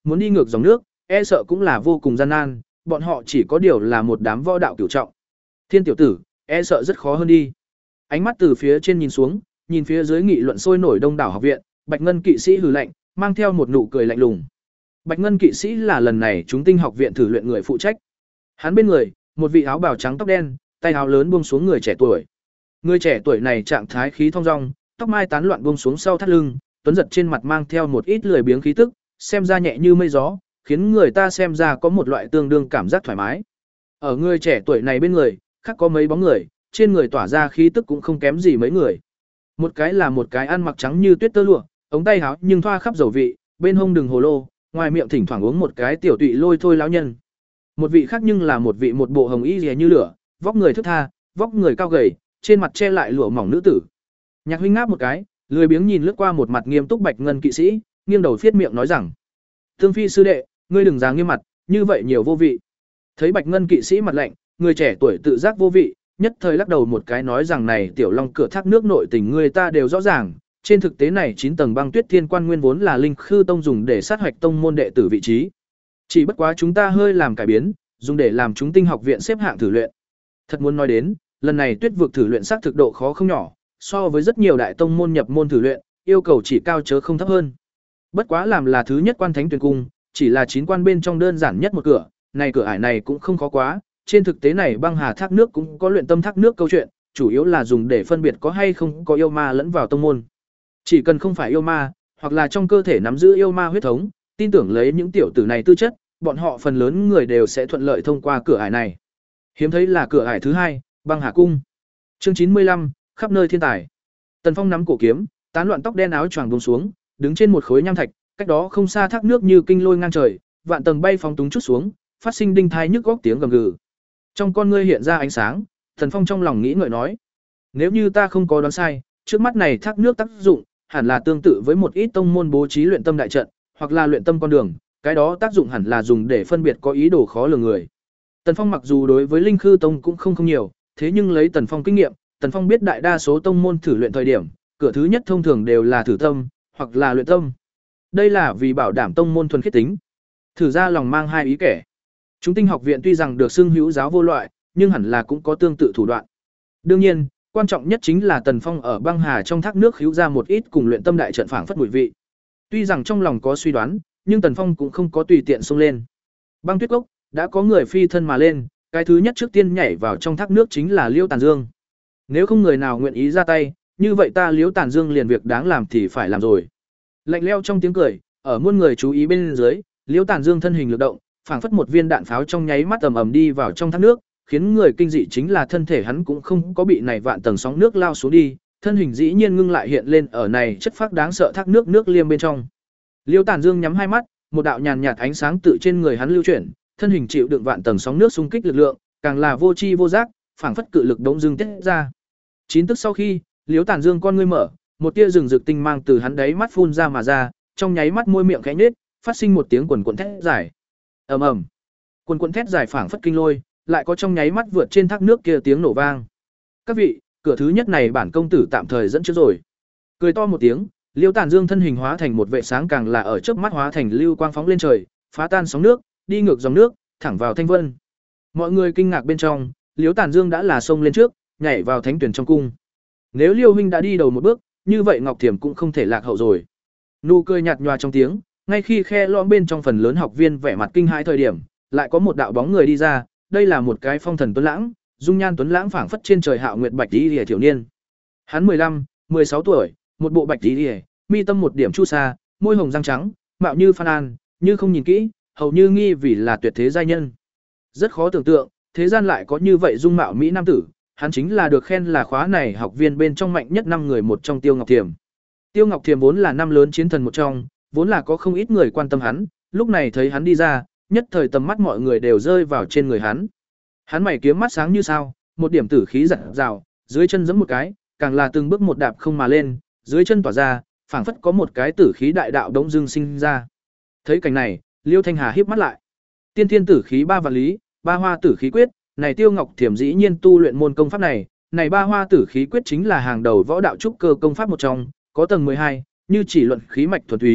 muốn đi ngược dòng nước, e sợ cũng là vô cùng gian nan, bọn họ chỉ có điều là một đám võ đạo cửu trọng. Thiên tiểu tử, e sợ rất khó hơn đi. Ánh mắt từ phía trên nhìn xuống, nhìn phía dưới nghị luận sôi nổi đông đảo học viện, Bạch Ngân kỵ sĩ hừ lạnh, mang theo một nụ cười lạnh lùng. Bạch Ngân kỵ sĩ là lần này chúng tinh học viện thử luyện người phụ trách. Hắn bên người, một vị áo bào trắng tóc đen, tay áo lớn buông xuống người trẻ tuổi. Người trẻ tuổi này trạng thái khí thong dong, tóc mai tán loạn buông xuống sau thắt lưng, tuấn giật trên mặt mang theo một ít lười biếng khí tức, xem ra nhẹ như mây gió, khiến người ta xem ra có một loại tương đương cảm giác thoải mái. Ở người trẻ tuổi này bên người, khác có mấy bóng người, trên người tỏa ra khí tức cũng không kém gì mấy người. Một cái là một cái ăn mặc trắng như tuyết tơ lụa, ống tay áo nhưng thoa khắp dầu vị, bên hông đường hồ lô, ngoài miệng thỉnh thoảng uống một cái tiểu tụy lôi thôi lão nhân. Một vị khác nhưng là một vị một bộ hồng y rìa như lửa, vóc người thướt tha, vóc người cao gầy, trên mặt che lại lụa mỏng nữ tử. Nhạc Huynh ngáp một cái, lười biếng nhìn lướt qua một mặt nghiêm túc Bạch Ngân kỵ sĩ, nghiêng đầu phiết miệng nói rằng: "Thương phi sư đệ, ngươi đừng dáng nghiêm mặt, như vậy nhiều vô vị." Thấy Bạch Ngân kỵ sĩ mặt lạnh, người trẻ tuổi tự giác vô vị, nhất thời lắc đầu một cái nói rằng: "Này tiểu long cửa thác nước nội tình người ta đều rõ ràng, trên thực tế này chín tầng băng tuyết thiên quan nguyên vốn là linh khư tông dùng để sát hoạch tông môn đệ tử vị trí. Chỉ bất quá chúng ta hơi làm cải biến, dùng để làm chúng tinh học viện xếp hạng thử luyện. Thật muốn nói đến, lần này tuyết vực thử luyện xác thực độ khó không nhỏ, so với rất nhiều đại tông môn nhập môn thử luyện, yêu cầu chỉ cao chớ không thấp hơn. Bất quá làm là thứ nhất quan thánh tuyển cung, chỉ là chín quan bên trong đơn giản nhất một cửa, này cửa ải này cũng không khó quá, trên thực tế này băng hà thác nước cũng có luyện tâm thác nước câu chuyện, chủ yếu là dùng để phân biệt có hay không có yêu ma lẫn vào tông môn. Chỉ cần không phải yêu ma, hoặc là trong cơ thể nắm giữ yêu ma huyết thống, tin tưởng lấy những tiểu tử này tư chất, bọn họ phần lớn người đều sẽ thuận lợi thông qua cửa ải này. Hiếm thấy là cửa ải thứ hai, băng hà cung. Chương chín mươi lăm, khắp nơi thiên tài. Tần Phong nắm cổ kiếm, tán loạn tóc đen áo choàng buông xuống, đứng trên một khối nham thạch, cách đó không xa thác nước như kinh lôi ngang trời, vạn tầng bay phóng túng chút xuống, phát sinh đinh thai nhức góc tiếng gầm gừ. Trong con ngươi hiện ra ánh sáng, Tần Phong trong lòng nghĩ ngợi nói: nếu như ta không có đoán sai, trước mắt này thác nước tác dụng hẳn là tương tự với một ít tông môn bố trí luyện tâm đại trận, hoặc là luyện tâm con đường, cái đó tác dụng hẳn là dùng để phân biệt có ý đồ khó lường người. Tần Phong mặc dù đối với Linh Khư tông cũng không không nhiều, thế nhưng lấy Tần Phong kinh nghiệm, Tần Phong biết đại đa số tông môn thử luyện thời điểm, cửa thứ nhất thông thường đều là thử tâm, hoặc là luyện tâm. Đây là vì bảo đảm tông môn thuần khiết tính. Thử ra lòng mang hai ý kể. Chúng tinh học viện tuy rằng được xưng hữu giáo vô loại, nhưng hẳn là cũng có tương tự thủ đoạn. Đương nhiên, quan trọng nhất chính là Tần Phong ở băng hà trong thác nước khíu ra một ít cùng luyện tâm đại trận phảng phất mùi vị. Tuy rằng trong lòng có suy đoán, nhưng Tần Phong cũng không có tùy tiện xông lên. Băng tuyết cốc đã có người phi thân mà lên, cái thứ nhất trước tiên nhảy vào trong thác nước chính là Liễu Tàn Dương. Nếu không người nào nguyện ý ra tay, như vậy ta Liễu Tàn Dương liền việc đáng làm thì phải làm rồi. Lạnh lẽo trong tiếng cười, ở muôn người chú ý bên dưới, Liễu Tàn Dương thân hình lực động, phảng phất một viên đạn pháo trong nháy mắt ầm ầm đi vào trong thác nước, khiến người kinh dị chính là thân thể hắn cũng không có bị này vạn tầng sóng nước lao xuống đi, thân hình dĩ nhiên ngưng lại hiện lên ở này chất phác đáng sợ thác nước nước liêm bên trong. Liễu Tàn Dương nhắm hai mắt, một đạo nhàn nhạt ánh sáng tự trên người hắn lưu chuyển, thân hình chịu đựng vạn tầng sóng nước xung kích lực lượng, càng là vô tri vô giác, phảng phất cự lực đống dưng tiết ra. Chín tức sau khi, Liễu Tàn Dương con ngươi mở, một tia rừng rực tinh mang từ hắn đáy mắt phun ra mà ra, trong nháy mắt môi miệng khẽ nhếch, phát sinh một tiếng quần quần thét dài. Ầm ầm. Quần quần thét dài phảng phất kinh lôi, lại có trong nháy mắt vượt trên thác nước kia tiếng nổ vang. Các vị, cửa thứ nhất này bản công tử tạm thời dẫn trước rồi. Cười to một tiếng, Liễu Tàn Dương thân hình hóa thành một vệ sáng càng là ở chớp mắt hóa thành lưu quang phóng lên trời, phá tan sóng nước, đi ngược dòng nước, thẳng vào thanh vân. Mọi người kinh ngạc bên trong, Liễu Tàn Dương đã là xông lên trước, nhảy vào thánh tuyển trong cung. Nếu Liêu huynh đã đi đầu một bước, như vậy Ngọc Thiểm cũng không thể lạc hậu rồi. Nụ cười nhạt nhòa trong tiếng, ngay khi khe lõm bên trong phần lớn học viên vẻ mặt kinh hãi thời điểm, lại có một đạo bóng người đi ra, đây là một cái phong thần tuấn lãng, dung nhan tuấn lãng phảng phất trên trời hạo nguyệt bạch tí liễu thiếu niên. Hắn mười lăm, mười sáu tuổi, một bộ bạch tí liễu, mi tâm một điểm chu sa, môi hồng răng trắng, mạo như phan an, như không nhìn kỹ, hầu như nghi vì là tuyệt thế giai nhân. Rất khó tưởng tượng, thế gian lại có như vậy dung mạo mỹ nam tử, hắn chính là được khen là khóa này học viên bên trong mạnh nhất năm người một trong Tiêu Ngọc Thiểm. Tiêu Ngọc Thiểm vốn là năm lớn chiến thần một trong, vốn là có không ít người quan tâm hắn, lúc này thấy hắn đi ra, nhất thời tầm mắt mọi người đều rơi vào trên người hắn. Hắn mày kiếm mắt sáng như sao, một điểm tử khí rạng rào, dưới chân giẫm một cái, càng là từng bước một đạp không mà lên, dưới chân tỏa ra, phảng phất có một cái tử khí đại đạo đống dưng sinh ra. Thấy cảnh này, Liêu Thanh Hà híp mắt lại. Tiên thiên tử khí ba vạn lý, ba hoa tử khí quyết, này Tiêu Ngọc Thiểm dĩ nhiên tu luyện môn công pháp này, này ba hoa tử khí quyết chính là hàng đầu võ đạo trúc cơ công pháp một trong, có tầng mười hai, như chỉ luận khí mạch thuần túy,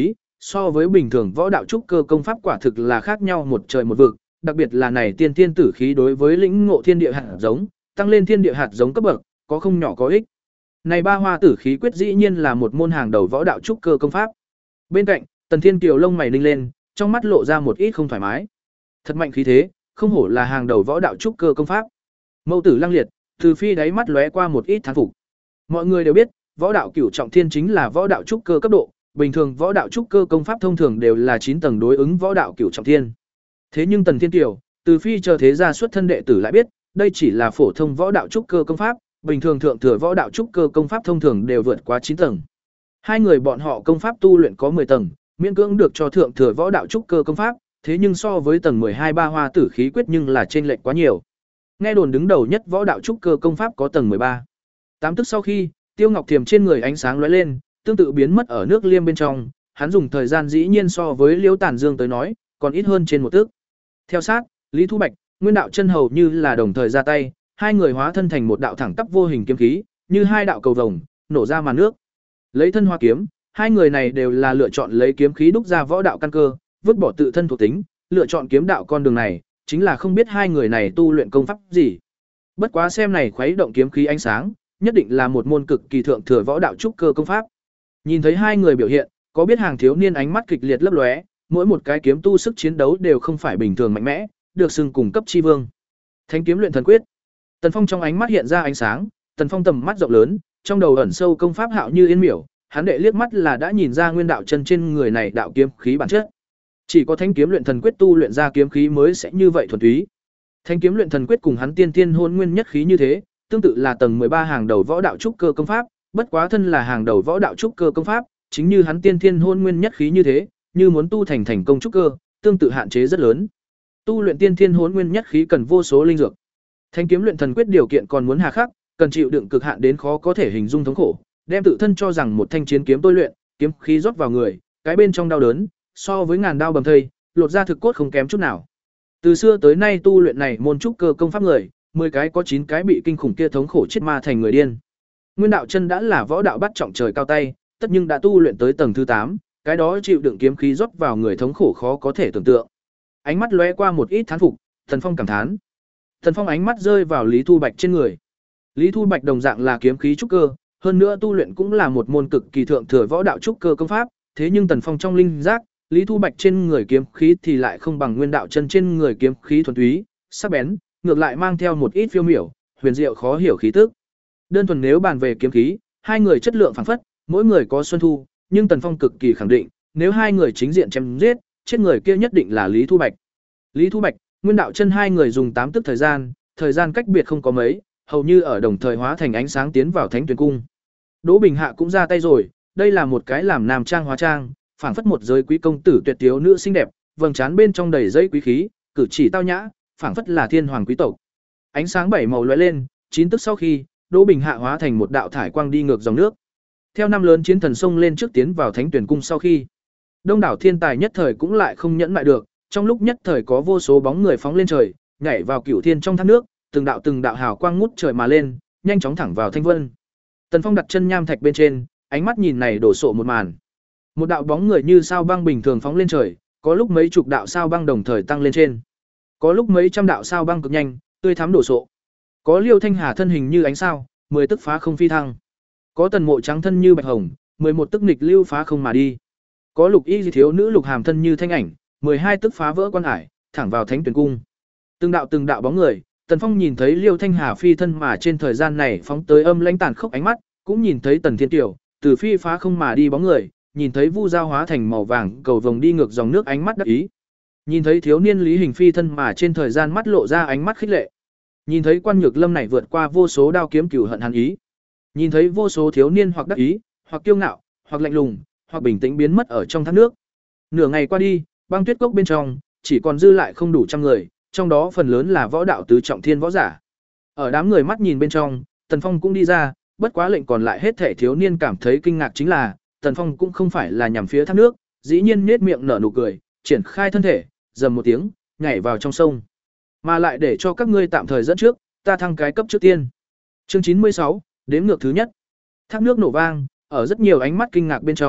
so với bình thường võ đạo trúc cơ công pháp quả thực là khác nhau một trời một vực, đặc biệt là này tiên tiên tử khí đối với lĩnh ngộ thiên địa hạt giống, tăng lên thiên địa hạt giống cấp bậc, có không nhỏ có ích. Này ba hoa tử khí quyết dĩ nhiên là một môn hàng đầu võ đạo trúc cơ công pháp. Bên cạnh, Tần Thiên Kiều lông mày ninh lên, trong mắt lộ ra một ít không thoải mái. Thật mạnh khí thế, không hổ là hàng đầu võ đạo trúc cơ công pháp. Mâu tử lăng liệt, Từ Phi đáy mắt lóe qua một ít thán phục. Mọi người đều biết, võ đạo cửu trọng thiên chính là võ đạo trúc cơ cấp độ, bình thường võ đạo trúc cơ công pháp thông thường đều là chín tầng đối ứng võ đạo cửu trọng thiên. Thế nhưng Tần Thiên Kiều, Từ Phi chờ thế gia xuất thân đệ tử lại biết, đây chỉ là phổ thông võ đạo trúc cơ công pháp, bình thường thượng thừa võ đạo trúc cơ công pháp thông thường đều vượt quá chín tầng. Hai người bọn họ công pháp tu luyện có mười tầng, miễn cưỡng được cho thượng thừa võ đạo trúc cơ công pháp, thế nhưng so với tầng mười hai ba hoa tử khí quyết nhưng là chênh lệch quá nhiều. Nghe đồn đứng đầu nhất võ đạo trúc cơ công pháp có tầng mười ba. Tám tức sau khi, Tiêu Ngọc Thiềm trên người ánh sáng lóe lên, tương tự biến mất ở nước liêm bên trong, hắn dùng thời gian dĩ nhiên so với Liễu Tản Dương tới nói, còn ít hơn trên một tức. Theo sát, Lý Thu Bạch, Nguyên Đạo Chân hầu như là đồng thời ra tay, hai người hóa thân thành một đạo thẳng tắp vô hình kiếm khí, như hai đạo cầu vồng, nổ ra màn nước. Lấy thân hóa kiếm, hai người này đều là lựa chọn lấy kiếm khí đúc ra võ đạo căn cơ, vứt bỏ tự thân thuộc tính, lựa chọn kiếm đạo con đường này, chính là không biết hai người này tu luyện công pháp gì. Bất quá xem này khuấy động kiếm khí ánh sáng, nhất định là một môn cực kỳ thượng thừa võ đạo trúc cơ công pháp. Nhìn thấy hai người biểu hiện, có biết hàng thiếu niên ánh mắt kịch liệt lấp lóe, mỗi một cái kiếm tu sức chiến đấu đều không phải bình thường mạnh mẽ, được xưng cùng cấp chi vương. Thánh kiếm luyện thần quyết. Tần Phong trong ánh mắt hiện ra ánh sáng, Tần Phong tầm mắt rộng lớn, trong đầu ẩn sâu công pháp hạo như yên miểu, hắn đệ liếc mắt là đã nhìn ra nguyên đạo chân trên người này đạo kiếm khí bản chất. Chỉ có Thánh kiếm luyện thần quyết tu luyện ra kiếm khí mới sẽ như vậy thuần túy. Thánh kiếm luyện thần quyết cùng hắn tiên tiên hôn nguyên nhất khí như thế, tương tự là tầng mười ba hàng đầu võ đạo trúc cơ công pháp, bất quá thân là hàng đầu võ đạo trúc cơ công pháp, chính như hắn tiên tiên hôn nguyên nhất khí như thế, như muốn tu thành thành công trúc cơ, tương tự hạn chế rất lớn. Tu luyện tiên tiên hôn nguyên nhất khí cần vô số linh dược. Thánh kiếm luyện thần quyết điều kiện còn muốn hà khắc, cần chịu đựng cực hạn đến khó có thể hình dung thống khổ, đem tự thân cho rằng một thanh chiến kiếm tôi luyện, kiếm khí rót vào người, cái bên trong đau đớn, so với ngàn đao bầm thây, lột ra thực cốt không kém chút nào. Từ xưa tới nay tu luyện này môn trúc cơ công pháp người, mười cái có chín cái bị kinh khủng kia thống khổ chết ma thành người điên. Nguyên đạo chân đã là võ đạo bắt trọng trời cao tay, tất nhưng đã tu luyện tới tầng thứ tám, cái đó chịu đựng kiếm khí rót vào người thống khổ khó có thể tưởng tượng. Ánh mắt lóe qua một ít thán phục, Thần Phong cảm thán. Thần Phong ánh mắt rơi vào Lý Thu Bạch trên người. Lý Thu Bạch đồng dạng là kiếm khí trúc cơ, hơn nữa tu luyện cũng là một môn cực kỳ thượng thừa võ đạo trúc cơ công pháp, thế nhưng Tần Phong trong linh giác, Lý Thu Bạch trên người kiếm khí thì lại không bằng Nguyên đạo chân trên người kiếm khí thuần túy, sắc bén, ngược lại mang theo một ít phiêu miểu, huyền diệu khó hiểu khí tức. Đơn thuần nếu bàn về kiếm khí, hai người chất lượng phảng phất, mỗi người có xuân thu, nhưng Tần Phong cực kỳ khẳng định, nếu hai người chính diện chém giết, chết người kia nhất định là Lý Thu Bạch. Lý Thu Bạch, Nguyên đạo chân hai người dùng tám tức thời gian, thời gian cách biệt không có mấy, hầu như ở đồng thời hóa thành ánh sáng tiến vào Thánh Tuyền cung. Đỗ Bình Hạ cũng ra tay rồi, đây là một cái làm nam trang hóa trang, phảng phất một giới quý công tử tuyệt tiếu nữ xinh đẹp, vầng trán bên trong đầy dây quý khí, cử chỉ tao nhã, phảng phất là thiên hoàng quý tộc. Ánh sáng bảy màu lóe lên, chín tức sau khi, Đỗ Bình Hạ hóa thành một đạo thải quang đi ngược dòng nước. Theo năm lớn chiến thần sông lên trước tiến vào Thánh Tuyền cung sau khi, đông đảo thiên tài nhất thời cũng lại không nhẫn lại được, trong lúc nhất thời có vô số bóng người phóng lên trời, nhảy vào cửu thiên trong thác nước, từng đạo từng đạo hào quang ngút trời mà lên, nhanh chóng thẳng vào thanh vân. Tần Phong đặt chân nham thạch bên trên, ánh mắt nhìn này đổ sộ một màn. Một đạo bóng người như sao băng bình thường phóng lên trời, có lúc mấy chục đạo sao băng đồng thời tăng lên trên, có lúc mấy trăm đạo sao băng cực nhanh, tươi thắm đổ sộ. Có Liêu Thanh Hà thân hình như ánh sao, mười tức phá không phi thăng. Có Tần Mộ trắng thân như bạch hồng, mười một tức nghịch lưu phá không mà đi. Có Lục Y thiếu nữ Lục Hàm thân như thanh ảnh, mười hai tức phá vỡ quan hải, thẳng vào Thánh Tuyền cung. Từng đạo từng đạo bóng người, Tần Phong nhìn thấy Liêu Thanh Hà phi thân mà trên thời gian này phóng tới âm lãnh tàn khốc ánh mắt, cũng nhìn thấy Tần Thiên Tiểu, từ phi phá không mà đi bóng người, nhìn thấy Vu Giao hóa thành màu vàng cầu vồng đi ngược dòng nước ánh mắt đắc ý. Nhìn thấy thiếu niên Lý Hình phi thân mà trên thời gian mắt lộ ra ánh mắt khích lệ. Nhìn thấy Quan Nhược Lâm này vượt qua vô số đao kiếm cửu hận hắn ý. Nhìn thấy vô số thiếu niên hoặc đắc ý, hoặc kiêu ngạo, hoặc lạnh lùng, hoặc bình tĩnh biến mất ở trong thác nước. Nửa ngày qua đi, băng tuyết cốc bên trong chỉ còn dư lại không đủ trăm người, trong đó phần lớn là võ đạo tứ trọng thiên võ giả. Ở đám người mắt nhìn bên trong, Tần Phong cũng đi ra, bất quá lệnh còn lại hết thể thiếu niên cảm thấy kinh ngạc chính là, Tần Phong cũng không phải là nhằm phía thác nước, dĩ nhiên nhếch miệng nở nụ cười, triển khai thân thể, dầm một tiếng, nhảy vào trong sông. Mà lại để cho các ngươi tạm thời dẫn trước, ta thăng cái cấp trước tiên. Chương chín mươi sáu, đếm ngược thứ nhất. Thác nước nổ vang, ở rất nhiều ánh mắt kinh ngạc bên trong,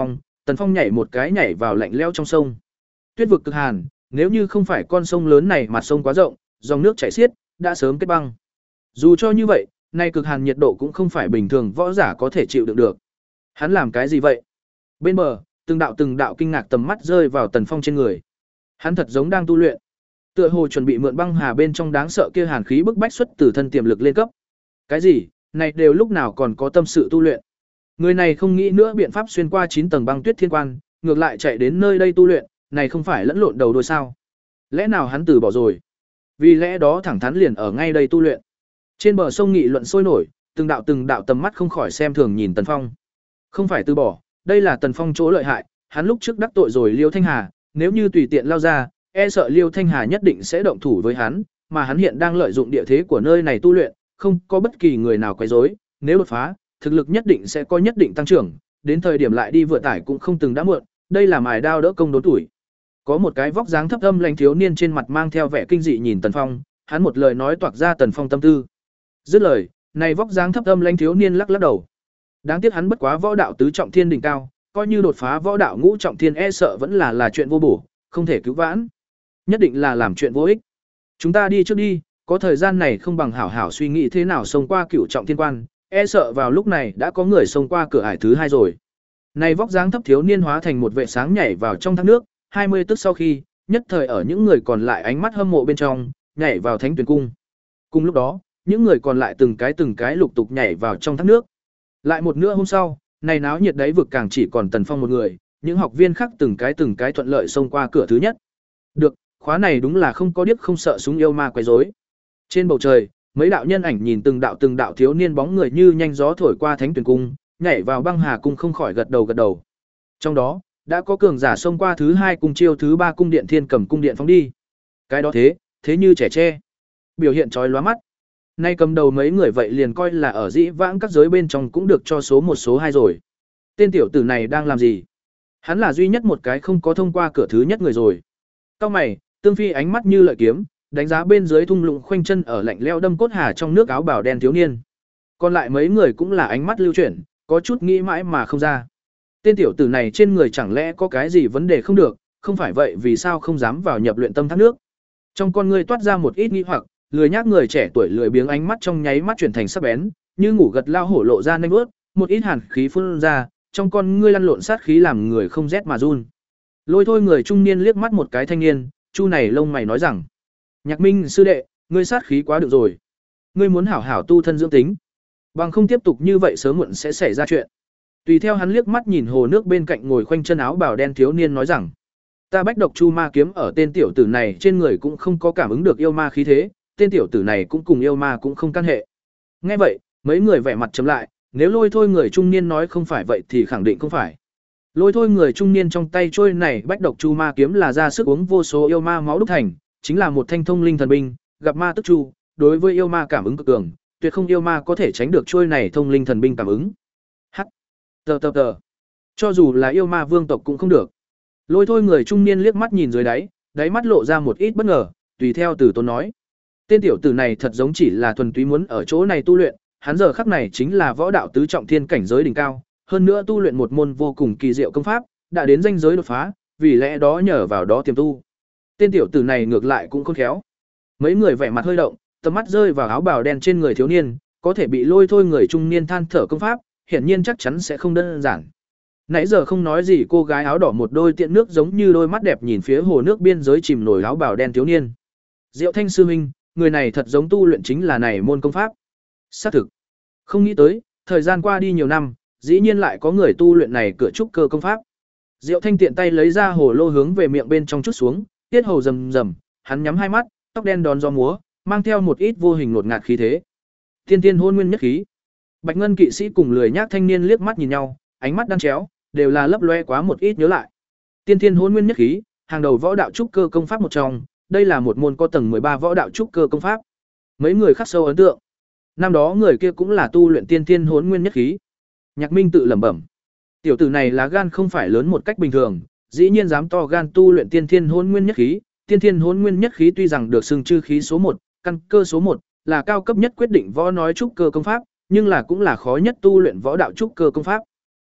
Tần Phong nhảy một cái nhảy vào lạnh lẽo trong sông. Tuyết vực cực hàn, nếu như không phải con sông lớn này mặt sông quá rộng, dòng nước chảy xiết, đã sớm kết băng. Dù cho như vậy, nay cực hàn nhiệt độ cũng không phải bình thường võ giả có thể chịu đựng được. Hắn làm cái gì vậy? Bên bờ, từng đạo từng đạo kinh ngạc tầm mắt rơi vào Tần Phong trên người. Hắn thật giống đang tu luyện, tựa hồ chuẩn bị mượn băng hà bên trong đáng sợ kia hàn khí bức bách xuất từ thân tiềm lực lên cấp. Cái gì? Này đều lúc nào còn có tâm sự tu luyện? Người này không nghĩ nữa biện pháp xuyên qua chín tầng băng tuyết thiên quan, ngược lại chạy đến nơi đây tu luyện, này không phải lẫn lộn đầu đuôi sao? Lẽ nào hắn từ bỏ rồi? Vì lẽ đó thẳng thắn liền ở ngay đây tu luyện. Trên bờ sông nghị luận sôi nổi, từng đạo từng đạo tầm mắt không khỏi xem thường nhìn Tần Phong. Không phải từ bỏ, đây là Tần Phong chỗ lợi hại, hắn lúc trước đắc tội rồi Liêu Thanh Hà, nếu như tùy tiện lao ra, e sợ Liêu Thanh Hà nhất định sẽ động thủ với hắn, mà hắn hiện đang lợi dụng địa thế của nơi này tu luyện, không có bất kỳ người nào quấy rối, nếu đột phá, thực lực nhất định sẽ có nhất định tăng trưởng, đến thời điểm lại đi vừa tải cũng không từng đã muộn, đây là mài đao đỡ công đốn tuổi. Có một cái vóc dáng thấp âm lãnh thiếu niên trên mặt mang theo vẻ kinh dị nhìn Tần Phong, hắn một lời nói toạc ra Tần Phong tâm tư. Dứt lời, này vóc dáng thấp âm lãnh thiếu niên lắc lắc đầu. Đáng tiếc hắn bất quá võ đạo tứ trọng thiên đỉnh cao, coi như đột phá võ đạo ngũ trọng thiên e sợ vẫn là là chuyện vô bổ, không thể cứu vãn. Nhất định là làm chuyện vô ích. Chúng ta đi trước đi, có thời gian này không bằng hảo hảo suy nghĩ thế nào xông qua cửu trọng thiên quan, e sợ vào lúc này đã có người xông qua cửa ải thứ hai rồi. Này vóc dáng thấp thiếu niên hóa thành một vệ sáng nhảy vào trong thác nước, hai mươi tức sau khi, nhất thời ở những người còn lại ánh mắt hâm mộ bên trong, nhảy vào Thánh Tuyền cung. Cùng lúc đó, những người còn lại từng cái từng cái lục tục nhảy vào trong thác nước. Lại một nửa hôm sau, này náo nhiệt đáy vực càng chỉ còn Tần Phong một người, những học viên khác từng cái từng cái thuận lợi xông qua cửa thứ nhất. Được, khóa này đúng là không có điếc không sợ súng yêu ma quấy rối. Trên bầu trời, mấy đạo nhân ảnh nhìn từng đạo từng đạo thiếu niên bóng người như nhanh gió thổi qua Thánh Tuyền cung, nhảy vào băng hà cung không khỏi gật đầu gật đầu. Trong đó, đã có cường giả xông qua thứ hai cung chiêu thứ ba cung điện Thiên Cầm cung điện phóng đi. Cái đó thế, thế như trẻ tre. Biểu hiện chói lóa mắt. Nay cầm đầu mấy người vậy liền coi là ở dĩ vãng các giới bên trong cũng được cho số một số hai rồi. Tên tiểu tử này đang làm gì? Hắn là duy nhất một cái không có thông qua cửa thứ nhất người rồi. Cao mày, Tương Phi ánh mắt như lợi kiếm, đánh giá bên dưới thung lũng khoanh chân ở lạnh lẽo đâm cốt hà trong nước áo bào đen thiếu niên. Còn lại mấy người cũng là ánh mắt lưu chuyển, có chút nghĩ mãi mà không ra. Tên tiểu tử này trên người chẳng lẽ có cái gì vấn đề không được, không phải vậy vì sao không dám vào nhập luyện tâm thác nước. Trong con người toát ra một ít nghi hoặc, lười nhác người trẻ tuổi lười biếng ánh mắt trong nháy mắt chuyển thành sắc bén, như ngủ gật lao hổ lộ ra nanh bước, một ít hàn khí phun ra, trong con ngươi lăn lộn sát khí làm người không rét mà run. Lôi thôi người trung niên liếc mắt một cái thanh niên, chu này lông mày nói rằng: Nhạc Minh sư đệ, ngươi sát khí quá được rồi, ngươi muốn hảo hảo tu thân dưỡng tính, bằng không tiếp tục như vậy sớm muộn sẽ xảy ra chuyện. Tùy theo hắn liếc mắt nhìn hồ nước bên cạnh ngồi khoanh chân áo bào đen thiếu niên nói rằng: Ta bách độc chu ma kiếm ở tên tiểu tử này trên người cũng không có cảm ứng được yêu ma khí thế, tên tiểu tử này cũng cùng yêu ma cũng không căn hệ. Nghe vậy, mấy người vẻ mặt trầm lại, nếu lôi thôi người trung niên nói không phải vậy thì khẳng định không phải. Lôi thôi người trung niên trong tay trôi này bách độc chu ma kiếm là ra sức uống vô số yêu ma máu đúc thành, chính là một thanh thông linh thần binh, gặp ma tức chu, đối với yêu ma cảm ứng cực cường, tuyệt không yêu ma có thể tránh được trôi này thông linh thần binh cảm ứng. Hắc. Tờ tờ tờ. Cho dù là yêu ma vương tộc cũng không được. Lôi thôi người trung niên liếc mắt nhìn dưới đáy, đáy mắt lộ ra một ít bất ngờ, tùy theo từ tốn nói: Tên tiểu tử này thật giống chỉ là thuần túy muốn ở chỗ này tu luyện, hắn giờ khắc này chính là võ đạo tứ trọng thiên cảnh giới đỉnh cao, hơn nữa tu luyện một môn vô cùng kỳ diệu công pháp, đã đến ranh giới đột phá, vì lẽ đó nhờ vào đó tiềm tu. Tên tiểu tử này ngược lại cũng khôn khéo. Mấy người vẻ mặt hơi động, tầm mắt rơi vào áo bào đen trên người thiếu niên, có thể bị lôi thôi người trung niên than thở công pháp, hiển nhiên chắc chắn sẽ không đơn giản. Nãy giờ không nói gì cô gái áo đỏ một đôi tiện nước giống như đôi mắt đẹp nhìn phía hồ nước biên giới chìm nổi áo bào đen thiếu niên. Diệu Thanh sư huynh, người này thật giống tu luyện chính là này môn công pháp. Xác thực. Không nghĩ tới, thời gian qua đi nhiều năm, dĩ nhiên lại có người tu luyện này cửa trúc cơ công pháp. Diệu Thanh tiện tay lấy ra hồ lô hướng về miệng bên trong chút xuống, tiết hầu rầm rầm, hắn nhắm hai mắt, tóc đen đón gió múa, mang theo một ít vô hình ngột ngạt khí thế. Tiên tiên hôn nguyên nhất khí. Bạch Ngân kỵ sĩ cùng lười nhác thanh niên liếc mắt nhìn nhau, ánh mắt đan chéo, đều là lấp loe quá một ít nhớ lại. Tiên tiên hôn nguyên nhất khí, hàng đầu võ đạo trúc cơ công pháp một trong, đây là một môn có tầng mười ba võ đạo trúc cơ công pháp. Mấy người khắc sâu ấn tượng. Năm đó người kia cũng là tu luyện tiên tiên hỗn nguyên nhất khí. Nhạc Minh tự lẩm bẩm, tiểu tử này lá gan không phải lớn một cách bình thường, dĩ nhiên dám to gan tu luyện tiên tiên hỗn nguyên nhất khí. Tiên tiên hỗn nguyên nhất khí tuy rằng được xưng chư khí số một, căn cơ số một, là cao cấp nhất quyết định võ nói trúc cơ công pháp, nhưng là cũng là khó nhất tu luyện võ đạo trúc cơ công pháp.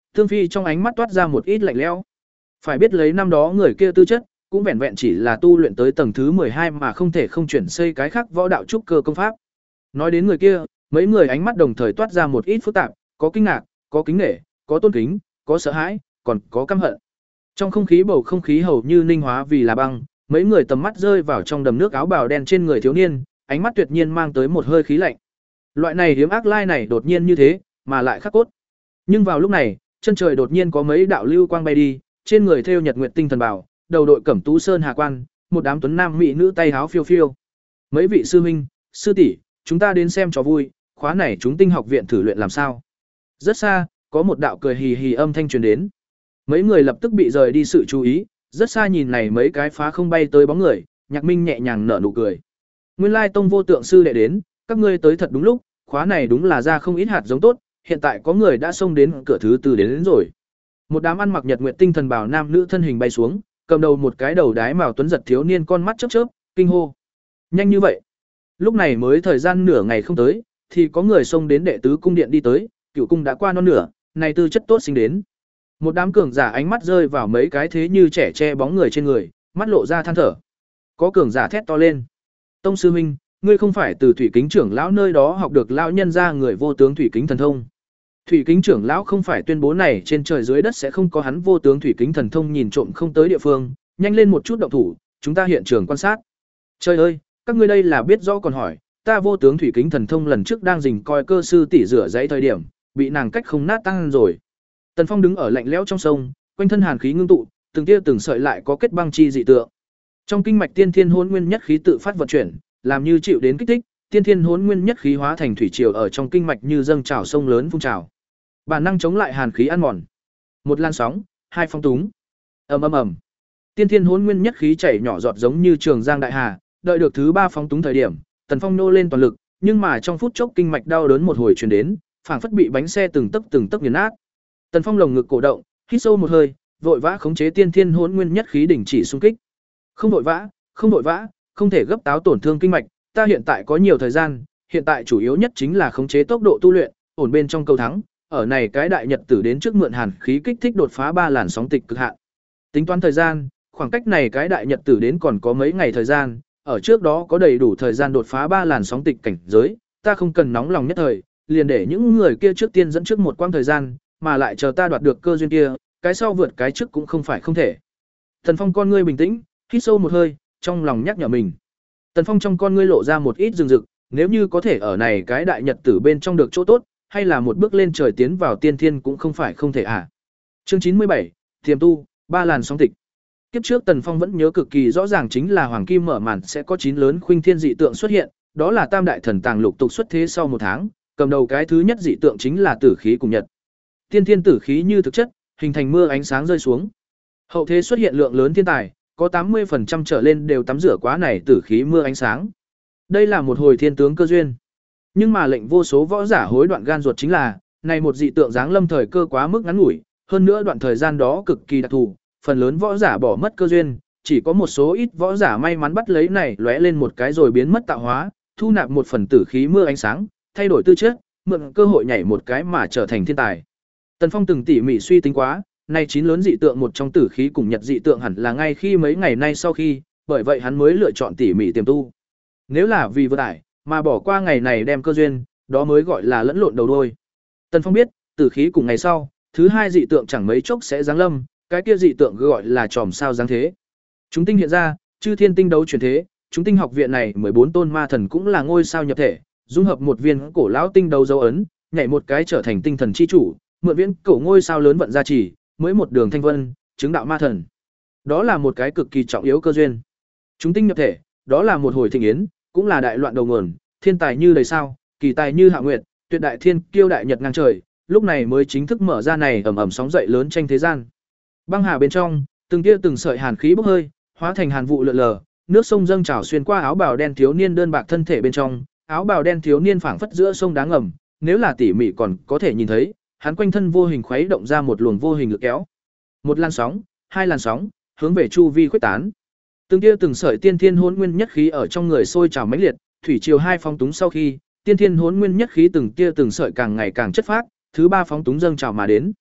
Thương Phi trong ánh mắt toát ra một ít lạnh lẽo. Phải biết lấy năm đó người kia tư chất, cũng vẹn vẹn chỉ là tu luyện tới tầng thứ mười hai mà không thể không chuyển xây cái khác võ đạo trúc cơ công pháp. Nói đến người kia, mấy người ánh mắt đồng thời toát ra một ít phức tạp, có kinh ngạc, có kính nể, có tôn kính, có sợ hãi, còn có căm hận. Trong không khí bầu không khí hầu như ninh hóa vì là băng, mấy người tầm mắt rơi vào trong đầm nước áo bào đen trên người thiếu niên, ánh mắt tuyệt nhiên mang tới một hơi khí lạnh. Loại này hiếm ác lai này đột nhiên như thế, mà lại khắc cốt. Nhưng vào lúc này, chân trời đột nhiên có mấy đạo lưu quang bay đi, trên người thêu nhật nguyệt tinh thần bảo, đầu đội cẩm tú sơn hà quan, một đám tuấn nam mỹ nữ tay háo phiêu phiêu. Mấy vị sư huynh, sư tỷ, chúng ta đến xem trò vui, khóa này chúng tinh học viện thử luyện làm sao? Rất xa, có một đạo cười hì hì âm thanh truyền đến. Mấy người lập tức bị rời đi sự chú ý, rất xa nhìn này mấy cái phá không bay tới bóng người, Nhạc Minh nhẹ nhàng nở nụ cười. Nguyên lai tông vô tượng sư đệ đến, các ngươi tới thật đúng lúc, khóa này đúng là ra không ít hạt giống tốt, hiện tại có người đã xông đến cửa thứ tư đến, đến rồi. Một đám ăn mặc nhật nguyệt tinh thần bảo nam nữ thân hình bay xuống, cầm đầu một cái đầu đái màu tuấn giật thiếu niên con mắt chớp chớp, kinh hô. Nhanh như vậy? Lúc này mới thời gian nửa ngày không tới, thì có người xông đến đệ tứ cung điện đi tới, cửu cung đã qua non nửa, này tư chất tốt sinh đến. Một đám cường giả ánh mắt rơi vào mấy cái thế như trẻ che bóng người trên người, mắt lộ ra than thở. Có cường giả thét to lên. Tông sư huynh, ngươi không phải từ Thủy Kính trưởng lão nơi đó học được lão nhân ra người vô tướng Thủy Kính thần thông. Thủy Kính trưởng lão không phải tuyên bố này trên trời dưới đất sẽ không có hắn vô tướng Thủy Kính thần thông nhìn trộm không tới địa phương, nhanh lên một chút động thủ, chúng ta hiện trường quan sát. Trời ơi, các ngươi đây là biết rõ còn hỏi, ta vô tướng Thủy Kính thần thông lần trước đang rình coi cơ sư tỷ rửa giấy thời điểm, bị nàng cách không nát tăng rồi. Tần Phong đứng ở lạnh lẽo trong sông, quanh thân hàn khí ngưng tụ, từng tia từng sợi lại có kết băng chi dị tượng. Trong kinh mạch tiên thiên hỗn nguyên nhất khí tự phát vận chuyển, làm như chịu đến kích thích, tiên thiên hỗn nguyên nhất khí hóa thành thủy triều ở trong kinh mạch như dâng trào sông lớn phun trào. Bản năng chống lại hàn khí ăn mòn. Một lan sóng, hai phong túng. Ầm ầm ầm. Tiên thiên hỗn nguyên nhất khí chảy nhỏ giọt giống như trường giang đại hà, đợi được thứ ba phóng túng thời điểm, Tần Phong nô lên toàn lực, nhưng mà trong phút chốc kinh mạch đau đớn một hồi truyền đến, phảng phất bị bánh xe từng tấc từng tấc nghiền nát. Tần Phong lồng ngực cổ động, hít sâu một hơi, vội vã khống chế tiên thiên hỗn nguyên nhất khí đình chỉ xung kích. Không vội vã, không vội vã, không thể gấp táo tổn thương kinh mạch, ta hiện tại có nhiều thời gian, hiện tại chủ yếu nhất chính là khống chế tốc độ tu luyện, ổn bên trong cầu thắng, ở này cái đại nhật tử đến trước mượn hàn khí kích thích đột phá ba làn sóng tịch cực hạn. Tính toán thời gian, khoảng cách này cái đại nhật tử đến còn có mấy ngày thời gian, ở trước đó có đầy đủ thời gian đột phá ba làn sóng tịch cảnh giới, ta không cần nóng lòng nhất thời, liền để những người kia trước tiên dẫn trước một quãng thời gian, mà lại chờ ta đoạt được cơ duyên kia, cái sau vượt cái trước cũng không phải không thể. Tần Phong con ngươi bình tĩnh, hít sâu một hơi, trong lòng nhắc nhở mình. Tần Phong trong con ngươi lộ ra một ít rừng rực, nếu như có thể ở này cái đại nhật tử bên trong được chỗ tốt, hay là một bước lên trời tiến vào tiên thiên cũng không phải không thể à. Chương chín mươi bảy, Tiềm tu, ba làn sóng tịch. Kiếp trước Tần Phong vẫn nhớ cực kỳ rõ ràng chính là Hoàng Kim mở màn sẽ có chín lớn khuynh thiên dị tượng xuất hiện, đó là Tam đại thần tàng lục tục xuất thế sau một tháng, cầm đầu cái thứ nhất dị tượng chính là tử khí cùng nhật. Tiên thiên tử khí như thực chất, hình thành mưa ánh sáng rơi xuống. Hậu thế xuất hiện lượng lớn thiên tài, có tám mươi phần trăm trở lên đều tắm rửa quá này tử khí mưa ánh sáng. Đây là một hồi thiên tướng cơ duyên. Nhưng mà lệnh vô số võ giả hối đoạn gan ruột chính là, này một dị tượng dáng lâm thời cơ quá mức ngắn ngủi, hơn nữa đoạn thời gian đó cực kỳ đặc thù, phần lớn võ giả bỏ mất cơ duyên, chỉ có một số ít võ giả may mắn bắt lấy này lóe lên một cái rồi biến mất tạo hóa, thu nạp một phần tử khí mưa ánh sáng, thay đổi tư chất, mượn cơ hội nhảy một cái mà trở thành thiên tài. Tần Phong từng tỉ mỉ suy tính quá, nay chín lớn dị tượng một trong tử khí cùng nhật dị tượng hẳn là ngay khi mấy ngày nay sau khi, bởi vậy hắn mới lựa chọn tỉ mỉ tiềm tu. Nếu là vì vừa tải, mà bỏ qua ngày này đem cơ duyên, đó mới gọi là lẫn lộn đầu đuôi. Tần Phong biết, tử khí cùng ngày sau, thứ hai dị tượng chẳng mấy chốc sẽ giáng lâm, cái kia dị tượng gọi là chòm sao giáng thế. Chúng tinh hiện ra, chư thiên tinh đấu chuyển thế, chúng tinh học viện này mười bốn tôn ma thần cũng là ngôi sao nhập thể, dung hợp một viên cổ lão tinh đấu dấu ấn, nhảy một cái trở thành tinh thần chi chủ, mượn viễn cổ ngôi sao lớn vận gia trì, mới một đường thanh vân, chứng đạo ma thần. Đó là một cái cực kỳ trọng yếu cơ duyên. Chúng tinh nhập thể, đó là một hồi thịnh yến, cũng là đại loạn đầu nguồn, thiên tài như đầy sao, kỳ tài như hạ nguyệt, tuyệt đại thiên kiêu đại nhật ngang trời, lúc này mới chính thức mở ra này ầm ầm sóng dậy lớn tranh thế gian. Băng hà bên trong, từng tia từng sợi hàn khí bốc hơi, hóa thành hàn vụ lượn lờ, nước sông dâng trào xuyên qua áo bào đen thiếu niên đơn bạc thân thể bên trong, áo bào đen thiếu niên phảng phất giữa sông đá ngầm, nếu là tỉ mỉ còn có thể nhìn thấy, hắn quanh thân vô hình khuấy động ra một luồng vô hình lực kéo. Một làn sóng, hai làn sóng, hướng về chu vi khuếch tán. Từng tia từng sợi tiên thiên hỗn nguyên nhất khí ở trong người sôi trào mãnh liệt, thủy triều hai phóng túng sau khi, tiên thiên hỗn nguyên nhất khí từng tia từng sợi càng ngày càng chất phát, thứ ba phóng túng dâng trào mà đến.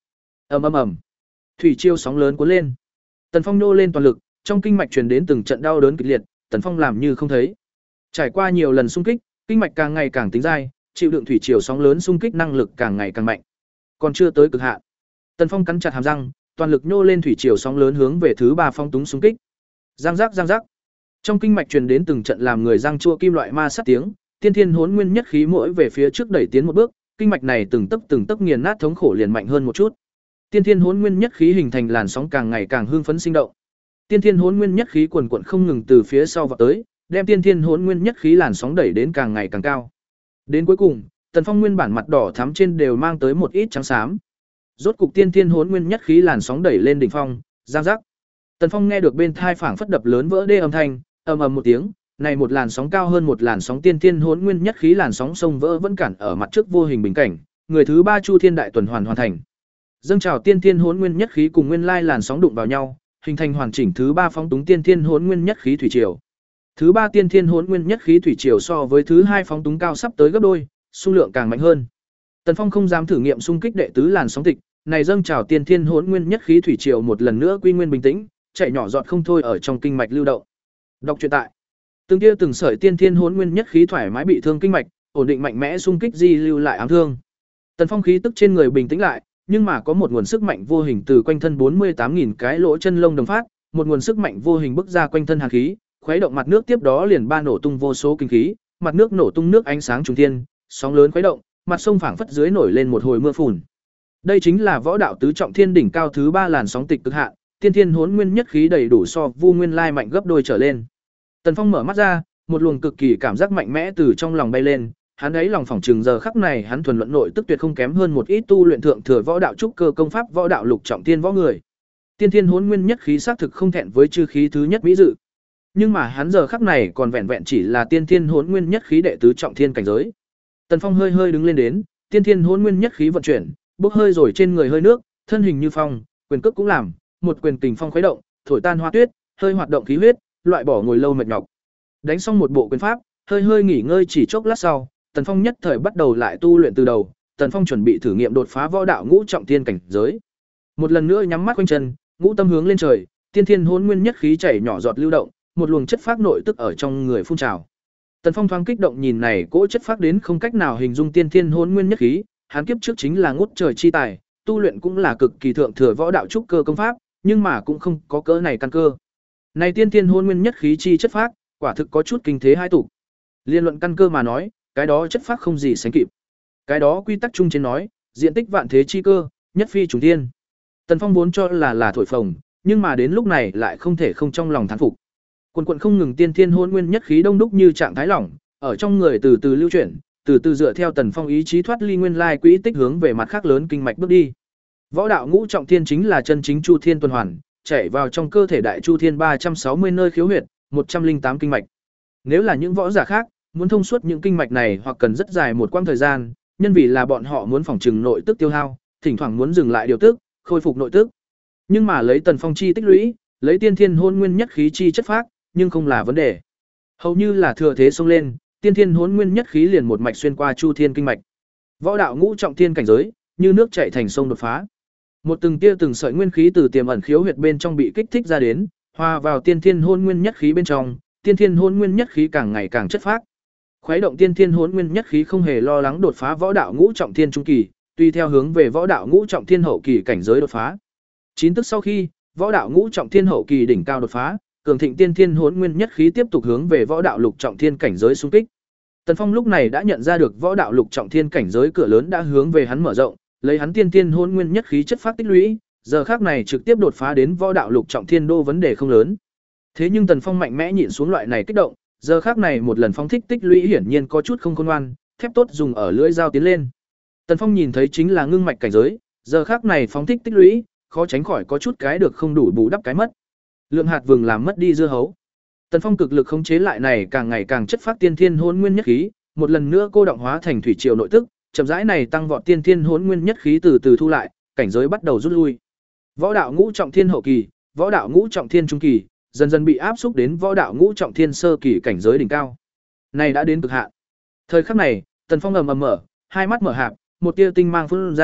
Ầm ầm ầm. Thủy triều sóng lớn cuốn lên. Tần Phong nô lên toàn lực, trong kinh mạch truyền đến từng trận đau đớn kịch liệt, Tần Phong làm như không thấy. Trải qua nhiều lần xung kích, kinh mạch càng ngày càng tính dai, chịu đựng thủy triều sóng lớn xung kích năng lực càng ngày càng mạnh. Còn chưa tới cực hạn. Tần Phong cắn chặt hàm răng, toàn lực nhô lên thủy triều sóng lớn hướng về thứ ba phong túng xung kích. Giang giác giang giác. Trong kinh mạch truyền đến từng trận làm người răng chua kim loại ma sát tiếng, tiên thiên hỗn nguyên nhất khí mỗi về phía trước đẩy tiến một bước, kinh mạch này từng tấc từng tấc nghiền nát thống khổ liền mạnh hơn một chút. Tiên thiên hỗn nguyên nhất khí hình thành làn sóng càng ngày càng hưng phấn sinh động. Tiên thiên hỗn nguyên nhất khí quần quần không ngừng từ phía sau vọt tới, đem tiên thiên hỗn nguyên nhất khí làn sóng đẩy đến càng ngày càng cao. Đến cuối cùng, Tần Phong nguyên bản mặt đỏ thắm trên đều mang tới một ít trắng xám. Rốt cục tiên thiên hỗn nguyên nhất khí làn sóng đẩy lên đỉnh phong, giang giác. Tần Phong nghe được bên thai phảng phất đập lớn vỡ đê âm thanh, ầm ầm một tiếng, này một làn sóng cao hơn một làn sóng tiên thiên hỗn nguyên nhất khí làn sóng sông vỡ vẫn cản ở mặt trước vô hình bình cảnh, người thứ ba Chu Thiên đại tuần hoàn hoàn thành. Dâng trào tiên thiên hỗn nguyên nhất khí cùng nguyên lai làn sóng đụng vào nhau, hình thành hoàn chỉnh thứ ba phóng túng tiên thiên hỗn nguyên nhất khí thủy triều. Thứ ba tiên thiên hỗn nguyên nhất khí thủy triều so với thứ hai phóng túng cao sắp tới gấp đôi, xung lượng càng mạnh hơn. Tần Phong không dám thử nghiệm xung kích đệ tứ làn sóng tịch, này dâng trào tiên thiên hỗn nguyên nhất khí thủy triều một lần nữa quy nguyên bình tĩnh, chạy nhỏ giọt không thôi ở trong kinh mạch lưu động. Đọc truyện tại. Từng tia từng sợi tiên thiên hỗn nguyên nhất khí thoải mái bị thương kinh mạch, ổn định mạnh mẽ xung kích di lưu lại ám thương. Tần Phong khí tức trên người bình tĩnh lại, nhưng mà có một nguồn sức mạnh vô hình từ quanh thân bốn mươi tám nghìn cái lỗ chân lông đồng phát, một nguồn sức mạnh vô hình bức ra quanh thân hàn khí, khuấy động mặt nước tiếp đó liền ba nổ tung vô số kinh khí, mặt nước nổ tung nước ánh sáng trùng thiên, sóng lớn khuấy động, mặt sông phảng phất dưới nổi lên một hồi mưa phùn. Đây chính là võ đạo tứ trọng thiên đỉnh cao thứ ba làn sóng tịch cực hạn, tiên thiên hỗn nguyên nhất khí đầy đủ so Vu Nguyên Lai mạnh gấp đôi trở lên. Tần Phong mở mắt ra, một luồng cực kỳ cảm giác mạnh mẽ từ trong lòng bay lên, hắn ấy lòng phỏng chừng giờ khắc này hắn thuần luận nội tức tuyệt không kém hơn một ít tu luyện thượng thừa võ đạo trúc cơ công pháp võ đạo lục trọng thiên võ người. Tiên thiên hỗn nguyên nhất khí xác thực không thẹn với chư khí thứ nhất mỹ dự. Nhưng mà hắn giờ khắc này còn vẹn vẹn chỉ là tiên thiên hỗn nguyên nhất khí đệ tứ trọng thiên cảnh giới. Tần Phong hơi hơi đứng lên đến, tiên thiên hỗn nguyên nhất khí vận chuyển, bốc hơi rồi trên người hơi nước, thân hình như phong, quyền cước cũng làm, một quyền kình phong khuấy động, thổi tan hoa tuyết, hơi hoạt động khí huyết, loại bỏ ngồi lâu mệt nhọc. Đánh xong một bộ quyền pháp, hơi hơi nghỉ ngơi chỉ chốc lát sau, Tần Phong nhất thời bắt đầu lại tu luyện từ đầu, Tần Phong chuẩn bị thử nghiệm đột phá võ đạo ngũ trọng thiên cảnh giới. Một lần nữa nhắm mắt quanh chân, ngũ tâm hướng lên trời, tiên thiên hỗn nguyên nhất khí chảy nhỏ giọt lưu động, một luồng chất phác nội tức ở trong người phun trào. Tần Phong thoáng kích động nhìn này cỗ chất phác đến không cách nào hình dung tiên thiên hỗn nguyên nhất khí, hắn kiếp trước chính là ngút trời chi tài, tu luyện cũng là cực kỳ thượng thừa võ đạo trúc cơ công pháp, nhưng mà cũng không có cỡ này căn cơ. Này tiên thiên hỗn nguyên nhất khí chi chất phác, quả thực có chút kinh thế hai tục. Liên luận căn cơ mà nói, cái đó chất phác không gì sánh kịp. Cái đó quy tắc chung trên nói, diện tích vạn thế chi cơ, nhất phi trùng thiên. Tần Phong vốn cho là là thổi phồng, nhưng mà đến lúc này lại không thể không trong lòng thán phục. Quần quần không ngừng tiên thiên hỗn nguyên nhất khí đông đúc như trạng thái lỏng, ở trong người từ từ lưu chuyển, từ từ dựa theo Tần Phong ý chí thoát ly nguyên lai quỹ tích hướng về mặt khác lớn kinh mạch bước đi. Võ đạo ngũ trọng thiên chính là chân chính chu thiên tuần hoàn, chảy vào trong cơ thể đại chu thiên ba trăm sáu mươi nơi khiếu huyệt, một trăm linh tám kinh mạch. Nếu là những võ giả khác, muốn thông suốt những kinh mạch này hoặc cần rất dài một quãng thời gian, nhân vì là bọn họ muốn phòng trừng nội tức tiêu hao, thỉnh thoảng muốn dừng lại điều tức, khôi phục nội tức. Nhưng mà lấy Tần Phong chi tích lũy, lấy tiên thiên hỗn nguyên nhất khí chi chất phác, nhưng không là vấn đề. Hầu như là thừa thế xông lên, tiên thiên hỗn nguyên nhất khí liền một mạch xuyên qua chu thiên kinh mạch. Võ đạo ngũ trọng thiên cảnh giới, như nước chảy thành sông đột phá. Một từng tia từng sợi nguyên khí từ tiềm ẩn khiếu huyệt bên trong bị kích thích ra đến, hòa vào tiên thiên hỗn nguyên nhất khí bên trong, tiên thiên hỗn nguyên nhất khí càng ngày càng chất phác. Khuấy động tiên thiên hỗn nguyên nhất khí không hề lo lắng đột phá võ đạo ngũ trọng thiên trung kỳ, tùy theo hướng về võ đạo ngũ trọng thiên hậu kỳ cảnh giới đột phá. Chín tức sau khi, võ đạo ngũ trọng thiên hậu kỳ đỉnh cao đột phá, cường thịnh tiên thiên hỗn nguyên nhất khí tiếp tục hướng về võ đạo lục trọng thiên cảnh giới xung kích. Tần Phong lúc này đã nhận ra được võ đạo lục trọng thiên cảnh giới cửa lớn đã hướng về hắn mở rộng, lấy hắn tiên thiên hỗn nguyên nhất khí chất phát tích lũy, giờ khắc này trực tiếp đột phá đến võ đạo lục trọng thiên đô vấn đề không lớn. Thế nhưng Tần Phong mạnh mẽ nhịn xuống loại này kích động, giờ khắc này một lần phóng thích tích lũy hiển nhiên có chút không khôn ngoan, thép tốt dùng ở lưỡi dao tiến lên. Tần Phong nhìn thấy chính là ngưng mạch cảnh giới, giờ khắc này phóng thích tích lũy, khó tránh khỏi có chút cái được không đủ bù đắp cái mất. Lượng hạt vừng làm mất đi dưa hấu. Tần Phong cực lực khống chế lại này càng ngày càng chất phát tiên thiên hỗn nguyên nhất khí, một lần nữa cô động hóa thành thủy triều nội tức, chậm rãi này tăng vọt tiên thiên hỗn nguyên nhất khí từ từ thu lại, cảnh giới bắt đầu rút lui. Võ đạo ngũ trọng thiên hậu kỳ, võ đạo ngũ trọng thiên trung kỳ, dần dần bị áp xúc đến võ đạo ngũ trọng thiên sơ kỳ cảnh giới đỉnh cao. Này đã đến cực hạn. Thời khắc này, Tần Phong ầm ầm mở, hai mắt mở hạp, một tia tinh mang phun ra,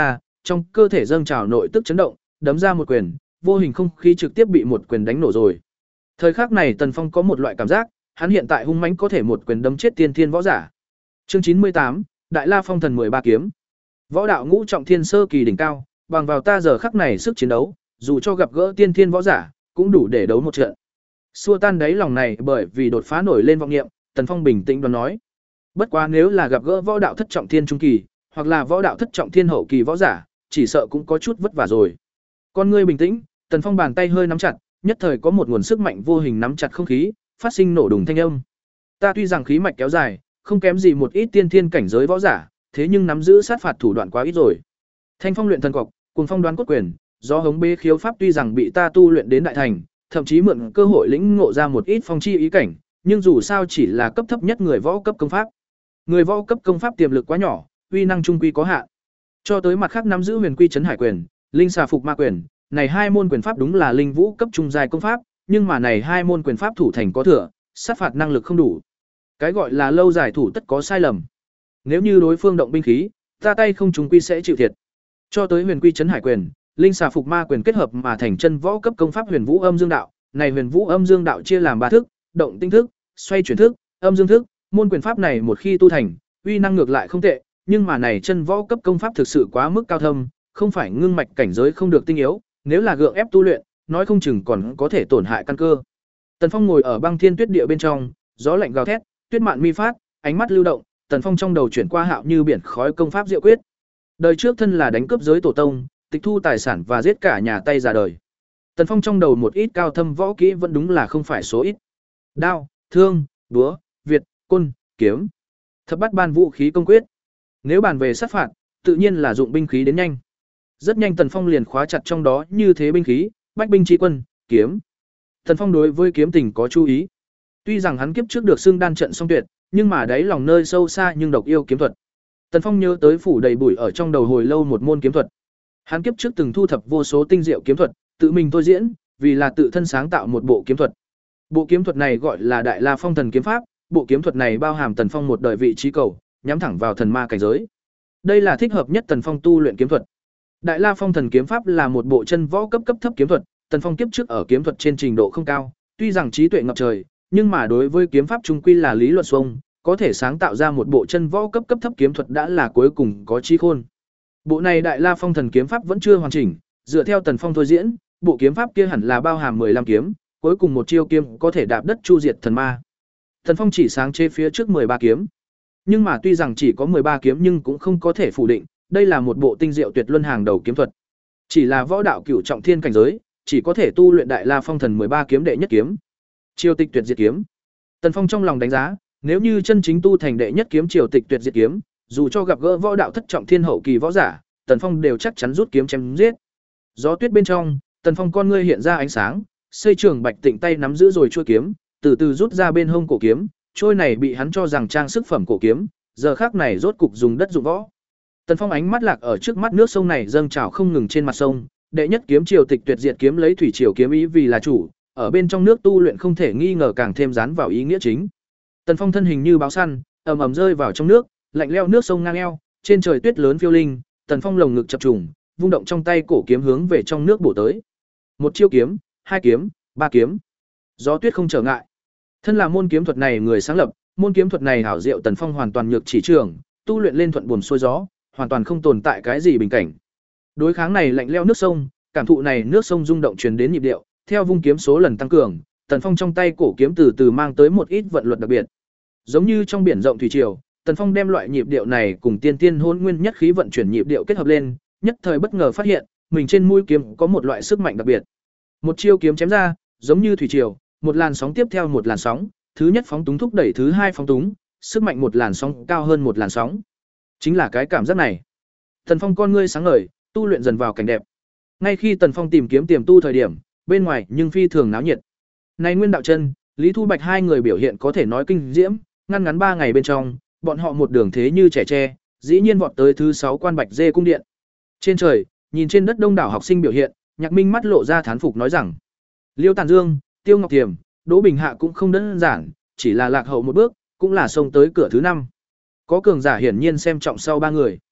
trong cơ thể dâng trào nội tức chấn động, đấm ra một quyền, vô hình không khí trực tiếp bị một quyền đánh nổ rồi. Thời khắc này Tần Phong có một loại cảm giác, hắn hiện tại hung mãnh có thể một quyền đấm chết tiên thiên võ giả. Chương chín mươi tám, Đại La Phong Thần mười ba kiếm. Võ đạo ngũ trọng thiên sơ kỳ đỉnh cao, bằng vào ta giờ khắc này sức chiến đấu, dù cho gặp gỡ tiên thiên võ giả, cũng đủ để đấu một trận. Xua tan đáy lòng này bởi vì đột phá nổi lên vọng niệm, Tần Phong bình tĩnh đoán nói: bất quá nếu là gặp gỡ võ đạo thất trọng thiên trung kỳ, hoặc là võ đạo thất trọng thiên hậu kỳ võ giả, chỉ sợ cũng có chút vất vả rồi. Con ngươi bình tĩnh, Tần Phong bàn tay hơi nắm chặt, nhất thời có một nguồn sức mạnh vô hình nắm chặt không khí, phát sinh nổ đùng thanh âm. Ta tuy rằng khí mạch kéo dài, không kém gì một ít tiên thiên cảnh giới võ giả, thế nhưng nắm giữ sát phạt thủ đoạn quá ít rồi. Thanh phong luyện thần cọc, cuồng phong đoán cốt quyền, do hống bế khiếu pháp tuy rằng bị ta tu luyện đến đại thành, thậm chí mượn cơ hội lĩnh ngộ ra một ít phong chi ý cảnh, nhưng dù sao chỉ là cấp thấp nhất người võ cấp công pháp. Người võ cấp công pháp tiềm lực quá nhỏ, uy năng trung quy có hạn. Cho tới mặt khác nắm giữ huyền quy trấn hải quyền, linh xà phục ma quyền, này hai môn quyền pháp đúng là linh vũ cấp trung giai công pháp, nhưng mà này hai môn quyền pháp thủ thành có thừa, sát phạt năng lực không đủ. Cái gọi là lâu dài thủ tất có sai lầm. Nếu như đối phương động binh khí, ta tay không trung quy sẽ chịu thiệt. Cho tới huyền quy trấn hải quyền, linh xà phục ma quyền kết hợp mà thành chân võ cấp công pháp huyền vũ âm dương đạo, này huyền vũ âm dương đạo chia làm ba thức, động tinh thức, xoay chuyển thức, âm dương thức, môn quyền pháp này một khi tu thành, uy năng ngược lại không tệ, nhưng mà này chân võ cấp công pháp thực sự quá mức cao thâm, không phải ngưng mạch cảnh giới không được tinh yếu, nếu là gượng ép tu luyện, nói không chừng còn có thể tổn hại căn cơ. Tần Phong ngồi ở băng thiên tuyết địa bên trong, gió lạnh gào thét, tuyết mạn mi phát, ánh mắt lưu động, Tần Phong trong đầu chuyển qua hạo như biển khói công pháp diệu quyết. Đời trước thân là đánh cướp giới tổ tông, tịch thu tài sản và giết cả nhà tay già đời. Tần Phong trong đầu một ít cao thâm võ kỹ vẫn đúng là không phải số ít. Đao, thương, búa, việt, côn, kiếm, thập bát ban vũ khí công quyết. Nếu bàn về sát phạt, tự nhiên là dụng binh khí đến nhanh. Rất nhanh Tần Phong liền khóa chặt trong đó như thế binh khí, bách binh chi quân, kiếm. Tần Phong đối với kiếm tình có chú ý. Tuy rằng hắn kiếp trước được xưng đan trận song tuyệt, nhưng mà đáy lòng nơi sâu xa nhưng độc yêu kiếm thuật. Tần Phong nhớ tới phủ đầy bụi ở trong đầu hồi lâu một môn kiếm thuật. Hắn kiếp trước từng thu thập vô số tinh diệu kiếm thuật, tự mình thôi diễn, vì là tự thân sáng tạo một bộ kiếm thuật. Bộ kiếm thuật này gọi là Đại La Phong Thần kiếm pháp, bộ kiếm thuật này bao hàm Tần Phong một đời vị trí cầu, nhắm thẳng vào thần ma cảnh giới. Đây là thích hợp nhất Tần Phong tu luyện kiếm thuật. Đại La Phong Thần kiếm pháp là một bộ chân võ cấp cấp thấp kiếm thuật, Tần Phong kiếp trước ở kiếm thuật trên trình độ không cao, tuy rằng trí tuệ ngập trời, nhưng mà đối với kiếm pháp trung quy là lý luận xuông, có thể sáng tạo ra một bộ chân võ cấp cấp thấp kiếm thuật đã là cuối cùng có trí khôn. Bộ này Đại La Phong Thần kiếm pháp vẫn chưa hoàn chỉnh, dựa theo Tần Phong thôi diễn, bộ kiếm pháp kia hẳn là bao hàm mười lăm kiếm, cuối cùng một chiêu kiếm có thể đạp đất chu diệt thần ma. Tần Phong chỉ sáng chế phía trước mười ba kiếm. Nhưng mà tuy rằng chỉ có mười ba kiếm nhưng cũng không có thể phủ định, đây là một bộ tinh diệu tuyệt luân hàng đầu kiếm thuật. Chỉ là võ đạo cửu trọng thiên cảnh giới, chỉ có thể tu luyện Đại La Phong Thần mười ba kiếm đệ nhất kiếm. Triều Tịch Tuyệt Diệt kiếm. Tần Phong trong lòng đánh giá, nếu như chân chính tu thành đệ nhất kiếm Triều Tịch Tuyệt Diệt kiếm, dù cho gặp gỡ võ đạo thất trọng thiên hậu kỳ võ giả, Tần Phong đều chắc chắn rút kiếm chém giết. Gió tuyết bên trong, Tần Phong con ngươi hiện ra ánh sáng, xây trường bạch tịnh tay nắm giữ rồi chuôi kiếm, từ từ rút ra bên hông cổ kiếm, trôi này bị hắn cho rằng trang sức phẩm cổ kiếm, giờ khắc này rốt cục dùng đất dụng võ. Tần Phong ánh mắt lạc ở trước mắt nước sông này dâng trào không ngừng trên mặt sông, đệ nhất kiếm Triều Tịch Tuyệt Diệt kiếm lấy thủy triều kiếm ý vì là chủ, ở bên trong nước tu luyện không thể nghi ngờ càng thêm dán vào ý nghĩa chính. Tần Phong thân hình như báo săn, ầm ầm rơi vào trong nước, lạnh leo nước sông ngang eo, trên trời tuyết lớn phiêu linh, Tần Phong lồng ngực chập trùng, vung động trong tay cổ kiếm hướng về trong nước bổ tới. Một chiêu kiếm, hai kiếm, ba kiếm. Gió tuyết không trở ngại. Thân là môn kiếm thuật này người sáng lập, môn kiếm thuật này hảo diệu Tần Phong hoàn toàn nhược chỉ trường, tu luyện lên thuận buồm xuôi gió, hoàn toàn không tồn tại cái gì bình cảnh. Đối kháng này lạnh leo nước sông, cảm thụ này nước sông rung động truyền đến nhịp điệu, theo vung kiếm số lần tăng cường, Tần Phong trong tay cổ kiếm từ từ mang tới một ít vận luật đặc biệt. Giống như trong biển rộng thủy triều, Tần Phong đem loại nhịp điệu này cùng tiên tiên hỗn nguyên nhất khí vận chuyển nhịp điệu kết hợp lên, nhất thời bất ngờ phát hiện, mình trên mũi kiếm có một loại sức mạnh đặc biệt. Một chiêu kiếm chém ra, giống như thủy triều, một làn sóng tiếp theo một làn sóng, thứ nhất phóng túng thúc đẩy thứ hai phóng túng, sức mạnh một làn sóng cao hơn một làn sóng. Chính là cái cảm giác này. Tần Phong con ngươi sáng ngời, tu luyện dần vào cảnh đẹp. Ngay khi Tần Phong tìm kiếm tiềm tu thời điểm, bên ngoài nhưng phi thường náo nhiệt. Này Nguyên Đạo Chân, Lý Thu Bạch hai người biểu hiện có thể nói kinh diễm, ngăn ngắn ba ngày bên trong, bọn họ một đường thế như trẻ tre, dĩ nhiên vọt tới thứ sáu Quan Bạch Dê cung điện. Trên trời, nhìn trên đất đông đảo học sinh biểu hiện, Nhạc Minh mắt lộ ra thán phục nói rằng: Liêu Tản Dương, Tiêu Ngọc Tiềm, Đỗ Bình Hạ cũng không đơn giản, chỉ là lạc hậu một bước, cũng là xông tới cửa thứ năm. Có cường giả hiển nhiên xem trọng sau ba người.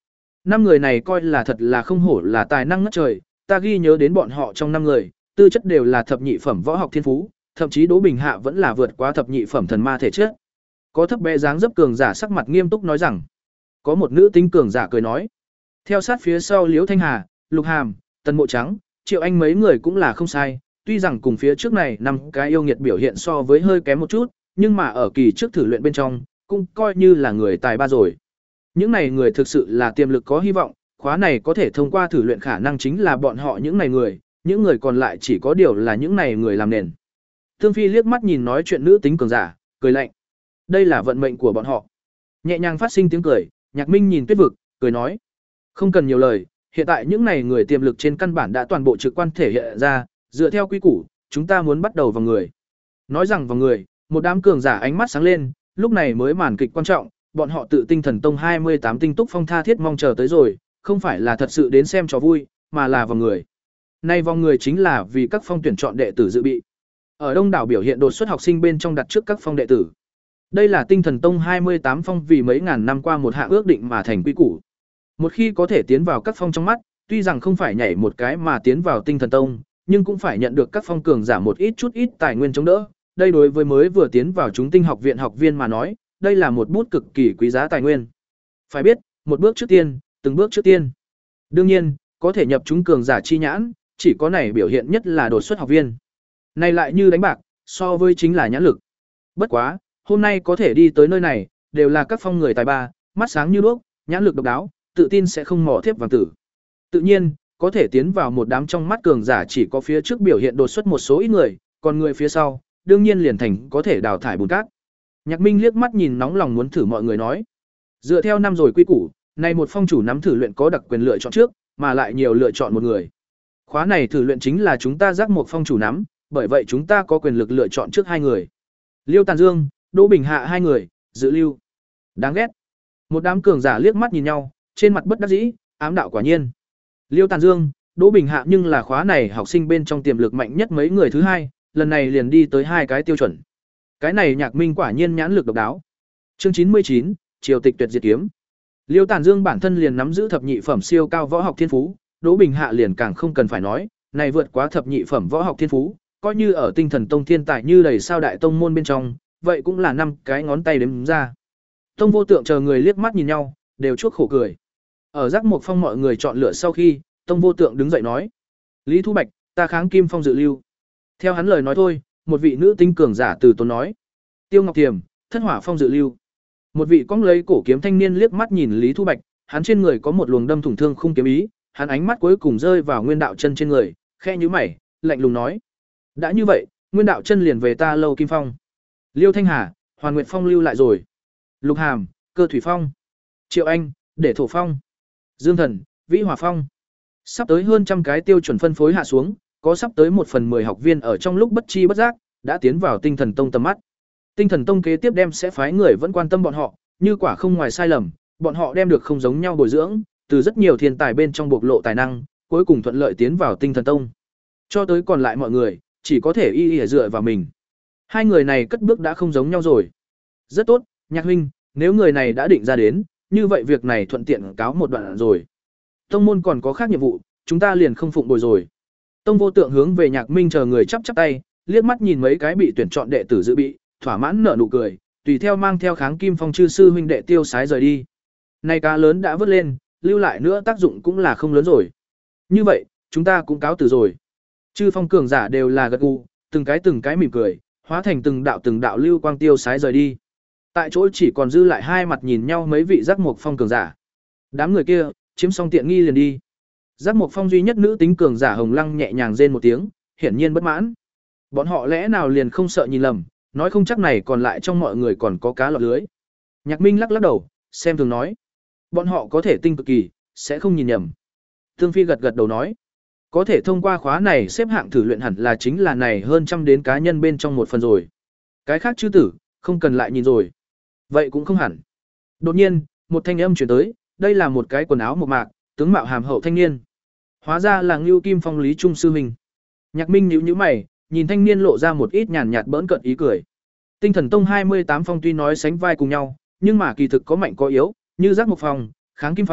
năm người này coi là thật là không hổ là tài năng ngất trời, ta ghi nhớ đến bọn họ trong năm người, tư chất đều là thập nhị phẩm võ học thiên phú, thậm chí Đỗ Bình Hạ vẫn là vượt quá thập nhị phẩm thần ma thể chất. Có thấp bé dáng dấp cường giả sắc mặt nghiêm túc nói rằng, có một nữ tính cường giả cười nói. Theo sát phía sau Liễu Thanh Hà, Lục Hàm, Tần Mộ Trắng, Triệu Anh mấy người cũng là không sai, tuy rằng cùng phía trước này năm cái yêu nghiệt biểu hiện so với hơi kém một chút, nhưng mà ở kỳ trước thử luyện bên trong, cũng coi như là người tài ba rồi. Những này người thực sự là tiềm lực có hy vọng, khóa này có thể thông qua thử luyện khả năng chính là bọn họ những này người, những người còn lại chỉ có điều là những này người làm nền. Tương Phi liếc mắt nhìn nói chuyện nữ tính cường giả, cười lạnh. Đây là vận mệnh của bọn họ. Nhẹ nhàng phát sinh tiếng cười, Nhạc Minh nhìn Tuyết Vực, cười nói: "Không cần nhiều lời, hiện tại những này người tiềm lực trên căn bản đã toàn bộ trực quan thể hiện ra, dựa theo quy củ, chúng ta muốn bắt đầu vào người." Nói rằng vào người, một đám cường giả ánh mắt sáng lên, lúc này mới màn kịch quan trọng, bọn họ tự Tinh Thần Tông hai mươi tám tinh túc phong tha thiết mong chờ tới rồi, không phải là thật sự đến xem trò vui, mà là vào người. Nay vòng người chính là vì các phong tuyển chọn đệ tử dự bị. Ở đông đảo biểu hiện đột xuất học sinh bên trong đặt trước các phong đệ tử. Đây là Tinh Thần Tông hai mươi tám phong vì mấy ngàn năm qua một hạng ước định mà thành quy củ. Một khi có thể tiến vào các phong trong mắt, tuy rằng không phải nhảy một cái mà tiến vào Tinh Thần Tông, nhưng cũng phải nhận được các phong cường giả một ít chút ít tài nguyên chống đỡ. Đây đối với mới vừa tiến vào chúng tinh học viện học viên mà nói, đây là một bút cực kỳ quý giá tài nguyên. Phải biết, một bước trước tiên, từng bước trước tiên. Đương nhiên, có thể nhập chúng cường giả chi nhãn, chỉ có này biểu hiện nhất là đột xuất học viên. Này lại như đánh bạc, so với chính là nhãn lực. Bất quá, hôm nay có thể đi tới nơi này, đều là các phong người tài ba, mắt sáng như đuốc, nhãn lực độc đáo, tự tin sẽ không mò thiếp vàng tử. Tự nhiên, có thể tiến vào một đám trong mắt cường giả chỉ có phía trước biểu hiện đột xuất một số ít người, còn người phía sau, đương nhiên liền thành có thể đào thải bùn cát. Nhạc Minh liếc mắt nhìn nóng lòng muốn thử mọi người nói. Dựa theo năm rồi quy củ, này một phong chủ nắm thử luyện có đặc quyền lựa chọn trước, mà lại nhiều lựa chọn một người. Khóa này thử luyện chính là chúng ta giác một phong chủ nắm, bởi vậy chúng ta có quyền lực lựa chọn trước hai người. Liêu Tàn Dương, Đỗ Bình Hạ hai người, dự lưu. Đáng ghét. Một đám cường giả liếc mắt nhìn nhau, trên mặt bất đắc dĩ, ám đạo quả nhiên. Liêu Tàn Dương, Đỗ Bình Hạ nhưng là khóa này học sinh bên trong tiềm lực mạnh nhất mấy người thứ hai, lần này liền đi tới hai cái tiêu chuẩn. Cái này Nhạc Minh quả nhiên nhãn lực độc đáo. Chương chín mươi chín, Triều tịch tuyệt diệt kiếm. Liêu Tàn Dương bản thân liền nắm giữ thập nhị phẩm siêu cao võ học thiên phú, Đỗ Bình Hạ liền càng không cần phải nói, này vượt quá thập nhị phẩm võ học thiên phú, coi như ở Tinh Thần Tông thiên tài như đầy sao đại tông môn bên trong, vậy cũng là năm cái ngón tay đếm ra. Tông Vô Tượng chờ người liếc mắt nhìn nhau, đều chuốc khổ cười. Ở Giác Mộc Phong mọi người chọn lựa sau khi, Tông Vô Tượng đứng dậy nói: "Lý Thu Bạch, ta kháng Kim Phong dự lưu." Theo hắn lời nói thôi, một vị nữ tinh cường giả từ tốn nói: "Tiêu Ngọc Tiềm, Thất Hỏa Phong dự lưu." Một vị cong lấy cổ kiếm thanh niên liếc mắt nhìn Lý Thu Bạch, hắn trên người có một luồng đâm thủng thương khung kiếm ý, hắn ánh mắt cuối cùng rơi vào Nguyên Đạo Chân trên người, khẽ nhíu mày, lạnh lùng nói: "Đã như vậy, Nguyên Đạo Chân liền về ta Lâu Kim Phong." Liêu Thanh Hà, Hoàn Nguyệt Phong lưu lại rồi. Lục Hàm, Cơ Thủy Phong. Triệu Anh, Để Thổ Phong. Dương Thần, Vĩ Hỏa Phong. Sắp tới hơn trăm cái tiêu chuẩn phân phối hạ xuống, có sắp tới một phần mười học viên ở trong lúc bất chi bất giác đã tiến vào Tinh Thần Tông tầm mắt. Tinh Thần Tông kế tiếp đem sẽ phái người vẫn quan tâm bọn họ, như quả không ngoài sai lầm, bọn họ đem được không giống nhau bồi dưỡng, từ rất nhiều thiên tài bên trong bộc lộ tài năng, cuối cùng thuận lợi tiến vào Tinh Thần Tông. Cho tới còn lại mọi người, chỉ có thể y y dựa vào mình. Hai người này cất bước đã không giống nhau rồi. Rất tốt, Nhạc huynh, nếu người này đã định ra đến, như vậy việc này thuận tiện cáo một đoạn rồi. Tông môn còn có khác nhiệm vụ, chúng ta liền không phụng bồi rồi. Tông Vô Tượng hướng về Nhạc Minh chờ người chắp chắp tay, liếc mắt nhìn mấy cái bị tuyển chọn đệ tử dự bị, thỏa mãn nở nụ cười, tùy theo mang theo kháng Kim Phong chư sư huynh đệ tiêu sái rời đi. Nay cá lớn đã vớt lên, lưu lại nữa tác dụng cũng là không lớn rồi. Như vậy, chúng ta cũng cáo từ rồi. Chư phong cường giả đều là gật gù, từng cái từng cái mỉm cười, hóa thành từng đạo từng đạo lưu quang tiêu sái rời đi. Tại chỗ chỉ còn dư lại hai mặt nhìn nhau mấy vị Giác Mộc Phong cường giả. Đám người kia, chiếm xong tiện nghi liền đi. Giác Mộc Phong duy nhất nữ tính cường giả Hồng Lăng nhẹ nhàng rên một tiếng, hiển nhiên bất mãn. Bọn họ lẽ nào liền không sợ nhìn lầm, nói không chắc này còn lại trong mọi người còn có cá lọt lưới. Nhạc Minh lắc lắc đầu, xem thường nói: "Bọn họ có thể tinh cực kỳ, sẽ không nhìn nhầm." Thương Phi gật gật đầu nói: "Có thể thông qua khóa này xếp hạng thử luyện hẳn là chính là này hơn trăm đến cá nhân bên trong một phần rồi. Cái khác chư tử, không cần lại nhìn rồi." Vậy cũng không hẳn. Đột nhiên, một thanh âm truyền tới, đây là một cái quần áo mộc mạc, tướng mạo hàm hậu thanh niên. Hóa ra là Ngưu Kim Phong Lý Trung sư huynh. Nhạc Minh nhíu nhíu mày, nhìn thanh niên lộ ra một ít nhàn nhạt bỡn cợt ý cười. Tinh Thần Tông hai mươi tám phong tuy nói sánh vai cùng nhau, nhưng mà kỳ thực có mạnh có yếu, như Giác Mộc Phong, Kháng Kim Phong,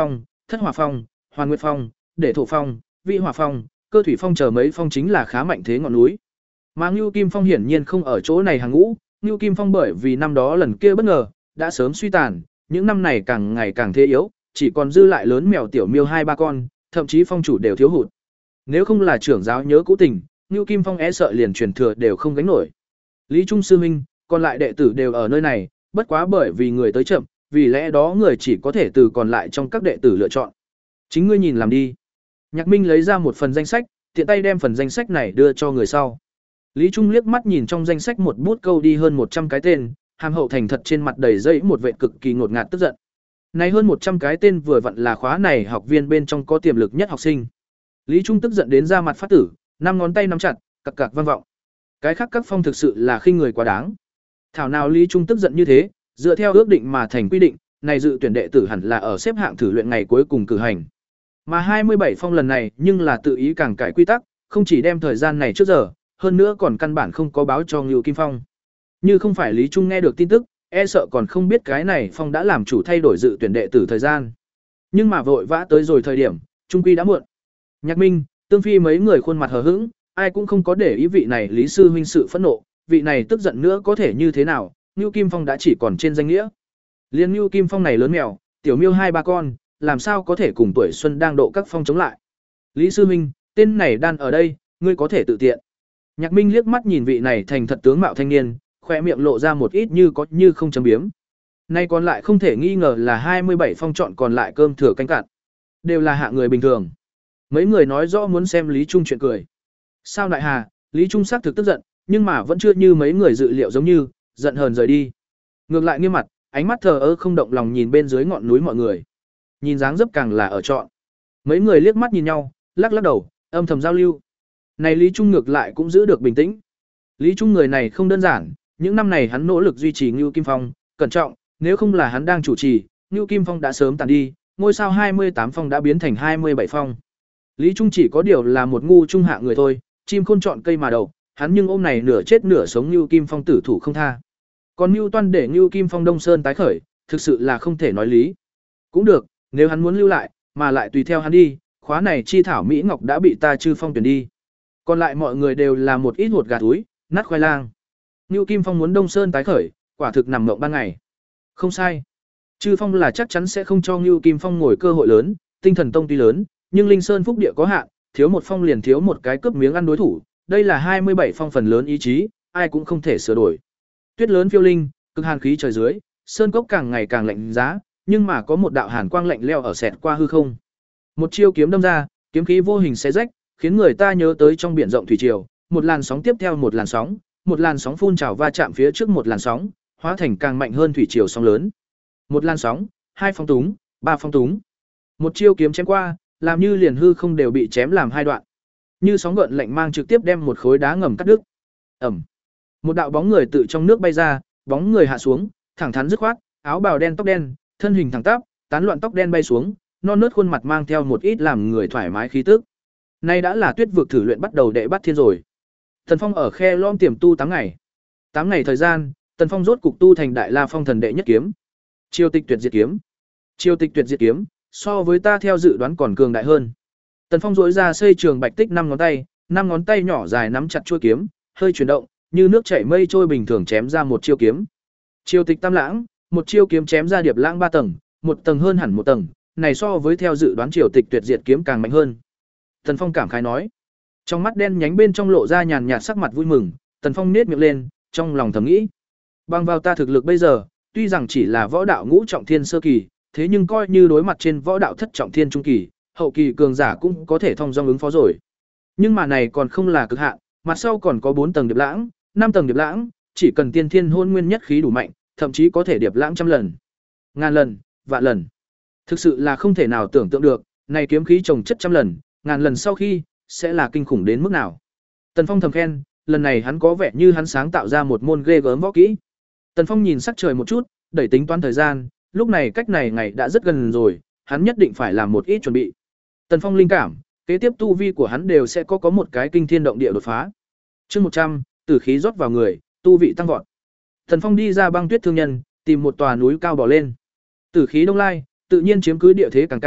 Thất Hỏa Phong, Hoàn Nguyệt Phong, Để Thổ Phong, Vị Hỏa Phong, Cơ Thủy Phong chờ mấy phong chính là khá mạnh thế ngọn núi. Mà Ngưu Kim Phong hiển nhiên không ở chỗ này hàng ngũ, Ngưu Kim Phong bởi vì năm đó lần kia bất ngờ, đã sớm suy tàn, những năm này càng ngày càng thế yếu, chỉ còn dư lại lớn mèo tiểu miêu hai ba con, thậm chí phong chủ đều thiếu hụt. Nếu không là trưởng giáo nhớ cũ tình, Ngưu Kim Phong e sợ liền truyền thừa đều không gánh nổi. Lý Trung sư huynh, còn lại đệ tử đều ở nơi này, bất quá bởi vì người tới chậm, vì lẽ đó người chỉ có thể từ còn lại trong các đệ tử lựa chọn. Chính ngươi nhìn làm đi. Nhạc Minh lấy ra một phần danh sách, tiện tay đem phần danh sách này đưa cho người sau. Lý Trung liếc mắt nhìn trong danh sách một bút câu đi hơn một trăm cái tên, hàm hậu thành thật trên mặt đầy dây một vẻ cực kỳ ngột ngạt tức giận. Này hơn một trăm cái tên vừa vặn là khóa này học viên bên trong có tiềm lực nhất học sinh. Lý Trung tức giận đến ra mặt phát tử, năm ngón tay nắm chặt, cặc cặc vang vọng. Cái khác các phong thực sự là khinh người quá đáng. Thảo nào Lý Trung tức giận như thế, dựa theo ước định mà thành quy định, này dự tuyển đệ tử hẳn là ở xếp hạng thử luyện ngày cuối cùng cử hành. Mà hai mươi bảy phong lần này nhưng là tự ý càng cải quy tắc, không chỉ đem thời gian này trước giờ, hơn nữa còn căn bản không có báo cho Ngưu Kim Phong. Như không phải Lý Trung nghe được tin tức, e sợ còn không biết cái này phong đã làm chủ thay đổi dự tuyển đệ tử thời gian. Nhưng mà vội vã tới rồi thời điểm, trung quy đã muộn. Nhạc Minh, Tương Phi mấy người khuôn mặt hờ hững, ai cũng không có để ý vị này Lý sư huynh sự phẫn nộ, vị này tức giận nữa có thể như thế nào, Ngưu Kim Phong đã chỉ còn trên danh nghĩa. Liên Ngưu Kim Phong này lớn mèo, tiểu miêu hai ba con, làm sao có thể cùng tuổi xuân đang độ các phong chống lại. Lý sư huynh, tên này đan ở đây, ngươi có thể tự tiện. Nhạc Minh liếc mắt nhìn vị này thành thật tướng mạo thanh niên, khoe miệng lộ ra một ít như có như không chấm biếm. Nay còn lại không thể nghi ngờ là hai mươi bảy phong chọn còn lại cơm thừa canh cạn. Đều là hạ người bình thường. Mấy người nói rõ muốn xem Lý Trung chuyện cười. Sao đại hà, Lý Trung xác thực tức giận, nhưng mà vẫn chưa như mấy người dự liệu giống như, giận hờn rời đi. Ngược lại nghiêm mặt, ánh mắt thờ ơ không động lòng nhìn bên dưới ngọn núi mọi người. Nhìn dáng dấp càng là ở trọn. Mấy người liếc mắt nhìn nhau, lắc lắc đầu, âm thầm giao lưu. Này Lý Trung ngược lại cũng giữ được bình tĩnh. Lý Trung người này không đơn giản, những năm này hắn nỗ lực duy trì Ngưu Kim Phong, cẩn trọng, nếu không là hắn đang chủ trì, Ngưu Kim Phong đã sớm tàn đi, ngôi sao hai mươi tám phong đã biến thành hai mươi bảy phong. Lý Trung chỉ có điều là một ngu trung hạ người thôi, chim khôn chọn cây mà đầu, hắn nhưng ôm này nửa chết nửa sống Ngưu Kim Phong tử thủ không tha. Còn Ngưu Toan để Ngưu Kim Phong Đông Sơn tái khởi, thực sự là không thể nói lý. Cũng được, nếu hắn muốn lưu lại, mà lại tùy theo hắn đi, khóa này chi thảo Mỹ Ngọc đã bị ta Chư Phong tuyển đi. Còn lại mọi người đều là một ít hột gà túi, nát khoai lang. Ngưu Kim Phong muốn Đông Sơn tái khởi, quả thực nằm mộng ban ngày. Không sai. Chư Phong là chắc chắn sẽ không cho Ngưu Kim Phong ngồi cơ hội lớn, Tinh Thần Tông tuy lớn, nhưng Linh Sơn phúc địa có hạn, thiếu một phong liền thiếu một cái cướp miếng ăn đối thủ, đây là hai mươi bảy phong phần lớn ý chí, ai cũng không thể sửa đổi. Tuyết lớn phiêu linh, cực hàn khí trời dưới, sơn cốc càng ngày càng lạnh giá, nhưng mà có một đạo hàn quang lạnh lẽo ở xẹt qua hư không. Một chiêu kiếm đâm ra, kiếm khí vô hình xé rách, khiến người ta nhớ tới trong biển rộng thủy triều, một làn sóng tiếp theo một làn sóng, một làn sóng phun trào va chạm phía trước một làn sóng, hóa thành càng mạnh hơn thủy triều sóng lớn. Một làn sóng, hai phong túng, ba phong túng. Một chiêu kiếm chém qua, làm như liền hư không đều bị chém làm hai đoạn. Như sóng gợn lạnh mang trực tiếp đem một khối đá ngầm cắt đứt. Ầm. Một đạo bóng người tự trong nước bay ra, bóng người hạ xuống, thẳng thắn dứt khoát, áo bào đen tóc đen, thân hình thẳng tắp, tán loạn tóc đen bay xuống, non nớt khuôn mặt mang theo một ít làm người thoải mái khí tức. Nay đã là Tuyết vực thử luyện bắt đầu đệ bắt thiên rồi. Tần Phong ở khe lom tiềm tu tám ngày. tám ngày thời gian, Tần Phong rốt cục tu thành Đại La Phong thần đệ nhất kiếm. Chiêu Tịch Tuyệt Diệt kiếm. Chiêu Tịch Tuyệt Diệt kiếm, so với ta theo dự đoán còn cường đại hơn. Tần Phong duỗi ra xây trường bạch tích năm ngón tay, năm ngón tay nhỏ dài nắm chặt chuôi kiếm, hơi chuyển động, như nước chảy mây trôi bình thường chém ra một chiêu kiếm. Chiêu Tịch Tam Lãng, một chiêu kiếm chém ra điệp lãng ba tầng, một tầng hơn hẳn một tầng, này so với theo dự đoán Chiêu Tịch Tuyệt Diệt kiếm càng mạnh hơn. Tần Phong cảm khái nói. Trong mắt đen nhánh bên trong lộ ra nhàn nhạt sắc mặt vui mừng, Tần Phong nhếch miệng lên, trong lòng thầm nghĩ: bằng vào ta thực lực bây giờ, tuy rằng chỉ là võ đạo ngũ trọng thiên sơ kỳ, thế nhưng coi như đối mặt trên võ đạo thất trọng thiên trung kỳ, hậu kỳ cường giả cũng có thể thông dong ứng phó rồi. Nhưng mà này còn không là cực hạn, mặt sau còn có bốn tầng điệp lãng, năm tầng điệp lãng, chỉ cần tiên thiên hôn nguyên nhất khí đủ mạnh, thậm chí có thể điệp lãng trăm lần, ngàn lần, vạn lần. Thực sự là không thể nào tưởng tượng được, này kiếm khí chồng chất trăm lần, ngàn lần sau khi sẽ là kinh khủng đến mức nào. Tần Phong thầm khen, lần này hắn có vẻ như hắn sáng tạo ra một môn ghê gớm võ kỹ. Tần Phong nhìn sắc trời một chút, đẩy tính toán thời gian, lúc này cách này ngày đã rất gần rồi, hắn nhất định phải làm một ít chuẩn bị. Tần Phong linh cảm, kế tiếp tu vi của hắn đều sẽ có có một cái kinh thiên động địa đột phá. Chương một trăm, tử khí rót vào người, tu vị tăng vọt. Tần Phong đi ra băng tuyết thương nhân, tìm một tòa núi cao bỏ lên. Tử khí đông lai, tự nhiên chiếm cứ địa thế càng cao,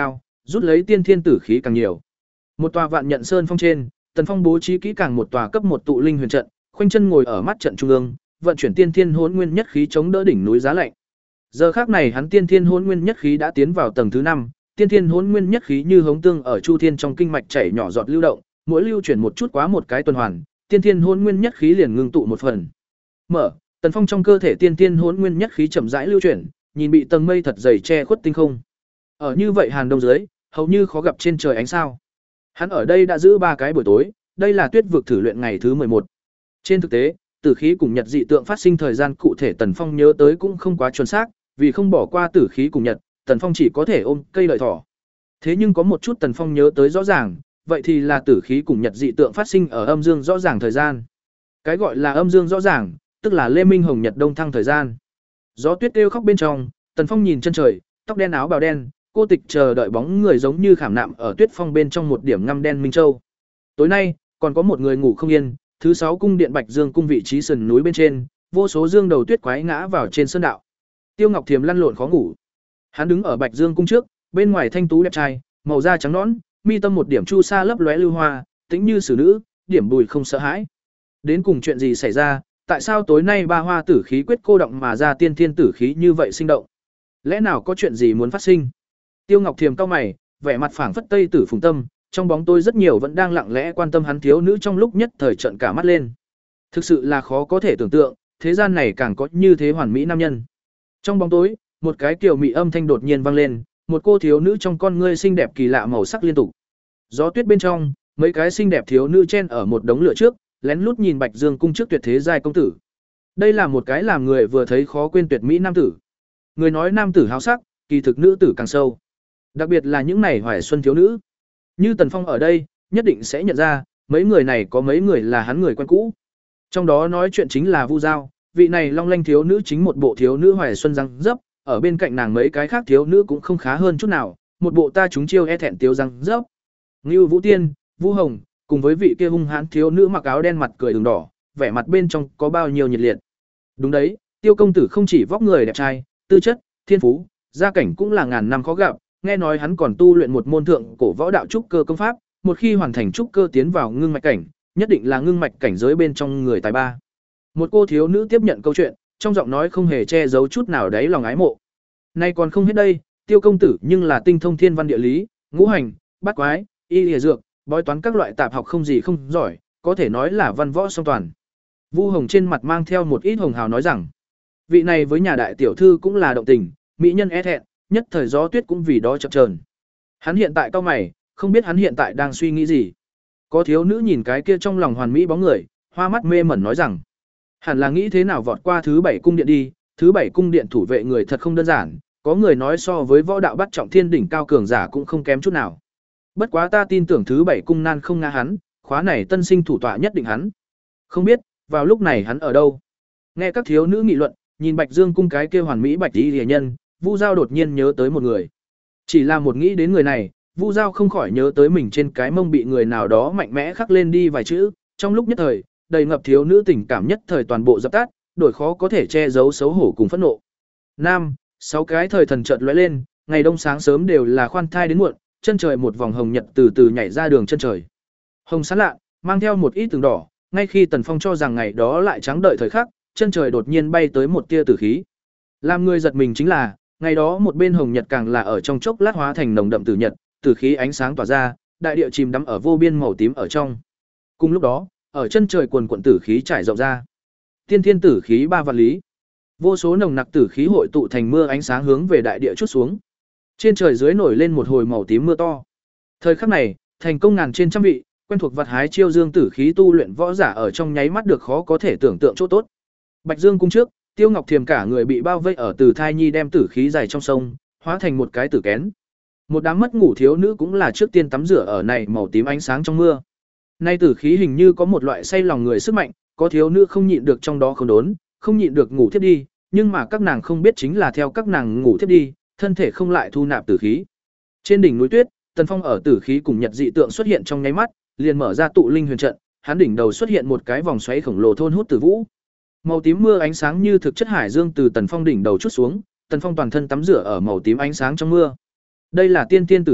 rút lấy tiên thiên tử khí càng nhiều. Một tòa Vạn Nhận Sơn phong trên, Tần Phong bố trí kỹ càng một tòa cấp một tụ linh huyền trận, khoanh chân ngồi ở mắt trận trung ương, vận chuyển tiên thiên hỗn nguyên nhất khí chống đỡ đỉnh núi giá lạnh. Giờ khắc này hắn tiên thiên hỗn nguyên nhất khí đã tiến vào tầng thứ năm, tiên thiên hỗn nguyên nhất khí như hống tương ở chu thiên trong kinh mạch chảy nhỏ giọt lưu động, mỗi lưu chuyển một chút quá một cái tuần hoàn, tiên thiên hỗn nguyên nhất khí liền ngưng tụ một phần. Mở, Tần Phong trong cơ thể tiên thiên hỗn nguyên nhất khí chậm rãi lưu chuyển, nhìn bị tầng mây thật dày che khuất tinh không. Ở như vậy hàn đông dưới, hầu như khó gặp trên trời ánh sao. Hắn ở đây đã giữ ba cái buổi tối, đây là Tuyết vực thử luyện ngày thứ mười một. Trên thực tế, tử khí cùng nhật dị tượng phát sinh thời gian cụ thể Tần Phong nhớ tới cũng không quá chuẩn xác, vì không bỏ qua tử khí cùng nhật, Tần Phong chỉ có thể ôm cây lợi thỏ. Thế nhưng có một chút Tần Phong nhớ tới rõ ràng, vậy thì là tử khí cùng nhật dị tượng phát sinh ở âm dương rõ ràng thời gian. Cái gọi là âm dương rõ ràng, tức là Lê Minh Hồng Nhật Đông Thăng thời gian. Gió tuyết kêu khóc bên trong, Tần Phong nhìn chân trời, tóc đen áo bào đen, cô tịch chờ đợi bóng người giống như khảm nạm ở tuyết phong bên trong một điểm ngăm đen minh châu. Tối nay, còn có một người ngủ không yên, thứ sáu cung điện Bạch Dương cung vị trí sườn núi bên trên, vô số dương đầu tuyết quái ngã vào trên sơn đạo. Tiêu Ngọc Thiềm lăn lộn khó ngủ. Hắn đứng ở Bạch Dương cung trước, bên ngoài thanh tú đẹp trai, màu da trắng nõn, mi tâm một điểm chu sa lấp lóe lưu hoa, tĩnh như xử nữ, điểm bùi không sợ hãi. Đến cùng chuyện gì xảy ra, tại sao tối nay ba hoa tử khí quyết cô động mà ra tiên thiên tử khí như vậy sinh động? Lẽ nào có chuyện gì muốn phát sinh? Tiêu Ngọc Thiềm cau mày, vẻ mặt phảng phất tây tử phùng tâm, trong bóng tối rất nhiều vẫn đang lặng lẽ quan tâm hắn thiếu nữ trong lúc nhất thời trợn cả mắt lên. Thực sự là khó có thể tưởng tượng, thế gian này càng có như thế hoàn mỹ nam nhân. Trong bóng tối, một cái kiều mị âm thanh đột nhiên vang lên, một cô thiếu nữ trong con ngươi xinh đẹp kỳ lạ màu sắc liên tục. Gió tuyết bên trong, mấy cái xinh đẹp thiếu nữ chen ở một đống lửa trước, lén lút nhìn Bạch Dương cung trước tuyệt thế giai công tử. Đây là một cái làm người vừa thấy khó quên tuyệt mỹ nam tử. Người nói nam tử háo sắc, kỳ thực nữ tử càng sâu. Đặc biệt là những này hoài xuân thiếu nữ. Như Tần Phong ở đây, nhất định sẽ nhận ra, mấy người này có mấy người là hắn người quen cũ. Trong đó nói chuyện chính là Vu Giao, vị này long lanh thiếu nữ chính một bộ thiếu nữ hoài xuân răng dấp, ở bên cạnh nàng mấy cái khác thiếu nữ cũng không khá hơn chút nào, một bộ ta chúng chiêu e thẹn tiêu răng dấp. Ngưu Vũ Tiên, Vu Hồng, cùng với vị kia hung hãn thiếu nữ mặc áo đen mặt cười đường đỏ, vẻ mặt bên trong có bao nhiêu nhiệt liệt. Đúng đấy, Tiêu công tử không chỉ vóc người đẹp trai, tư chất, thiên phú, gia cảnh cũng là ngàn năm khó gặp, nghe nói hắn còn tu luyện một môn thượng cổ võ đạo trúc cơ công pháp, một khi hoàn thành trúc cơ tiến vào ngưng mạch cảnh, nhất định là ngưng mạch cảnh giới bên trong người tài ba. Một cô thiếu nữ tiếp nhận câu chuyện, trong giọng nói không hề che giấu chút nào đáy lòng ái mộ. Nay còn không hết đây, Tiêu công tử nhưng là tinh thông thiên văn địa lý, ngũ hành, bát quái, y lìa dược, bói toán các loại tạp học không gì không giỏi, có thể nói là văn võ song toàn. Vu Hồng trên mặt mang theo một ít hồng hào nói rằng, vị này với nhà đại tiểu thư cũng là động tình, mỹ nhân e thẹn, nhất thời gió tuyết cũng vì đó chập chờn. Hắn hiện tại cau mày, không biết hắn hiện tại đang suy nghĩ gì. Có thiếu nữ nhìn cái kia trong lòng hoàn mỹ bóng người, hoa mắt mê mẩn nói rằng, hẳn là nghĩ thế nào vọt qua thứ bảy cung điện đi, thứ bảy cung điện thủ vệ người thật không đơn giản, có người nói so với võ đạo bắt trọng thiên đỉnh cao cường giả cũng không kém chút nào. Bất quá ta tin tưởng thứ bảy cung nan không ngã hắn, khóa này tân sinh thủ tọa nhất định hắn. Không biết, vào lúc này hắn ở đâu? Nghe các thiếu nữ nghị luận, nhìn Bạch Dương cung cái kia hoàn mỹ bạch y liễu nhân, Vu Giao đột nhiên nhớ tới một người. Chỉ là một nghĩ đến người này, Vu Giao không khỏi nhớ tới mình trên cái mông bị người nào đó mạnh mẽ khắc lên đi vài chữ, trong lúc nhất thời, đầy ngập thiếu nữ tình cảm nhất thời toàn bộ dập tắt, đổi khó có thể che giấu xấu hổ cùng phẫn nộ. Nam, sáu cái thời thần chợt lóe lên, ngày đông sáng sớm đều là khoan thai đến muộn, chân trời một vòng hồng nhật từ từ nhảy ra đường chân trời. Hồng sáng lạ, mang theo một ít tường đỏ, ngay khi Tần Phong cho rằng ngày đó lại trắng đợi thời khắc, chân trời đột nhiên bay tới một tia tử khí. Làm người giật mình chính là, ngày đó một bên hồng nhật càng là ở trong chốc lát hóa thành nồng đậm tử nhật, tử khí ánh sáng tỏa ra, đại địa chìm đắm ở vô biên màu tím ở trong. Cùng lúc đó, ở chân trời quần quần tử khí trải rộng ra. Tiên thiên tử khí ba vạn lý. Vô số nồng nặc tử khí hội tụ thành mưa ánh sáng hướng về đại địa chút xuống. Trên trời dưới nổi lên một hồi màu tím mưa to. Thời khắc này, thành công ngàn trên trăm vị, quen thuộc vật hái chiêu dương tử khí tu luyện võ giả ở trong nháy mắt được khó có thể tưởng tượng chỗ tốt. Bạch Dương cung trước, Tiêu Ngọc Thiềm cả người bị bao vây ở từ thai nhi đem tử khí dài trong sông, hóa thành một cái tử kén. Một đám mất ngủ thiếu nữ cũng là trước tiên tắm rửa ở này màu tím ánh sáng trong mưa. Nay tử khí hình như có một loại say lòng người sức mạnh, có thiếu nữ không nhịn được trong đó không đốn, không nhịn được ngủ thiếp đi, nhưng mà các nàng không biết chính là theo các nàng ngủ thiếp đi, thân thể không lại thu nạp tử khí. Trên đỉnh núi tuyết, Tần Phong ở tử khí cùng nhật dị tượng xuất hiện trong nháy mắt, liền mở ra tụ linh huyền trận, hắn đỉnh đầu xuất hiện một cái vòng xoáy khổng lồ thôn hút tử vũ. Màu tím mưa ánh sáng như thực chất hải dương từ Tần Phong đỉnh đầu chút xuống, Tần Phong toàn thân tắm rửa ở màu tím ánh sáng trong mưa. Đây là tiên tiên tử khí,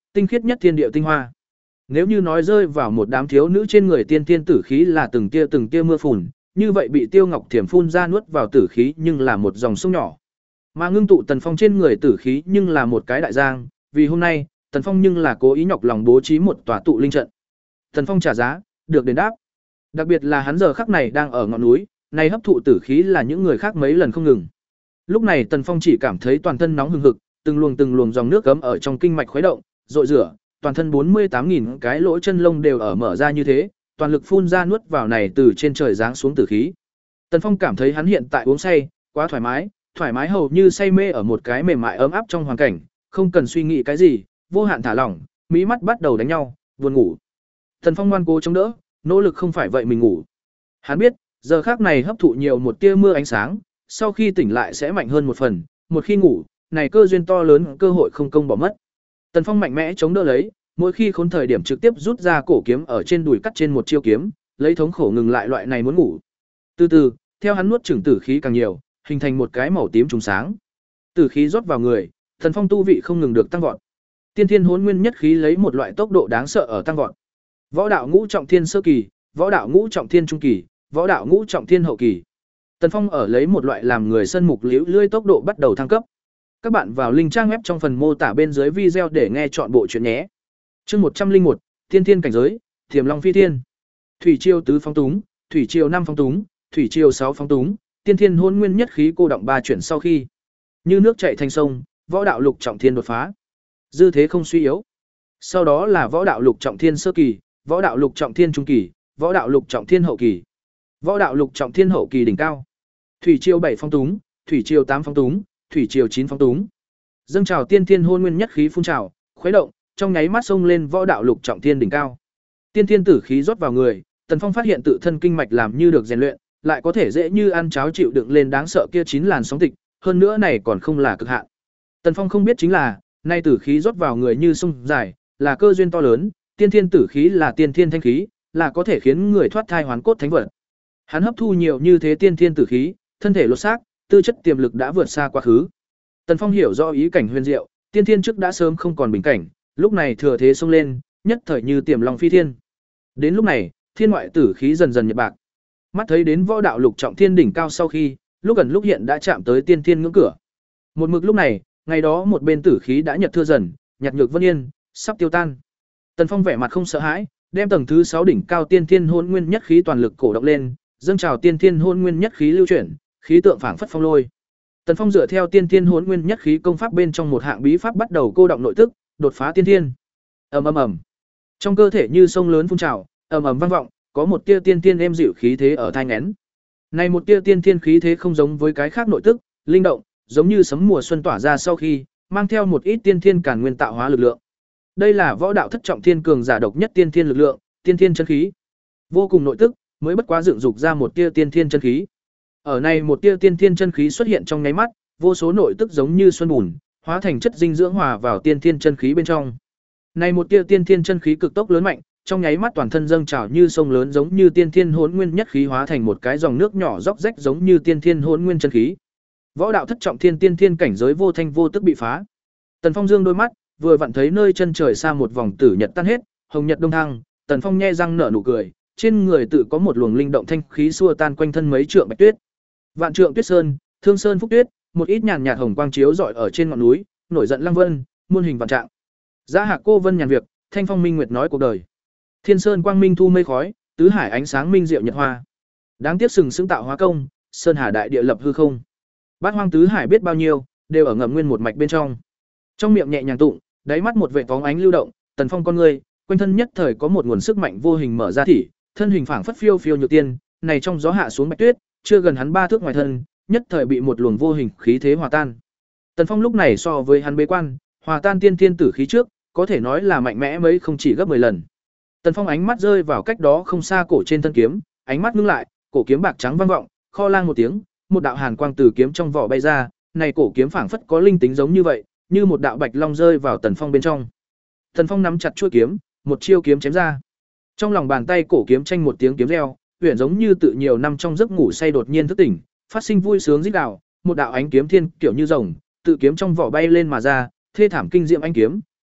tinh khiết nhất thiên địa tinh hoa. Nếu như nói rơi vào một đám thiếu nữ trên người tiên tiên tử khí là từng tia từng tia mưa phùn, như vậy bị Tiêu Ngọc Thiểm phun ra nuốt vào tử khí nhưng là một dòng sông nhỏ. Mà ngưng tụ Tần Phong trên người tử khí nhưng là một cái đại giang, vì hôm nay, Tần Phong nhưng là cố ý nhọc lòng bố trí một tòa tụ linh trận. Tần Phong trả giá, được đền đáp. Đặc biệt là hắn giờ khắc này đang ở ngọn núi, này hấp thụ tử khí là những người khác mấy lần không ngừng. Lúc này Tần Phong chỉ cảm thấy toàn thân nóng hừng hực, từng luồng từng luồng dòng nước gấm ở trong kinh mạch khuấy động, rội rửa, toàn thân bốn mươi tám nghìn cái lỗ chân lông đều ở mở ra như thế, toàn lực phun ra nuốt vào này từ trên trời giáng xuống tử khí. Tần Phong cảm thấy hắn hiện tại uống say, quá thoải mái, thoải mái hầu như say mê ở một cái mềm mại ấm áp trong hoàn cảnh, không cần suy nghĩ cái gì, vô hạn thả lỏng, mí mắt bắt đầu đánh nhau, buồn ngủ. Tần Phong ngoan cố chống đỡ, nỗ lực không phải vậy mình ngủ. Hắn biết, giờ khắc này hấp thụ nhiều một tia mưa ánh sáng, sau khi tỉnh lại sẽ mạnh hơn một phần, một khi ngủ, này cơ duyên to lớn cơ hội không công bỏ mất. Tần Phong mạnh mẽ chống đỡ lấy, mỗi khi khốn thời điểm trực tiếp rút ra cổ kiếm ở trên đùi cắt trên một chiêu kiếm, lấy thống khổ ngừng lại loại này muốn ngủ. Từ từ, theo hắn nuốt chửng tử khí càng nhiều, hình thành một cái màu tím trùng sáng. Tử khí rót vào người, Tần Phong tu vị không ngừng được tăng vọt. Tiên Thiên Hỗn Nguyên nhất khí lấy một loại tốc độ đáng sợ ở tăng vọt. Võ đạo ngũ trọng thiên sơ kỳ, võ đạo ngũ trọng thiên trung kỳ, võ đạo ngũ trọng thiên hậu kỳ. Tần Phong ở lấy một loại làm người sân mục liễu lươi tốc độ bắt đầu thăng cấp. Các bạn vào link trang web trong phần mô tả bên dưới video để nghe chọn bộ truyện nhé. Chương một trăm linh một, Tiên Thiên cảnh giới, Thiểm Long phi thiên. Thủy triều tứ phóng túng, thủy triều năm phóng túng, thủy triều sáu phóng túng, Tiên Thiên Hỗn Nguyên nhất khí cô động ba chuyển sau khi, như nước chảy thành sông, võ đạo lục trọng thiên đột phá. Dư thế không suy yếu. Sau đó là võ đạo lục trọng thiên sơ kỳ, võ đạo lục trọng thiên trung kỳ, võ đạo lục trọng thiên hậu kỳ. Võ đạo lục trọng thiên hậu kỳ đỉnh cao. Thủy triều bảy phóng túng, thủy triều tám phóng túng, thủy triều chín phóng túng. Dâng trào Tiên Thiên Hỗn Nguyên nhất khí phun trào, khuấy động, trong nháy mắt xông lên võ đạo lục trọng thiên đỉnh cao. Tiên thiên tử khí rót vào người, Tần Phong phát hiện tự thân kinh mạch làm như được rèn luyện, lại có thể dễ như ăn cháo chịu đựng lên đáng sợ kia chín làn sóng tịch, hơn nữa này còn không là cực hạn. Tần Phong không biết chính là, nay tử khí rót vào người như sông dài, là cơ duyên to lớn, tiên thiên tử khí là tiên thiên thanh khí, là có thể khiến người thoát thai hoán cốt thánh vật. Hắn hấp thu nhiều như thế tiên thiên tử khí, thân thể lột xác, tư chất tiềm lực đã vượt xa quá khứ. Tần Phong hiểu rõ ý cảnh huyền diệu, tiên thiên trước đã sớm không còn bình cảnh, lúc này thừa thế xông lên, nhất thời như tiềm long phi thiên. Đến lúc này, thiên ngoại tử khí dần dần nhật bạc. Mắt thấy đến võ đạo lục trọng thiên đỉnh cao sau khi, lúc gần lúc hiện đã chạm tới tiên thiên ngưỡng cửa. Một mực lúc này, ngày đó một bên tử khí đã nhật thưa dần, nhạt nhược vân yên, sắp tiêu tan. Tần Phong vẻ mặt không sợ hãi, đem tầng thứ sáu đỉnh cao tiên thiên hỗn nguyên nhất khí toàn lực cổ động lên, dâng trào tiên thiên hỗn nguyên nhất khí lưu chuyển, khí tượng phảng phất phong lôi. Tần Phong dựa theo tiên thiên hỗn nguyên nhất khí công pháp bên trong một hạng bí pháp bắt đầu cô động nội tức, đột phá tiên thiên. Ầm ầm ầm. Trong cơ thể như sông lớn phun trào, ầm ầm vang vọng, có một tia tiên thiên êm dịu khí thế ở thai nghén. Này một tia tiên thiên khí thế không giống với cái khác nội tức, linh động, giống như sấm mùa xuân tỏa ra sau khi, mang theo một ít tiên thiên càn nguyên tạo hóa lực lượng. Đây là võ đạo thất trọng thiên cường giả độc nhất tiên thiên lực lượng, tiên thiên chân khí. Vô cùng nội tức, mới bất quá dựng dục ra một tia tiên thiên chân khí. Ở này một tia tiên thiên chân khí xuất hiện trong nháy mắt, vô số nội tức giống như xuân bùn, hóa thành chất dinh dưỡng hòa vào tiên thiên chân khí bên trong. Này một tia tiên thiên chân khí cực tốc lớn mạnh, trong nháy mắt toàn thân dâng trào như sông lớn giống như tiên thiên hỗn nguyên nhất khí hóa thành một cái dòng nước nhỏ róc rách giống như tiên thiên hỗn nguyên chân khí. Võ đạo thất trọng thiên tiên thiên cảnh giới vô thanh vô tức bị phá. Tần Phong dương đôi mắt, vừa vặn thấy nơi chân trời xa một vòng tử nhật tan hết, hồng nhật đông thăng, Tần Phong nhe răng nở nụ cười, trên người tự có một luồng linh động thanh khí xua tan quanh thân mấy trượng bạch tuyết. Vạn trượng tuyết sơn, thương sơn phúc tuyết, một ít nhàn nhạt hồng quang chiếu rọi ở trên ngọn núi, nổi giận lăng vân, muôn hình vạn trạng. Giá Hạc cô vân nhàn việc, thanh phong minh nguyệt nói cuộc đời. Thiên sơn quang minh thu mây khói, tứ hải ánh sáng minh diệu nhật hoa. Đáng tiếc sừng sững tạo hóa công, sơn hà đại địa lập hư không. Bát hoang tứ hải biết bao nhiêu, đều ở ngầm nguyên một mạch bên trong. Trong miệng nhẹ nhàng tụng, đáy mắt một vệt bóng ánh lưu động, Tần Phong con người, quanh thân nhất thời có một nguồn sức mạnh vô hình mở ra thỉ, thân hình phảng phất phiêu phiêu như tiên, này trong gió hạ xuống bạch tuyết, chưa gần hắn ba thước ngoài thân, nhất thời bị một luồng vô hình khí thế hòa tan. Tần Phong lúc này so với hắn bế quan, hòa tan tiên thiên tử khí trước, có thể nói là mạnh mẽ mấy không chỉ gấp mười lần. Tần Phong ánh mắt rơi vào cách đó không xa cổ trên thân kiếm, ánh mắt ngưng lại, cổ kiếm bạc trắng vang vọng, kho lang một tiếng, một đạo hàn quang từ kiếm trong vỏ bay ra, này cổ kiếm phảng phất có linh tính giống như vậy, như một đạo bạch long rơi vào Tần Phong bên trong. Tần Phong nắm chặt chuôi kiếm, một chiêu kiếm chém ra. Trong lòng bàn tay cổ kiếm tranh một tiếng kiếm reo, huyền giống như tự nhiều năm trong giấc ngủ say đột nhiên thức tỉnh, phát sinh vui sướng rít gào, một đạo ánh kiếm thiên kiểu như rồng, tự kiếm trong vỏ bay lên mà ra, thê thảm kinh diệm ánh kiếm,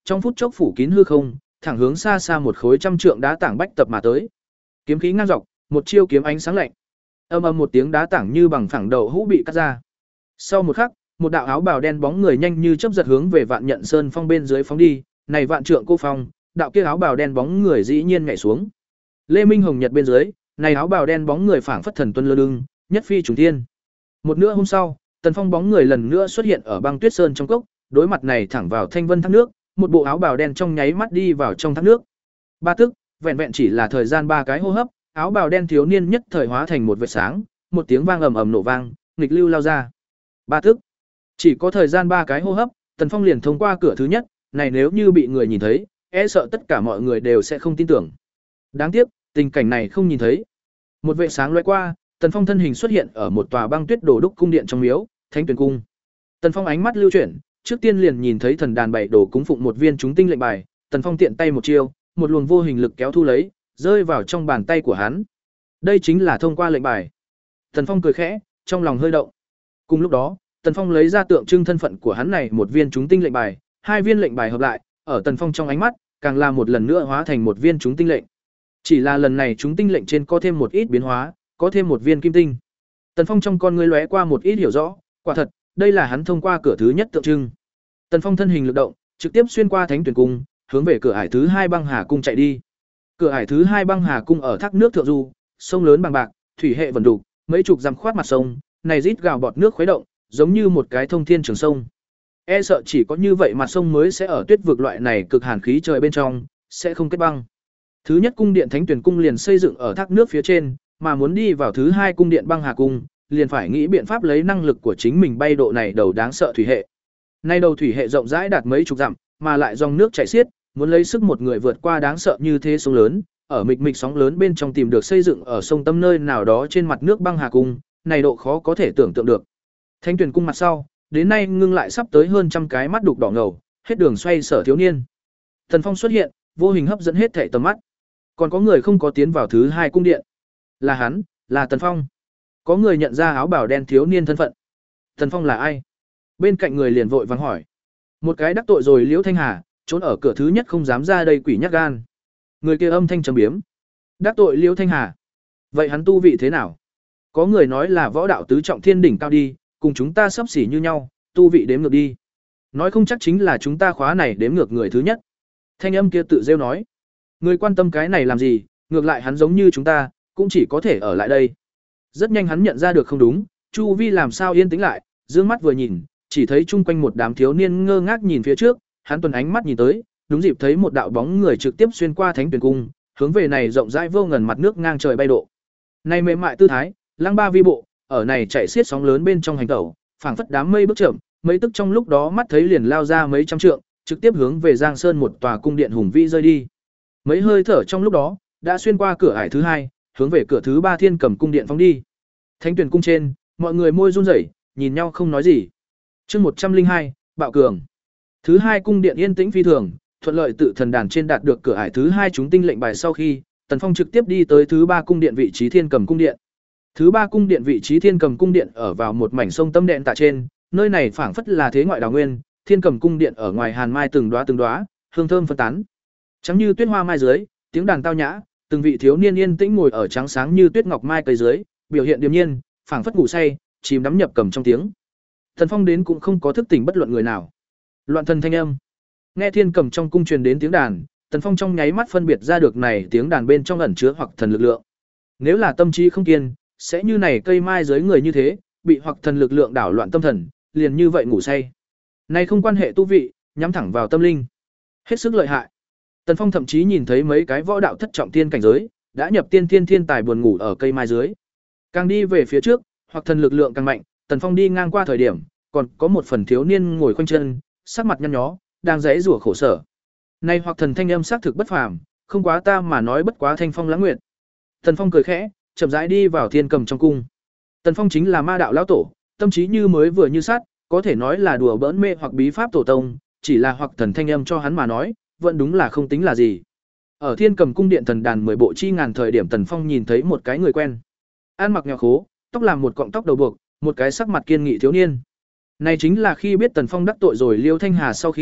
trong phút chốc phủ kín hư không, thẳng hướng xa xa một khối trăm trượng đá tảng bách tập mà tới. Kiếm khí ngang dọc, một chiêu kiếm ánh sáng lạnh. Âm ầm một tiếng đá tảng như bằng phẳng đầu hũ bị cắt ra. Sau một khắc, một đạo áo bào đen bóng người nhanh như chớp giật hướng về Vạn Nhận Sơn Phong bên dưới phóng đi, này Vạn Trượng Cô Phong, đạo kia áo bào đen bóng người dĩ nhiên nhảy xuống. Lê Minh Hồng Nhật bên dưới, này áo bào đen bóng người phảng phất thần tuân lơ lưng, nhất phi trùng thiên. Một nửa hôm sau, Tần Phong bóng người lần nữa xuất hiện ở băng tuyết sơn trong cốc, đối mặt này thẳng vào thanh vân thác nước, một bộ áo bào đen trong nháy mắt đi vào trong thác nước. Ba tức, vẹn vẹn chỉ là thời gian ba cái hô hấp, áo bào đen thiếu niên nhất thời hóa thành một vệt sáng, một tiếng vang ầm ầm nổ vang, nghịch lưu lao ra. Ba tức, chỉ có thời gian ba cái hô hấp, Tần Phong liền thông qua cửa thứ nhất, này nếu như bị người nhìn thấy, e sợ tất cả mọi người đều sẽ không tin tưởng. Đáng tiếc, tình cảnh này không nhìn thấy. Một vệt sáng lóe qua, Tần Phong thân hình xuất hiện ở một tòa băng tuyết đổ đúc cung điện trong miếu, Thánh Tuyển cung. Tần Phong ánh mắt lưu chuyển, trước tiên liền nhìn thấy thần đàn bảy đồ cúng phụng một viên chúng tinh lệnh bài, Tần Phong tiện tay một chiêu, một luồng vô hình lực kéo thu lấy, rơi vào trong bàn tay của hắn. Đây chính là thông qua lệnh bài. Tần Phong cười khẽ, trong lòng hơi động. Cùng lúc đó, Tần Phong lấy ra tượng trưng thân phận của hắn này một viên chúng tinh lệnh bài, hai viên lệnh bài hợp lại, ở Tần Phong trong ánh mắt, càng là một lần nữa hóa thành một viên chúng tinh lệnh. Chỉ là lần này chúng tinh lệnh trên có thêm một ít biến hóa, có thêm một viên kim tinh. Tần Phong trong con ngươi lóe qua một ít hiểu rõ, quả thật, đây là hắn thông qua cửa thứ nhất tượng trưng. Tần Phong thân hình lực động, trực tiếp xuyên qua Thánh Tuyển cung, hướng về cửa ải thứ hai băng hà cung chạy đi. Cửa ải thứ hai băng hà cung ở thác nước thượng du, sông lớn bằng bạc, thủy hệ vần đục, mấy chục dặm khoát mặt sông, này rít gào bọt nước khuấy động, giống như một cái thông thiên trường sông. E sợ chỉ có như vậy mặt sông mới sẽ ở tuyết vực loại này cực hàn khí trời bên trong, sẽ không kết băng. Thứ nhất cung điện Thánh Tuyển cung liền xây dựng ở thác nước phía trên, mà muốn đi vào thứ hai cung điện băng hà cung, liền phải nghĩ biện pháp lấy năng lực của chính mình bay độ này đầu đáng sợ thủy hệ. Nay đầu thủy hệ rộng rãi đạt mấy chục dặm, mà lại dòng nước chảy xiết, muốn lấy sức một người vượt qua đáng sợ như thế sông lớn, ở mịch mịch sóng lớn bên trong tìm được xây dựng ở sông tâm nơi nào đó trên mặt nước băng hà cung, này độ khó có thể tưởng tượng được. Thánh Tuyển cung mặt sau, đến nay ngưng lại sắp tới hơn trăm cái mắt đục đỏ ngầu, hết đường xoay sở thiếu niên. Thần Phong xuất hiện, vô hình hấp dẫn hết thảy tầm mắt. Còn có người không có tiến vào thứ hai cung điện. Là hắn, là Tần Phong. Có người nhận ra áo bào đen thiếu niên thân phận. Tần Phong là ai? Bên cạnh người liền vội vàng hỏi. Một cái đắc tội rồi Liễu Thanh Hà, trốn ở cửa thứ nhất không dám ra đây quỷ nhát gan. Người kia âm thanh trầm biếm. Đắc tội Liễu Thanh Hà. Vậy hắn tu vị thế nào? Có người nói là võ đạo tứ trọng thiên đỉnh cao đi, cùng chúng ta sắp xỉ như nhau, tu vị đếm ngược đi. Nói không chắc chính là chúng ta khóa này đếm ngược người thứ nhất. Thanh âm kia tự rêu nói. Người quan tâm cái này làm gì, ngược lại hắn giống như chúng ta, cũng chỉ có thể ở lại đây. Rất nhanh hắn nhận ra được không đúng, chu vi làm sao yên tĩnh lại, dương mắt vừa nhìn, chỉ thấy chung quanh một đám thiếu niên ngơ ngác nhìn phía trước, hắn tuần ánh mắt nhìn tới, đúng dịp thấy một đạo bóng người trực tiếp xuyên qua Thánh Tuyển cung, hướng về này rộng rãi vô ngần mặt nước ngang trời bay độ. Này mềm mại tư thái, lăng ba vi bộ, ở này chạy xiết sóng lớn bên trong hành tẩu, phảng phất đám mây bước chậm, mấy tức trong lúc đó mắt thấy liền lao ra mấy trăm trượng, trực tiếp hướng về Giang Sơn một tòa cung điện hùng vĩ rơi đi. Mấy hơi thở trong lúc đó, đã xuyên qua cửa ải thứ hai, hướng về cửa thứ ba Thiên Cầm cung điện phóng đi. Thánh Tuyển cung trên, mọi người môi run rẩy, nhìn nhau không nói gì. Chương một trăm linh hai, Bạo Cường. Thứ hai cung điện yên tĩnh phi thường, thuận lợi tự thần đàn trên đạt được cửa ải thứ hai chúng tinh lệnh bài sau khi, Tần Phong trực tiếp đi tới thứ ba cung điện vị trí Thiên Cầm cung điện. Thứ ba cung điện vị trí Thiên Cầm cung điện ở vào một mảnh sông tâm đệm tạ trên, nơi này phảng phất là thế ngoại đào nguyên, Thiên Cầm cung điện ở ngoài hàn mai từng đóa từng đóa, hương thơm phân tán. Trắng như tuyết hoa mai dưới, tiếng đàn tao nhã, từng vị thiếu niên yên tĩnh ngồi ở trắng sáng như tuyết ngọc mai cây dưới, biểu hiện điềm nhiên, phảng phất ngủ say, chìm đắm nhập cầm trong tiếng. Thần Phong đến cũng không có thức tỉnh bất luận người nào. Loạn thần thanh âm. Nghe Thiên Cầm trong cung truyền đến tiếng đàn, Tần Phong trong nháy mắt phân biệt ra được này tiếng đàn bên trong ẩn chứa hoặc thần lực lượng. Nếu là tâm trí không kiên, sẽ như này cây mai dưới người như thế, bị hoặc thần lực lượng đảo loạn tâm thần, liền như vậy ngủ say. Này không quan hệ tu vị, nhắm thẳng vào tâm linh. Hết sức lợi hại. Tần Phong thậm chí nhìn thấy mấy cái võ đạo thất trọng tiên cảnh giới, đã nhập tiên thiên thiên tài buồn ngủ ở cây mai dưới. Càng đi về phía trước, hoặc thần lực lượng càng mạnh, Tần Phong đi ngang qua thời điểm, còn có một phần thiếu niên ngồi khoanh chân, sắc mặt nhăn nhó, đang giãy giụa khổ sở. Này hoặc thần thanh âm xác thực bất phàm, không quá ta mà nói bất quá thanh phong lãng nguyệt. Tần Phong cười khẽ, chậm rãi đi vào Thiên Cầm trong cung. Tần Phong chính là ma đạo lão tổ, tâm trí như mới vừa như sắt, có thể nói là đùa bỡn mê hoặc bí pháp tổ tông, chỉ là hoặc thần thanh âm cho hắn mà nói, vẫn đúng là không tính là gì. Ở Thiên Cầm cung điện thần đàn mười bộ chi ngàn thời điểm Tần Phong nhìn thấy một cái người quen. Ăn mặc nghèo khố, tóc làm một cọng tóc đầu buộc, một cái sắc mặt kiên nghị thiếu niên. Này chính là khi biết Tần Phong đắc tội rồi Liêu Thanh Hà sau khi,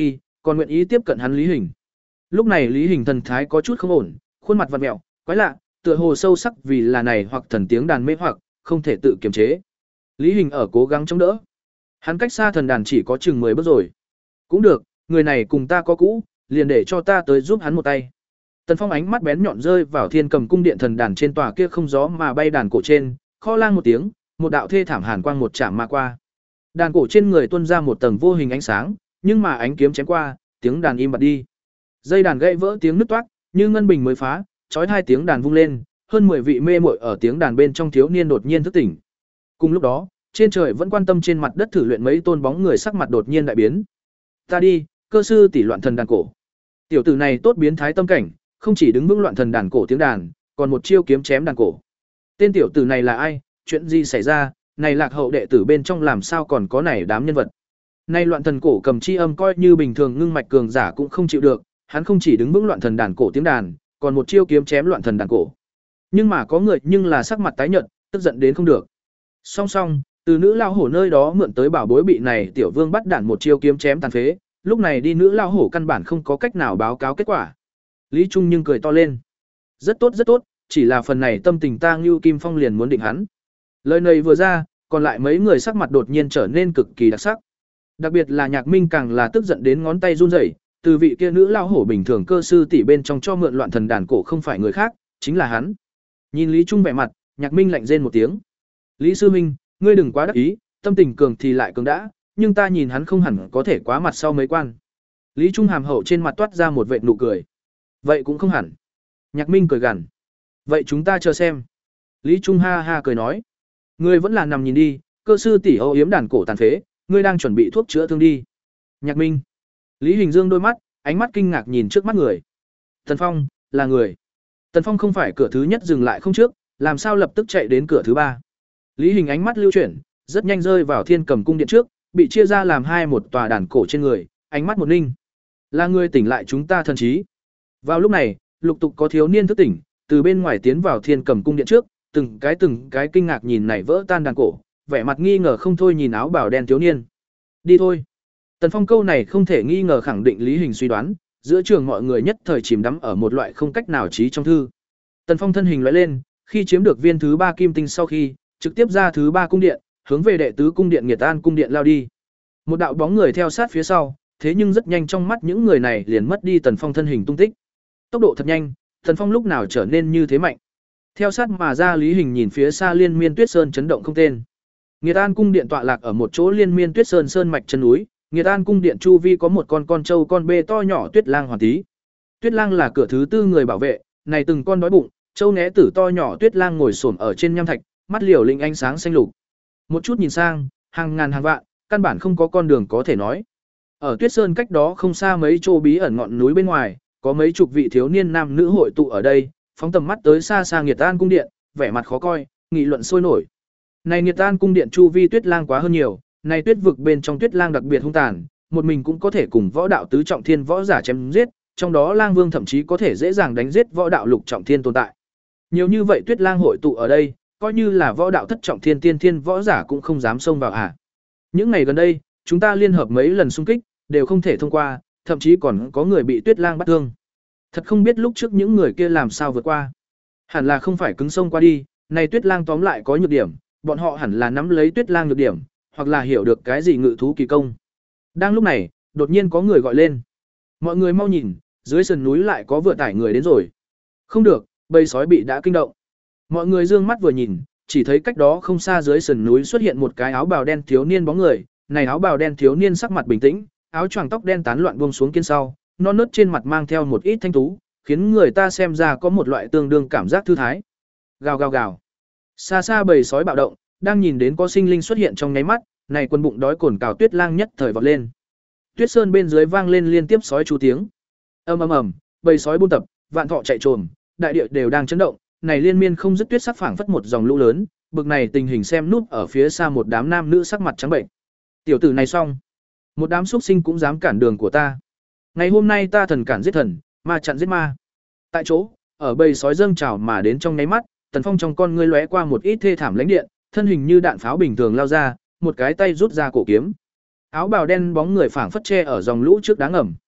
còn nguyện ý tiếp cận hắn Lý Hình. Lúc này Lý Hình thần thái có chút không ổn, khuôn mặt vặn mẹo, quái lạ, tựa hồ sâu sắc vì là này hoặc thần tiếng đàn mê hoặc, không thể tự kiềm chế. Lý Hình ở cố gắng chống đỡ. Hắn cách xa thần đàn chỉ có chừng mười bước rồi. Cũng được, người này cùng ta có cũ, liền để cho ta tới giúp hắn một tay. Tần Phong ánh mắt bén nhọn rơi vào Thiên Cầm cung điện thần đàn trên tòa kia không gió mà bay đàn cổ trên, kho lang một tiếng, một đạo thê thảm hàn quang một chạm mà qua. Đàn cổ trên người tuôn ra một tầng vô hình ánh sáng, nhưng mà ánh kiếm chém qua, tiếng đàn im bặt đi. Dây đàn gãy vỡ tiếng nứt toác, như ngân bình mới phá, chói hai tiếng đàn vung lên, hơn mười vị mê muội ở tiếng đàn bên trong thiếu niên đột nhiên thức tỉnh. Cùng lúc đó, trên trời vẫn quan tâm trên mặt đất thử luyện mấy tôn bóng người sắc mặt đột nhiên đại biến. Ta đi, cơ sư tỷ loạn thần đàn cổ. Tiểu tử này tốt biến thái tâm cảnh, không chỉ đứng vững loạn thần đàn cổ tiếng đàn, còn một chiêu kiếm chém đàn cổ. Tên tiểu tử này là ai, chuyện gì xảy ra, này lạc hậu đệ tử bên trong làm sao còn có này đám nhân vật. Này loạn thần cổ cầm chi âm coi như bình thường ngưng mạch cường giả cũng không chịu được, hắn không chỉ đứng vững loạn thần đàn cổ tiếng đàn, còn một chiêu kiếm chém loạn thần đàn cổ. Nhưng mà có người nhưng là sắc mặt tái nhợt, tức giận đến không được. Song song, từ nữ lao hổ nơi đó mượn tới bảo bối bị này tiểu vương bắt đạn một chiêu kiếm chém tàn phế, lúc này đi nữ lao hổ căn bản không có cách nào báo cáo kết quả. Lý Trung nhưng cười to lên. Rất tốt rất tốt, chỉ là phần này tâm tình ta Ngưu Kim Phong liền muốn định hắn. Lời này vừa ra, còn lại mấy người sắc mặt đột nhiên trở nên cực kỳ đặc sắc. Đặc biệt là Nhạc Minh càng là tức giận đến ngón tay run rẩy, từ vị kia nữ lao hổ bình thường cơ sư tỷ bên trong cho mượn loạn thần đàn cổ không phải người khác, chính là hắn. Nhìn Lý Trung vẻ mặt, Nhạc Minh lạnh rên một tiếng. Lý sư huynh, ngươi đừng quá đắc ý, tâm tình cường thì lại cường đã, nhưng ta nhìn hắn không hẳn có thể quá mặt sau mấy quan. Lý Trung hàm hậu trên mặt toát ra một vệt nụ cười. Vậy cũng không hẳn. Nhạc Minh cười gằn. Vậy chúng ta chờ xem. Lý Trung ha ha cười nói. Ngươi vẫn là nằm nhìn đi, cơ sư tỷ âu yếm đàn cổ tàn phế, ngươi đang chuẩn bị thuốc chữa thương đi. Nhạc Minh. Lý Hình Dương đôi mắt, ánh mắt kinh ngạc nhìn trước mắt người. Tần Phong, là người. Tần Phong không phải cửa thứ nhất dừng lại không trước, làm sao lập tức chạy đến cửa thứ ba. Lý Hình ánh mắt lưu chuyển, rất nhanh rơi vào Thiên Cầm cung điện trước, bị chia ra làm hai một tòa đàn cổ trên người, ánh mắt một ninh. Là người tỉnh lại chúng ta thần trí. Vào lúc này, lục tục có thiếu niên thức tỉnh, từ bên ngoài tiến vào Thiên Cầm cung điện trước, từng cái từng cái kinh ngạc nhìn này vỡ tan đàn cổ, vẻ mặt nghi ngờ không thôi nhìn áo bào đen thiếu niên. Đi thôi. Tần Phong câu này không thể nghi ngờ khẳng định Lý Hình suy đoán, giữa trường mọi người nhất thời chìm đắm ở một loại không cách nào trí trong thư. Tần Phong thân hình lóe lên, khi chiếm được viên thứ ba kim tinh sau khi, trực tiếp ra thứ ba cung điện, hướng về đệ tứ cung điện Nghiệt An cung điện lao đi. Một đạo bóng người theo sát phía sau, thế nhưng rất nhanh trong mắt những người này liền mất đi Tần Phong thân hình tung tích. Tốc độ thật nhanh, Tần Phong lúc nào trở nên như thế mạnh. Theo sát mà ra Lý Hình nhìn phía xa Liên Miên Tuyết Sơn chấn động không tên. Nghiệt An cung điện tọa lạc ở một chỗ Liên Miên Tuyết Sơn sơn mạch chân núi, Nghiệt An cung điện chu vi có một con con trâu con bê to nhỏ Tuyết Lang Hoàn Tí. Tuyết Lang là cửa thứ tư người bảo vệ, này từng con đói bụng, trâu né tử to nhỏ Tuyết Lang ngồi xổm ở trên nham thạch, mắt liều linh ánh sáng xanh lục. Một chút nhìn sang, hàng ngàn hàng vạn, căn bản không có con đường có thể nói. Ở Tuyết Sơn cách đó không xa mấy chỗ bí ẩn ngọn núi bên ngoài, có mấy chục vị thiếu niên nam nữ hội tụ ở đây, phóng tầm mắt tới xa xa Nghiệt An cung điện, vẻ mặt khó coi, nghị luận sôi nổi. Này Nghiệt An cung điện chu vi Tuyết Lang quá hơn nhiều, này tuyết vực bên trong Tuyết Lang đặc biệt hung tàn, một mình cũng có thể cùng võ đạo tứ trọng thiên võ giả chém giết, trong đó Lang Vương thậm chí có thể dễ dàng đánh giết võ đạo lục trọng thiên tồn tại. Nhiều như vậy Tuyết Lang hội tụ ở đây, coi như là võ đạo thất trọng thiên tiên thiên võ giả cũng không dám xông vào à. Những ngày gần đây, chúng ta liên hợp mấy lần xung kích, đều không thể thông qua, thậm chí còn có người bị Tuyết Lang bắt thương. Thật không biết lúc trước những người kia làm sao vượt qua. Hẳn là không phải cứng sông qua đi, này Tuyết Lang tóm lại có nhược điểm, bọn họ hẳn là nắm lấy Tuyết Lang nhược điểm, hoặc là hiểu được cái gì ngự thú kỳ công. Đang lúc này, đột nhiên có người gọi lên. Mọi người mau nhìn, dưới sườn núi lại có vừa tải người đến rồi. Không được, bầy sói bị đã kinh động. Mọi người dương mắt vừa nhìn, chỉ thấy cách đó không xa dưới sườn núi xuất hiện một cái áo bào đen thiếu niên bóng người, này áo bào đen thiếu niên sắc mặt bình tĩnh, áo choàng tóc đen tán loạn buông xuống kiên sau, non nớt trên mặt mang theo một ít thanh tú, khiến người ta xem ra có một loại tương đương cảm giác thư thái. Gào gào gào. Xa xa bầy sói bạo động, đang nhìn đến có sinh linh xuất hiện trong nháy mắt, này quân bụng đói cồn cào Tuyết Lang nhất thời vọt lên. Tuyết Sơn bên dưới vang lên liên tiếp sói chú tiếng. Ầm ầm ầm, bầy sói buôn tập, vạn thọ chạy trồm, đại địa đều đang chấn động, này liên miên không dứt tuyết sắc phảng phất một dòng lũ lớn, bực này tình hình xem núp ở phía xa một đám nam nữ sắc mặt trắng bệnh. Tiểu tử này xong, một đám xuất sinh cũng dám cản đường của ta. Ngày hôm nay ta thần cản giết thần, ma chặn giết ma. Tại chỗ, ở bầy sói dâng trào mà đến trong nháy mắt, Tần Phong trong con ngươi lóe qua một ít thê thảm lãnh điện, thân hình như đạn pháo bình thường lao ra, một cái tay rút ra cổ kiếm. Áo bào đen bóng người phảng phất che ở dòng lũ trước đá ngầm,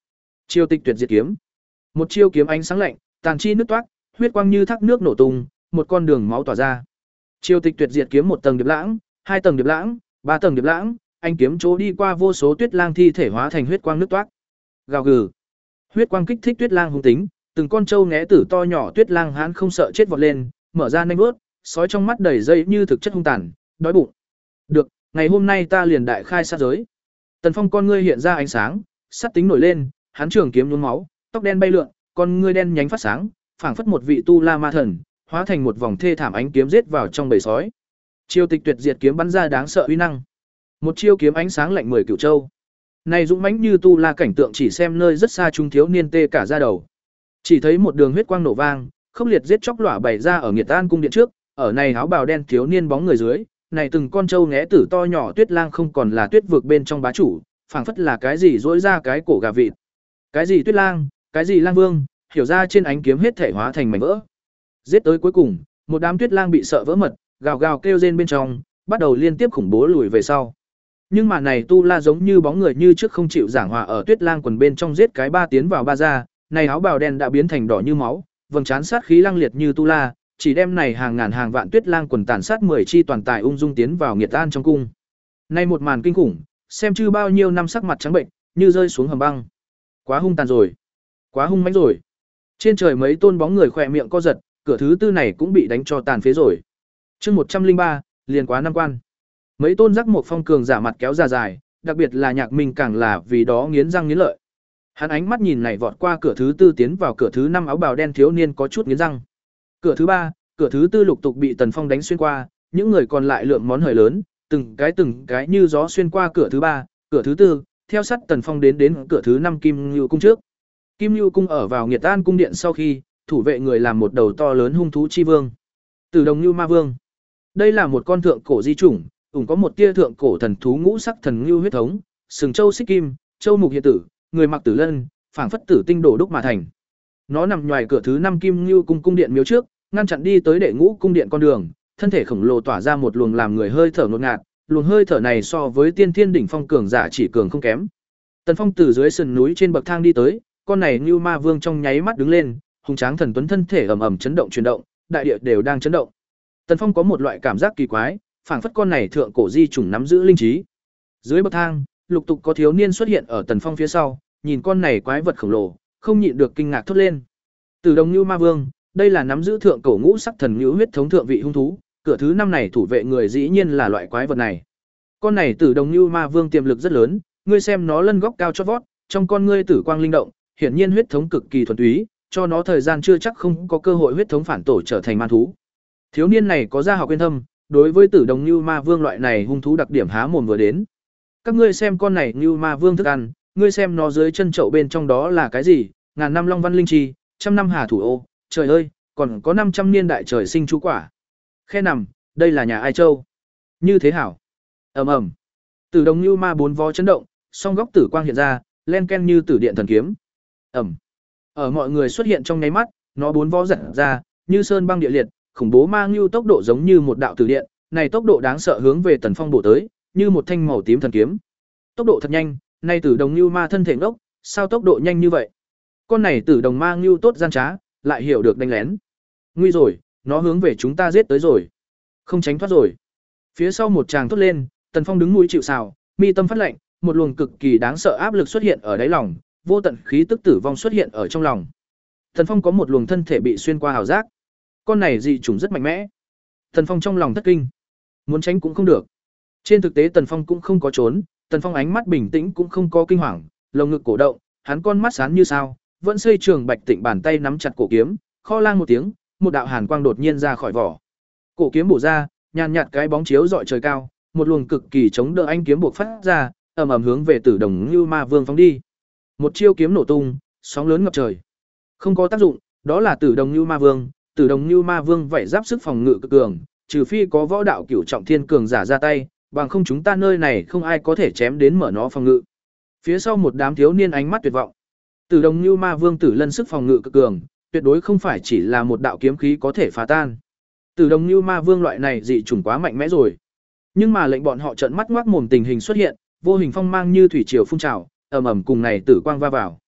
Chiêu tịch tuyệt diệt kiếm. Một chiêu kiếm ánh sáng lạnh, tàn chi nứt toát, huyết quang như thác nước nổ tung, một con đường máu tỏa ra. Chiêu tịch tuyệt diệt kiếm một tầng điệp lãng, hai tầng điệp lãng, ba tầng điệp lãng, anh kiếm chỗ đi qua vô số tuyết lang thi thể hóa thành huyết quang nứt toát. Gào gừ. Huyết quang kích thích tuyết lang hung tính, từng con trâu né tử to nhỏ tuyết lang hán không sợ chết vọt lên, mở ra nanh vuốt, sói trong mắt đầy dây như thực chất hung tàn, đói bụng. Được, ngày hôm nay ta liền đại khai sát giới. Tần Phong con ngươi hiện ra ánh sáng, sát tính nổi lên, hắn trường kiếm nhuốm máu, tóc đen bay lượn, con ngươi đen nhánh phát sáng, phảng phất một vị tu la ma thần, hóa thành một vòng thê thảm ánh kiếm giết vào trong bầy sói. Chiêu tịch tuyệt diệt kiếm bắn ra đáng sợ uy năng. Một chiêu kiếm ánh sáng lạnh mười cửu châu. Này dũng mãnh như tu la cảnh tượng chỉ xem nơi rất xa trung thiếu niên tê cả da đầu. Chỉ thấy một đường huyết quang nổ vang, khốc liệt giết chóc lỏa bày ra ở Nghiệt An cung điện trước, ở này áo bào đen thiếu niên bóng người dưới, này từng con trâu nghé tử to nhỏ tuyết lang không còn là tuyết vực bên trong bá chủ, phảng phất là cái gì rỗi ra cái cổ gà vịt. Cái gì tuyết lang, cái gì lang vương, hiểu ra trên ánh kiếm hết thể hóa thành mảnh vỡ. Giết tới cuối cùng, một đám tuyết lang bị sợ vỡ mật, gào gào kêu rên bên trong, bắt đầu liên tiếp khủng bố lùi về sau. Nhưng mà này tu la giống như bóng người như trước không chịu giảng hòa ở tuyết lang quần bên trong giết cái ba tiến vào ba ra, này áo bào đen đã biến thành đỏ như máu, vầng trán sát khí lăng liệt như tu la, chỉ đem này hàng ngàn hàng vạn tuyết lang quần tàn sát mười chi toàn tài ung dung tiến vào Nghiệt An trong cung. Nay một màn kinh khủng, xem chư bao nhiêu năm sắc mặt trắng bệnh, như rơi xuống hầm băng. Quá hung tàn rồi, quá hung mãnh rồi. Trên trời mấy tôn bóng người khỏe miệng co giật, cửa thứ tư này cũng bị đánh cho tàn phế rồi. Chương một trăm linh ba, liền quá năm quan. Mấy tôn giác một phong cường giả mặt kéo ra dài, đặc biệt là Nhạc Minh càng là vì đó nghiến răng nghiến lợi. Hắn ánh mắt nhìn này vọt qua cửa thứ tư tiến vào cửa thứ năm áo bào đen thiếu niên có chút nghiến răng. Cửa thứ ba, cửa thứ tư lục tục bị Tần Phong đánh xuyên qua, những người còn lại lượng món hời lớn, từng cái từng cái như gió xuyên qua cửa thứ ba, cửa thứ tư, theo sát Tần Phong đến đến cửa thứ năm Kim Nưu cung trước. Kim Nưu cung ở vào Nghiệt An cung điện sau khi, thủ vệ người làm một đầu to lớn hung thú chi vương. Từ Đồng Nưu Ma Vương. Đây là một con thượng cổ di chủng, ủng có một tia thượng cổ thần thú ngũ sắc thần ngưu huyết thống, sừng châu xích kim, châu mục hiện tử, người mặc tử lân, phảng phất tử tinh đổ đúc mà thành. Nó nằm ngoài cửa thứ năm Kim Nưu cung cung điện miếu trước, ngăn chặn đi tới đệ ngũ cung điện con đường, thân thể khổng lồ tỏa ra một luồng làm người hơi thở ngột ngạt, luồng hơi thở này so với tiên thiên đỉnh phong cường giả chỉ cường không kém. Tần Phong từ dưới sườn núi trên bậc thang đi tới, con này Nưu Ma Vương trong nháy mắt đứng lên, hùng tráng thần tuấn thân thể ầm ầm chấn động chuyển động, đại địa đều đang chấn động. Tần Phong có một loại cảm giác kỳ quái, phảng phất con này thượng cổ di chủng nắm giữ linh trí. Dưới bậc thang, lục tục có thiếu niên xuất hiện ở Tần Phong phía sau, nhìn con này quái vật khổng lồ, không nhịn được kinh ngạc thốt lên. Từ Đồng Nưu Ma Vương, đây là nắm giữ thượng cổ ngũ sắc thần ngưu huyết thống thượng vị hung thú, cửa thứ năm này thủ vệ người dĩ nhiên là loại quái vật này. Con này Tử Đồng Nưu Ma Vương tiềm lực rất lớn, ngươi xem nó lân góc cao chót vót, trong con ngươi tử quang linh động, hiển nhiên huyết thống cực kỳ thuần túy, cho nó thời gian chưa chắc không có cơ hội huyết thống phản tổ trở thành man thú. Thiếu niên này có gia học quyên thâm, đối với Tử Đồng Nưu Ma Vương loại này hung thú đặc điểm há mồm vừa đến. Các ngươi xem con này Nưu Ma Vương thức ăn, ngươi xem nó dưới chân chậu bên trong đó là cái gì? Ngàn năm long văn linh chi, trăm năm hà thủ ô, trời ơi, còn có năm trăm niên đại trời sinh chú quả. Khe nằm, đây là nhà ai châu? Như thế hảo. Ầm ầm. Tử Đồng Nưu Ma bốn vó chấn động, song góc tử quang hiện ra, len ken như tử điện thần kiếm. Ầm. Ở mọi người xuất hiện trong nháy mắt, nó bốn vó giật ra, như sơn băng địa liệt, khủng bố ma ngưu tốc độ giống như một đạo tử điện, này tốc độ đáng sợ hướng về Tần Phong bổ tới, như một thanh màu tím thần kiếm. Tốc độ thật nhanh, nay Tử Đồng Nưu Ma thân thể ngốc, sao tốc độ nhanh như vậy? Con này Tử Đồng Ma ngưu tốt gian trá, lại hiểu được đánh lén. Nguy rồi, nó hướng về chúng ta giết tới rồi. Không tránh thoát rồi. Phía sau một tràng thốt lên, Tần Phong đứng mũi chịu sào, mi tâm phát lạnh, một luồng cực kỳ đáng sợ áp lực xuất hiện ở đáy lòng, vô tận khí tức tử vong xuất hiện ở trong lòng. Tần Phong có một luồng thân thể bị xuyên qua hào giác. Con này dị chủng rất mạnh mẽ. Tần Phong trong lòng thất kinh, muốn tránh cũng không được. Trên thực tế Tần Phong cũng không có trốn, Tần Phong ánh mắt bình tĩnh cũng không có kinh hoàng, lồng ngực cổ động, hắn con mắt sáng như sao, vẫn xây trường bạch tịnh bàn tay nắm chặt cổ kiếm, kho lang một tiếng, một đạo hàn quang đột nhiên ra khỏi vỏ. Cổ kiếm bổ ra, nhàn nhạt cái bóng chiếu rọi trời cao, một luồng cực kỳ chống đỡ anh kiếm buộc phát ra, ầm ầm hướng về Tử Đồng Nưu Ma Vương phóng đi. Một chiêu kiếm nổ tung, sóng lớn ngập trời. Không có tác dụng, đó là Tử Đồng Nưu Ma Vương, Tử Đồng Nưu Ma Vương vậy giáp sức phòng ngự cực cường, trừ phi có võ đạo cửu trọng thiên cường giả ra tay, bằng không chúng ta nơi này không ai có thể chém đến mở nó phòng ngự. Phía sau một đám thiếu niên ánh mắt tuyệt vọng. Tử Đồng Nưu Ma Vương Tử Lân sức phòng ngự cực cường, tuyệt đối không phải chỉ là một đạo kiếm khí có thể phá tan. Tử Đồng Nưu Ma Vương loại này dị chủng quá mạnh mẽ rồi. Nhưng mà lệnh bọn họ trợn mắt ngoác mồm tình hình xuất hiện, vô hình phong mang như thủy triều phun trào, ầm ầm cùng này tử quang va vào.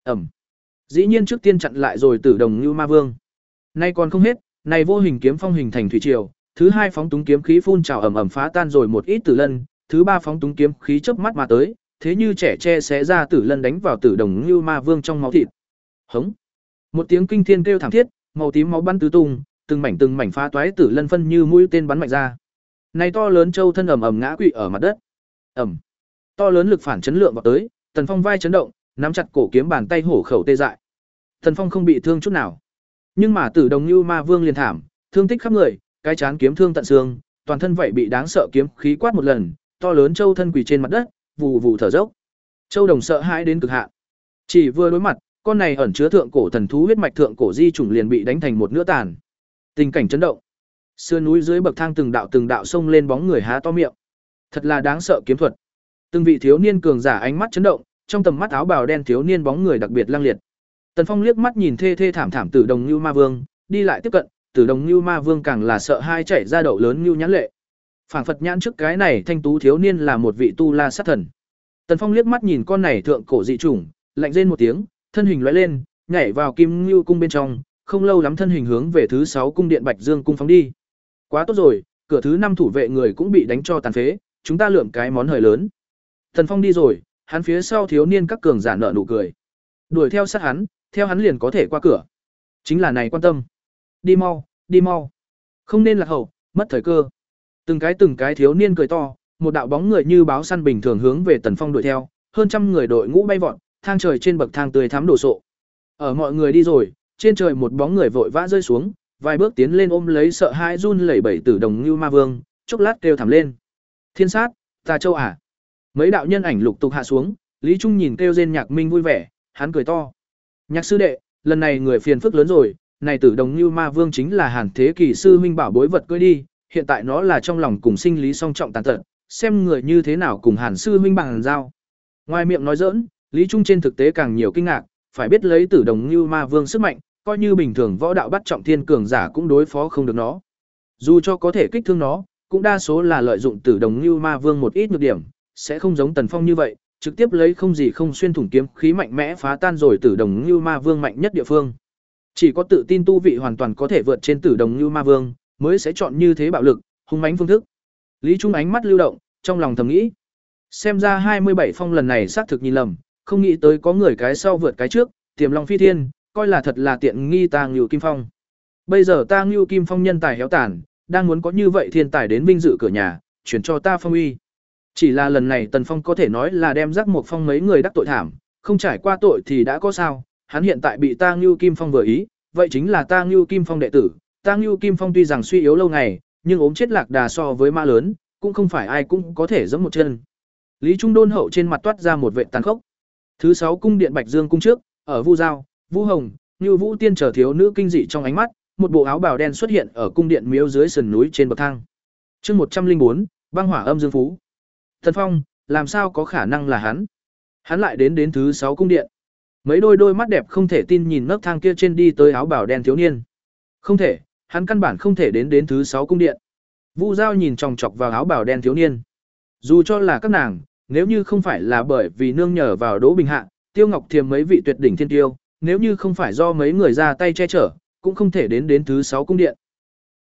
Ẩm. Dĩ nhiên trước tiên chặn lại rồi Tử Đồng Như Ma Vương. Nay còn không hết, này vô hình kiếm phong hình thành thủy triều, thứ hai phóng túng kiếm khí phun trào ầm ầm phá tan rồi một ít tử lân, thứ ba phóng túng kiếm khí chớp mắt mà tới, thế như trẻ tre xé ra tử lân đánh vào Tử Đồng Như Ma Vương trong máu thịt. Hống. Một tiếng kinh thiên kêu thảm thiết, màu tím máu bắn tứ tung, từng mảnh từng mảnh phá toái tử lân phân như mũi tên bắn mạnh ra. Này to lớn châu thân ầm ầm ngã quỵ ở mặt đất. Ầm. To lớn lực phản chấn lượng vào tới, Tần Phong vai chấn động, nắm chặt cổ kiếm bàn tay hổ khẩu tê dại. Tần Phong không bị thương chút nào. Nhưng mà Tử Đồng Như Ma Vương liền thảm, thương tích khắp người, cái chán kiếm thương tận xương, toàn thân vậy bị đáng sợ kiếm khí quát một lần, to lớn châu thân quỳ trên mặt đất, vù vù thở dốc. Châu Đồng sợ hãi đến cực hạn. Chỉ vừa đối mặt, con này ẩn chứa thượng cổ thần thú huyết mạch thượng cổ di chủng liền bị đánh thành một nửa tàn. Tình cảnh chấn động. Sườn núi dưới bậc thang từng đạo từng đạo xông lên bóng người há to miệng. Thật là đáng sợ kiếm thuật. Từng vị thiếu niên cường giả ánh mắt chấn động, trong tầm mắt áo bào đen thiếu niên bóng người đặc biệt lang liệt. Tần Phong liếc mắt nhìn thê thê thảm thảm Tử Đồng Như Ma Vương, đi lại tiếp cận, Tử Đồng Như Ma Vương càng là sợ hai chảy ra đậu lớn như nhãn lệ. Phảng phật nhãn trước cái này thanh tú thiếu niên là một vị tu la sát thần. Tần Phong liếc mắt nhìn con này thượng cổ dị chủng, lạnh rên một tiếng, thân hình lóe lên, nhảy vào Kim Ngưu cung bên trong, không lâu lắm thân hình hướng về thứ sáu cung điện Bạch Dương cung phóng đi. Quá tốt rồi, cửa thứ năm thủ vệ người cũng bị đánh cho tàn phế, chúng ta lượm cái món hời lớn. Tần Phong đi rồi, hắn phía sau thiếu niên các cường giả nở nụ cười. Đuổi theo sát hắn, theo hắn liền có thể qua cửa. Chính là này quan tâm. Đi mau, đi mau. Không nên lạc hậu, mất thời cơ. Từng cái từng cái thiếu niên cười to, một đạo bóng người như báo săn bình thường hướng về Tần Phong đuổi theo, hơn trăm người đội ngũ bay vọt, thang trời trên bậc thang tươi thắm đổ sộ. Ở mọi người đi rồi, trên trời một bóng người vội vã rơi xuống, vài bước tiến lên ôm lấy sợ hãi run lẩy bẩy Tử Đồng Như Ma Vương, chốc lát kêu thảm lên. Thiên sát, Tà Châu à? Mấy đạo nhân ảnh lục tục hạ xuống, Lý Trung nhìn kêu rên Nhạc Minh vui vẻ, hắn cười to. Nhạc sư đệ, lần này người phiền phức lớn rồi, này Tử Đồng Như Ma Vương chính là Hàn Thế Kỷ sư huynh bảo bối vật cưỡi đi, hiện tại nó là trong lòng cùng sinh lý song trọng tàn tật, xem người như thế nào cùng Hàn sư huynh bằng giao. Ngoài miệng nói giỡn, Lý Trung trên thực tế càng nhiều kinh ngạc, phải biết lấy Tử Đồng Như Ma Vương sức mạnh, coi như bình thường võ đạo bắt trọng thiên cường giả cũng đối phó không được nó. Dù cho có thể kích thương nó, cũng đa số là lợi dụng Tử Đồng Như Ma Vương một ít nhược điểm, sẽ không giống Tần Phong như vậy, trực tiếp lấy không gì không xuyên thủng kiếm khí mạnh mẽ phá tan rồi Tử Đồng Như Ma Vương mạnh nhất địa phương. Chỉ có tự tin tu vị hoàn toàn có thể vượt trên Tử Đồng Như Ma Vương, mới sẽ chọn như thế bạo lực, hung mãnh phương thức. Lý Trung ánh mắt lưu động, trong lòng thầm nghĩ, xem ra hai mươi bảy phong lần này xác thực nhìn lầm, không nghĩ tới có người cái sau vượt cái trước, tiềm long phi thiên, coi là thật là tiện nghi ta Ngưu Kim Phong. Bây giờ ta Ngưu Kim Phong nhân tài héo tàn, đang muốn có như vậy thiên tài đến vinh dự cửa nhà, chuyển cho ta phong uy. Chỉ là lần này Tần Phong có thể nói là đem rắc một phong mấy người đắc tội thảm, không trải qua tội thì đã có sao, hắn hiện tại bị ta Ngưu Kim Phong vừa ý, vậy chính là ta Ngưu Kim Phong đệ tử, ta Ngưu Kim Phong tuy rằng suy yếu lâu ngày, nhưng ốm chết lạc đà so với ma lớn, cũng không phải ai cũng có thể giẫm một chân. Lý Trung đôn hậu trên mặt toát ra một vệt tàn khốc. Thứ sáu cung điện Bạch Dương cung trước, ở Vu Giao, Vu Hồng, Như Vũ Tiên trở thiếu nữ kinh dị trong ánh mắt, một bộ áo bào đen xuất hiện ở cung điện miếu dưới sườn núi trên bậc thang. Chương một trăm linh bốn, băng hỏa âm dương phú. Tần Phong, làm sao có khả năng là hắn? Hắn lại đến đến thứ sáu cung điện. Mấy đôi đôi mắt đẹp không thể tin nhìn nấc thang kia trên đi tới áo bào đen thiếu niên. Không thể, hắn căn bản không thể đến đến thứ sáu cung điện. Vu Giao nhìn chòng chọc vào áo bào đen thiếu niên. Dù cho là các nàng, nếu như không phải là bởi vì nương nhờ vào Đỗ Bình Hạ, Tiêu Ngọc Thiềm mấy vị tuyệt đỉnh thiên tiêu, nếu như không phải do mấy người ra tay che chở, cũng không thể đến đến thứ sáu cung điện.